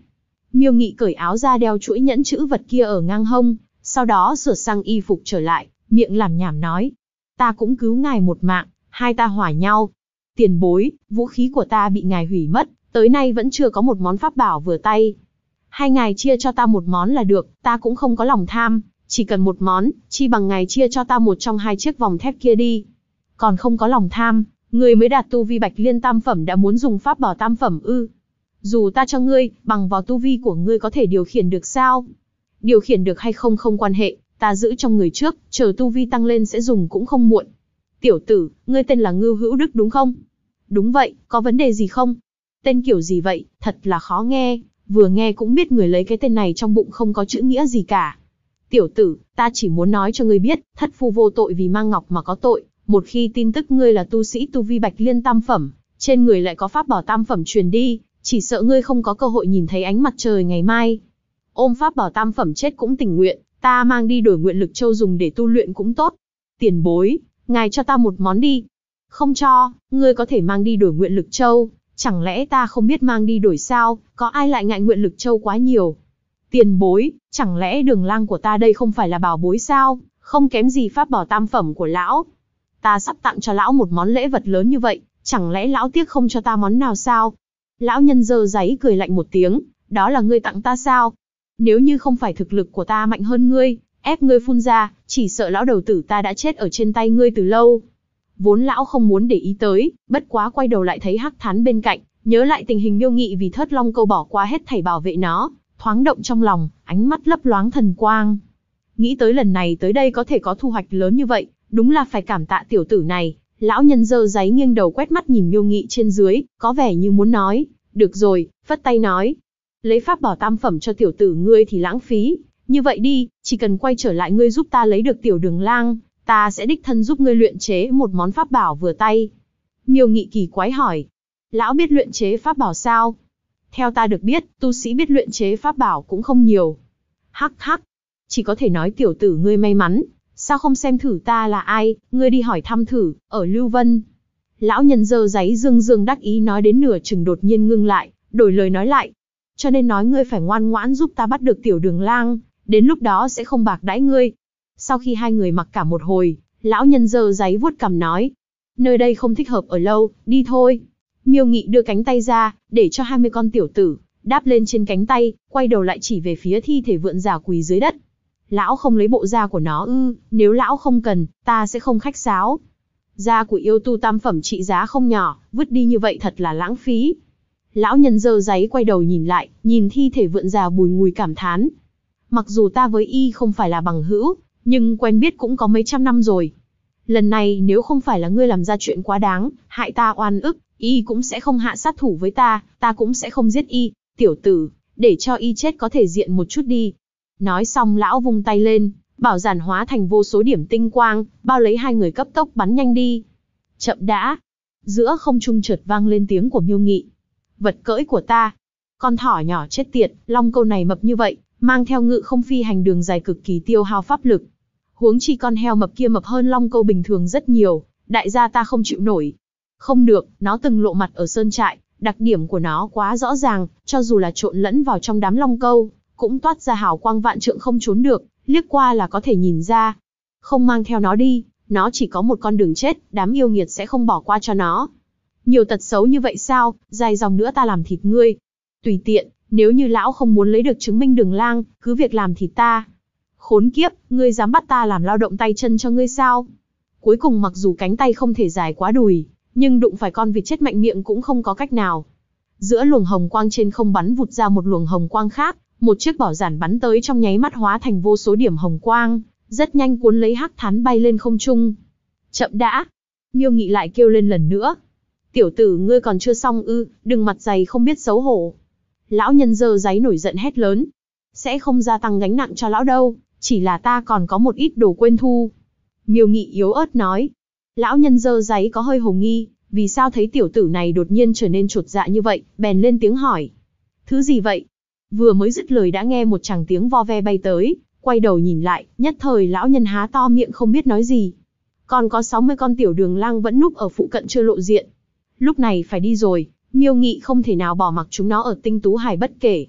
Miêu Nghị cởi áo ra đeo chuỗi nhẫn chữ vật kia ở ngang hông, sau đó sửa sang y phục trở lại, miệng làm nhảm nói. Ta cũng cứu ngài một mạng, hai ta hòa nhau. Tiền bối, vũ khí của ta bị ngài hủy mất, tới nay vẫn chưa có một món pháp bảo vừa tay. Hai ngài chia cho ta một món là được, ta cũng không có lòng tham, chỉ cần một món, chi bằng ngài chia cho ta một trong hai chiếc vòng thép kia đi. Còn không có lòng tham, người mới đạt tu vi Bạch Liên tam phẩm đã muốn dùng pháp bảo tam phẩm ư? Dù ta cho ngươi, bằng vào tu vi của ngươi có thể điều khiển được sao? Điều khiển được hay không không quan hệ, ta giữ trong người trước, chờ tu vi tăng lên sẽ dùng cũng không muộn. Tiểu tử, ngươi tên là Ngưu Hữu Đức đúng không? Đúng vậy, có vấn đề gì không? Tên kiểu gì vậy, thật là khó nghe, vừa nghe cũng biết người lấy cái tên này trong bụng không có chữ nghĩa gì cả. Tiểu tử, ta chỉ muốn nói cho ngươi biết, thất phu vô tội vì mang ngọc mà có tội, một khi tin tức ngươi là tu sĩ tu vi Bạch Liên tam phẩm, trên người lại có pháp bảo tam phẩm truyền đi, chỉ sợ ngươi không có cơ hội nhìn thấy ánh mặt trời ngày mai. Ôm pháp bảo tam phẩm chết cũng tình nguyện, ta mang đi đổi nguyện lực châu dùng để tu luyện cũng tốt. Tiền bối, ngài cho ta một món đi. Không cho, ngươi có thể mang đi đổi nguyện lực châu, chẳng lẽ ta không biết mang đi đổi sao, có ai lại ngại nguyện lực châu quá nhiều. Tiền bối, chẳng lẽ Đường Lang của ta đây không phải là bảo bối sao, không kém gì pháp bảo tam phẩm của lão. Ta sắp tặng cho lão một món lễ vật lớn như vậy, chẳng lẽ lão tiếc không cho ta món nào sao? Lão nhân giơ giấy cười lạnh một tiếng, đó là ngươi tặng ta sao? Nếu như không phải thực lực của ta mạnh hơn ngươi, ép ngươi phun ra, chỉ sợ lão đầu tử ta đã chết ở trên tay ngươi từ lâu. Vốn lão không muốn để ý tới, bất quá quay đầu lại thấy Hắc Thán bên cạnh, nhớ lại tình hình Miêu Nghị vì Thất Long Câu bỏ qua hết thảy bảo vệ nó, thoáng động trong lòng, ánh mắt lấp loáng thần quang. Nghĩ tới lần này tới đây có thể có thu hoạch lớn như vậy, đúng là phải cảm tạ tiểu tử này. Lão nhân giơ giấy nghiêng đầu quét mắt nhìn Miêu Nghị trên dưới, có vẻ như muốn nói, được rồi, phất tay nói. Lấy pháp bảo tam phẩm cho tiểu tử ngươi thì lãng phí, như vậy đi, chỉ cần quay trở lại ngươi giúp ta lấy được tiểu Đường Lang, ta sẽ đích thân giúp ngươi luyện chế một món pháp bảo vừa tay. Miêu Nghị kỳ quái hỏi, lão biết luyện chế pháp bảo sao? Theo ta được biết, tu sĩ biết luyện chế pháp bảo cũng không nhiều. Hắc hắc, chỉ có thể nói tiểu tử ngươi may mắn, sao không xem thử ta là ai, ngươi đi hỏi thăm thử, ở Lưu Vân. Lão nhân giơ giấy dương dương đắc ý nói đến nửa chừng đột nhiên ngưng lại, đổi lời nói lại. Cho nên nói ngươi phải ngoan ngoãn giúp ta bắt được tiểu Đường Lang, đến lúc đó sẽ không bạc đãi ngươi. Sau khi hai người mặc cả một hồi, lão nhân giơ giấy vuốt cằm nói, nơi đây không thích hợp ở lâu, đi thôi. Miêu Nghị đưa cánh tay ra, để cho 20 con tiểu tử đáp lên trên cánh tay, quay đầu lại chỉ về phía thi thể vượn già quỳ dưới đất. Lão không lấy bộ da của nó ư? Nếu lão không cần, ta sẽ không khách sáo. Da của yêu tu tam phẩm trị giá không nhỏ, vứt đi như vậy thật là lãng phí. Lão nhân giơ giấy quay đầu nhìn lại, nhìn thi thể vượn già bùi ngùi cảm thán. Mặc dù ta với y không phải là bằng hữu, nhưng quen biết cũng có mấy trăm năm rồi. Lần này nếu không phải là ngươi làm ra chuyện quá đáng, hại ta oan ức, y cũng sẽ không hạ sát thủ với ta cũng sẽ không giết y. Tiểu tử, để cho y chết có thể diện một chút đi. Nói xong lão vung tay lên, bảo giản hóa thành vô số điểm tinh quang, bao lấy hai người cấp tốc bắn nhanh đi. Chậm đã. Giữa không trung chợt vang lên tiếng của Miêu Nghị. Vật cưỡi của ta. Con thỏ nhỏ chết tiệt, Long Câu này mập như vậy, mang theo ngự không phi hành đường dài cực kỳ tiêu hao pháp lực. Huống chi con heo mập kia mập hơn Long Câu bình thường rất nhiều, đại gia ta không chịu nổi. Không được, nó từng lộ mặt ở sơn trại, đặc điểm của nó quá rõ ràng, cho dù là trộn lẫn vào trong đám Long Câu, cũng toát ra hào quang vạn trượng không trốn được, liếc qua là có thể nhìn ra. Không mang theo nó đi, nó chỉ có một con đường chết, đám yêu nghiệt sẽ không bỏ qua cho nó. Nhiều tật xấu như vậy sao, dài dòng nữa ta làm thịt ngươi. Tùy tiện, nếu như lão không muốn lấy được chứng minh Đường Lang, cứ việc làm thịt ta. Khốn kiếp, ngươi dám bắt ta làm lao động tay chân cho ngươi sao? Cuối cùng mặc dù cánh tay không thể dài quá đùi, nhưng đụng phải con vịt chết mạnh miệng cũng không có cách nào. Giữa luồng hồng quang trên không bắn vụt ra một luồng hồng quang khác, một chiếc bảo giản bắn tới trong nháy mắt hóa thành vô số điểm hồng quang, rất nhanh cuốn lấy Hắc Thán bay lên không trung. Chậm đã. Miêu Nghị lại kêu lên lần nữa. Tiểu tử ngươi còn chưa xong ư, đừng mặt dày không biết xấu hổ. Lão nhân giơ giấy nổi giận hét lớn. Sẽ không gia tăng gánh nặng cho lão đâu, chỉ là ta còn có một ít đồ quên thu. Miêu Nghị yếu ớt nói. Lão nhân giơ giấy có hơi hồ nghi, vì sao thấy tiểu tử này đột nhiên trở nên chột dạ như vậy, bèn lên tiếng hỏi. Thứ gì vậy? Vừa mới dứt lời đã nghe một tràng tiếng vo ve bay tới, quay đầu nhìn lại, nhất thời lão nhân há to miệng không biết nói gì. Còn có 60 con tiểu Đường Lang vẫn núp ở phụ cận chưa lộ diện. Lúc này phải đi rồi, Miêu Nghị không thể nào bỏ mặc chúng nó ở Tinh Tú Hải bất kể.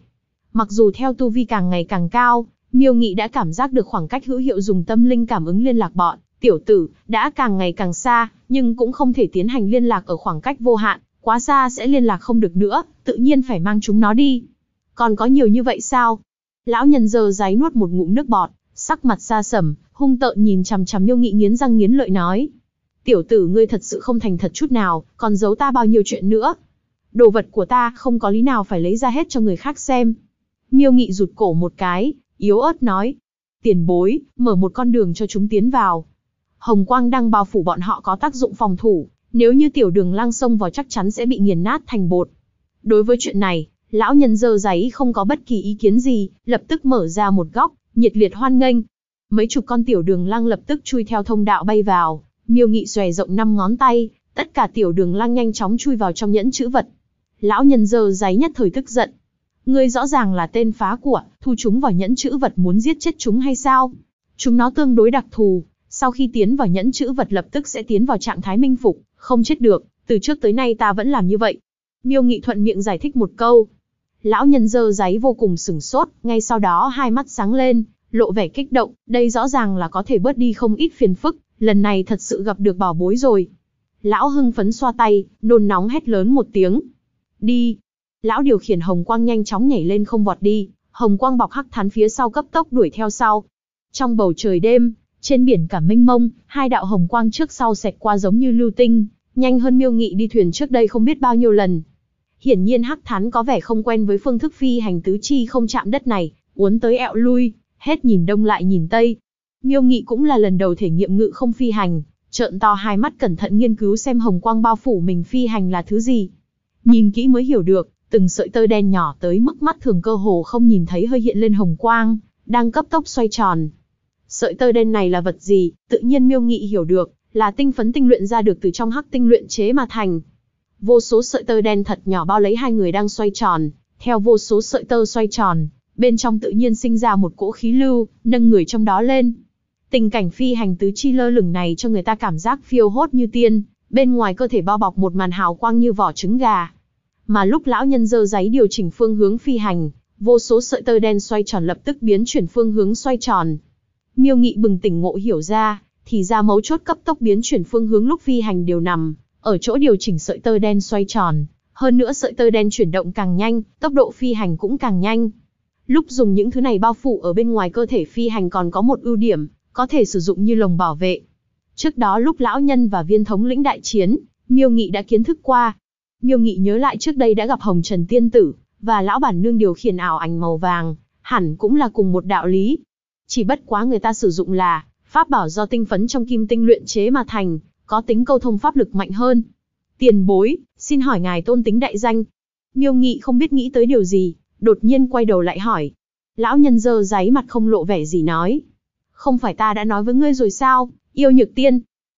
Mặc dù theo tu vi càng ngày càng cao, Miêu Nghị đã cảm giác được khoảng cách hữu hiệu dùng tâm linh cảm ứng liên lạc bọn tiểu tử đã càng ngày càng xa, nhưng cũng không thể tiến hành liên lạc ở khoảng cách vô hạn, quá xa sẽ liên lạc không được nữa, tự nhiên phải mang chúng nó đi. Còn có nhiều như vậy sao? Lão nhân giơ giấy nuốt một ngụm nước bọt, sắc mặt xa sầm, hung tợn nhìn chằm chằm Miêu Nghị nghiến răng nghiến lợi nói. Tiểu tử ngươi thật sự không thành thật chút nào, còn giấu ta bao nhiêu chuyện nữa. Đồ vật của ta không có lý nào phải lấy ra hết cho người khác xem. Miêu Nghị rụt cổ một cái, yếu ớt nói. Tiền bối, mở một con đường cho chúng tiến vào. Hồng quang đang bao phủ bọn họ có tác dụng phòng thủ, nếu như tiểu đường lăng xông vào chắc chắn sẽ bị nghiền nát thành bột. Đối với chuyện này, lão nhân giơ giấy không có bất kỳ ý kiến gì, lập tức mở ra một góc, nhiệt liệt hoan nghênh. Mấy chục con tiểu đường lăng lập tức chui theo thông đạo bay vào, Miêu Nghị xòe rộng 5 ngón tay, tất cả tiểu đường lăng nhanh chóng chui vào trong nhẫn trữ vật. Lão nhân giơ giấy nhất thời tức giận. Ngươi rõ ràng là tên phá của, thu chúng vào nhẫn trữ vật muốn giết chết chúng hay sao? Chúng nó tương đối đặc thù, sau khi tiến vào nhẫn trữ vật lập tức sẽ tiến vào trạng thái minh phục, không chết được, từ trước tới nay ta vẫn làm như vậy. Miêu Nghị thuận miệng giải thích một câu. Lão nhân giơ giấy vô cùng sửng sốt, ngay sau đó hai mắt sáng lên, lộ vẻ kích động, đây rõ ràng là có thể bớt đi không ít phiền phức, lần này thật sự gặp được bảo bối rồi. Lão hưng phấn xoa tay, nôn nóng hét lớn một tiếng. Đi! Lão điều khiển hồng quang nhanh chóng nhảy lên không vọt đi, hồng quang bọc hắc thán phía sau cấp tốc đuổi theo sau. Trong bầu trời đêm, trên biển cả mênh mông, hai đạo hồng quang trước sau xẹt qua giống như lưu tinh, nhanh hơn Miêu Nghị đi thuyền trước đây không biết bao nhiêu lần. Hiển nhiên hắc thán có vẻ không quen với phương thức phi hành tứ chi không chạm đất này, uốn tới ẹo lui, hết nhìn đông lại nhìn tây. Miêu Nghị cũng là lần đầu thể nghiệm ngự không phi hành, trợn to hai mắt cẩn thận nghiên cứu xem hồng quang bao phủ mình phi hành là thứ gì. Nhìn kỹ mới hiểu được, từng sợi tơ đen nhỏ tới mức mắt thường cơ hồ không nhìn thấy hơi hiện lên hồng quang, đang cấp tốc xoay tròn. Sợi tơ đen này là vật gì? Tự nhiên Miêu Nghị hiểu được, là tinh phấn tinh luyện ra được từ trong hắc tinh luyện chế mà thành. Vô số sợi tơ đen thật nhỏ bao lấy hai người đang xoay tròn, theo vô số sợi tơ xoay tròn, bên trong tự nhiên sinh ra một cỗ khí lưu, nâng người trong đó lên. Tình cảnh phi hành tứ chi lơ lửng này cho người ta cảm giác phiêu hốt như tiên, bên ngoài cơ thể bao bọc một màn hào quang như vỏ trứng gà. Mà lúc lão nhân giơ giấy điều chỉnh phương hướng phi hành, vô số sợi tơ đen xoay tròn lập tức biến chuyển phương hướng xoay tròn. Miêu Nghị bừng tỉnh ngộ hiểu ra, thì ra mấu chốt cấp tốc biến chuyển phương hướng lúc phi hành đều nằm ở chỗ điều chỉnh sợi tơ đen xoay tròn, hơn nữa sợi tơ đen chuyển động càng nhanh, tốc độ phi hành cũng càng nhanh. Lúc dùng những thứ này bao phủ ở bên ngoài cơ thể phi hành còn có một ưu điểm, có thể sử dụng như lồng bảo vệ. Trước đó lúc lão nhân và viên thống lĩnh đại chiến, Miêu Nghị đã kiến thức qua. Miêu Nghị nhớ lại trước đây đã gặp Hồng Trần Tiên Tử, và lão bản nương điều khiển ảo ảnh màu vàng, hẳn cũng là cùng một đạo lý. Chỉ bất quá người ta sử dụng là pháp bảo do tinh phấn trong kim tinh luyện chế mà thành, có tính câu thông pháp lực mạnh hơn. Tiền bối, xin hỏi ngài tôn tính đại danh. Miêu Nghị không biết nghĩ tới điều gì, đột nhiên quay đầu lại hỏi. Lão nhân giơ giấy mặt không lộ vẻ gì nói. Không phải ta đã nói với ngươi rồi sao, Yêu Nhược Tiên.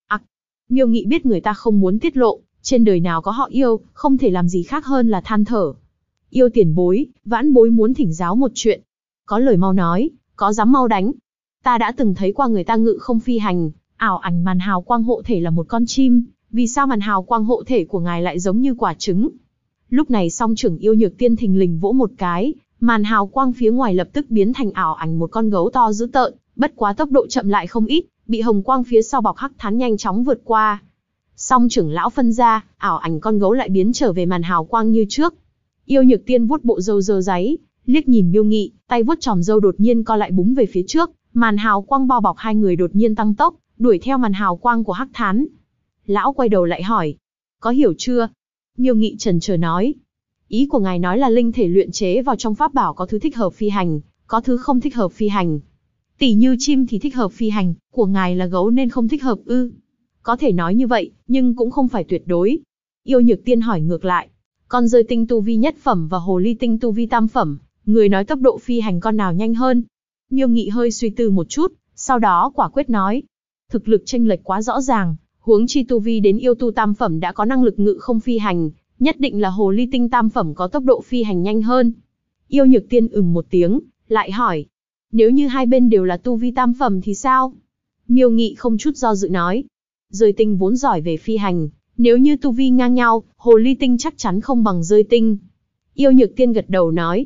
Miêu Nghị biết người ta không muốn tiết lộ, trên đời nào có họ Yêu, không thể làm gì khác hơn là than thở. Yêu tiền bối, vãn bối muốn thỉnh giáo một chuyện. Có lời mau nói, có dám mau đánh. Ta đã từng thấy qua người ta ngự không phi hành, ảo ảnh màn hào quang hộ thể là một con chim, vì sao màn hào quang hộ thể của ngài lại giống như quả trứng? Lúc này song trưởng Yêu Nhược Tiên thình lình vỗ một cái, màn hào quang phía ngoài lập tức biến thành ảo ảnh một con gấu to dữ tợn, bất quá tốc độ chậm lại không ít, bị hồng quang phía sau bọc hắc thán nhanh chóng vượt qua. Song trưởng lão phân ra, ảo ảnh con gấu lại biến trở về màn hào quang như trước. Yêu Nhược Tiên vuốt bộ râu dơ giấy, liếc nhìn Miêu Nghị, tay vuốt chòm râu đột nhiên co lại búng về phía trước, màn hào quang bao bọc hai người đột nhiên tăng tốc, đuổi theo màn hào quang của hắc thán. Lão quay đầu lại hỏi, có hiểu chưa? Miêu Nghị chần chờ nói, ý của ngài nói là linh thể luyện chế vào trong pháp bảo có thứ thích hợp phi hành, có thứ không thích hợp phi hành. Tỷ như chim thì thích hợp phi hành, của ngài là gấu nên không thích hợp ư? Có thể nói như vậy, nhưng cũng không phải tuyệt đối. Yêu Nhược Tiên hỏi ngược lại, con rơi tinh tu vi nhất phẩm và hồ ly tinh tu vi tam phẩm, người nói tốc độ phi hành con nào nhanh hơn? Miêu Nghị hơi suy tư một chút, sau đó quả quyết nói, thực lực chênh lệch quá rõ ràng, huống chi tu vi đến yêu tu tam phẩm đã có năng lực ngự không phi hành, nhất định là hồ ly tinh tam phẩm có tốc độ phi hành nhanh hơn. Yêu Nhược Tiên một tiếng, lại hỏi, nếu như hai bên đều là tu vi tam phẩm thì sao? Miêu Nghị không chút do dự nói, rơi tinh vốn giỏi về phi hành, nếu như tu vi ngang nhau, hồ ly tinh chắc chắn không bằng rơi tinh. Yêu Nhược Tiên gật đầu nói,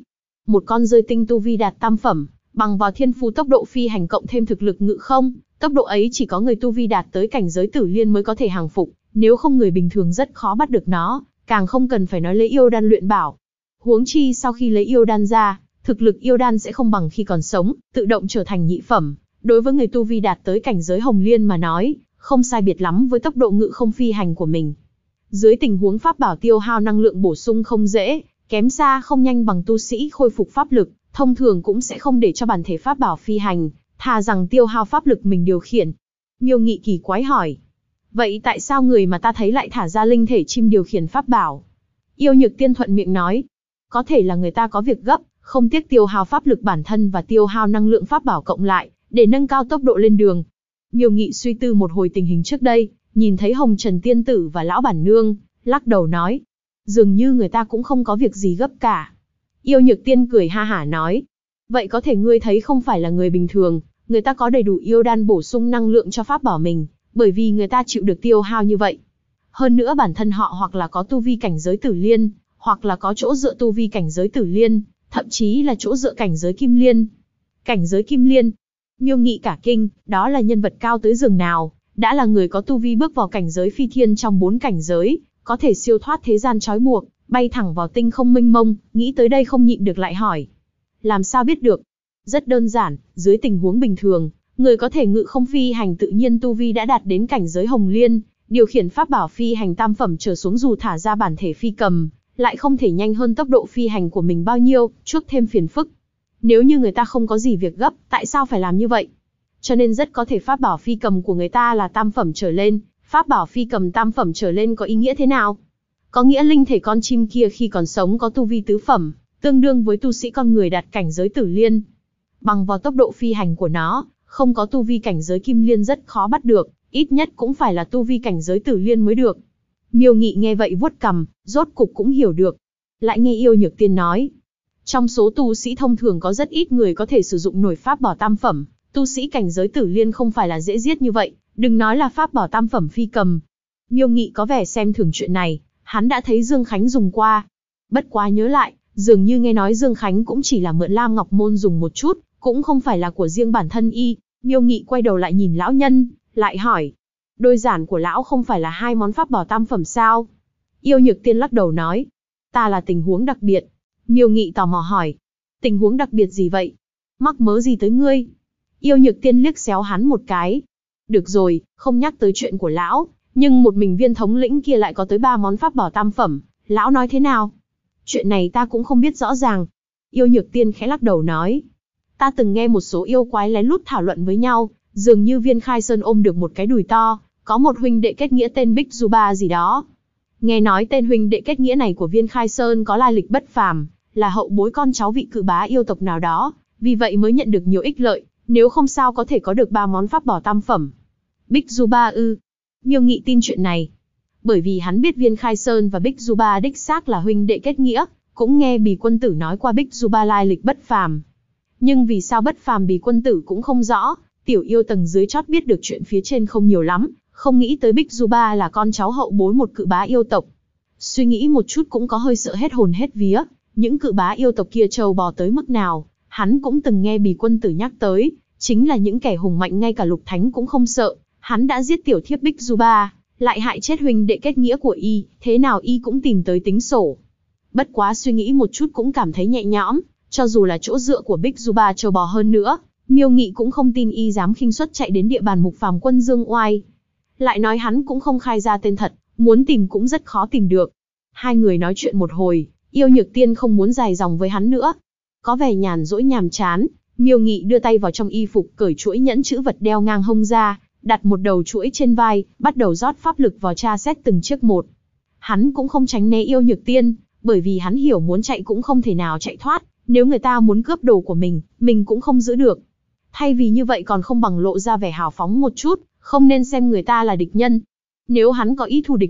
Một con rơi tinh tu vi đạt tam phẩm, bằng vào thiên phú tốc độ phi hành cộng thêm thực lực ngự không, tốc độ ấy chỉ có người tu vi đạt tới cảnh giới tử liên mới có thể hàng phục, nếu không người bình thường rất khó bắt được nó, càng không cần phải nói lấy yêu đan luyện bảo. Huống chi sau khi lấy yêu đan ra, thực lực yêu đan sẽ không bằng khi còn sống, tự động trở thành nhị phẩm. Đối với người tu vi đạt tới cảnh giới hồng liên mà nói, không sai biệt lắm với tốc độ ngự không phi hành của mình. Dưới tình huống pháp bảo tiêu hao năng lượng bổ sung không dễ, kém xa không nhanh bằng tu sĩ khôi phục pháp lực, thông thường cũng sẽ không để cho bản thể pháp bảo phi hành, thà rằng tiêu hao pháp lực mình điều khiển. Miêu Nghị kỳ quái hỏi. Vậy tại sao người mà ta thấy lại thả ra linh thể chim điều khiển pháp bảo? Yêu Nhược Tiên thuận miệng nói. Có thể là người ta có việc gấp, không tiếc tiêu hao pháp lực bản thân và tiêu hao năng lượng pháp bảo cộng lại, để nâng cao tốc độ lên đường. Miêu Nghị suy tư một hồi tình hình trước đây, nhìn thấy Hồng Trần Tiên Tử và Lão Bản Nương, lắc đầu nói. Dường như người ta cũng không có việc gì gấp cả. Yêu Nhược Tiên cười ha hả nói. Vậy có thể ngươi thấy không phải là người bình thường, người ta có đầy đủ yêu đan bổ sung năng lượng cho pháp bảo mình, bởi vì người ta chịu được tiêu hao như vậy. Hơn nữa bản thân họ hoặc là có tu vi cảnh giới tử liên, hoặc là có chỗ dựa tu vi cảnh giới tử liên, thậm chí là chỗ dựa cảnh giới kim liên. Cảnh giới kim liên. Miêu Nghị cả kinh, đó là nhân vật cao tới giường nào, đã là người có tu vi bước vào cảnh giới phi thiên trong 4 cảnh giới, có thể siêu thoát thế gian trói buộc, bay thẳng vào tinh không mênh mông, nghĩ tới đây không nhịn được lại hỏi. Làm sao biết được? Rất đơn giản, dưới tình huống bình thường, người có thể ngự không phi hành tự nhiên tu vi đã đạt đến cảnh giới hồng liên, điều khiển pháp bảo phi hành tam phẩm trở xuống dù thả ra bản thể phi cầm, lại không thể nhanh hơn tốc độ phi hành của mình bao nhiêu, chuốc thêm phiền phức. Nếu như người ta không có gì việc gấp, tại sao phải làm như vậy? Cho nên rất có thể pháp bảo phi cầm của người ta là tam phẩm trở lên. Pháp bảo phi cầm tam phẩm trở lên có ý nghĩa thế nào? Có nghĩa linh thể con chim kia khi còn sống có tu vi tứ phẩm, tương đương với tu sĩ con người đạt cảnh giới tử liên. Bằng vào tốc độ phi hành của nó, không có tu vi cảnh giới kim liên rất khó bắt được, ít nhất cũng phải là tu vi cảnh giới tử liên mới được. Miêu Nghị nghe vậy vuốt cằm, rốt cục cũng hiểu được. Lại nghe Yêu Nhược Tiên nói, trong số tu sĩ thông thường có rất ít người có thể sử dụng nổi pháp bảo tam phẩm, tu sĩ cảnh giới tử liên không phải là dễ giết như vậy, đừng nói là pháp bảo tam phẩm phi cầm. Miêu Nghị có vẻ xem thường chuyện này, hắn đã thấy Dương Khánh dùng qua. Bất quá nhớ lại, dường như nghe nói Dương Khánh cũng chỉ là mượn Lam Ngọc Môn dùng một chút, cũng không phải là của riêng bản thân y. Miêu Nghị quay đầu lại nhìn lão nhân, lại hỏi, đôi giản của lão không phải là 2 món pháp bảo tam phẩm sao? Yêu Nhược Tiên lắc đầu nói, ta là tình huống đặc biệt. Miêu Nghị tò mò hỏi, tình huống đặc biệt gì vậy? Mắc mớ gì tới ngươi? Yêu Nhược Tiên liếc xéo hắn một cái. Được rồi, không nhắc tới chuyện của lão, nhưng một mình Viên thống lĩnh kia lại có tới 3 món pháp bảo tam phẩm, lão nói thế nào? Chuyện này ta cũng không biết rõ ràng. Yêu Nhược Tiên khẽ lắc đầu nói, ta từng nghe một số yêu quái lén lút thảo luận với nhau, dường như Viên Khai Sơn ôm được một cái đùi to, có một huynh đệ kết nghĩa tên Bích Du Ba gì đó. Nghe nói tên huynh đệ kết nghĩa này của Viên Khai Sơn có lai lịch bất phàm, là hậu bối con cháu vị cự bá yêu tộc nào đó, vì vậy mới nhận được nhiều ích lợi, nếu không sao có thể có được 3 món pháp bảo tam phẩm. Bích Du Ba ư? Miêu Nghị tin chuyện này, bởi vì hắn biết Viên Khai Sơn và Bích Du Ba đích xác là huynh đệ kết nghĩa, cũng nghe Bì Quân Tử nói qua Bích Du Ba lai lịch bất phàm. Nhưng vì sao bất phàm Bì Quân Tử cũng không rõ, tiểu yêu tầng dưới chót biết được chuyện phía trên không nhiều lắm, không nghĩ tới Bích Du Ba là con cháu hậu bối một cự bá yêu tộc. Suy nghĩ một chút cũng có hơi sợ hết hồn hết vía, những cự bá yêu tộc kia trâu bò tới mức nào, hắn cũng từng nghe Bì Quân Tử nhắc tới, chính là những kẻ hùng mạnh ngay cả lục thánh cũng không sợ. Hắn đã giết tiểu thiếp Bích Du Ba, lại hại chết huynh đệ kết nghĩa của y, thế nào y cũng tìm tới tính sổ. Bất quá suy nghĩ một chút cũng cảm thấy nhẹ nhõm, cho dù là chỗ dựa của Bích Du Ba trâu bò hơn nữa, Miêu Nghị cũng không tin y dám khinh suất chạy đến địa bàn Mục Phàm Quân Dương Oai. Lại nói hắn cũng không khai ra tên thật, muốn tìm cũng rất khó tìm được. Hai người nói chuyện một hồi, Yêu Nhược Tiên không muốn dài dòng với hắn nữa. Có vẻ nhàn rỗi nhàm chán, Miêu Nghị đưa tay vào trong y phục cởi chuỗi nhẫn chữ vật đeo ngang hông ra, đặt một đầu chuỗi trên vai, bắt đầu rót pháp lực vào tra xét từng chiếc một. Hắn cũng không tránh né Yêu Nhược Tiên, bởi vì hắn hiểu muốn chạy cũng không thể nào chạy thoát, nếu người ta muốn cướp đồ của mình cũng không giữ được. Thay vì như vậy còn không bằng lộ ra vẻ hào phóng một chút, không nên xem người ta là địch nhân. Nếu hắn có ý thù địch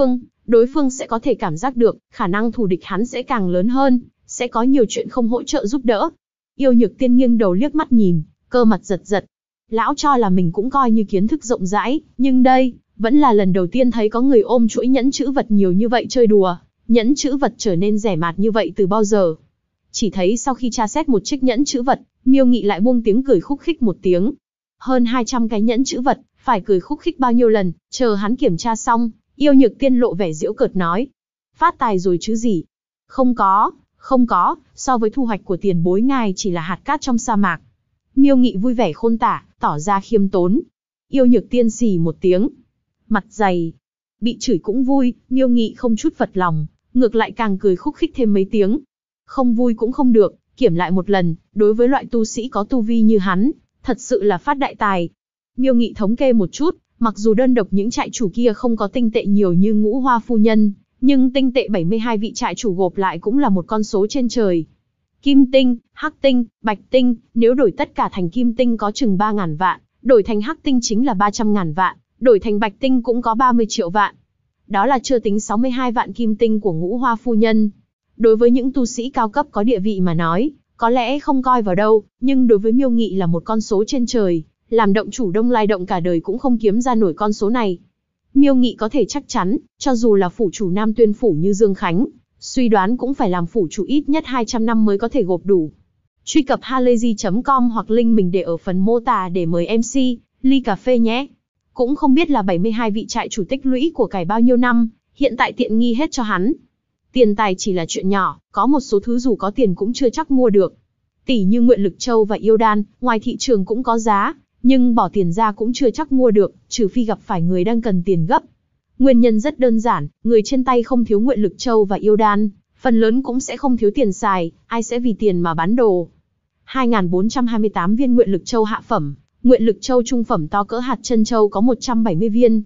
đối phương sẽ có thể cảm giác được, khả năng thù địch hắn sẽ càng lớn hơn, sẽ có nhiều chuyện không hỗ trợ giúp đỡ. Yêu Nhược Tiên nghiêng đầu liếc mắt nhìn, cơ mặt giật giật. Lão cho là mình cũng coi như kiến thức rộng rãi, nhưng đây, vẫn là lần đầu tiên thấy có người ôm chuỗi nhẫn chữ vật nhiều như vậy chơi đùa, nhẫn chữ vật trở nên rẻ mạt như vậy từ bao giờ. Chỉ thấy sau khi tra xét một chiếc nhẫn chữ vật, Miêu Nghị lại buông tiếng cười khúc khích một tiếng. Hơn 200 cái nhẫn chữ vật, phải cười khúc khích bao nhiêu lần, chờ hắn kiểm tra xong, Yêu Nhược Tiên lộ vẻ giễu cợt nói. Phát tài rồi chứ gì? Không có, so với thu hoạch của tiền bối ngài chỉ là hạt cát trong sa mạc. Miêu Nghị vui vẻ khôn tả, tỏ ra khiêm tốn. Yêu Nhược Tiên xì một tiếng. Mặt dày. Bị chửi cũng vui, Miêu Nghị không chút phật lòng, ngược lại càng cười khúc khích thêm mấy tiếng. Không vui cũng không được, kiểm lại một lần, đối với loại tu sĩ có tu vi như hắn, thật sự là phát đại tài. Miêu Nghị thống kê một chút, mặc dù đơn độc những trại chủ kia không có tinh tệ nhiều như Ngũ Hoa phu nhân, nhưng tinh tệ 72 vị trại chủ gộp lại cũng là một con số trên trời. Kim tinh, hắc tinh, bạch tinh, nếu đổi tất cả thành kim tinh có chừng 3.000 vạn, đổi thành hắc tinh chính là 300.000 vạn, đổi thành bạch tinh cũng có 30 triệu vạn. Đó là chưa tính 62 vạn kim tinh của Ngũ Hoa phu nhân. Đối với những tu sĩ cao cấp có địa vị mà nói, có lẽ không coi vào đâu, nhưng đối với Miêu Nghị là một con số trên trời, làm động chủ Đông Lai động cả đời cũng không kiếm ra nổi con số này. Miêu Nghị có thể chắc chắn, cho dù là phủ chủ Nam Tuyên phủ như Dương Khánh, suy đoán cũng phải làm phủ chủ ít nhất 200 năm mới có thể gộp đủ. Truy cập halayzi.com hoặc link mình để ở phần mô tả để mời MC, ly cà phê nhé. Cũng không biết là 72 vị trại chủ tích lũy của cải bao nhiêu năm, hiện tại tiện nghi hết cho hắn. Tiền tài chỉ là chuyện nhỏ, có một số thứ dù có tiền cũng chưa chắc mua được. Tỷ như Nguyện Lực Châu và yêu đan, ngoài thị trường cũng có giá, nhưng bỏ tiền ra cũng chưa chắc mua được, trừ phi gặp phải người đang cần tiền gấp. Nguyên nhân rất đơn giản, người trên tay không thiếu Nguyện Lực Châu và yêu đan, phần lớn cũng sẽ không thiếu tiền xài, ai sẽ vì tiền mà bán đồ. 2.428 viên Nguyện Lực Châu hạ phẩm, Nguyện Lực Châu trung phẩm to cỡ hạt chân châu có 170 viên,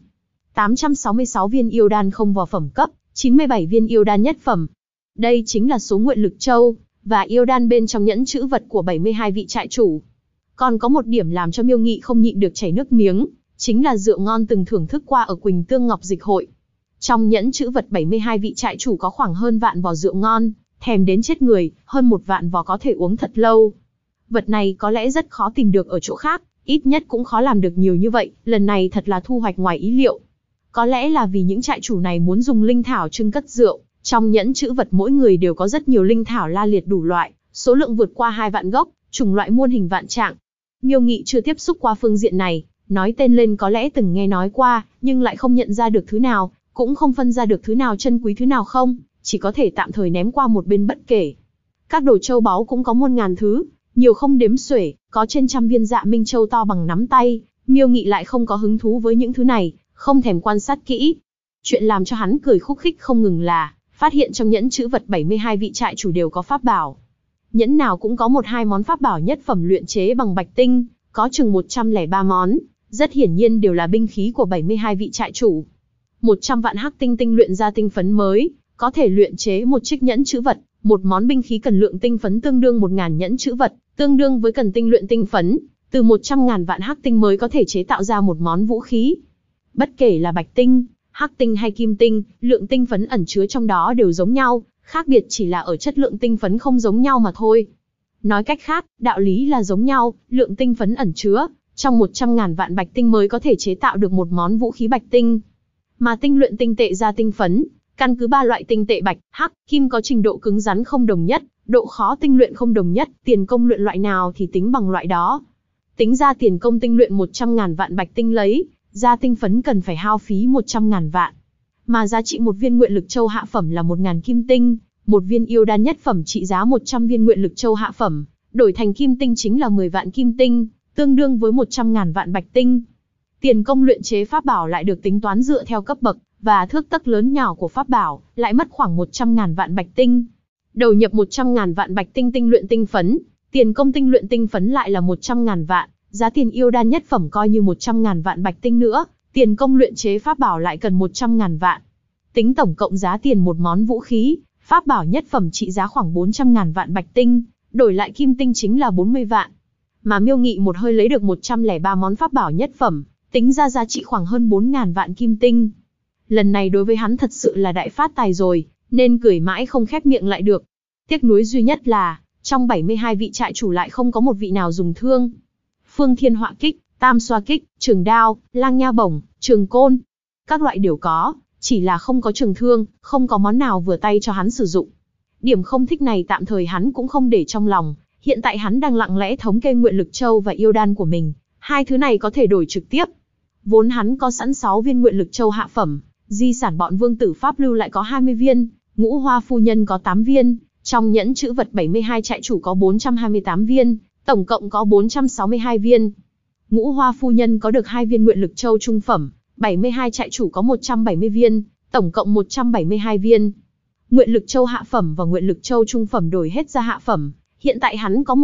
866 viên yêu đan không vỏ phẩm cấp, 97 viên yêu đan nhất phẩm. Đây chính là số Nguyện Lực Châu và yêu đan bên trong nhẫn chữ vật của 72 vị trại chủ. Còn có một điểm làm cho Miêu Nghị không nhịn được chảy nước miếng, chính là rượu ngon từng thưởng thức qua ở Quỳnh Tương Ngọc Dịch Hội. Trong nhẫn chữ vật 72 vị trại chủ có khoảng hơn vạn vò rượu ngon, thèm đến chết người, hơn 1 vạn vò có thể uống thật lâu. Vật này có lẽ rất khó tìm được ở chỗ khác, ít nhất cũng khó làm được nhiều như vậy, lần này thật là thu hoạch ngoài ý liệu. Có lẽ là vì những trại chủ này muốn dùng linh thảo trưng cất rượu, trong nhẫn chữ vật mỗi người đều có rất nhiều linh thảo la liệt đủ loại, số lượng vượt qua 2 vạn gốc, chủng loại muôn hình vạn trạng. Miêu Nghị chưa tiếp xúc qua phương diện này, nói tên lên có lẽ từng nghe nói qua, nhưng lại không nhận ra được thứ nào, cũng không phân ra được thứ nào chân quý thứ nào không, chỉ có thể tạm thời ném qua một bên bất kể. Các đồ châu báu cũng có muôn ngàn thứ, nhiều không đếm xuể, có trên trăm viên Dạ Minh Châu to bằng nắm tay, Miêu Nghị lại không có hứng thú với những thứ này, không thèm quan sát kỹ. Chuyện làm cho hắn cười khúc khích không ngừng là, phát hiện trong nhẫn chữ vật 72 vị trại chủ đều có pháp bảo. Nhẫn nào cũng có 1-2 món pháp bảo nhất phẩm luyện chế bằng bạch tinh, có chừng 103 món, rất hiển nhiên đều là binh khí của 72 vị trại chủ. 100 vạn hắc tinh tinh luyện ra tinh phấn mới, có thể luyện chế một chiếc nhẫn chữ vật, một món binh khí cần lượng tinh phấn tương đương 1.000 nhẫn chữ vật, tương đương với cần tinh luyện tinh phấn, từ 100.000 vạn hắc tinh mới có thể chế tạo ra một món vũ khí. Bất kể là bạch tinh, hắc tinh hay kim tinh, lượng tinh phấn ẩn chứa trong đó đều giống nhau, khác biệt chỉ là ở chất lượng tinh phấn không giống nhau mà thôi. Nói cách khác, đạo lý là giống nhau, lượng tinh phấn ẩn chứa trong 100.000 vạn bạch tinh mới có thể chế tạo được một món vũ khí bạch tinh. Mà tinh luyện tinh tệ ra tinh phấn, căn cứ 3 loại tinh tệ bạch, hắc, kim có trình độ cứng rắn không đồng nhất, độ khó tinh luyện không đồng nhất, tiền công luyện loại nào thì tính bằng loại đó. Tính ra tiền công tinh luyện 100.000 vạn bạch tinh lấy ra tinh phấn cần phải hao phí 100.000 vạn. Mà giá trị một viên Nguyện Lực Châu hạ phẩm là 1.000 kim tinh, một viên yêu đan nhất phẩm trị giá 100 viên Nguyện Lực Châu hạ phẩm, đổi thành kim tinh chính là 10 vạn kim tinh, tương đương với 100.000 vạn bạch tinh. Tiền công luyện chế pháp bảo lại được tính toán dựa theo cấp bậc và thước tấc lớn nhỏ của pháp bảo, lại mất khoảng 100.000 vạn bạch tinh. Đầu nhập 100.000 vạn bạch tinh tinh luyện tinh phấn, tiền công tinh luyện tinh phấn lại là 100.000 vạn, giá tiền yêu đan nhất phẩm coi như 100.000 vạn bạch tinh nữa, tiền công luyện chế pháp bảo lại cần 100.000 vạn. Tính tổng cộng giá tiền một món vũ khí, pháp bảo nhất phẩm trị giá khoảng 400.000 vạn bạch tinh, đổi lại kim tinh chính là 40 vạn. Mà Miêu Nghị một hơi lấy được 103 món pháp bảo nhất phẩm, tính ra giá trị khoảng hơn 4.000 vạn kim tinh. Lần này đối với hắn thật sự là đại phát tài rồi, nên cười mãi không khép miệng lại được. Tiếc nuối duy nhất là, trong 72 vị trại chủ lại không có một vị nào dùng thương. Phương Thiên Họa Kích, Tam Xoa Kích, Trường Đao, Lang Nha Bổng, Trường Côn, các loại đều có, chỉ là không có trường thương, không có món nào vừa tay cho hắn sử dụng. Điểm không thích này tạm thời hắn cũng không để trong lòng, hiện tại hắn đang lặng lẽ thống kê nguyện lực châu và yêu đan của mình, hai thứ này có thể đổi trực tiếp. Vốn hắn có sẵn 6 viên nguyện lực châu hạ phẩm, di sản bọn vương tử Pháp lưu lại có 20 viên, Ngũ Hoa phu nhân có 8 viên, trong nhẫn chữ vật 72 trại chủ có 428 viên, tổng cộng có 462 viên. Ngũ Hoa phu nhân có được 2 viên nguyện lực châu trung phẩm, 72 trại chủ có 170 viên, tổng cộng 172 viên. Nguyện lực châu hạ phẩm và nguyện lực châu trung phẩm đổi hết ra hạ phẩm, hiện tại hắn có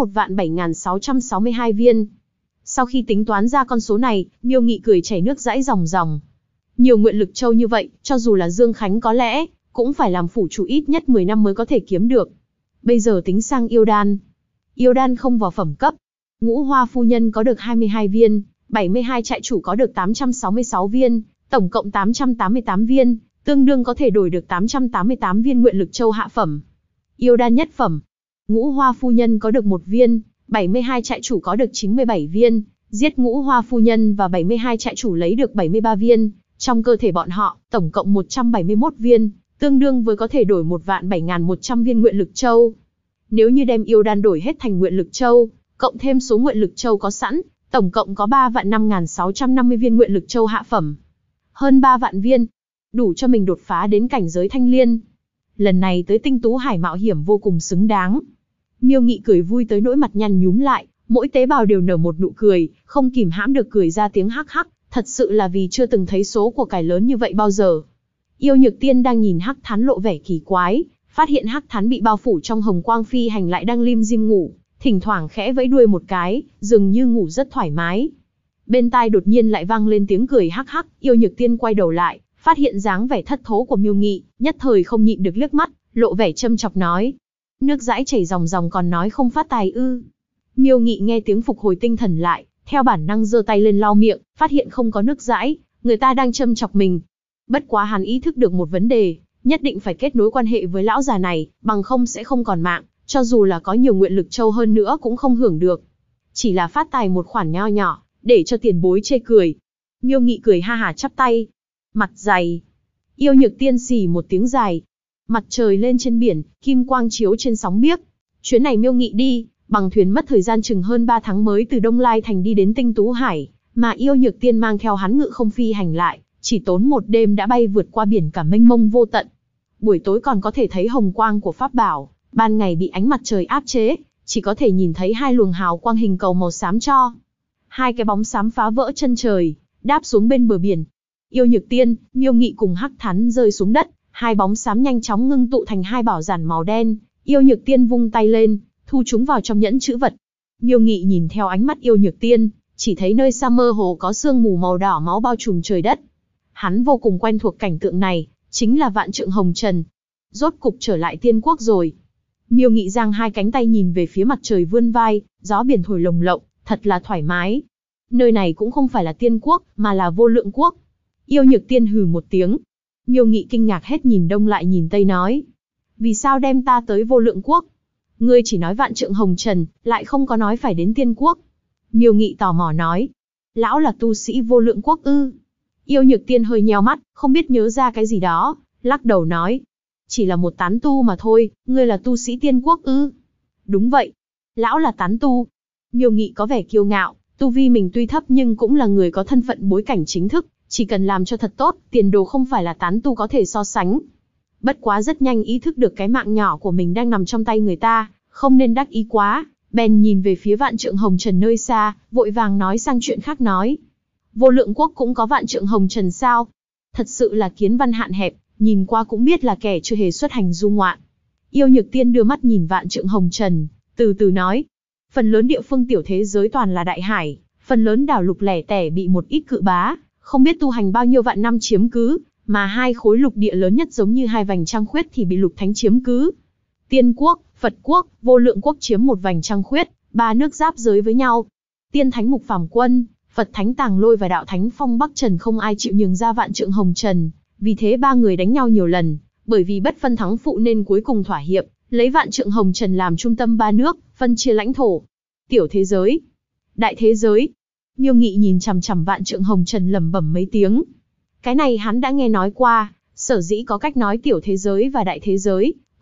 1.007.662 viên. Sau khi tính toán ra con số này, Miêu Nghị cười chảy nước dãi ròng ròng. Nhiều nguyện lực châu như vậy, cho dù là Dương Khánh có lẽ cũng phải làm phủ chủ ít nhất 10 năm mới có thể kiếm được. Bây giờ tính sang yêu đan. Yêu đan không vào phẩm cấp. Ngũ Hoa phu nhân có được 22 viên, 72 trại chủ có được 866 viên, tổng cộng 888 viên, tương đương có thể đổi được 888 viên nguyện lực châu hạ phẩm. Yêu đan nhất phẩm. Ngũ Hoa phu nhân có được 1 viên, 72 trại chủ có được 97 viên, giết Ngũ Hoa phu nhân và 72 trại chủ lấy được 73 viên, trong cơ thể bọn họ, tổng cộng 171 viên, tương đương với có thể đổi 1.007.100 viên nguyện lực châu. Nếu như đem yêu đan đổi hết thành nguyện lực châu, cộng thêm số nguyện lực châu có sẵn, tổng cộng có 3.005.650 viên nguyện lực châu hạ phẩm. Hơn 3 vạn viên, đủ cho mình đột phá đến cảnh giới thanh liên. Lần này tới Tinh Tú Hải mạo hiểm vô cùng xứng đáng. Miêu Nghị cười vui tới nỗi mặt nhăn nhúm lại, mỗi tế bào đều nở một nụ cười, không kìm hãm được cười ra tiếng hắc hắc, thật sự là vì chưa từng thấy số của cải lớn như vậy bao giờ. Yêu Nhược Tiên đang nhìn Hắc Thán lộ vẻ kỳ quái, phát hiện Hắc Thán bị bao phủ trong hồng quang phi hành lại đang lim dim ngủ, thỉnh thoảng khẽ vẫy đuôi một cái, dường như ngủ rất thoải mái. Bên tai đột nhiên lại vang lên tiếng cười hắc hắc, Yêu Nhược Tiên quay đầu lại, phát hiện dáng vẻ thất thố của Miêu Nghị, nhất thời không nhịn được liếc mắt, lộ vẻ châm chọc nói: "Nước dãi chảy ròng ròng còn nói không phát tài ư?" Miêu Nghị nghe tiếng phục hồi tinh thần lại, theo bản năng giơ tay lên lau miệng, phát hiện không có nước dãi, người ta đang châm chọc mình. Bất quá hắn ý thức được một vấn đề, nhất định phải kết nối quan hệ với lão già này, bằng không sẽ không còn mạng, cho dù là có nhiều nguyện lực châu hơn nữa cũng không hưởng được. Chỉ là phát tài một khoản nho nhỏ, để cho tiền bối chê cười. Miêu Nghị cười ha hả chắp tay. Mặt dày. Yêu Nhược Tiên xì một tiếng dài. Mặt trời lên trên biển, kim quang chiếu trên sóng biếc. Chuyến này Miêu Nghị đi, bằng thuyền mất thời gian chừng hơn 3 tháng mới từ Đông Lai Thành đi đến Tinh Tú Hải, mà Yêu Nhược Tiên mang theo hắn ngự không phi hành lại, chỉ tốn một đêm đã bay vượt qua biển cả mênh mông vô tận. Buổi tối còn có thể thấy hồng quang của pháp bảo, ban ngày bị ánh mặt trời áp chế, chỉ có thể nhìn thấy 2 luồng hào quang hình cầu màu xám cho. 2 cái bóng xám phá vỡ chân trời, đáp xuống bên bờ biển. Yêu Nhược Tiên, Miêu Nghị cùng Hắc Thán rơi xuống đất, 2 bóng xám nhanh chóng ngưng tụ thành 2 bảo giản màu đen. Yêu Nhược Tiên vung tay lên, thu chúng vào trong nhẫn chữ vật. Miêu Nghị nhìn theo ánh mắt Yêu Nhược Tiên, chỉ thấy nơi xa mơ hồ có sương mù màu đỏ máu bao trùm trời đất. Hắn vô cùng quen thuộc cảnh tượng này, chính là Vạn Trượng Hồng Trần. Rốt cục trở lại Tiên Quốc rồi. Miêu Nghị giang 2 cánh tay nhìn về phía mặt trời vươn vai, gió biển thổi lồng lộng, thật là thoải mái. Nơi này cũng không phải là Tiên Quốc, mà là Vô Lượng Quốc. Yêu Nhược Tiên hừ một tiếng. Miêu Nghị kinh ngạc hết nhìn đông lại nhìn tây nói: "Vì sao đem ta tới Vô Lượng Quốc? Ngươi chỉ nói Vạn Trượng Hồng Trần, lại không có nói phải đến Tiên Quốc." Miêu Nghị tò mò nói: "Lão là tu sĩ Vô Lượng Quốc ư?" Yêu Nhược Tiên hơi nheo mắt, không biết nhớ ra cái gì đó, lắc đầu nói: "Chỉ là một tán tu mà thôi, ngươi là tu sĩ Tiên Quốc ư?" "Đúng vậy, lão là tán tu." Miêu Nghị có vẻ kiêu ngạo, tu vi mình tuy thấp nhưng cũng là người có thân phận bối cảnh chính thức, chỉ cần làm cho thật tốt, tiền đồ không phải là tán tu có thể so sánh. Bất quá rất nhanh ý thức được cái mạng nhỏ của mình đang nằm trong tay người ta, không nên đắc ý quá, bèn nhìn về phía Vạn Trượng Hồng Trần nơi xa, vội vàng nói sang chuyện khác nói: "Vô Lượng Quốc cũng có Vạn Trượng Hồng Trần sao?" Thật sự là kiến văn hạn hẹp, nhìn qua cũng biết là kẻ chưa hề xuất hành du ngoạn. Yêu Nhược Tiên đưa mắt nhìn Vạn Trượng Hồng Trần, từ từ nói: "Phần lớn địa phương tiểu thế giới toàn là đại hải, phần lớn đảo lục lẻ tẻ bị một ít cự bá, không biết tu hành bao nhiêu vạn năm chiếm cứ, mà 2 khối lục địa lớn nhất giống như 2 vành trăng khuyết thì bị Lục Thánh chiếm cứ. Tiên Quốc, Phật Quốc, Vô Lượng Quốc chiếm 1 vành trăng khuyết, 3 nước giáp giới với nhau. Tiên Thánh Mục Phàm Quân, Phật Thánh Tàng Lôi và Đạo Thánh Phong Bắc Trần không ai chịu nhường ra Vạn Trượng Hồng Trần, vì thế 3 người đánh nhau nhiều lần, bởi vì bất phân thắng phụ nên cuối cùng thỏa hiệp, lấy Vạn Trượng Hồng Trần làm trung tâm 3 nước, phân chia lãnh thổ. Tiểu thế giới, đại thế giới." Miêu Nghị nhìn chằm chằm Vạn Trượng Hồng Trần lẩm bẩm mấy tiếng. Cái này hắn đã nghe nói qua, sở dĩ có cách nói tiểu thế giới và đại thế giới,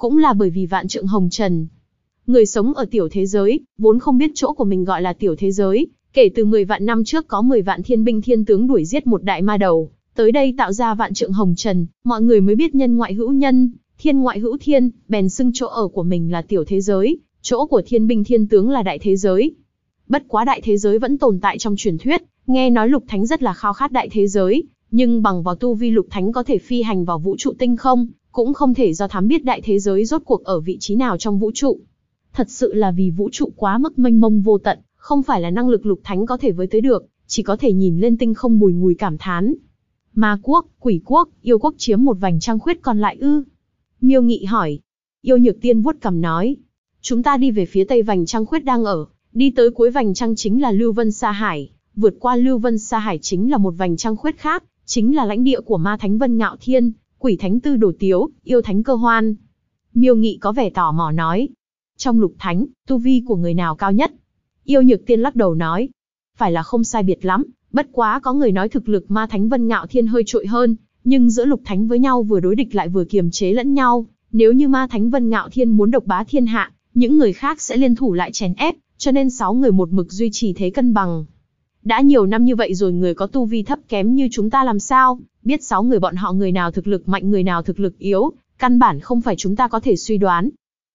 cũng là bởi vì vạn trượng hồng trần. Người sống ở tiểu thế giới, vốn không biết chỗ của mình gọi là tiểu thế giới, kể từ 10 vạn năm trước có 10 vạn thiên binh thiên tướng đuổi giết một đại ma đầu, tới đây tạo ra vạn trượng hồng trần, mọi người mới biết nhân ngoại hữu nhân, thiên ngoại hữu thiên, bèn xưng chỗ ở của mình là tiểu thế giới, chỗ của thiên binh thiên tướng là đại thế giới. Bất quá đại thế giới vẫn tồn tại trong truyền thuyết, nghe nói Lục Thánh rất là khao khát đại thế giới, nhưng bằng vào tu vi Lục Thánh có thể phi hành vào vũ trụ tinh không, cũng không thể do thám biết đại thế giới rốt cuộc ở vị trí nào trong vũ trụ. Thật sự là vì vũ trụ quá mức mênh mông vô tận, không phải là năng lực Lục Thánh có thể với tới được, chỉ có thể nhìn lên tinh không bùi ngùi cảm thán. Ma quốc, quỷ quốc, yêu quốc chiếm một vành trăng khuyết còn lại ư? Miêu Nghị hỏi. Yêu Nhược Tiên vuốt cằm nói. Chúng ta đi về phía tây vành trăng khuyết đang ở, đi tới cuối vành trăng chính là Lưu Vân Sa Hải, vượt qua Lưu Vân Sa Hải chính là một vành trăng khuyết khác, chính là lãnh địa của ma thánh Vân Ngạo Thiên, quỷ thánh Tư Đồ Tiếu, yêu thánh Cơ Hoan. Miêu Nghị có vẻ tò mò nói. Trong Lục Thánh, tu vi của người nào cao nhất? Yêu Nhược Tiên lắc đầu nói. Phải là không sai biệt lắm, bất quá có người nói thực lực ma thánh Vân Ngạo Thiên hơi trội hơn, nhưng giữa Lục Thánh với nhau vừa đối địch lại vừa kiềm chế lẫn nhau, nếu như ma thánh Vân Ngạo Thiên muốn độc bá thiên hạ, những người khác sẽ liên thủ lại chèn ép, cho nên 6 người một mực duy trì thế cân bằng. Đã nhiều năm như vậy rồi người có tu vi thấp kém như chúng ta làm sao, biết 6 người bọn họ người nào thực lực mạnh người nào thực lực yếu, căn bản không phải chúng ta có thể suy đoán.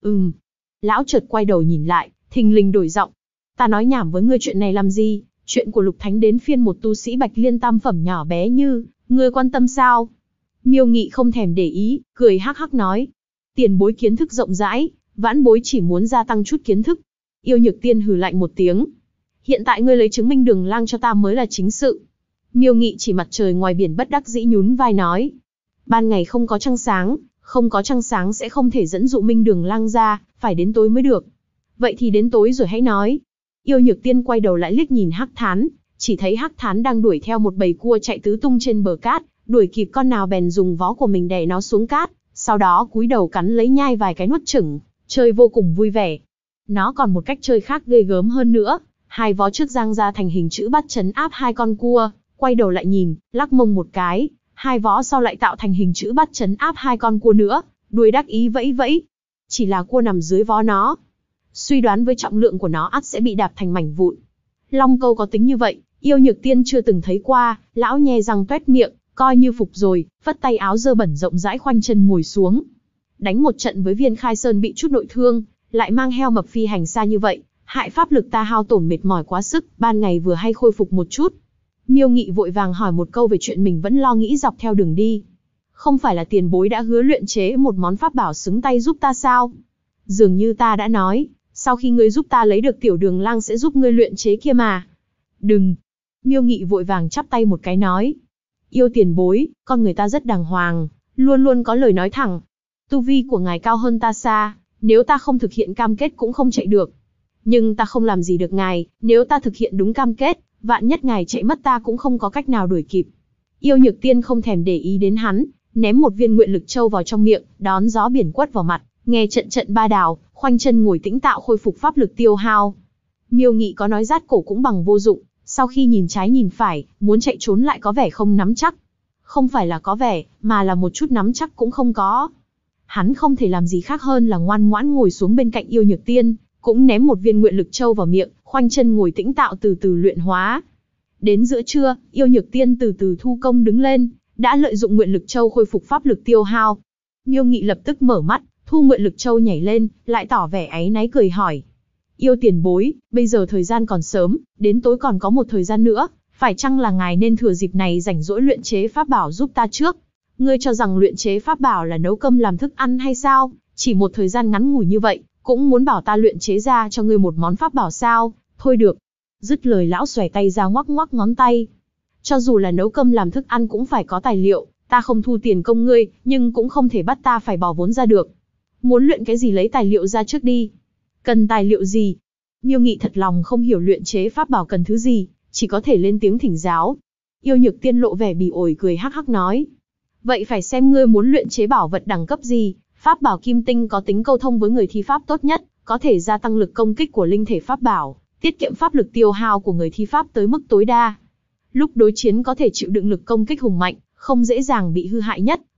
Lão chợt quay đầu nhìn lại, thình lình đổi giọng. Ta nói nhảm với ngươi chuyện này làm gì, chuyện của Lục Thánh đến phiên một tu sĩ Bạch Liên tam phẩm nhỏ bé như, ngươi quan tâm sao? Miêu Nghị không thèm để ý, cười hắc hắc nói. Tiền bối kiến thức rộng rãi, vãn bối chỉ muốn gia tăng chút kiến thức. Yêu Nhược Tiên hừ lạnh một tiếng. Hiện tại ngươi lấy chứng minh Đường Lang cho ta mới là chính sự. Miêu Nghị chỉ mặt trời ngoài biển bất đắc dĩ nhún vai nói. Ban ngày không có trăng sáng, không có trăng sáng sẽ không thể dẫn dụ Minh Đường Lang ra, phải đến tối mới được. Vậy thì đến tối rồi hãy nói. Yêu Nhược Tiên quay đầu lại liếc nhìn Hắc Thán, chỉ thấy Hắc Thán đang đuổi theo một bầy cua chạy tứ tung trên bờ cát, đuổi kịp con nào bèn dùng vó của mình đè nó xuống cát, sau đó cúi đầu cắn lấy nhai vài cái nuốt chửng, chơi vô cùng vui vẻ. Nó còn một cách chơi khác ghê gớm hơn nữa, hai vó trước giang ra thành hình chữ bắt trấn áp hai con cua, quay đầu lại nhìn, lắc mông một cái, hai vó sau lại tạo thành hình chữ bắt trấn áp hai con cua nữa, đuôi đắc ý vẫy vẫy. Chỉ là cua nằm dưới vó nó, suy đoán với trọng lượng của nó ắt sẽ bị đạp thành mảnh vụn. Long câu có tính như vậy, Yêu Nhược Tiên chưa từng thấy qua, lão nhe răng toét miệng, coi như phục rồi, phất tay áo dơ bẩn rộng rãi khoanh chân ngồi xuống. Đánh một trận với Viên Khai Sơn bị chút nội thương, lại mang heo mập phi hành xa như vậy, hại pháp lực ta hao tổn mệt mỏi quá sức, ban ngày vừa hay khôi phục một chút. Miêu Nghị vội vàng hỏi một câu về chuyện mình vẫn lo nghĩ dọc theo đường đi. Không phải là tiền bối đã hứa luyện chế một món pháp bảo xứng tay giúp ta sao? Dường như ta đã nói, sau khi ngươi giúp ta lấy được Tiểu Đường Lang sẽ giúp ngươi luyện chế kia mà. Đừng. Miêu Nghị vội vàng chắp tay một cái nói. Yêu tiền bối, con người ta rất đàng hoàng, luôn luôn có lời nói thẳng. Tu vi của ngài cao hơn ta xa, nếu ta không thực hiện cam kết cũng không chạy được. Nhưng ta không làm gì được ngài, nếu ta thực hiện đúng cam kết, vạn nhất ngài chạy mất ta cũng không có cách nào đuổi kịp. Yêu Nhược Tiên không thèm để ý đến hắn, ném một viên nguyện lực châu vào trong miệng, đón gió biển quất vào mặt, nghe trận trận ba đào, khoanh chân ngồi tĩnh tạo khôi phục pháp lực tiêu hao. Miêu Nghị có nói rát cổ cũng bằng vô dụng, sau khi nhìn trái nhìn phải, muốn chạy trốn lại có vẻ không nắm chắc. Không phải là có vẻ, mà là một chút nắm chắc cũng không có. Hắn không thể làm gì khác hơn là ngoan ngoãn ngồi xuống bên cạnh Yêu Nhược Tiên, cũng ném một viên nguyện lực châu vào miệng, khoanh chân ngồi tĩnh tạo từ từ luyện hóa. Đến giữa trưa, Yêu Nhược Tiên từ từ thu công đứng lên, đã lợi dụng nguyện lực châu khôi phục pháp lực tiêu hao. Miêu Nghị lập tức mở mắt, thu nguyện lực châu nhảy lên, lại tỏ vẻ áy náy cười hỏi. Yêu tiền bối, bây giờ thời gian còn sớm, đến tối còn có một thời gian nữa, phải chăng là ngài nên thừa dịp này rảnh rỗi luyện chế pháp bảo giúp ta trước? Ngươi cho rằng luyện chế pháp bảo là nấu cơm làm thức ăn hay sao? Chỉ một thời gian ngắn ngủi như vậy, cũng muốn bảo ta luyện chế ra cho ngươi một món pháp bảo sao? Thôi được. Dứt lời lão xòe tay ra ngoắc ngoắc ngón tay. Cho dù là nấu cơm làm thức ăn cũng phải có tài liệu, ta không thu tiền công ngươi, nhưng cũng không thể bắt ta phải bỏ vốn ra được. Muốn luyện cái gì lấy tài liệu ra trước đi. Cần tài liệu gì? Miêu Nghị thật lòng không hiểu luyện chế pháp bảo cần thứ gì, chỉ có thể lên tiếng thỉnh giáo. Yêu Nhược Tiên lộ vẻ bỉ ổi cười hắc hắc nói. Vậy phải xem ngươi muốn luyện chế bảo vật đẳng cấp gì, pháp bảo kim tinh có tính câu thông với người thi pháp tốt nhất, có thể gia tăng lực công kích của linh thể pháp bảo, tiết kiệm pháp lực tiêu hao của người thi pháp tới mức tối đa. Lúc đối chiến có thể chịu đựng lực công kích hùng mạnh, không dễ dàng bị hư hại nhất,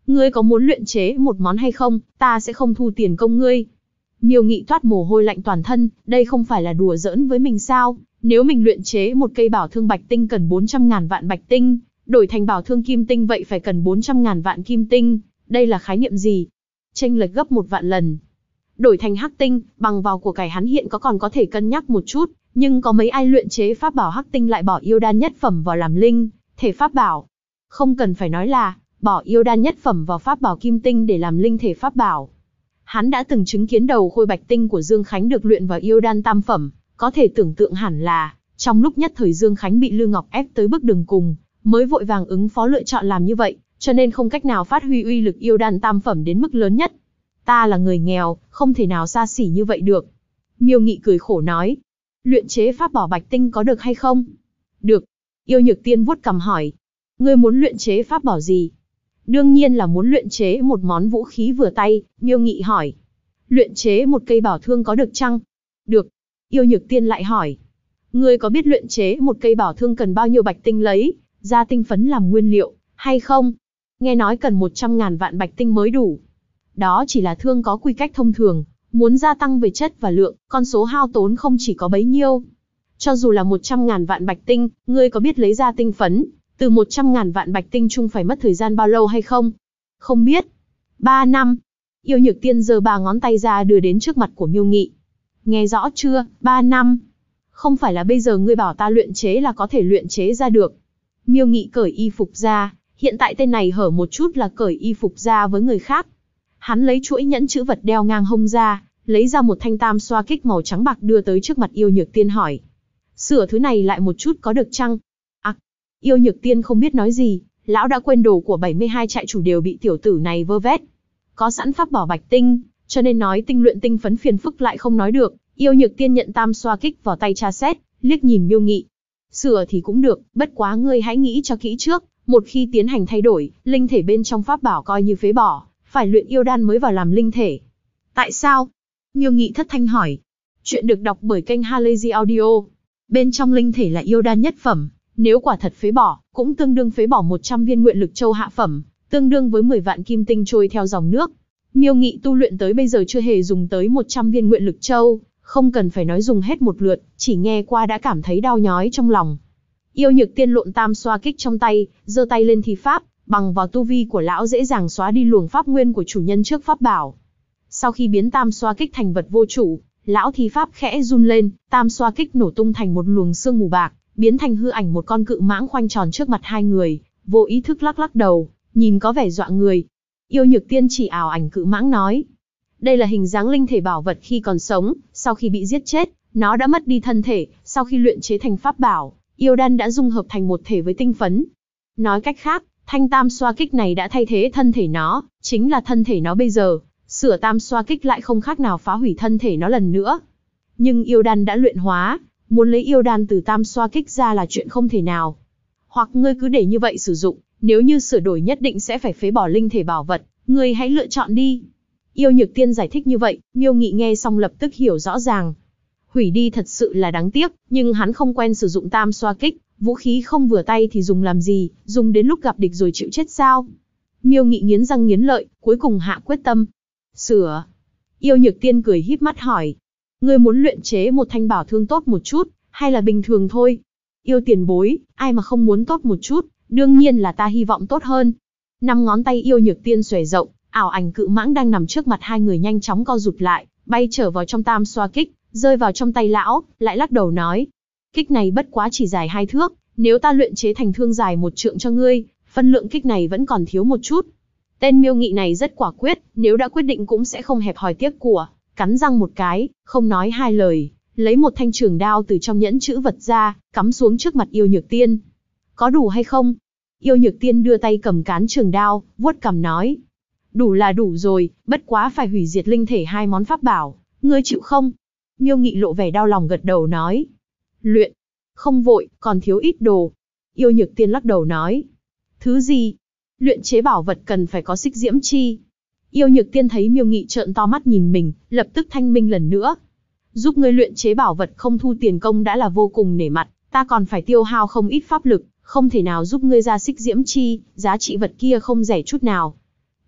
Ngươi có muốn luyện chế một món hay không, ta sẽ không thu tiền công ngươi. Miêu Nghị toát mồ hôi lạnh toàn thân, đây không phải là đùa giỡn với mình sao? Nếu mình luyện chế một cây bảo thương bạch tinh cần 400.000 vạn bạch tinh, đổi thành bảo thương kim tinh vậy phải cần 400.000 vạn kim tinh, đây là khái niệm gì? Chênh lệch gấp 1 vạn lần. Đổi thành hắc tinh, bằng vào của cải hắn hiện còn có thể cân nhắc một chút, nhưng có mấy ai luyện chế pháp bảo hắc tinh lại bỏ yêu đan nhất phẩm vào làm linh thể pháp bảo? Không cần phải nói là bỏ yêu đan nhất phẩm vào pháp bảo kim tinh để làm linh thể pháp bảo. Hắn đã từng chứng kiến đầu khôi bạch tinh của Dương Khánh được luyện vào yêu đan tam phẩm, có thể tưởng tượng hẳn là, trong lúc nhất thời Dương Khánh bị Lư Ngọc ép tới bước đường cùng, mới vội vàng ứng phó lựa chọn làm như vậy, cho nên không cách nào phát huy uy lực yêu đan tam phẩm đến mức lớn nhất. Ta là người nghèo, không thể nào xa xỉ như vậy được. Miêu Nghị cười khổ nói, luyện chế pháp bảo bạch tinh có được hay không? Được. Yêu Nhược Tiên vuốt cằm hỏi, ngươi muốn luyện chế pháp bảo gì? Đương nhiên là muốn luyện chế một món vũ khí vừa tay, Miêu Nghị hỏi. Luyện chế một cây bảo thương có được chăng? Được. Yêu Nhược Tiên lại hỏi. Ngươi có biết luyện chế một cây bảo thương cần bao nhiêu bạch tinh lấy ra tinh phấn làm nguyên liệu, hay không? Nghe nói cần 100.000 vạn bạch tinh mới đủ. Đó chỉ là thương có quy cách thông thường, muốn gia tăng về chất và lượng, con số hao tốn không chỉ có bấy nhiêu. Cho dù là 100.000 vạn bạch tinh, ngươi có biết lấy ra tinh phấn, từ 100.000 vạn bạch tinh chung phải mất thời gian bao lâu hay không? Không biết. 3 năm. Yêu Nhược Tiên giơ 3 ngón tay ra đưa đến trước mặt của Miêu Nghị. Nghe rõ chưa, 3 năm. Không phải là bây giờ ngươi bảo ta luyện chế là có thể luyện chế ra được. Miêu Nghị cởi y phục ra, hiện tại tên này hở một chút là cởi y phục ra với người khác. Hắn lấy chuỗi nhẫn chữ vật đeo ngang hông ra, lấy ra một thanh tam xoa kích màu trắng bạc đưa tới trước mặt Yêu Nhược Tiên hỏi. Sửa thứ này lại một chút có được chăng? Yêu Nhược Tiên không biết nói gì, lão đã quên đồ của 72 trại chủ đều bị tiểu tử này vơ vét. Có sẵn pháp bảo bạch tinh, cho nên nói tinh luyện tinh phấn phiền phức lại không nói được. Yêu Nhược Tiên nhận tam xoa kích vào tay tra xét, liếc nhìn Miêu Nghị. Sửa thì cũng được, bất quá ngươi hãy nghĩ cho kỹ trước, một khi tiến hành thay đổi, linh thể bên trong pháp bảo coi như phế bỏ, phải luyện yêu đan mới vào làm linh thể. Tại sao? Miêu Nghị thất thanh hỏi. Chuyện được đọc bởi kênh Halazy Audio. Bên trong linh thể là yêu đan nhất phẩm, nếu quả thật phế bỏ, cũng tương đương phế bỏ 100 viên nguyện lực châu hạ phẩm, tương đương với 10 vạn kim tinh trôi theo dòng nước. Miêu Nghị tu luyện tới bây giờ chưa hề dùng tới 100 viên nguyện lực châu, không cần phải nói dùng hết một lượt, chỉ nghe qua đã cảm thấy đau nhói trong lòng. Yêu Nhược Tiên lộn tam xoa kích trong tay, giơ tay lên thi pháp, bằng vào tu vi của lão dễ dàng xóa đi luồng pháp nguyên của chủ nhân trước pháp bảo. Sau khi biến tam xoa kích thành vật vô chủ, lão thi pháp khẽ run lên, tam xoa kích nổ tung thành một luồng sương mù bạc, biến thành hư ảnh một con cự mãng khoanh tròn trước mặt hai người, vô ý thức lắc lắc đầu, nhìn có vẻ dọa người. Yêu Nhược Tiên chỉ ảo ảnh cự mãng nói, đây là hình dáng linh thể bảo vật khi còn sống, sau khi bị giết chết, nó đã mất đi thân thể, sau khi luyện chế thành pháp bảo, yêu đan đã dung hợp thành một thể với tinh phấn. Nói cách khác, thanh tam xoa kích này đã thay thế thân thể nó, chính là thân thể nó bây giờ, sửa tam xoa kích lại không khác nào phá hủy thân thể nó lần nữa. Nhưng yêu đan đã luyện hóa, muốn lấy yêu đan từ tam xoa kích ra là chuyện không thể nào. Hoặc ngươi cứ để như vậy sử dụng, nếu như sửa đổi nhất định sẽ phải phế bỏ linh thể bảo vật, ngươi hãy lựa chọn đi. Yêu Nhược Tiên giải thích như vậy, Miêu Nghị nghe xong lập tức hiểu rõ ràng. Hủy đi thật sự là đáng tiếc, nhưng hắn không quen sử dụng tam xoa kích, vũ khí không vừa tay thì dùng làm gì, dùng đến lúc gặp địch rồi chịu chết sao? Miêu Nghị nghiến răng nghiến lợi, cuối cùng hạ quyết tâm. Sửa. Yêu Nhược Tiên cười híp mắt hỏi. Ngươi muốn luyện chế một thanh bảo thương tốt một chút, hay là bình thường thôi? Yêu tiền bối, ai mà không muốn tốt một chút, đương nhiên là ta hy vọng tốt hơn. 5 ngón tay Yêu Nhược Tiên xòe rộng, ảo ảnh cự mãng đang nằm trước mặt hai người nhanh chóng co rụt lại, bay trở vào trong tam xoa kích, rơi vào trong tay lão, lại lắc đầu nói. Kích này bất quá chỉ dài 2 thước, nếu ta luyện chế thành thương dài 1 trượng cho ngươi, phân lượng kích này vẫn còn thiếu một chút. Tên Miêu Nghị này rất quả quyết, nếu đã quyết định cũng sẽ không hẹp hòi tiếc của, cắn răng một cái, không nói hai lời, lấy một thanh trường đao từ trong nhẫn chữ vật ra, cắm xuống trước mặt Yêu Nhược Tiên. Có đủ hay không? Yêu Nhược Tiên đưa tay cầm cán trường đao, vuốt cằm nói. Đủ là đủ rồi, bất quá phải hủy diệt linh thể 2 món pháp bảo, ngươi chịu không? Miêu Nghị lộ vẻ đau lòng gật đầu nói. Luyện. Không vội, còn thiếu ít đồ. Yêu Nhược Tiên lắc đầu nói. Thứ gì? Luyện chế bảo vật cần phải có xích diễm chi. Yêu Nhược Tiên thấy Miêu Nghị trợn to mắt nhìn mình, lập tức thanh minh lần nữa. Giúp ngươi luyện chế bảo vật không thu tiền công đã là vô cùng nể mặt, ta còn phải tiêu hao không ít pháp lực, không thể nào giúp ngươi ra xích diễm chi, giá trị vật kia không rẻ chút nào.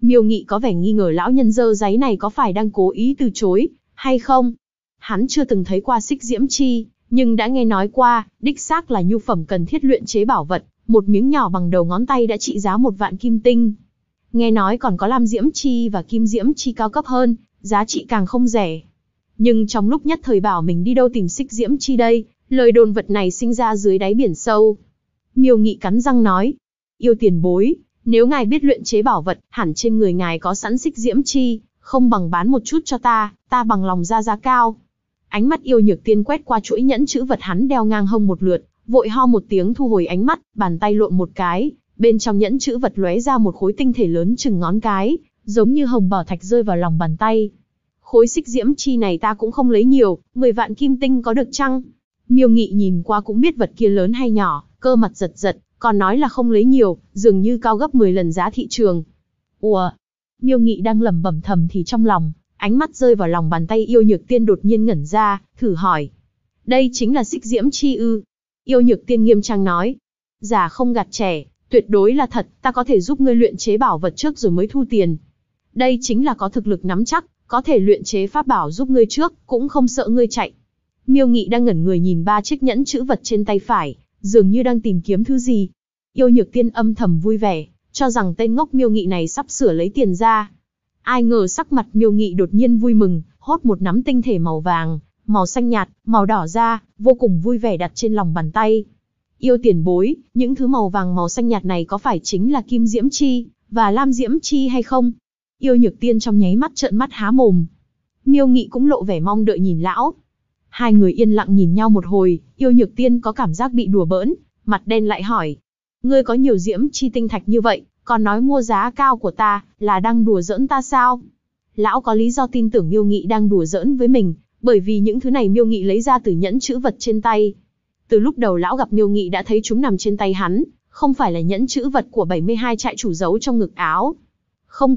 Miêu Nghị có vẻ nghi ngờ lão nhân dơ giấy này có phải đang cố ý từ chối, hay không. Hắn chưa từng thấy qua xích diễm chi, nhưng đã nghe nói qua, đích xác là nhu phẩm cần thiết luyện chế bảo vật, một miếng nhỏ bằng đầu ngón tay đã trị giá 1.000 kim tinh. Nghe nói còn có lam diễm chi và kim diễm chi cao cấp hơn, giá trị càng không rẻ. Nhưng trong lúc nhất thời bảo mình đi đâu tìm xích diễm chi đây, lời đồn vật này sinh ra dưới đáy biển sâu. Miêu Nghị cắn răng nói, yêu tiền bối, nếu ngài biết luyện chế bảo vật, hẳn trên người ngài có sẵn xích diễm chi, không bằng bán một chút cho ta bằng lòng ra giá cao. Ánh mắt Yêu Nhược Tiên quét qua chuỗi nhẫn chữ vật hắn đeo ngang hông một lượt, vội ho một tiếng thu hồi ánh mắt, bàn tay lộn một cái, bên trong nhẫn chữ vật lóe ra một khối tinh thể lớn chừng ngón cái, giống như hồng bảo thạch rơi vào lòng bàn tay. Khối xích diễm chi này ta cũng không lấy nhiều, 10 vạn kim tinh có được chăng? Miêu Nghị nhìn qua cũng biết vật kia lớn hay nhỏ, cơ mặt giật giật, còn nói là không lấy nhiều, dường như cao gấp 10 lần giá thị trường. Ủa? Miêu Nghị đang lẩm bẩm thầm thì trong lòng, ánh mắt rơi vào lòng bàn tay Yêu Nhược Tiên đột nhiên ngẩn ra, thử hỏi. Đây chính là xích diễm chi ư? Yêu Nhược Tiên nghiêm trang nói. Già không gạt trẻ, tuyệt đối là thật, ta có thể giúp ngươi luyện chế bảo vật trước rồi mới thu tiền. Đây chính là có thực lực nắm chắc, có thể luyện chế pháp bảo giúp ngươi trước, cũng không sợ ngươi chạy. Miêu Nghị đang ngẩn người nhìn 3 chiếc nhẫn chữ vật trên tay phải, dường như đang tìm kiếm thứ gì. Yêu Nhược Tiên âm thầm vui vẻ, cho rằng tên ngốc Miêu Nghị này sắp sửa lấy tiền ra. Ai ngờ sắc mặt Miêu Nghị đột nhiên vui mừng, hốt một nắm tinh thể màu vàng, màu xanh nhạt, màu đỏ ra, vô cùng vui vẻ đặt trên lòng bàn tay. Yêu tiền bối, những thứ màu vàng màu xanh nhạt này có phải chính là kim diễm chi và lam diễm chi hay không? Yêu Nhược Tiên trong nháy mắt trợn mắt há mồm. Miêu Nghị cũng lộ vẻ mong đợi nhìn lão. Hai người yên lặng nhìn nhau một hồi, Yêu Nhược Tiên có cảm giác bị đùa bỡn, mặt đen lại hỏi. Ngươi có nhiều diễm chi tinh thạch như vậy, còn nói mua giá cao của ta, là đang đùa giỡn ta sao? Lão có lý do tin tưởng Miêu Nghị đang đùa giỡn với mình, bởi vì những thứ này Miêu Nghị lấy ra từ nhẫn chữ vật trên tay. Từ lúc đầu lão gặp Miêu Nghị đã thấy chúng nằm trên tay hắn, không phải là nhẫn chữ vật của 72 trại chủ giấu trong ngực áo. Không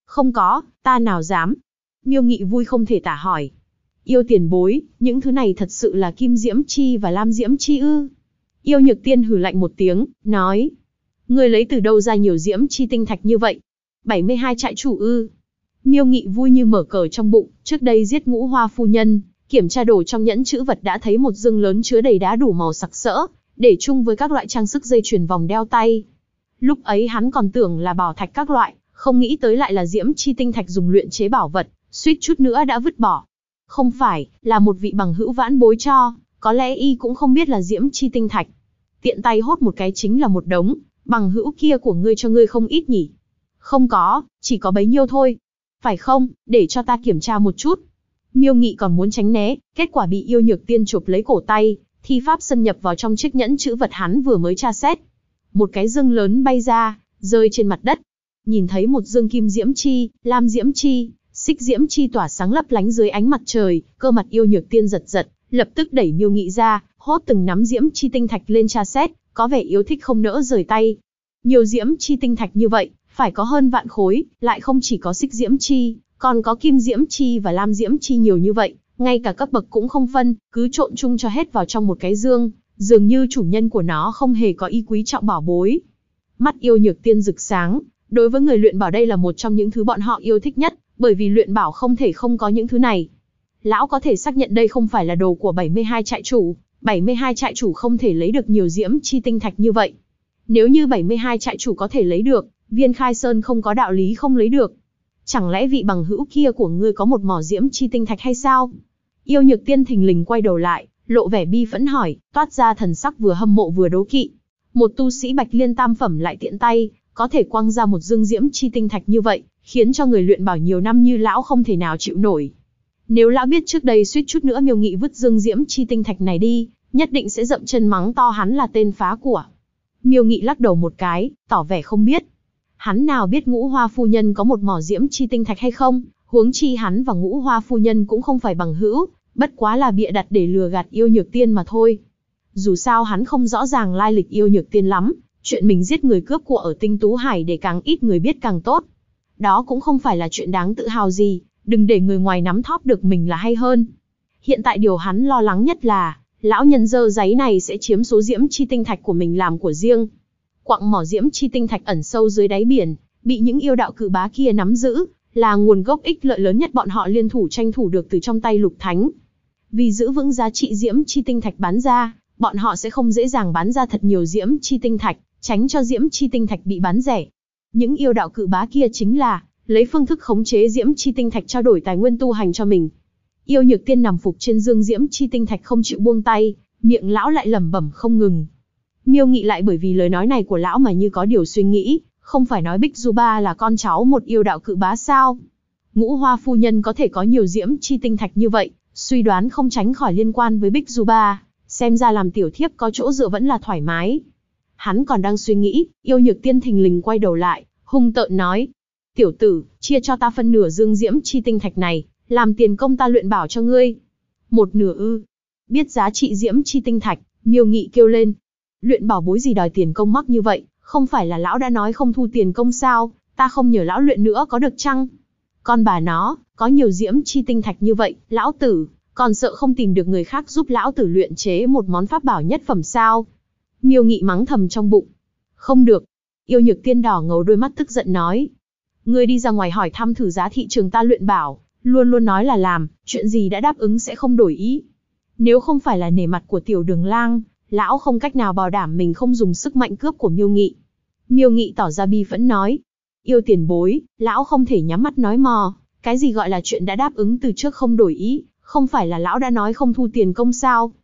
có, ta nào dám. Miêu Nghị vui không thể tả hỏi. Yêu tiền bối, những thứ này thật sự là kim diễm chi và lam diễm chi ư? Yêu Nhược Tiên hừ lạnh một tiếng, nói. Ngươi lấy từ đâu ra nhiều diễm chi tinh thạch như vậy? 72 trại chủ ư? Miêu Nghị vui như mở cờ trong bụng, trước đây giết Ngũ Hoa phu nhân, kiểm tra đồ trong nhẫn chữ vật đã thấy một dương lớn chứa đầy đá đủ màu sặc sỡ, để chung với các loại trang sức dây chuyền vòng đeo tay. Lúc ấy hắn còn tưởng là bảo thạch các loại, không nghĩ tới lại là diễm chi tinh thạch dùng luyện chế bảo vật, suýt chút nữa đã vứt bỏ. Không phải, là một vị bằng hữu vãn bối cho, có lẽ y cũng không biết là diễm chi tinh thạch. Tiện tay hốt một cái chính là một đống, bằng hữu kia của ngươi cho ngươi không ít nhỉ? Không có, chỉ có bấy nhiêu thôi. Phải không, để cho ta kiểm tra một chút. Miêu Nghị còn muốn tránh né, kết quả bị Yêu Nhược Tiên chụp lấy cổ tay, thi pháp xâm nhập vào trong chiếc nhẫn chữ vật hắn vừa mới tra xét. Một cái dương lớn bay ra, rơi trên mặt đất. Nhìn thấy một dương kim diễm chi, lam diễm chi, xích diễm chi tỏa sáng lấp lánh dưới ánh mặt trời, cơ mặt Yêu Nhược Tiên giật giật, lập tức đẩy Miêu Nghị ra, hốt từng nắm diễm chi tinh thạch lên tra xét, có vẻ yêu thích không nỡ rời tay. Nhiều diễm chi tinh thạch như vậy, phải có hơn vạn khối, lại không chỉ có xích diễm chi, còn có kim diễm chi và lam diễm chi nhiều như vậy, ngay cả cấp bậc cũng không phân, cứ trộn chung cho hết vào trong một cái dương, dường như chủ nhân của nó không hề có ý quý trọng bảo bối. Mắt Yêu Nhược Tiên rực sáng, đối với người luyện bảo đây là một trong những thứ bọn họ yêu thích nhất, bởi vì luyện bảo không thể không có những thứ này. Lão có thể xác nhận đây không phải là đồ của 72 trại chủ, 72 trại chủ không thể lấy được nhiều diễm chi tinh thạch như vậy. Nếu như 72 trại chủ có thể lấy được, Viên Khai Sơn không có đạo lý không lấy được. Chẳng lẽ vị bằng hữu kia của ngươi có một mỏ diễm chi tinh thạch hay sao? Yêu Nhược Tiên thình lình quay đầu lại, lộ vẻ bi phẫn hỏi, toát ra thần sắc vừa hâm mộ vừa đố kỵ. Một tu sĩ Bạch Liên tam phẩm lại tiện tay, có thể quăng ra một dương diễm chi tinh thạch như vậy, khiến cho người luyện bảo nhiều năm như lão không thể nào chịu nổi. Nếu lão biết trước đây suýt chút nữa Miêu Nghị vứt dương diễm chi tinh thạch này đi, nhất định sẽ dậm chân mắng to hắn là tên phá của. Miêu Nghị lắc đầu một cái, tỏ vẻ không biết. Hắn nào biết Ngũ Hoa phu nhân có một mỏ diễm chi tinh thạch hay không, huống chi hắn và Ngũ Hoa phu nhân cũng không phải bằng hữu, bất quá là bịa đặt để lừa gạt Yêu Nhược Tiên mà thôi. Dù sao hắn không rõ ràng lai lịch Yêu Nhược Tiên lắm, chuyện mình giết người cướp của ở Tinh Tú Hải để càng ít người biết càng tốt. Đó cũng không phải là chuyện đáng tự hào gì, đừng để người ngoài nắm thóp được mình là hay hơn. Hiện tại điều hắn lo lắng nhất là, lão nhân dơ giấy này sẽ chiếm số diễm chi tinh thạch của mình làm của riêng. Quặng mỏ diễm chi tinh thạch ẩn sâu dưới đáy biển, bị những yêu đạo cự bá kia nắm giữ, là nguồn gốc ích lợi lớn nhất bọn họ liên thủ tranh thủ được từ trong tay Lục Thánh. Vì giữ vững giá trị diễm chi tinh thạch bán ra, bọn họ sẽ không dễ dàng bán ra thật nhiều diễm chi tinh thạch, tránh cho diễm chi tinh thạch bị bán rẻ. Những yêu đạo cự bá kia chính là lấy phương thức khống chế diễm chi tinh thạch trao đổi tài nguyên tu hành cho mình. Yêu Nhược Tiên nằm phục trên dương diễm chi tinh thạch không chịu buông tay, miệng lão lại lẩm bẩm không ngừng. Miêu Nghị lại bởi vì lời nói này của lão mà như có điều suy nghĩ, không phải nói Bích Du Ba là con cháu một yêu đạo cự bá sao? Ngũ Hoa phu nhân có thể có nhiều diễm chi tinh thạch như vậy, suy đoán không tránh khỏi liên quan với Bích Du Ba, xem ra làm tiểu thiếp có chỗ dựa vẫn là thoải mái. Hắn còn đang suy nghĩ, Yêu Nhược Tiên thình lình quay đầu lại, hung tợn nói: "Tiểu tử, chia cho ta phân nửa dương diễm chi tinh thạch này, làm tiền công ta luyện bảo cho ngươi." "Một nửa ư?" Biết giá trị diễm chi tinh thạch, Miêu Nghị kêu lên: "Luyện bảo bối gì đòi tiền công mắc như vậy, không phải là lão đã nói không thu tiền công sao, ta không nhờ lão luyện nữa có được chăng?" "Con bà nó, có nhiều diễm chi tinh thạch như vậy, lão tử còn sợ không tìm được người khác giúp lão tử luyện chế một món pháp bảo nhất phẩm sao?" Miêu Nghị mắng thầm trong bụng. "Không được." Yêu Nhược Tiên đỏ ngầu đôi mắt tức giận nói: "Ngươi đi ra ngoài hỏi thăm thử giá thị trường ta luyện bảo, luôn luôn nói là làm, chuyện gì đã đáp ứng sẽ không đổi ý. Nếu không phải là nể mặt của tiểu đường lang, lão không cách nào bảo đảm mình không dùng sức mạnh cướp của Miêu Nghị." Miêu Nghị tỏ ra bi phẫn nói: "Yêu tiền bối, lão không thể nhắm mắt nói mò, cái gì gọi là chuyện đã đáp ứng từ trước không đổi ý, không phải là lão đã nói không thu tiền công sao?"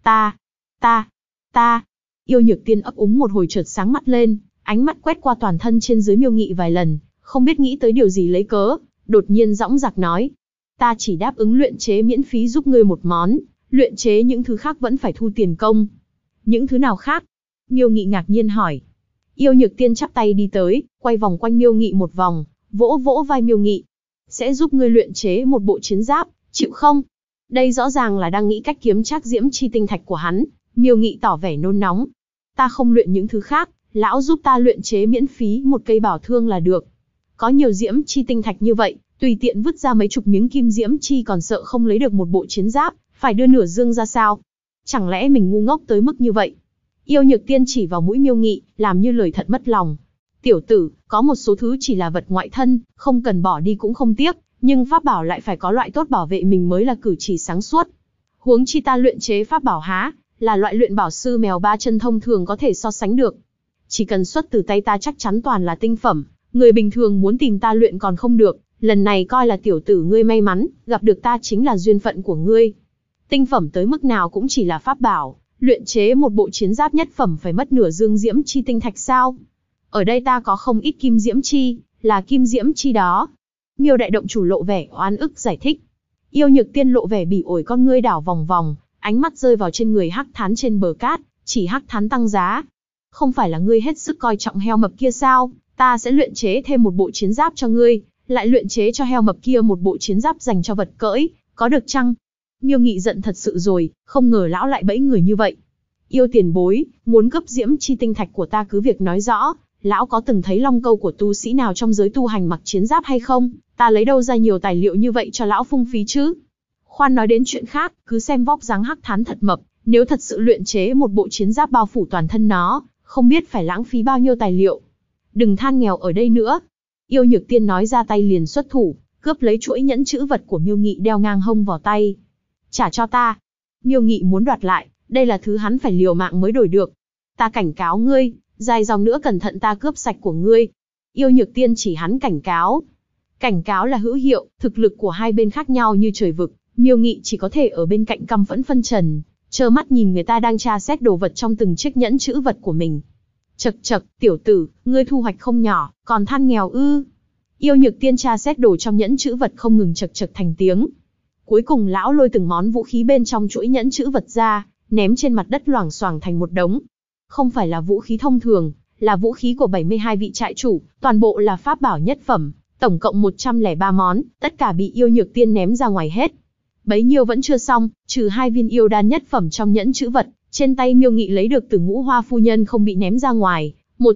Ta. Yêu Nhược Tiên ấp úng một hồi chợt sáng mắt lên, ánh mắt quét qua toàn thân trên dưới Miêu Nghị vài lần, không biết nghĩ tới điều gì lấy cớ, đột nhiên dõng dạc nói: "Ta chỉ đáp ứng luyện chế miễn phí giúp ngươi một món, luyện chế những thứ khác vẫn phải thu tiền công." "Những thứ nào khác?" Miêu Nghị ngạc nhiên hỏi. Yêu Nhược Tiên chắp tay đi tới, quay vòng quanh Miêu Nghị một vòng, vỗ vỗ vai Miêu Nghị: "Sẽ giúp ngươi luyện chế một bộ chiến giáp, chịu không?" Đây rõ ràng là đang nghĩ cách kiếm trác diễm chi tinh thạch của hắn. Miêu Nghị tỏ vẻ nôn nóng: "Ta không luyện những thứ khác, lão giúp ta luyện chế miễn phí một cây bảo thương là được. Có nhiều diễm chi tinh thạch như vậy, tùy tiện vứt ra mấy chục miếng kim diễm chi còn sợ không lấy được một bộ chiến giáp, phải đưa nửa dương ra sao? Chẳng lẽ mình ngu ngốc tới mức như vậy?" Yêu Nhược Tiên chỉ vào mũi Miêu Nghị, làm như lời thật mất lòng: "Tiểu tử, có một số thứ chỉ là vật ngoại thân, không cần bỏ đi cũng không tiếc, nhưng pháp bảo lại phải có loại tốt bảo vệ mình mới là cử chỉ sáng suốt. Huống chi ta luyện chế pháp bảo há là loại luyện bảo sư mèo ba chân thông thường có thể so sánh được. Chỉ cần xuất từ tay ta chắc chắn toàn là tinh phẩm, người bình thường muốn tìm ta luyện còn không được, lần này coi là tiểu tử ngươi may mắn, gặp được ta chính là duyên phận của ngươi. Tinh phẩm tới mức nào cũng chỉ là pháp bảo, luyện chế một bộ chiến giáp nhất phẩm phải mất nửa dương diễm chi tinh thạch sao? Ở đây ta có không ít kim diễm chi, là kim diễm chi đó." Miêu đại động chủ lộ vẻ oan ức giải thích. Yêu Nhược Tiên lộ vẻ bỉ ổi, con ngươi đảo vòng vòng, ánh mắt rơi vào trên người Hắc Thán trên bờ cát, chỉ Hắc Thán tăng giá: "Không phải là ngươi hết sức coi trọng heo mập kia sao? Ta sẽ luyện chế thêm một bộ chiến giáp cho ngươi, lại luyện chế cho heo mập kia một bộ chiến giáp dành cho vật cưỡi, có được chăng?" Miêu Nghị giận thật sự rồi, không ngờ lão lại bẫy người như vậy. "Yêu tiền bối, muốn cướp diễm chi tinh thạch của ta cứ việc nói rõ, lão có từng thấy long câu của tu sĩ nào trong giới tu hành mặc chiến giáp hay không? Ta lấy đâu ra nhiều tài liệu như vậy cho lão phung phí chứ? Khoan nói đến chuyện khác, cứ xem vóc dáng Hắc Thán thật mập, nếu thật sự luyện chế một bộ chiến giáp bao phủ toàn thân nó, không biết phải lãng phí bao nhiêu tài liệu. Đừng than nghèo ở đây nữa." Yêu Nhược Tiên nói ra tay liền xuất thủ, cướp lấy chuỗi nhẫn chữ vật của Miêu Nghị đeo ngang hông vào tay. "Trả cho ta." Miêu Nghị muốn đoạt lại, đây là thứ hắn phải liều mạng mới đổi được. "Ta cảnh cáo ngươi, dài dòng nữa cẩn thận ta cướp sạch của ngươi." Yêu Nhược Tiên chỉ hắn cảnh cáo. Cảnh cáo là hữu hiệu, thực lực của hai bên khác nhau như trời vực, Miêu Nghị chỉ có thể ở bên cạnh căm phẫn phân trần, trơ mắt nhìn người ta đang tra xét đồ vật trong từng chiếc nhẫn chữ vật của mình. "Chậc chậc, tiểu tử, ngươi thu hoạch không nhỏ, còn than nghèo ư?" Yêu Nhược Tiên tra xét đồ trong nhẫn chữ vật không ngừng chậc chậc thành tiếng. Cuối cùng lão lôi từng món vũ khí bên trong chuỗi nhẫn chữ vật ra, ném trên mặt đất loảng xoảng thành một đống. Không phải là vũ khí thông thường, là vũ khí của 72 vị trại chủ, toàn bộ là pháp bảo nhất phẩm, tổng cộng 103 món, tất cả bị Yêu Nhược Tiên ném ra ngoài hết. Bấy nhiêu vẫn chưa xong, trừ 2 viên yêu đan nhất phẩm trong nhẫn chữ vật, trên tay Miêu Nghị lấy được từ Ngũ Hoa phu nhân không bị ném ra ngoài,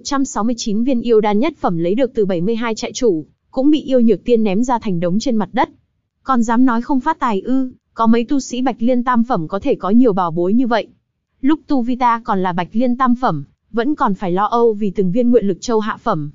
169 viên yêu đan nhất phẩm lấy được từ 72 trại chủ, cũng bị Yêu Nhược Tiên ném ra thành đống trên mặt đất. Còn dám nói không phát tài ư? Có mấy tu sĩ Bạch Liên tam phẩm có thể có nhiều bảo bối như vậy? Lúc tu vi ta còn là Bạch Liên tam phẩm, vẫn còn phải lo âu vì từng viên nguyện lực châu hạ phẩm.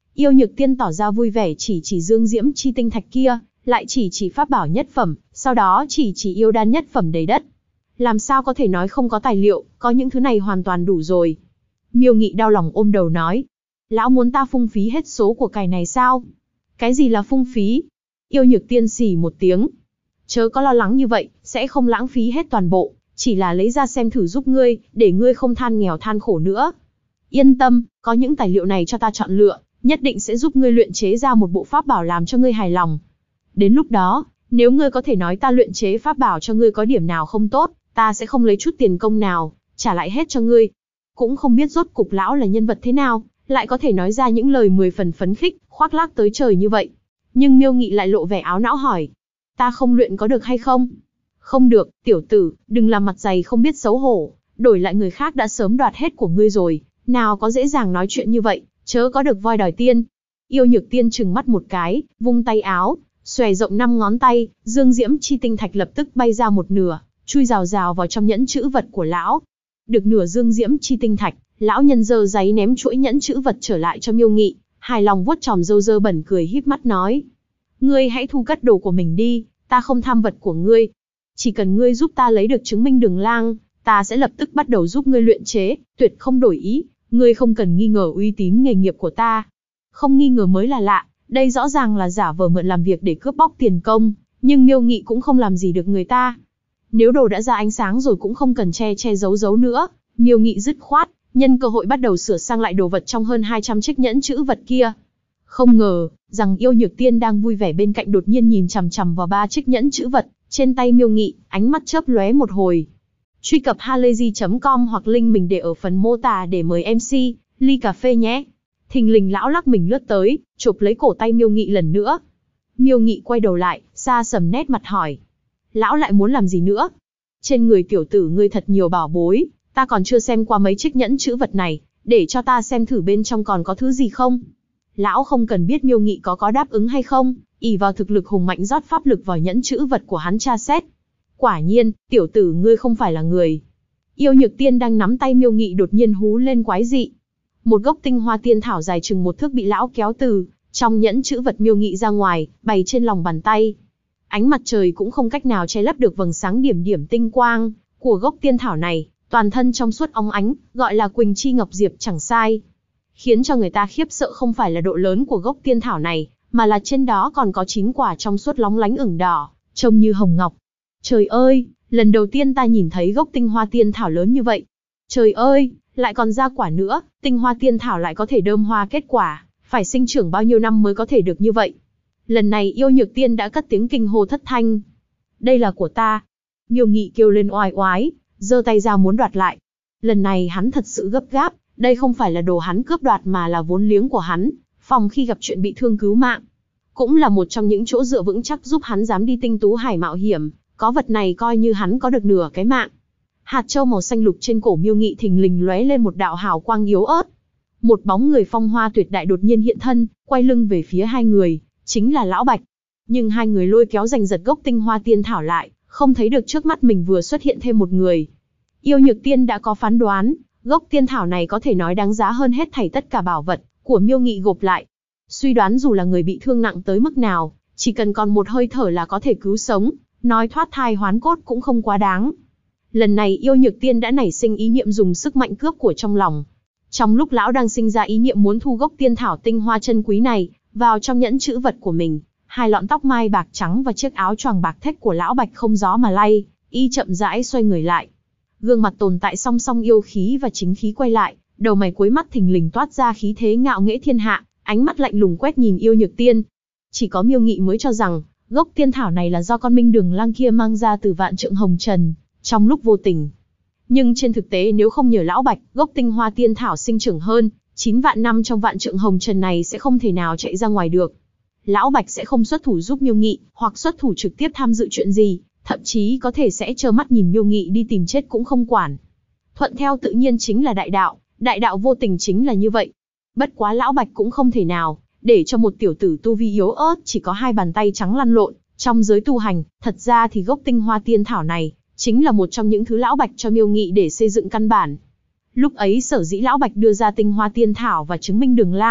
Yêu Nhược Tiên tỏ ra vui vẻ chỉ Dương Diễm chi tinh thạch kia, lại chỉ pháp bảo nhất phẩm, sau đó chỉ yêu đan nhất phẩm đầy đất. Làm sao có thể nói không có tài liệu, có những thứ này hoàn toàn đủ rồi. Miêu Nghị đau lòng ôm đầu nói. Lão muốn ta phung phí hết số của cải này sao? Cái gì là phung phí? Yêu Nhược Tiên xì một tiếng. Chớ có lo lắng như vậy, sẽ không lãng phí hết toàn bộ, chỉ là lấy ra xem thử giúp ngươi, để ngươi không than nghèo than khổ nữa. Yên tâm, có những tài liệu này cho ta chọn lựa, nhất định sẽ giúp ngươi luyện chế ra một bộ pháp bảo làm cho ngươi hài lòng. Đến lúc đó, nếu ngươi có thể nói ta luyện chế pháp bảo cho ngươi có điểm nào không tốt, ta sẽ không lấy chút tiền công nào, trả lại hết cho ngươi. Cũng không biết rốt cục lão là nhân vật thế nào, lại có thể nói ra những lời 10 phần phấn khích, khoác lác tới trời như vậy. Nhưng Miêu Nghị lại lộ vẻ áo não hỏi. Ta không luyện có được hay không? Không được, tiểu tử, đừng làm mặt dày không biết xấu hổ, đổi lại người khác đã sớm đoạt hết của ngươi rồi, nào có dễ dàng nói chuyện như vậy, chớ có được voi đòi tiên. Yêu Nhược Tiên trừng mắt một cái, vung tay áo, xòe rộng 5 ngón tay, Dương Diễm chi tinh thạch lập tức bay ra một nửa, chui rào rào vào trong nhẫn chữ vật của lão. Được nửa Dương Diễm chi tinh thạch, lão nhân giơ giấy ném chuỗi nhẫn chữ vật trở lại cho Miêu Nghị, hài lòng vuốt chòm râu dơ bẩn cười híp mắt nói: "Ngươi hãy thu cất đồ của mình đi, ta không tham vật của ngươi. Chỉ cần ngươi giúp ta lấy được chứng minh Đường Lang, ta sẽ lập tức bắt đầu giúp ngươi luyện chế, tuyệt không đổi ý, ngươi không cần nghi ngờ uy tín nghề nghiệp của ta." Không nghi ngờ mới là lạ, đây rõ ràng là giả vờ mượn làm việc để cướp bóc tiền công, nhưng Miêu Nghị cũng không làm gì được người ta. Nếu đồ đã ra ánh sáng rồi cũng không cần che giấu nữa, Miêu Nghị dứt khoát, nhân cơ hội bắt đầu sửa sang lại đồ vật trong hơn 200 chiếc nhẫn chữ vật kia. Không ngờ, rằng Yêu Nhược Tiên đang vui vẻ bên cạnh đột nhiên nhìn chằm chằm vào 3 chiếc nhẫn chữ vật trên tay Miêu Nghị, ánh mắt chớp lóe một hồi. Truy cập halayzi.com hoặc link mình để ở phần mô tả để mời MC ly cà phê nhé. Thình lình lão lắc mình lướt tới, chộp lấy cổ tay Miêu Nghị lần nữa. Miêu Nghị quay đầu lại, xa sầm nét mặt hỏi: "Lão lại muốn làm gì nữa? Trên người tiểu tử ngươi thật nhiều bảo bối, ta còn chưa xem qua mấy chiếc nhẫn chữ vật này, để cho ta xem thử bên trong còn có thứ gì không?" Lão không cần biết Miêu Nghị có đáp ứng hay không, ỷ vào thực lực hùng mạnh rót pháp lực vào nhẫn chữ vật của hắn tra xét. Quả nhiên, tiểu tử ngươi không phải là người. Yêu Nhược Tiên đang nắm tay Miêu Nghị đột nhiên hú lên quái dị. Một gốc tinh hoa tiên thảo dài chừng 1 thước bị lão kéo từ trong nhẫn chữ vật Miêu Nghị ra ngoài, bày trên lòng bàn tay. Ánh mặt trời cũng không cách nào che lấp được vầng sáng điểm điểm tinh quang của gốc tiên thảo này, toàn thân trong suốt óng ánh, gọi là Quỳnh Chi Ngọc Diệp chẳng sai. Khiến cho người ta khiếp sợ không phải là độ lớn của gốc tiên thảo này, mà là trên đó còn có 9 quả trong suốt lóng lánh ửng đỏ, trông như hồng ngọc. Trời ơi, lần đầu tiên ta nhìn thấy gốc tinh hoa tiên thảo lớn như vậy. Trời ơi, lại còn ra quả nữa, tinh hoa tiên thảo lại có thể đơm hoa kết quả, phải sinh trưởng bao nhiêu năm mới có thể được như vậy. Lần này Yêu Nhược Tiên đã cất tiếng kinh hô thất thanh. Đây là của ta. Miêu Nghị kêu lên oai oái, giơ tay ra muốn đoạt lại. Lần này hắn thật sự gấp gáp, đây không phải là đồ hắn cướp đoạt mà là vốn liếng của hắn, phòng khi gặp chuyện bị thương cứu mạng. Cũng là một trong những chỗ dựa vững chắc giúp hắn dám đi Tinh Tú Hải mạo hiểm, có vật này coi như hắn có được nửa cái mạng. Hạt châu màu xanh lục trên cổ Miêu Nghị thình lình lóe lên một đạo hào quang yếu ớt. Một bóng người phong hoa tuyệt đại đột nhiên hiện thân, quay lưng về phía hai người, chính là Lão Bạch. Nhưng hai người lôi kéo giành giật gốc tinh hoa tiên thảo lại, không thấy được trước mắt mình vừa xuất hiện thêm một người. Yêu Nhược Tiên đã có phán đoán, gốc tiên thảo này có thể nói đáng giá hơn hết thảy tất cả bảo vật của Miêu Nghị gộp lại. Suy đoán dù là người bị thương nặng tới mức nào, chỉ cần còn một hơi thở là có thể cứu sống, nói thoát thai hoán cốt cũng không quá đáng. Lần này Yêu Nhược Tiên đã nảy sinh ý niệm dùng sức mạnh cướp của trong lòng. Trong lúc lão đang sinh ra ý niệm muốn thu gốc tiên thảo tinh hoa chân quý này vào trong nhẫn chữ vật của mình, hai lọn tóc mai bạc trắng và chiếc áo choàng bạc thách của Lão Bạch không gió mà lay, y chậm rãi xoay người lại. Gương mặt tồn tại song song yêu khí và chính khí quay lại, đầu mày cuối mắt thình lình toát ra khí thế ngạo nghễ thiên hạ, ánh mắt lạnh lùng quét nhìn Yêu Nhược Tiên. Chỉ có Miêu Nghị mới cho rằng, gốc tiên thảo này là do con Minh Đường Lang kia mang ra từ Vạn Trượng Hồng Trần, trong lúc vô tình. Nhưng trên thực tế nếu không nhờ Lão Bạch, gốc tinh hoa tiên thảo sinh trưởng hơn 9 vạn năm trong Vạn Trượng Hồng Trần này sẽ không thể nào chạy ra ngoài được. Lão Bạch sẽ không xuất thủ giúp Miêu Nghị, hoặc xuất thủ trực tiếp tham dự chuyện gì, thậm chí có thể sẽ trơ mắt nhìn Miêu Nghị đi tìm chết cũng không quản. Thuận theo tự nhiên chính là đại đạo vô tình chính là như vậy. Bất quá Lão Bạch cũng không thể nào để cho một tiểu tử tu vi yếu ớt chỉ có 2 bàn tay trắng lăn lộn trong giới tu hành. Thật ra thì gốc tinh hoa tiên thảo này chính là một trong những thứ Lão Bạch cho Miêu Nghị để xây dựng căn bản. Lúc ấy sở dĩ Lão Bạch đưa ra tinh hoa tiên thảo và chứng minh Đường Lang,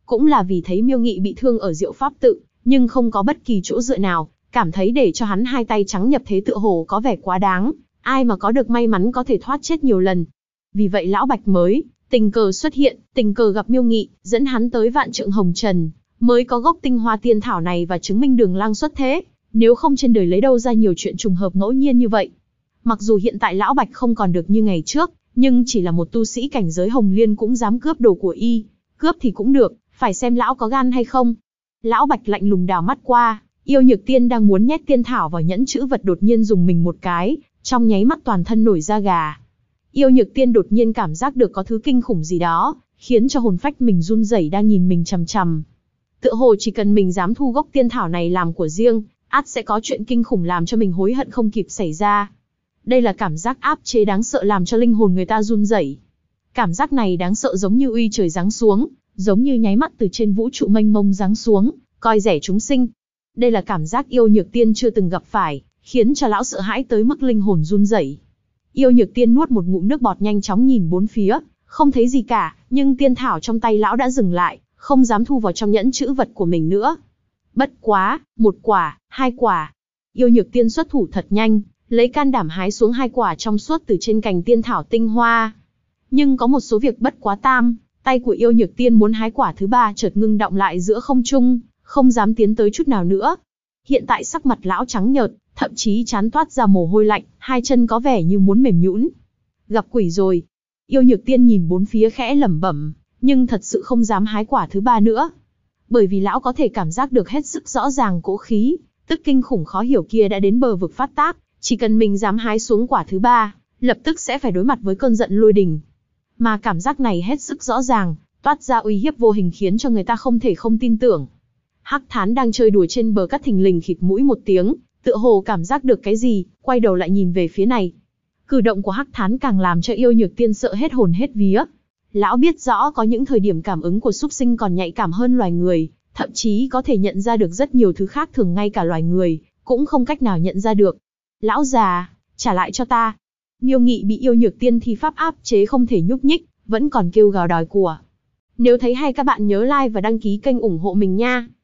cũng là vì thấy Miêu Nghị bị thương ở Diệu Pháp tự, nhưng không có bất kỳ chỗ dựa nào, cảm thấy để cho hắn hai tay trắng nhập thế tựa hồ có vẻ quá đáng, ai mà có được may mắn có thể thoát chết nhiều lần. Vì vậy Lão Bạch mới tình cờ xuất hiện, tình cờ gặp Miêu Nghị, dẫn hắn tới Vạn Trượng Hồng Trần, mới có gốc tinh hoa tiên thảo này và chứng minh Đường Lang xuất thế, nếu không trên đời lấy đâu ra nhiều chuyện trùng hợp ngẫu nhiên như vậy. Mặc dù hiện tại Lão Bạch không còn được như ngày trước, nhưng chỉ là một tu sĩ cảnh giới Hồng Liên cũng dám cướp đồ của y, cướp thì cũng được, phải xem lão có gan hay không. Lão Bạch lạnh lùng đảo mắt qua, Yêu Nhược Tiên đang muốn nhét tiên thảo vào nhẫn chữ vật đột nhiên dùng mình một cái, trong nháy mắt toàn thân nổi da gà. Yêu Nhược Tiên đột nhiên cảm giác được có thứ kinh khủng gì đó, khiến cho hồn phách mình run rẩy đang nhìn mình chằm chằm. Tựa hồ chỉ cần mình dám thu gốc tiên thảo này làm của riêng, ắt sẽ có chuyện kinh khủng làm cho mình hối hận không kịp xảy ra. Đây là cảm giác áp chế đáng sợ làm cho linh hồn người ta run rẩy. Cảm giác này đáng sợ giống như uy trời giáng xuống, giống như nháy mắt từ trên vũ trụ mênh mông giáng xuống, coi rẻ chúng sinh. Đây là cảm giác Yêu Nhược Tiên chưa từng gặp phải, khiến cho lão sợ hãi tới mức linh hồn run rẩy. Yêu Nhược Tiên nuốt một ngụm nước bọt nhanh chóng nhìn bốn phía, không thấy gì cả, nhưng tiên thảo trong tay lão đã dừng lại, không dám thu vào trong nhẫn chữ vật của mình nữa. Bất quá, một quả, hai quả. Yêu Nhược Tiên xuất thủ thật nhanh, lấy can đảm hái xuống hai quả trong suốt từ trên cành tiên thảo tinh hoa. Nhưng có một số việc bất quá tam, tay của Yêu Nhược Tiên muốn hái quả thứ ba chợt ngưng động lại giữa không trung, không dám tiến tới chút nào nữa. Hiện tại sắc mặt lão trắng nhợt, thậm chí trán toát ra mồ hôi lạnh, hai chân có vẻ như muốn mềm nhũn. Gặp quỷ rồi. Yêu Nhược Tiên nhìn bốn phía khẽ lẩm bẩm, nhưng thật sự không dám hái quả thứ ba nữa. Bởi vì lão có thể cảm giác được hết sức rõ ràng cỗ khí, tức kinh khủng khó hiểu kia đã đến bờ vực phát tác, chỉ cần mình dám hái xuống quả thứ ba, lập tức sẽ phải đối mặt với cơn giận lôi đình. Mà cảm giác này hết sức rõ ràng, toát ra uy hiếp vô hình khiến cho người ta không thể không tin tưởng. Hắc Thán đang chơi đùa trên bờ cát thình lình khịt mũi một tiếng, tựa hồ cảm giác được cái gì, quay đầu lại nhìn về phía này. Cử động của Hắc Thán càng làm cho Yêu Nhược Tiên sợ hết hồn hết vía. Lão biết rõ có những thời điểm cảm ứng của súc sinh còn nhạy cảm hơn loài người, thậm chí có thể nhận ra được rất nhiều thứ khác thường ngay cả loài người cũng không cách nào nhận ra được. Lão già, trả lại cho ta. Miêu Nghị bị Yêu Nhược Tiên thi pháp áp chế không thể nhúc nhích, vẫn còn kêu gào đòi của. Nếu thấy hay các bạn nhớ like và đăng ký kênh ủng hộ mình nha.